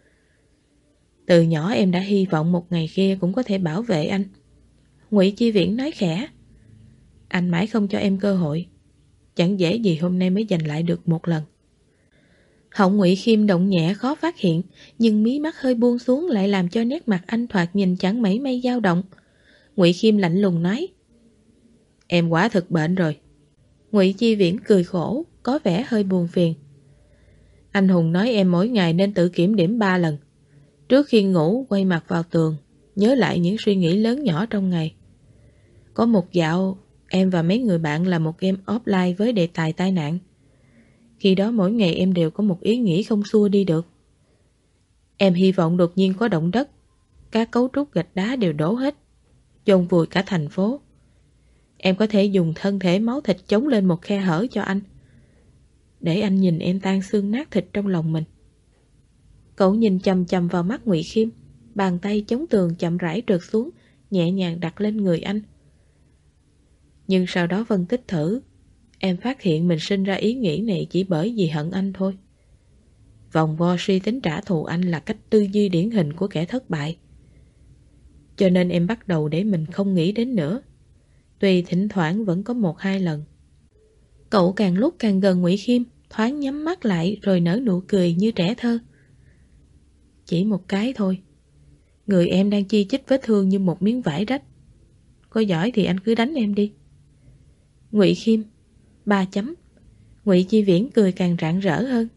Từ nhỏ em đã hy vọng một ngày kia cũng có thể bảo vệ anh. Ngụy Chi Viễn nói khẽ. Anh mãi không cho em cơ hội, chẳng dễ gì hôm nay mới giành lại được một lần. Họng Ngụy Khiêm động nhẹ khó phát hiện, nhưng mí mắt hơi buông xuống lại làm cho nét mặt anh thoạt nhìn chẳng mảy may dao động. Ngụy Khiêm lạnh lùng nói. Em quả thực bệnh rồi. Ngụy Chi Viễn cười khổ, có vẻ hơi buồn phiền. Anh Hùng nói em mỗi ngày nên tự kiểm điểm 3 lần. Trước khi ngủ quay mặt vào tường, nhớ lại những suy nghĩ lớn nhỏ trong ngày. Có một dạo, em và mấy người bạn làm một game offline với đề tài tai nạn. Khi đó mỗi ngày em đều có một ý nghĩ không xua đi được. Em hy vọng đột nhiên có động đất, các cấu trúc gạch đá đều đổ hết, chôn vùi cả thành phố. Em có thể dùng thân thể máu thịt chống lên một khe hở cho anh, để anh nhìn em tan xương nát thịt trong lòng mình. Cậu nhìn chằm chằm vào mắt Ngụy Khiêm, bàn tay chống tường chậm rãi trượt xuống, nhẹ nhàng đặt lên người anh. Nhưng sau đó phân tích thử, em phát hiện mình sinh ra ý nghĩ này chỉ bởi vì hận anh thôi. Vòng vo suy tính trả thù anh là cách tư duy điển hình của kẻ thất bại. Cho nên em bắt đầu để mình không nghĩ đến nữa. Tuy thỉnh thoảng vẫn có 1-2 lần. Cậu càng lúc càng gần Ngụy Khiêm, thoáng nhắm mắt lại rồi nở nụ cười như trẻ thơ. Chỉ một cái thôi. Người em đang chi chít vết thương như một miếng vải rách. Có giỏi thì anh cứ đánh em đi. Ngụy Khiêm 3 chấm. Ngụy Chi Viễn cười càng rạng rỡ hơn.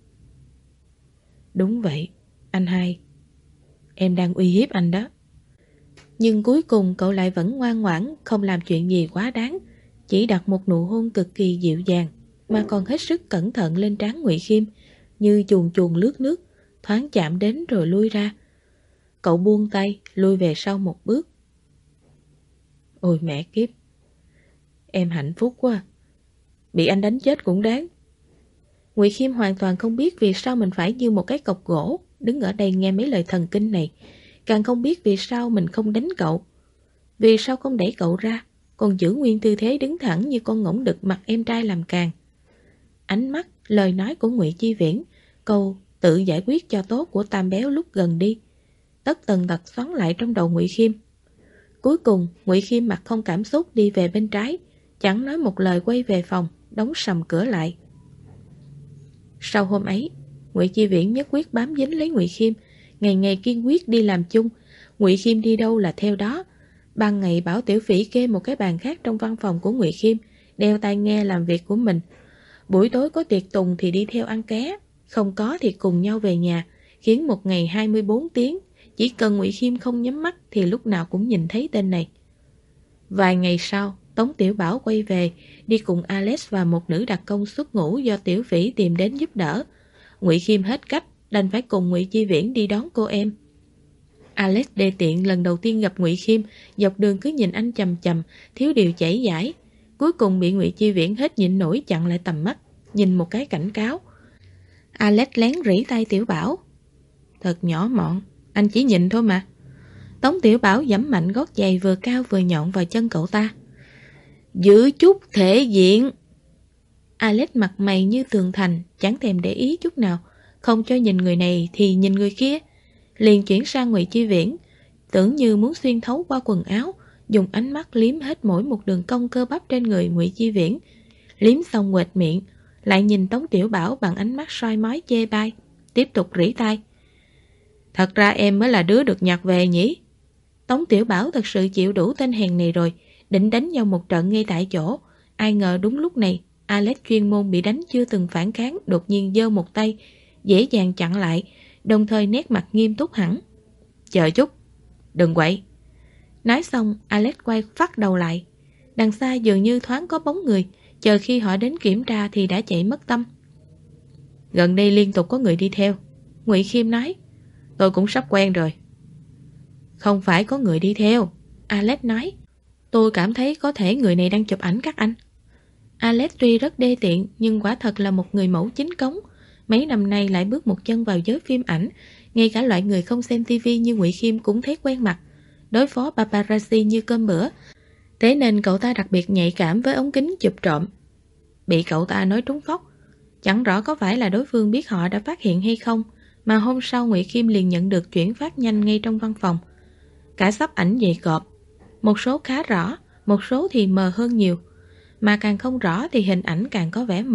Đúng vậy, anh hai. Em đang uy hiếp anh đó. Nhưng cuối cùng cậu lại vẫn ngoan ngoãn, không làm chuyện gì quá đáng, chỉ đặt một nụ hôn cực kỳ dịu dàng, mà còn hết sức cẩn thận lên trán Ngụy Khiêm, như chuồn chuồn lướt nước, thoáng chạm đến rồi lui ra. Cậu buông tay, lui về sau một bước. Ôi mẹ kiếp, em hạnh phúc quá. Bị anh đánh chết cũng đáng. Ngụy Khiêm hoàn toàn không biết vì sao mình phải như một cái cọc gỗ đứng ở đây nghe mấy lời thần kinh này. Càng không biết vì sao mình không đánh cậu. Vì sao không đẩy cậu ra, còn giữ nguyên tư thế đứng thẳng như con ngỗng đực mặt em trai làm càng. Ánh mắt, lời nói của Ngụy Chi Viễn, câu tự giải quyết cho tốt của Tam Béo lúc gần đi, tất tần tật xoắn lại trong đầu Ngụy Khiêm. Cuối cùng, Ngụy Khiêm mặt không cảm xúc đi về bên trái, chẳng nói một lời quay về phòng, đóng sầm cửa lại. Sau hôm ấy, Ngụy Chi Viễn nhất quyết bám dính lấy Ngụy Khiêm, ngày ngày kiên quyết đi làm chung. Ngụy Khiêm đi đâu là theo đó. Ban ngày bảo Tiểu Phỉ kê một cái bàn khác trong văn phòng của Ngụy Khiêm, đeo tai nghe làm việc của mình. Buổi tối có tiệc tùng thì đi theo ăn ké, không có thì cùng nhau về nhà, khiến một ngày 24 tiếng, chỉ cần Ngụy Khiêm không nhắm mắt thì lúc nào cũng nhìn thấy tên này. Vài ngày sau, Tống Tiểu Bảo quay về, đi cùng Alex và một nữ đặc công xuất ngũ do Tiểu Phỉ tìm đến giúp đỡ. Ngụy Khiêm hết cách, đành phải cùng Ngụy Chi Viễn đi đón cô em. Alex đê tiện lần đầu tiên gặp Ngụy Khiêm, dọc đường cứ nhìn anh chằm chằm, thiếu điều chảy dãi. Cuối cùng bị Ngụy Chi Viễn hết nhịn nổi chặn lại tầm mắt, nhìn một cái cảnh cáo. Alex lén rỉ tay Tiểu Bảo. Thật nhỏ mọn, anh chỉ nhìn thôi mà. Tống Tiểu Bảo giẫm mạnh gót giày vừa cao vừa nhọn vào chân cậu ta. Giữ chút thể diện. Alex mặt mày như tường thành, chẳng thèm để ý chút nào, không cho nhìn người này thì nhìn người kia. Liền chuyển sang Ngụy Chi Viễn, tưởng như muốn xuyên thấu qua quần áo, dùng ánh mắt liếm hết mỗi một đường cong cơ bắp trên người Ngụy Chi Viễn. Liếm xong quệt miệng, lại nhìn Tống Tiểu Bảo bằng ánh mắt soi mói chê bai, tiếp tục rỉ tai. Thật ra em mới là đứa được nhặt về nhỉ? Tống Tiểu Bảo thật sự chịu đủ tên hèn này rồi, định đánh nhau một trận ngay tại chỗ. Ai ngờ đúng lúc này, Alex chuyên môn bị đánh chưa từng phản kháng đột nhiên giơ một tay, dễ dàng chặn lại, đồng thời nét mặt nghiêm túc hẳn. Chờ chút, đừng quậy. Nói xong, Alex quay phát đầu lại. Đằng xa dường như thoáng có bóng người, chờ khi họ đến kiểm tra thì đã chạy mất tâm. Gần đây liên tục có người đi theo, Ngụy Khiêm nói. Tôi cũng sắp quen rồi. Không phải có người đi theo, Alex nói. Tôi cảm thấy có thể người này đang chụp ảnh các anh. Alex tuy rất đê tiện nhưng quả thật là một người mẫu chính cống. Mấy năm nay lại bước một chân vào giới phim ảnh, ngay cả loại người không xem tivi như Ngụy Khiêm cũng thấy quen mặt, đối phó paparazzi như cơm bữa. Thế nên cậu ta đặc biệt nhạy cảm với ống kính chụp trộm. Bị cậu ta nói trúng phóc. Chẳng rõ có phải là đối phương biết họ đã phát hiện hay không, mà hôm sau Ngụy Khiêm liền nhận được chuyển phát nhanh ngay trong văn phòng. Cả xấp ảnh dày cộp, một số khá rõ, một số thì mờ hơn nhiều. Mà càng không rõ thì hình ảnh càng có vẻ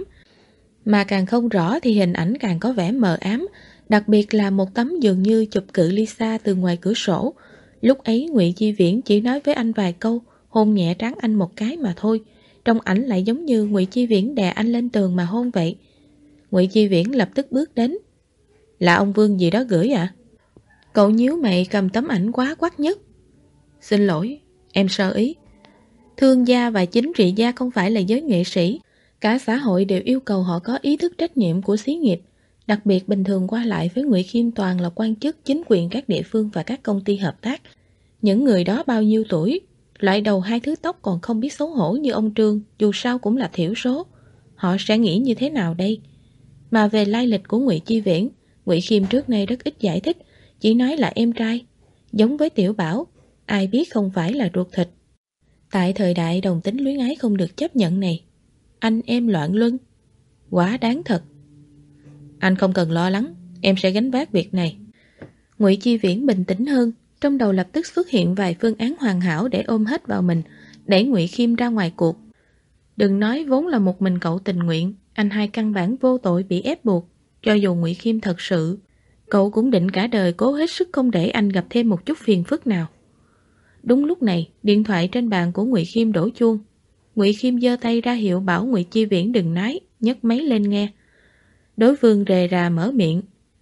mờ ám. Đặc biệt là một tấm dường như chụp cự ly xa từ ngoài cửa sổ. Lúc ấy Ngụy Chi Viễn chỉ nói với anh vài câu, hôn nhẹ trán anh một cái mà thôi. Trong ảnh lại giống như Ngụy Chi Viễn đè anh lên tường mà hôn vậy. Ngụy Chi Viễn lập tức bước đến. Là ông Vương gì đó gửi ạ? Cậu nhíu mày cầm tấm ảnh quá quắt nhất. Xin lỗi, em sơ ý. Thương gia và chính trị gia không phải là giới nghệ sĩ. Cả xã hội đều yêu cầu họ có ý thức trách nhiệm của xí nghiệp. Đặc biệt bình thường qua lại với Ngụy Khiêm toàn là quan chức chính quyền các địa phương và các công ty hợp tác. Những người đó bao nhiêu tuổi, loại đầu hai thứ tóc còn không biết xấu hổ như ông Trương, dù sao cũng là thiểu số. Họ sẽ nghĩ như thế nào đây? Mà về lai lịch của Ngụy Chi Viễn, Ngụy Khiêm trước nay rất ít giải thích, chỉ nói là em trai. Giống với Tiểu Bảo, ai biết không phải là ruột thịt. Tại thời đại đồng tính luyến ái không được chấp nhận này, anh em loạn luân, quá đáng thật. Anh không cần lo lắng, em sẽ gánh vác việc này. Ngụy Chi Viễn bình tĩnh hơn, trong đầu lập tức xuất hiện vài phương án hoàn hảo để ôm hết vào mình, đẩy Ngụy Khiêm ra ngoài cuộc. Đừng nói vốn là một mình cậu tình nguyện, anh hai căn bản vô tội bị ép buộc. Cho dù Ngụy Khiêm thật sự, cậu cũng định cả đời cố hết sức không để anh gặp thêm một chút phiền phức nào. Đúng lúc này, điện thoại trên bàn của Ngụy Khiêm đổ chuông. Ngụy Khiêm giơ tay ra hiệu bảo Ngụy Chi Viễn đừng nói, nhấc máy lên nghe. Đối phương rề rà mở miệng.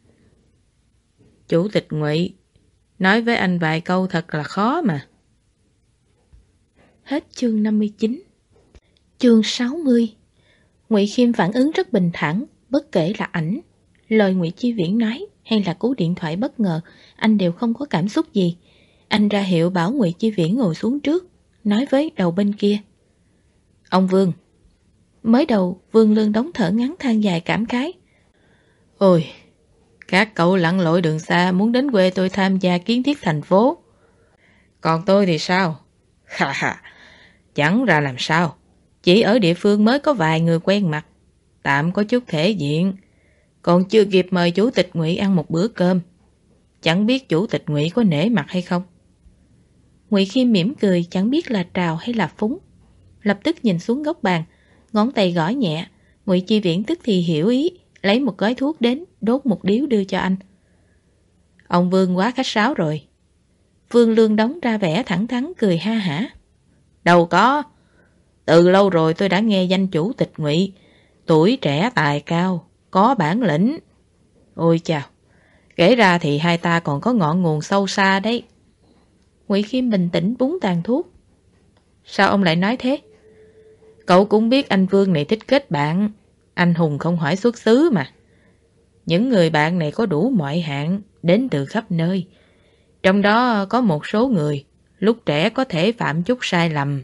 Chủ tịch Ngụy, nói với anh vài câu thật là khó mà. Hết chương 59. Chương 60. Ngụy Khiêm phản ứng rất bình thản, bất kể là ảnh, lời Ngụy Chi Viễn nói hay là cú điện thoại bất ngờ, anh đều không có cảm xúc gì. Anh ra hiệu bảo Ngụy Chi Viễn ngồi xuống trước, nói với đầu bên kia. Ông Vương. Mới đầu, Vương Lương đóng thở ngắn than dài cảm khái. Ôi, các cậu lặn lội đường xa muốn đến quê tôi tham gia kiến thiết thành phố. Còn tôi thì sao? Ha ha, chẳng ra làm sao. Chỉ ở địa phương mới có vài người quen mặt, tạm có chút thể diện. Còn chưa kịp mời chủ tịch Ngụy ăn một bữa cơm. Chẳng biết chủ tịch Ngụy có nể mặt hay không? Ngụy Khiêm mỉm cười, chẳng biết là trào hay là phúng. Lập tức nhìn xuống góc bàn, ngón tay gõ nhẹ. Ngụy Chi Viễn tức thì hiểu ý, lấy một gói thuốc đến, đốt một điếu đưa cho anh. Ông Vương quá khách sáo rồi. Vương Lương Đống ra vẻ thẳng thắn cười ha hả. Đâu có. Từ lâu rồi tôi đã nghe danh chủ tịch Ngụy, tuổi trẻ tài cao, có bản lĩnh. Ôi chào, kể ra thì hai ta còn có ngọn nguồn sâu xa đấy. Ngụy Khiêm bình tĩnh búng tàn thuốc. Sao ông lại nói thế? Cậu cũng biết anh Vương này thích kết bạn. Anh hùng không hỏi xuất xứ mà. Những người bạn này có đủ mọi hạng, đến từ khắp nơi. Trong đó có một số người lúc trẻ có thể phạm chút sai lầm.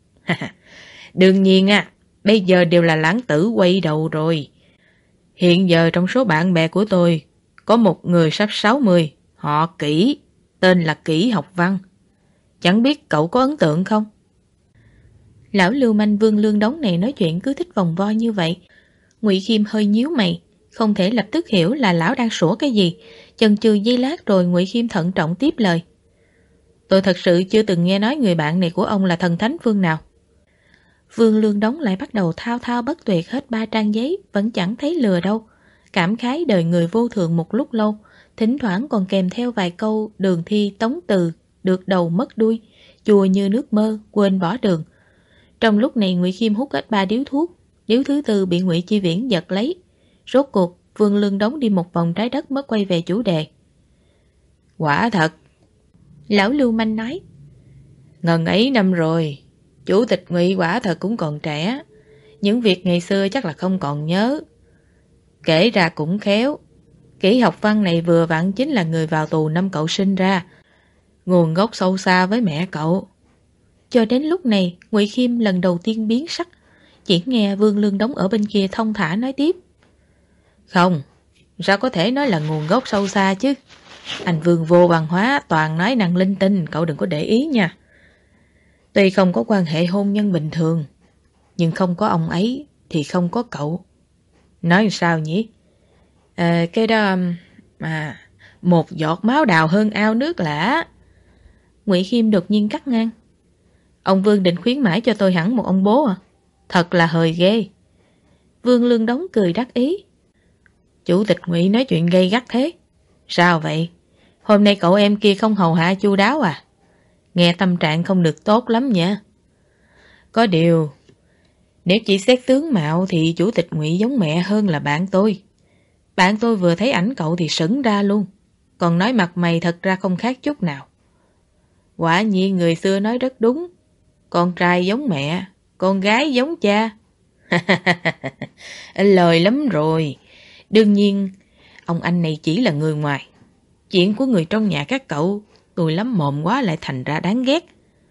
Đương nhiên bây giờ đều là lãng tử quay đầu rồi. Hiện giờ trong số bạn bè của tôi có một người sắp 60, họ Kỷ, tên là Kỷ Học Văn. Chẳng biết cậu có ấn tượng không? Lão lưu manh Vương Lương Đống này nói chuyện cứ thích vòng vo như vậy. Ngụy Khiêm hơi nhíu mày, không thể lập tức hiểu là lão đang sủa cái gì. Chần chừ giây lát rồi Ngụy Khiêm thận trọng tiếp lời. Tôi thật sự chưa từng nghe nói người bạn này của ông là thần thánh phương nào. Vương Lương Đống lại bắt đầu thao thao bất tuyệt hết 3 trang giấy, vẫn chẳng thấy lừa đâu. Cảm khái đời người vô thường một lúc lâu, thỉnh thoảng còn kèm theo vài câu đường thi tống từ, được đầu mất đuôi, chùa như nước mơ, quên bỏ đường. Trong lúc này Ngụy Khiêm hút hết 3 điếu thuốc, điếu thứ tư bị Ngụy Chi Viễn giật lấy. Rốt cuộc, Vương Lương Đống đi một vòng trái đất mới quay về chủ đề. Quả thật, lão lưu manh nói. Ngần ấy năm rồi, chủ tịch Ngụy quả thật cũng còn trẻ. Những việc ngày xưa chắc là không còn nhớ. Kể ra cũng khéo, Kỷ Học Văn này vừa vặn chính là người vào tù năm cậu sinh ra. Nguồn gốc sâu xa với mẹ cậu. Cho đến lúc này, Ngụy Khiêm lần đầu tiên biến sắc. Chỉ nghe Vương Lương Đống ở bên kia thông thả nói tiếp. Không, sao có thể nói là nguồn gốc sâu xa chứ? Anh Vương vô văn hóa, toàn nói năng linh tinh, cậu đừng có để ý nha. Tuy không có quan hệ hôn nhân bình thường, nhưng không có ông ấy thì không có cậu. Nói sao nhỉ? Cái đó... một giọt máu đào hơn ao nước lã. Ngụy Khiêm đột nhiên cắt ngang. Ông Vương định khuyến mãi cho tôi hẳn một ông bố à? Thật là hời ghê. Vương Lương Đống cười đắc ý. Chủ tịch Ngụy nói chuyện gay gắt thế. Sao vậy? Hôm nay cậu em kia không hầu hạ chu đáo à? Nghe tâm trạng không được tốt lắm nha. Có điều, nếu chỉ xét tướng mạo thì chủ tịch Ngụy giống mẹ hơn là bạn tôi. Bạn tôi vừa thấy ảnh cậu thì sững ra luôn. Còn nói mặt mày thật ra không khác chút nào. Quả nhiên người xưa nói rất đúng. Con trai giống mẹ, con gái giống cha. Lời lắm rồi. Đương nhiên, ông anh này chỉ là người ngoài. Chuyện của người trong nhà các cậu, tôi lắm mồm quá lại thành ra đáng ghét.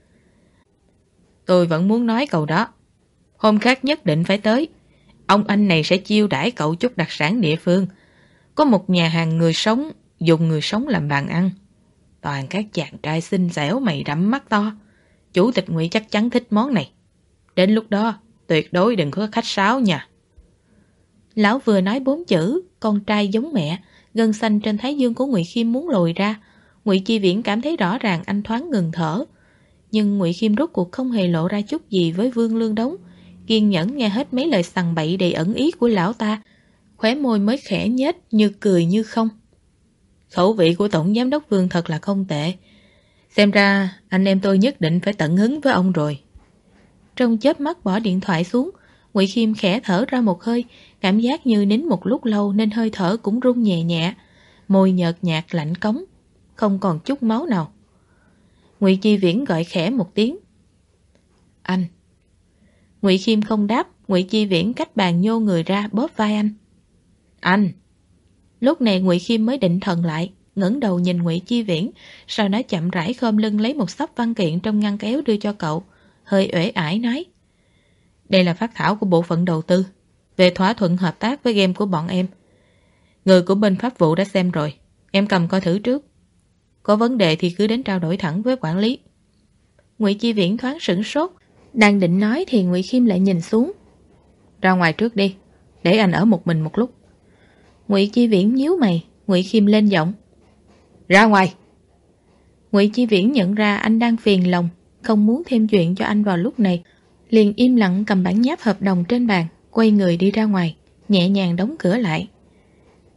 Tôi vẫn muốn nói cậu đó. Hôm khác nhất định phải tới. Ông anh này sẽ chiêu đãi cậu chút đặc sản địa phương. Có một nhà hàng người sống, dùng người sống làm bàn ăn. Toàn các chàng trai xinh xẻo mày rậm mắt to. Chủ tịch Ngụy chắc chắn thích món này. Đến lúc đó, tuyệt đối đừng có khách sáo nha. Lão vừa nói 4 chữ, con trai giống mẹ, gân xanh trên thái dương của Ngụy Khiêm muốn lồi ra. Ngụy Chi Viễn cảm thấy rõ ràng anh thoáng ngừng thở. Nhưng Ngụy Khiêm rốt cuộc không hề lộ ra chút gì với Vương Lương Đống. Kiên nhẫn nghe hết mấy lời sằng bậy đầy ẩn ý của lão ta. Khóe môi mới khẽ nhếch như cười như không. Khẩu vị của Tổng Giám đốc Vương thật là không tệ. Xem ra anh em tôi nhất định phải tận hứng với ông rồi. Trong chớp mắt bỏ điện thoại xuống, Ngụy Khiêm khẽ thở ra một hơi, cảm giác như nín một lúc lâu nên hơi thở cũng run nhẹ nhẹ. Môi nhợt nhạt lạnh cống, không còn chút máu nào. Ngụy Chi Viễn gọi khẽ một tiếng. Anh. Ngụy Khiêm không đáp, Ngụy Chi Viễn cách bàn nhô người ra bóp vai anh. Anh. Lúc này Ngụy Khiêm mới định thần lại, ngẩng đầu nhìn Ngụy Chi Viễn, sau đó chậm rãi khom lưng lấy một xấp văn kiện trong ngăn kéo đưa cho cậu, hơi uể ải nói. Đây là phác thảo của bộ phận đầu tư, về thỏa thuận hợp tác với game của bọn em. Người của bên pháp vụ đã xem rồi, em cầm coi thử trước. Có vấn đề thì cứ đến trao đổi thẳng với quản lý. Ngụy Chi Viễn thoáng sửng sốt, đang định nói thì Ngụy Khiêm lại nhìn xuống. Ra ngoài trước đi, để anh ở một mình một lúc. Ngụy Chi Viễn nhíu mày, Ngụy Khiêm lên giọng. Ra ngoài. Ngụy Chi Viễn nhận ra anh đang phiền lòng, không muốn thêm chuyện cho anh vào lúc này, liền im lặng cầm bản nháp hợp đồng trên bàn, quay người đi ra ngoài, nhẹ nhàng đóng cửa lại.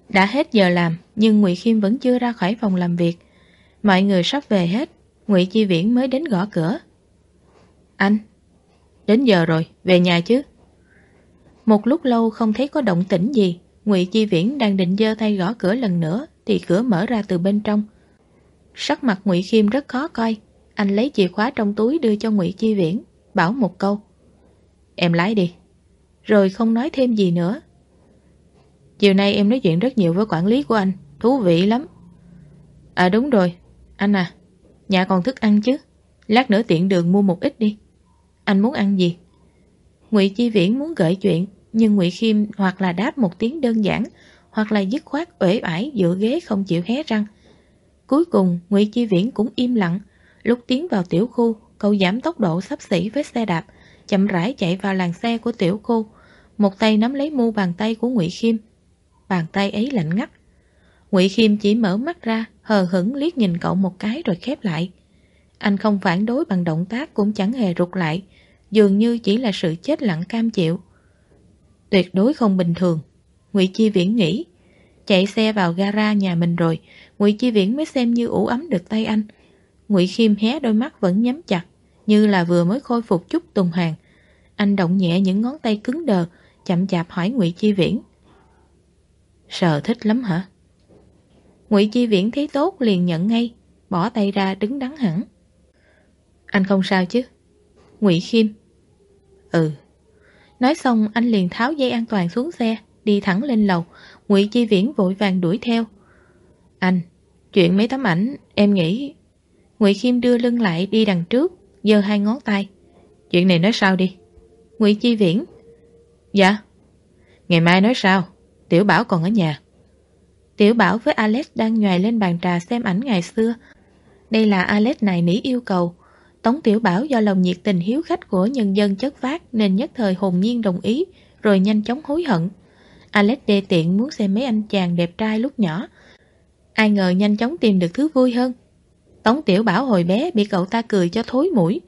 Đã hết giờ làm, nhưng Ngụy Khiêm vẫn chưa ra khỏi phòng làm việc. Mọi người sắp về hết, Ngụy Chi Viễn mới đến gõ cửa. Anh, đến giờ rồi, về nhà chứ? Một lúc lâu không thấy có động tĩnh gì, Ngụy Chi Viễn đang định giơ tay gõ cửa lần nữa thì cửa mở ra từ bên trong. Sắc mặt Ngụy Khiêm rất khó coi. Anh lấy chìa khóa trong túi đưa cho Ngụy Chi Viễn, bảo một câu: Em lái đi. Rồi không nói thêm gì nữa. Chiều nay em nói chuyện rất nhiều với quản lý của anh, thú vị lắm. À đúng rồi, anh à, nhà còn thức ăn chứ? Lát nữa tiện đường mua một ít đi. Anh muốn ăn gì? Ngụy Chi Viễn muốn gợi chuyện, nhưng Ngụy Khiêm hoặc là đáp một tiếng đơn giản, hoặc là dứt khoát uể oải dựa ghế không chịu hé răng. Cuối cùng Ngụy Chi Viễn cũng im lặng. Lúc tiến vào tiểu khu, cậu giảm tốc độ xấp xỉ với xe đạp, chậm rãi chạy vào làn xe của tiểu khu, một tay nắm lấy mu bàn tay của Ngụy Khiêm. Bàn tay ấy lạnh ngắt. Ngụy Khiêm chỉ mở mắt ra, hờ hững liếc nhìn cậu một cái rồi khép lại. Anh không phản đối bằng động tác, cũng chẳng hề rụt lại, dường như chỉ là sự chết lặng cam chịu. Tuyệt đối không bình thường, Ngụy Chi Viễn nghĩ. Chạy xe vào gara nhà mình rồi, Ngụy Chi Viễn mới xem như ủ ấm được tay anh. Ngụy Khiêm hé đôi mắt vẫn nhắm chặt, như là vừa mới khôi phục chút tuần hoàn. Anh động nhẹ những ngón tay cứng đờ, chậm chạp hỏi Ngụy Chi Viễn: Sờ thích lắm hả? Ngụy Chi Viễn thấy tốt liền nhận ngay, bỏ tay ra đứng đắn hẳn. Anh không sao chứ? Ngụy Khiêm: Ừ. Nói xong anh liền tháo dây an toàn xuống xe, đi thẳng lên lầu. Ngụy Chi Viễn vội vàng đuổi theo. Anh, chuyện mấy tấm ảnh em nghĩ... Ngụy Khiêm đưa lưng lại đi đằng trước, giơ hai ngón tay. Chuyện này nói sao đi? Ngụy Chi Viễn: Dạ. Ngày mai nói sao? Tiểu Bảo còn ở nhà. Tiểu Bảo với Alex đang nhoài lên bàn trà xem ảnh ngày xưa. Đây là Alex nài nỉ yêu cầu. Tống Tiểu Bảo do lòng nhiệt tình hiếu khách của nhân dân chất phát nên nhất thời hồn nhiên đồng ý, rồi nhanh chóng hối hận. Alex đê tiện muốn xem mấy anh chàng đẹp trai lúc nhỏ. Ai ngờ nhanh chóng tìm được thứ vui hơn. Tống Tiểu Bảo hồi bé bị cậu ta cười cho thối mũi.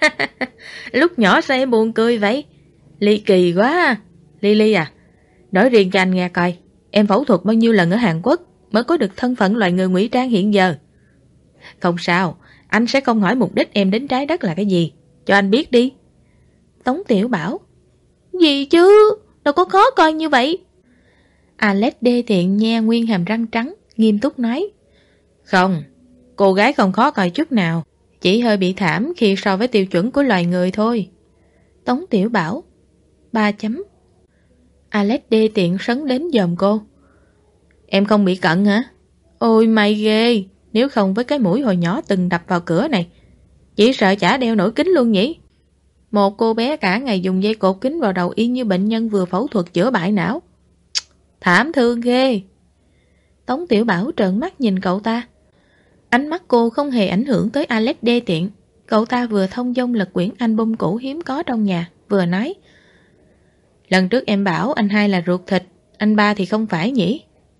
Lúc nhỏ sao em buồn cười vậy? Ly kỳ quá à. Ly à, nói riêng cho anh nghe coi, em phẫu thuật bao nhiêu lần ở Hàn Quốc mới có được thân phận loài người ngụy trang hiện giờ? Không sao, anh sẽ không hỏi mục đích em đến trái đất là cái gì. Cho anh biết đi. Tống Tiểu Bảo: Gì chứ, đâu có khó coi như vậy. Alex đê tiện nhe nguyên hàm răng trắng, nghiêm túc nói: Không, cô gái không khó coi chút nào, chỉ hơi bị thảm khi so với tiêu chuẩn của loài người thôi. Tống Tiểu Bảo: 3 chấm. Alex đê tiện sấn đến dòm cô: Em không bị cận hả? Ôi mày ghê, nếu không với cái mũi hồi nhỏ từng đập vào cửa này, chỉ sợ chả đeo nổi kính luôn nhỉ. Một cô bé cả ngày dùng dây cột kính vào đầu y như bệnh nhân vừa phẫu thuật chữa bại não. Thảm thương ghê. Tống Tiểu Bảo trợn mắt nhìn cậu ta. Ánh mắt cô không hề ảnh hưởng tới Alex đê tiện. Cậu ta vừa thông dong lật quyển album cũ hiếm có trong nhà, vừa nói: Lần trước em bảo anh hai là ruột thịt, anh ba thì không phải nhỉ?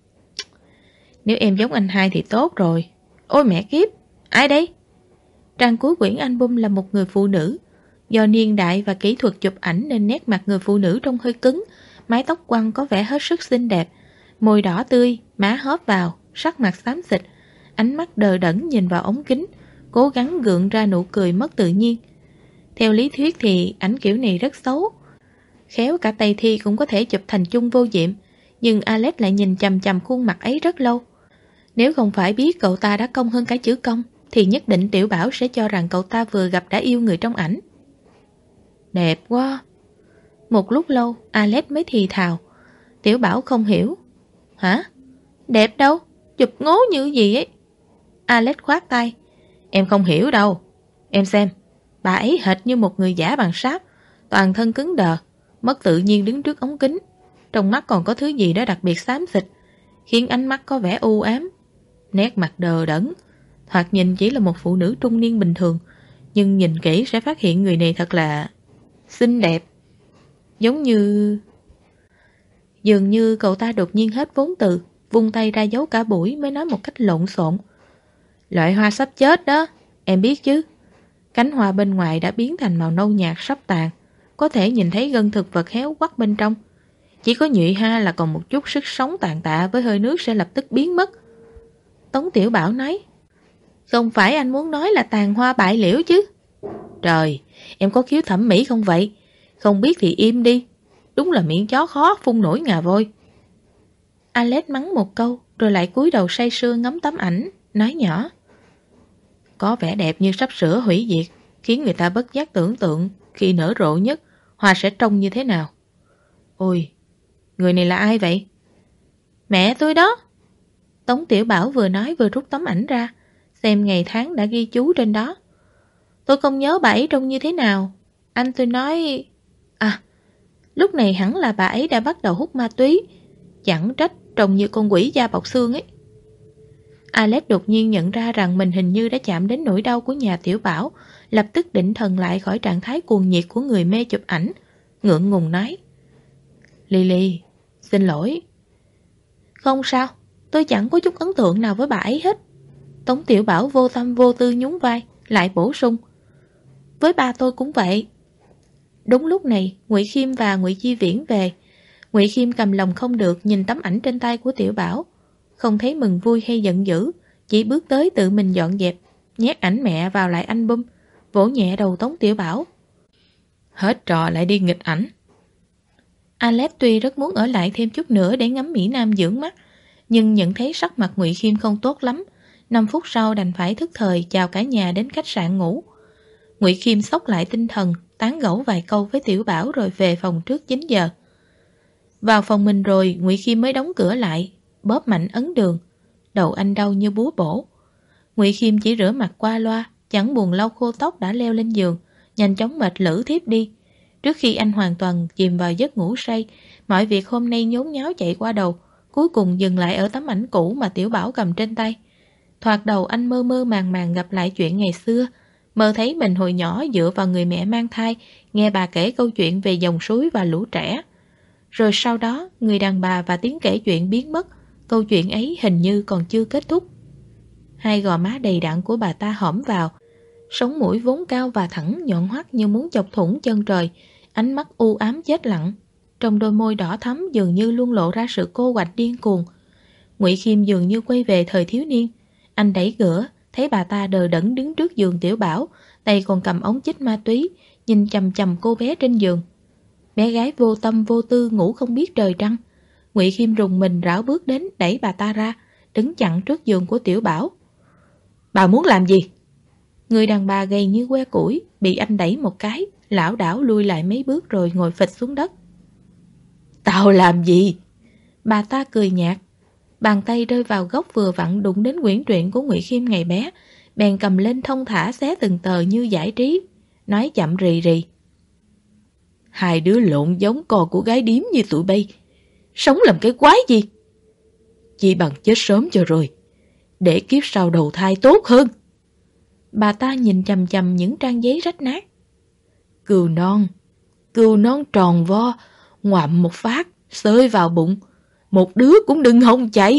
Nếu em giống anh hai thì tốt rồi. Ôi mẹ kiếp, ai đây? Trang cuối quyển album là một người phụ nữ. Do niên đại và kỹ thuật chụp ảnh nên nét mặt người phụ nữ trông hơi cứng, mái tóc quăn có vẻ hết sức xinh đẹp, môi đỏ tươi, má hóp vào, sắc mặt xám xịt, ánh mắt đờ đẫn nhìn vào ống kính, cố gắng gượng ra nụ cười mất tự nhiên. Theo lý thuyết thì ảnh kiểu này rất xấu. Khéo cả Tây Thi cũng có thể chụp thành chung vô diệm, nhưng Alex lại nhìn chằm chằm khuôn mặt ấy rất lâu. Nếu không phải biết cậu ta đã công hơn cả chữ công, thì nhất định Tiểu Bảo sẽ cho rằng cậu ta vừa gặp đã yêu người trong ảnh. Đẹp quá. Một lúc lâu Alex mới thì thào. Tiểu Bảo không hiểu. Hả? Đẹp đâu? Chụp ngố như gì ấy. Alex khoát tay. Em không hiểu đâu. Em xem, bà ấy hệt như một người giả bằng sáp, toàn thân cứng đờ, mất tự nhiên đứng trước ống kính. Trong mắt còn có thứ gì đó đặc biệt xám xịt, khiến ánh mắt có vẻ u ám. Nét mặt đờ đẫn, thoạt nhìn chỉ là một phụ nữ trung niên bình thường, nhưng nhìn kỹ sẽ phát hiện người này thật là xinh đẹp. Giống như... Dường như cậu ta đột nhiên hết vốn từ, vung tay ra giấu cả buổi mới nói một cách lộn xộn. Loại hoa sắp chết đó, em biết chứ. Cánh hoa bên ngoài đã biến thành màu nâu nhạt sắp tàn, có thể nhìn thấy gân thực vật héo quắt bên trong. Chỉ có nhụy ha là còn một chút sức sống tàn tạ với hơi nước sẽ lập tức biến mất. Tống Tiểu Bảo nói, không phải anh muốn nói là tàn hoa bại liễu chứ? Trời, em có khiếu thẩm mỹ không vậy? Không biết thì im đi. Đúng là miệng chó khó phun nổi ngà voi. Alex mắng một câu, rồi lại cúi đầu say sưa ngắm tấm ảnh, nói nhỏ. Có vẻ đẹp như sắp sửa hủy diệt, khiến người ta bất giác tưởng tượng khi nở rộ nhất, hoa sẽ trông như thế nào. Ôi, người này là ai vậy? Mẹ tôi đó. Tống Tiểu Bảo vừa nói vừa rút tấm ảnh ra, xem ngày tháng đã ghi chú trên đó. Tôi không nhớ bà ấy trông như thế nào. Anh tôi nói... À, lúc này hẳn là bà ấy đã bắt đầu hút ma túy. Chẳng trách trông như con quỷ da bọc xương ấy. Alex đột nhiên nhận ra rằng mình hình như đã chạm đến nỗi đau của nhà Tiểu Bảo, lập tức định thần lại khỏi trạng thái cuồng nhiệt của người mê chụp ảnh, ngượng ngùng nói. Lily, xin lỗi. Không sao, tôi chẳng có chút ấn tượng nào với bà ấy hết. Tống Tiểu Bảo vô tâm vô tư nhún vai, lại bổ sung. Với ba tôi cũng vậy. Đúng lúc này, Ngụy Khiêm và Ngụy Chi Viễn về. Ngụy Khiêm cầm lòng không được nhìn tấm ảnh trên tay của Tiểu Bảo, không thấy mừng vui hay giận dữ, chỉ bước tới tự mình dọn dẹp, nhét ảnh mẹ vào lại album, vỗ nhẹ đầu Tống Tiểu Bảo. Hết trò lại đi nghịch ảnh. Alex tuy rất muốn ở lại thêm chút nữa để ngắm Mỹ Nam dưỡng mắt, nhưng nhận thấy sắc mặt Ngụy Khiêm không tốt lắm. 5 phút sau đành phải thức thời chào cả nhà đến khách sạn ngủ. Ngụy Khiêm xốc lại tinh thần, tán gẫu vài câu với Tiểu Bảo rồi về phòng trước 9 giờ. Vào phòng mình rồi, Ngụy Khiêm mới đóng cửa lại, bóp mạnh ấn đường. Đầu anh đau như búa bổ. Ngụy Khiêm chỉ rửa mặt qua loa, chẳng buồn lau khô tóc đã leo lên giường, nhanh chóng mệt lử thiếp đi. Trước khi anh hoàn toàn chìm vào giấc ngủ say, mọi việc hôm nay nhốn nháo chạy qua đầu, cuối cùng dừng lại ở tấm ảnh cũ mà Tiểu Bảo cầm trên tay. Thoạt đầu anh mơ mơ màng màng gặp lại chuyện ngày xưa, mơ thấy mình hồi nhỏ dựa vào người mẹ mang thai, nghe bà kể câu chuyện về dòng suối và lũ trẻ. Rồi sau đó, người đàn bà và tiếng kể chuyện biến mất, câu chuyện ấy hình như còn chưa kết thúc. Hai gò má đầy đặn của bà ta hõm vào, sống mũi vốn cao và thẳng nhọn hoắt như muốn chọc thủng chân trời, ánh mắt u ám chết lặng. Trong đôi môi đỏ thắm dường như luôn lộ ra sự cô quạnh điên cuồng. Ngụy Khiêm dường như quay về thời thiếu niên. Anh đẩy cửa, thấy bà ta đờ đẫn đứng trước giường Tiểu Bảo, tay còn cầm ống chích ma túy, nhìn chằm chằm cô bé trên giường. Bé gái vô tâm vô tư ngủ không biết trời trăng. Ngụy Khiêm rùng mình rảo bước đến đẩy bà ta ra, đứng chặn trước giường của Tiểu Bảo. Bà muốn làm gì? Người đàn bà gầy như que củi bị anh đẩy một cái, lảo đảo lui lại mấy bước rồi ngồi phịch xuống đất. Tao làm gì? Bà ta cười nhạt. Bàn tay rơi vào góc vừa vặn đụng đến quyển truyện của Ngụy Khiêm ngày bé, bèn cầm lên thong thả xé từng tờ như giải trí, nói chậm rì rì. Hai đứa lộn giống con của gái điếm như tụi bay, sống làm cái quái gì? Chỉ bằng chết sớm cho rồi, để kiếp sau đầu thai tốt hơn. Bà ta nhìn chằm chằm những trang giấy rách nát. Cừu non tròn vo, ngoạm một phát, xơi vào bụng. Một đứa cũng đừng hòng chạy.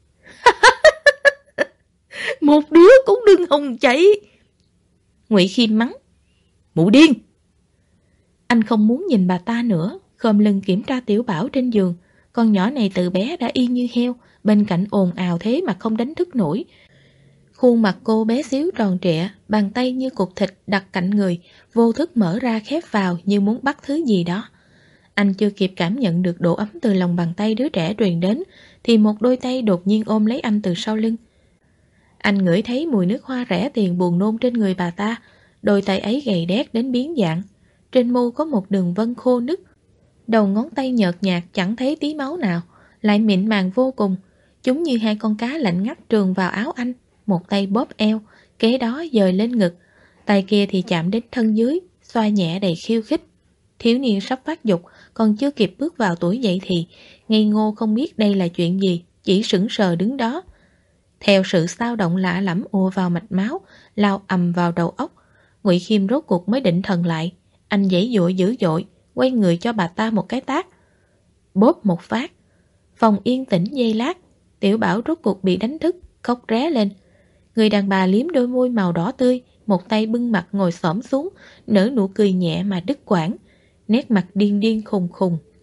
Một đứa cũng đừng hòng chạy. Ngụy Khiêm mắng. Mụ điên. Anh không muốn nhìn bà ta nữa, khom lưng kiểm tra Tiểu Bảo trên giường. Con nhỏ này từ bé đã y như heo, bên cạnh ồn ào thế mà không đánh thức nổi. Khuôn mặt cô bé xíu tròn trịa, bàn tay như cục thịt đặt cạnh người, vô thức mở ra khép vào như muốn bắt thứ gì đó. Anh chưa kịp cảm nhận được độ ấm từ lòng bàn tay đứa trẻ truyền đến, thì một đôi tay đột nhiên ôm lấy anh từ sau lưng. Anh ngửi thấy mùi nước hoa rẻ tiền buồn nôn trên người bà ta, đôi tay ấy gầy đét đến biến dạng. Trên mu có một đường vân khô nứt, đầu ngón tay nhợt nhạt chẳng thấy tí máu nào, lại mịn màng vô cùng. Chúng như hai con cá lạnh ngắt trườn vào áo anh, một tay bóp eo, kế đó dời lên ngực, tay kia thì chạm đến thân dưới, xoa nhẹ đầy khiêu khích. Thiếu niên sắp phát dục, còn chưa kịp bước vào tuổi dậy thì, ngây ngô không biết đây là chuyện gì, chỉ sững sờ đứng đó. Theo sự xao động lạ lẫm ùa vào mạch máu, lao ầm vào đầu óc, Ngụy Khiêm rốt cuộc mới định thần lại. Anh giãy giụa dữ dội, quay người cho bà ta một cái tát. Bóp một phát. Phòng yên tĩnh giây lát, Tiểu Bảo rốt cuộc bị đánh thức, khóc ré lên. Người đàn bà liếm đôi môi màu đỏ tươi, một tay bưng mặt ngồi xổm xuống, nở nụ cười nhẹ mà đứt quãng. Nét mặt điên điên khùng khùng,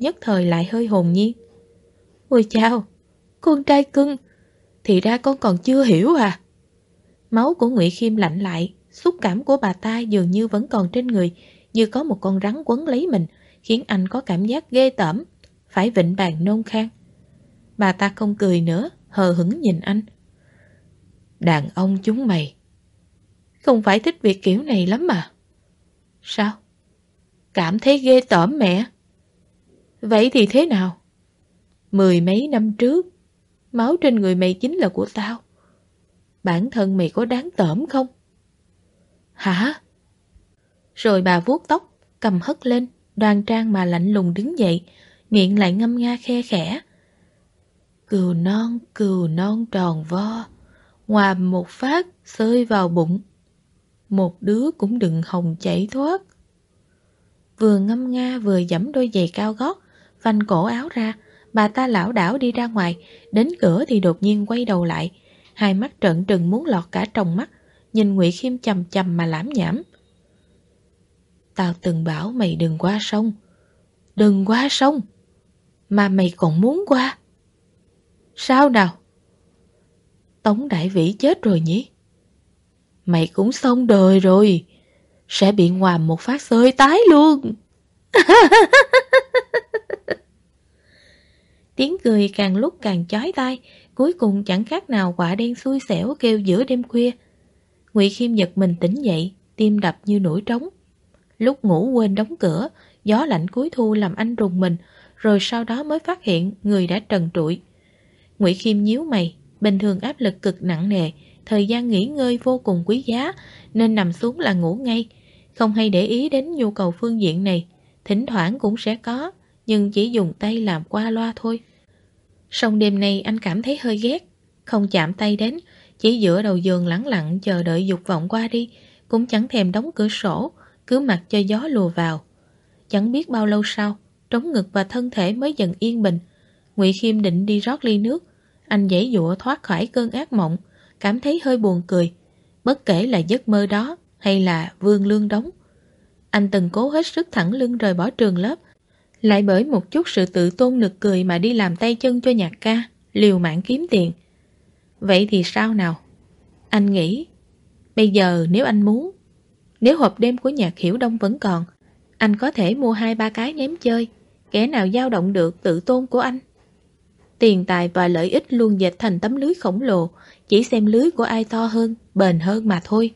nhất thời lại hơi hồn nhiên. Ôi chao, con trai cưng, thì ra con còn chưa hiểu à? Máu của Ngụy Khiêm lạnh lại, xúc cảm của bà ta dường như vẫn còn trên người, như có một con rắn quấn lấy mình, khiến anh có cảm giác ghê tởm, phải vịn bàn nôn khan. Bà ta không cười nữa, hờ hững nhìn anh. Đàn ông chúng mày không phải thích việc kiểu này lắm mà. Sao? Cảm thấy ghê tởm mẹ? Vậy thì thế nào? 10 mấy năm trước, máu trên người mày chính là của tao. Bản thân mày có đáng tởm không? Hả? Rồi bà vuốt tóc, cầm hất lên, đoan trang mà lạnh lùng đứng dậy, miệng lại ngâm nga khe khẽ. Cừu non tròn vo, ngoàm một phát xơi vào bụng. Một đứa cũng đừng hòng chạy thoát. Vừa ngâm nga vừa giẫm đôi giày cao gót, phanh cổ áo ra, bà ta lảo đảo đi ra ngoài, đến cửa thì đột nhiên quay đầu lại, hai mắt trợn trừng muốn lọt cả tròng mắt, nhìn Ngụy Khiêm chằm chằm mà lảm nhảm. Tao từng bảo mày đừng qua sông. Đừng qua sông. Mà mày còn muốn qua. Sao nào? Tống Đại Vĩ chết rồi nhỉ? Mày cũng xong đời rồi. Sẽ bị ngoàm một phát xơi tái luôn. Tiếng cười càng lúc càng chói tai, cuối cùng chẳng khác nào quả đen xui xẻo kêu giữa đêm khuya. Ngụy Khiêm giật mình tỉnh dậy, tim đập như nổi trống. Lúc ngủ quên đóng cửa, gió lạnh cuối thu làm anh rùng mình, rồi sau đó mới phát hiện người đã trần trụi. Ngụy Khiêm nhíu mày, bình thường áp lực cực nặng nề, thời gian nghỉ ngơi vô cùng quý giá, nên nằm xuống là ngủ ngay, không hay để ý đến nhu cầu phương diện này. Thỉnh thoảng cũng sẽ có, nhưng chỉ dùng tay làm qua loa thôi. Song đêm nay anh cảm thấy hơi ghét, không chạm tay đến, chỉ dựa đầu giường lẳng lặng chờ đợi dục vọng qua đi, cũng chẳng thèm đóng cửa sổ, cứ mặc cho gió lùa vào. Chẳng biết bao lâu sau, trống ngực và thân thể mới dần yên bình. Ngụy Khiêm định đi rót ly nước, anh giãy giụa thoát khỏi cơn ác mộng, cảm thấy hơi buồn cười. Bất kể là giấc mơ đó hay là Vương Lương Đống, anh từng cố hết sức thẳng lưng rời bỏ trường lớp, lại bởi một chút sự tự tôn nực cười mà đi làm tay chân cho nhạc ca, liều mạng kiếm tiền. Vậy thì sao nào? Anh nghĩ, bây giờ nếu anh muốn, nếu hộp đêm của Nhạc Hiểu Đông vẫn còn, anh có thể mua 2-3 cái ném chơi, kẻ nào dao động được tự tôn của anh. Tiền tài và lợi ích luôn dệt thành tấm lưới khổng lồ, chỉ xem lưới của ai to hơn, bền hơn mà thôi.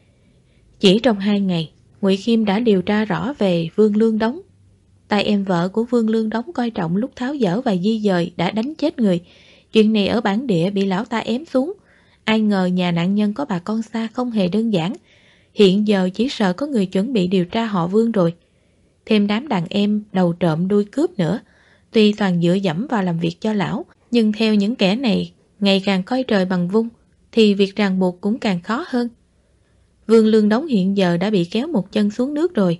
Chỉ trong 2 ngày, Ngụy Khiêm đã điều tra rõ về Vương Lương Đống. Tại em vợ của Vương Lương Đống coi trọng lúc tháo dỡ và di dời đã đánh chết người. Chuyện này ở bản địa bị lão ta ém xuống. Ai ngờ nhà nạn nhân có bà con xa không hề đơn giản. Hiện giờ chỉ sợ có người chuẩn bị điều tra họ Vương rồi. Thêm đám đàn em đầu trộm đuôi cướp nữa. Tuy toàn dựa dẫm vào làm việc cho lão, nhưng theo những kẻ này ngày càng coi trời bằng vung, thì việc ràng buộc cũng càng khó hơn. Vương Lương Đống hiện giờ đã bị kéo một chân xuống nước rồi.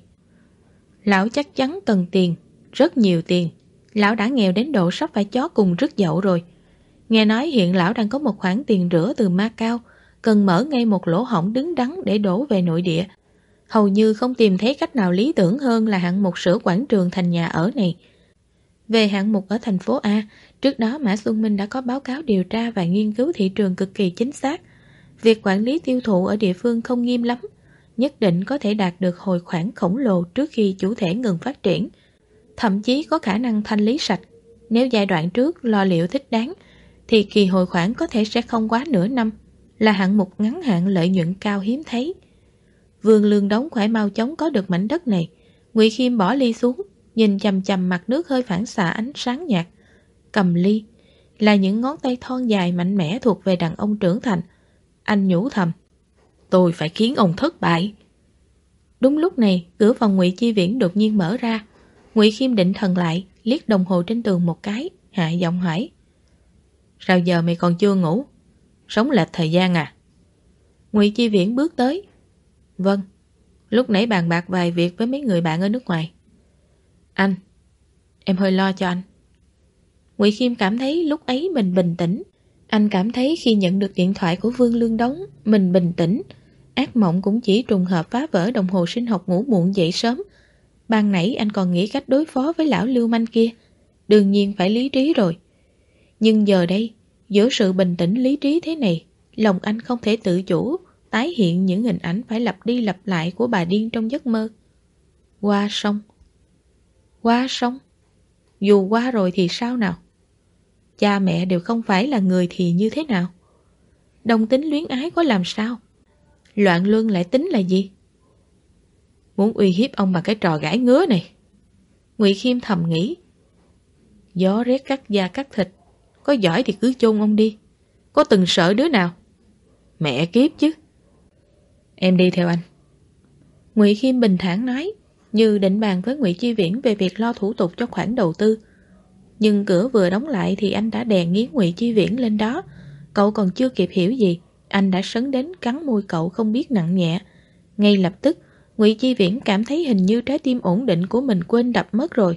Lão chắc chắn cần tiền, rất nhiều tiền. Lão đã nghèo đến độ sắp phải chó cùng rứt dậu rồi. Nghe nói hiện lão đang có một khoản tiền rửa từ Macau, cần mở ngay một lỗ hổng đứng đắn để đổ về nội địa. Hầu như không tìm thấy cách nào lý tưởng hơn là hạng mục sửa quảng trường thành nhà ở này. Về hạng mục ở thành phố A, trước đó Mã Xuân Minh đã có báo cáo điều tra và nghiên cứu thị trường cực kỳ chính xác. Việc quản lý tiêu thụ ở địa phương không nghiêm lắm, nhất định có thể đạt được hồi khoản khổng lồ trước khi chủ thể ngừng phát triển. Thậm chí có khả năng thanh lý sạch. Nếu giai đoạn trước lo liệu thích đáng, thì kỳ hồi khoản có thể sẽ không quá nửa năm, là hạng mục ngắn hạn lợi nhuận cao hiếm thấy. Vương Lương Đống phải mau chóng có được mảnh đất này. Ngụy Khiêm bỏ ly xuống, nhìn chằm chằm mặt nước hơi phản xạ ánh sáng nhạt. Cầm ly là những ngón tay thon dài mạnh mẽ thuộc về đàn ông trưởng thành. Anh nhủ thầm, tôi phải khiến ông thất bại. Đúng lúc này, cửa phòng Ngụy Chi Viễn đột nhiên mở ra. Ngụy Khiêm định thần lại, liếc đồng hồ trên tường một cái, hạ giọng hỏi, sao giờ mày còn chưa ngủ? Sống lệch thời gian à? Ngụy Chi Viễn bước tới. Vâng, lúc nãy bàn bạc vài việc với mấy người bạn ở nước ngoài. Anh, em hơi lo cho anh. Ngụy Khiêm cảm thấy lúc ấy mình bình tĩnh. Anh cảm thấy khi nhận được điện thoại của Vương Lương Đống, mình bình tĩnh. Ác mộng cũng chỉ trùng hợp phá vỡ đồng hồ sinh học ngủ muộn dậy sớm. Ban nãy anh còn nghĩ cách đối phó với lão lưu manh kia, đương nhiên phải lý trí rồi. Nhưng giờ đây, giữa sự bình tĩnh lý trí thế này, lòng anh không thể tự chủ, tái hiện những hình ảnh phải lặp đi lặp lại của bà điên trong giấc mơ. Qua sông. Qua sông? Dù qua rồi thì sao nào? Cha mẹ đều không phải là người thì như thế nào? Đồng tính luyến ái có làm sao? Loạn luân lại tính là gì? Muốn uy hiếp ông bằng cái trò gãi ngứa này. Ngụy Khiêm thầm nghĩ. Gió rét cắt da cắt thịt, có giỏi thì cứ chôn ông đi. Có từng sợ đứa nào? Mẹ kiếp chứ. Em đi theo anh. Ngụy Khiêm bình thản nói, như định bàn với Ngụy Chi Viễn về việc lo thủ tục cho khoản đầu tư. Nhưng cửa vừa đóng lại thì anh đã đè nghiến Ngụy Chi Viễn lên đó. Cậu còn chưa kịp hiểu gì, anh đã sấn đến cắn môi cậu không biết nặng nhẹ. Ngay lập tức, Ngụy Chi Viễn cảm thấy hình như trái tim ổn định của mình quên đập mất rồi.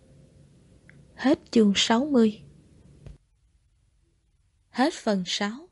Hết chương 60. Hết phần 6.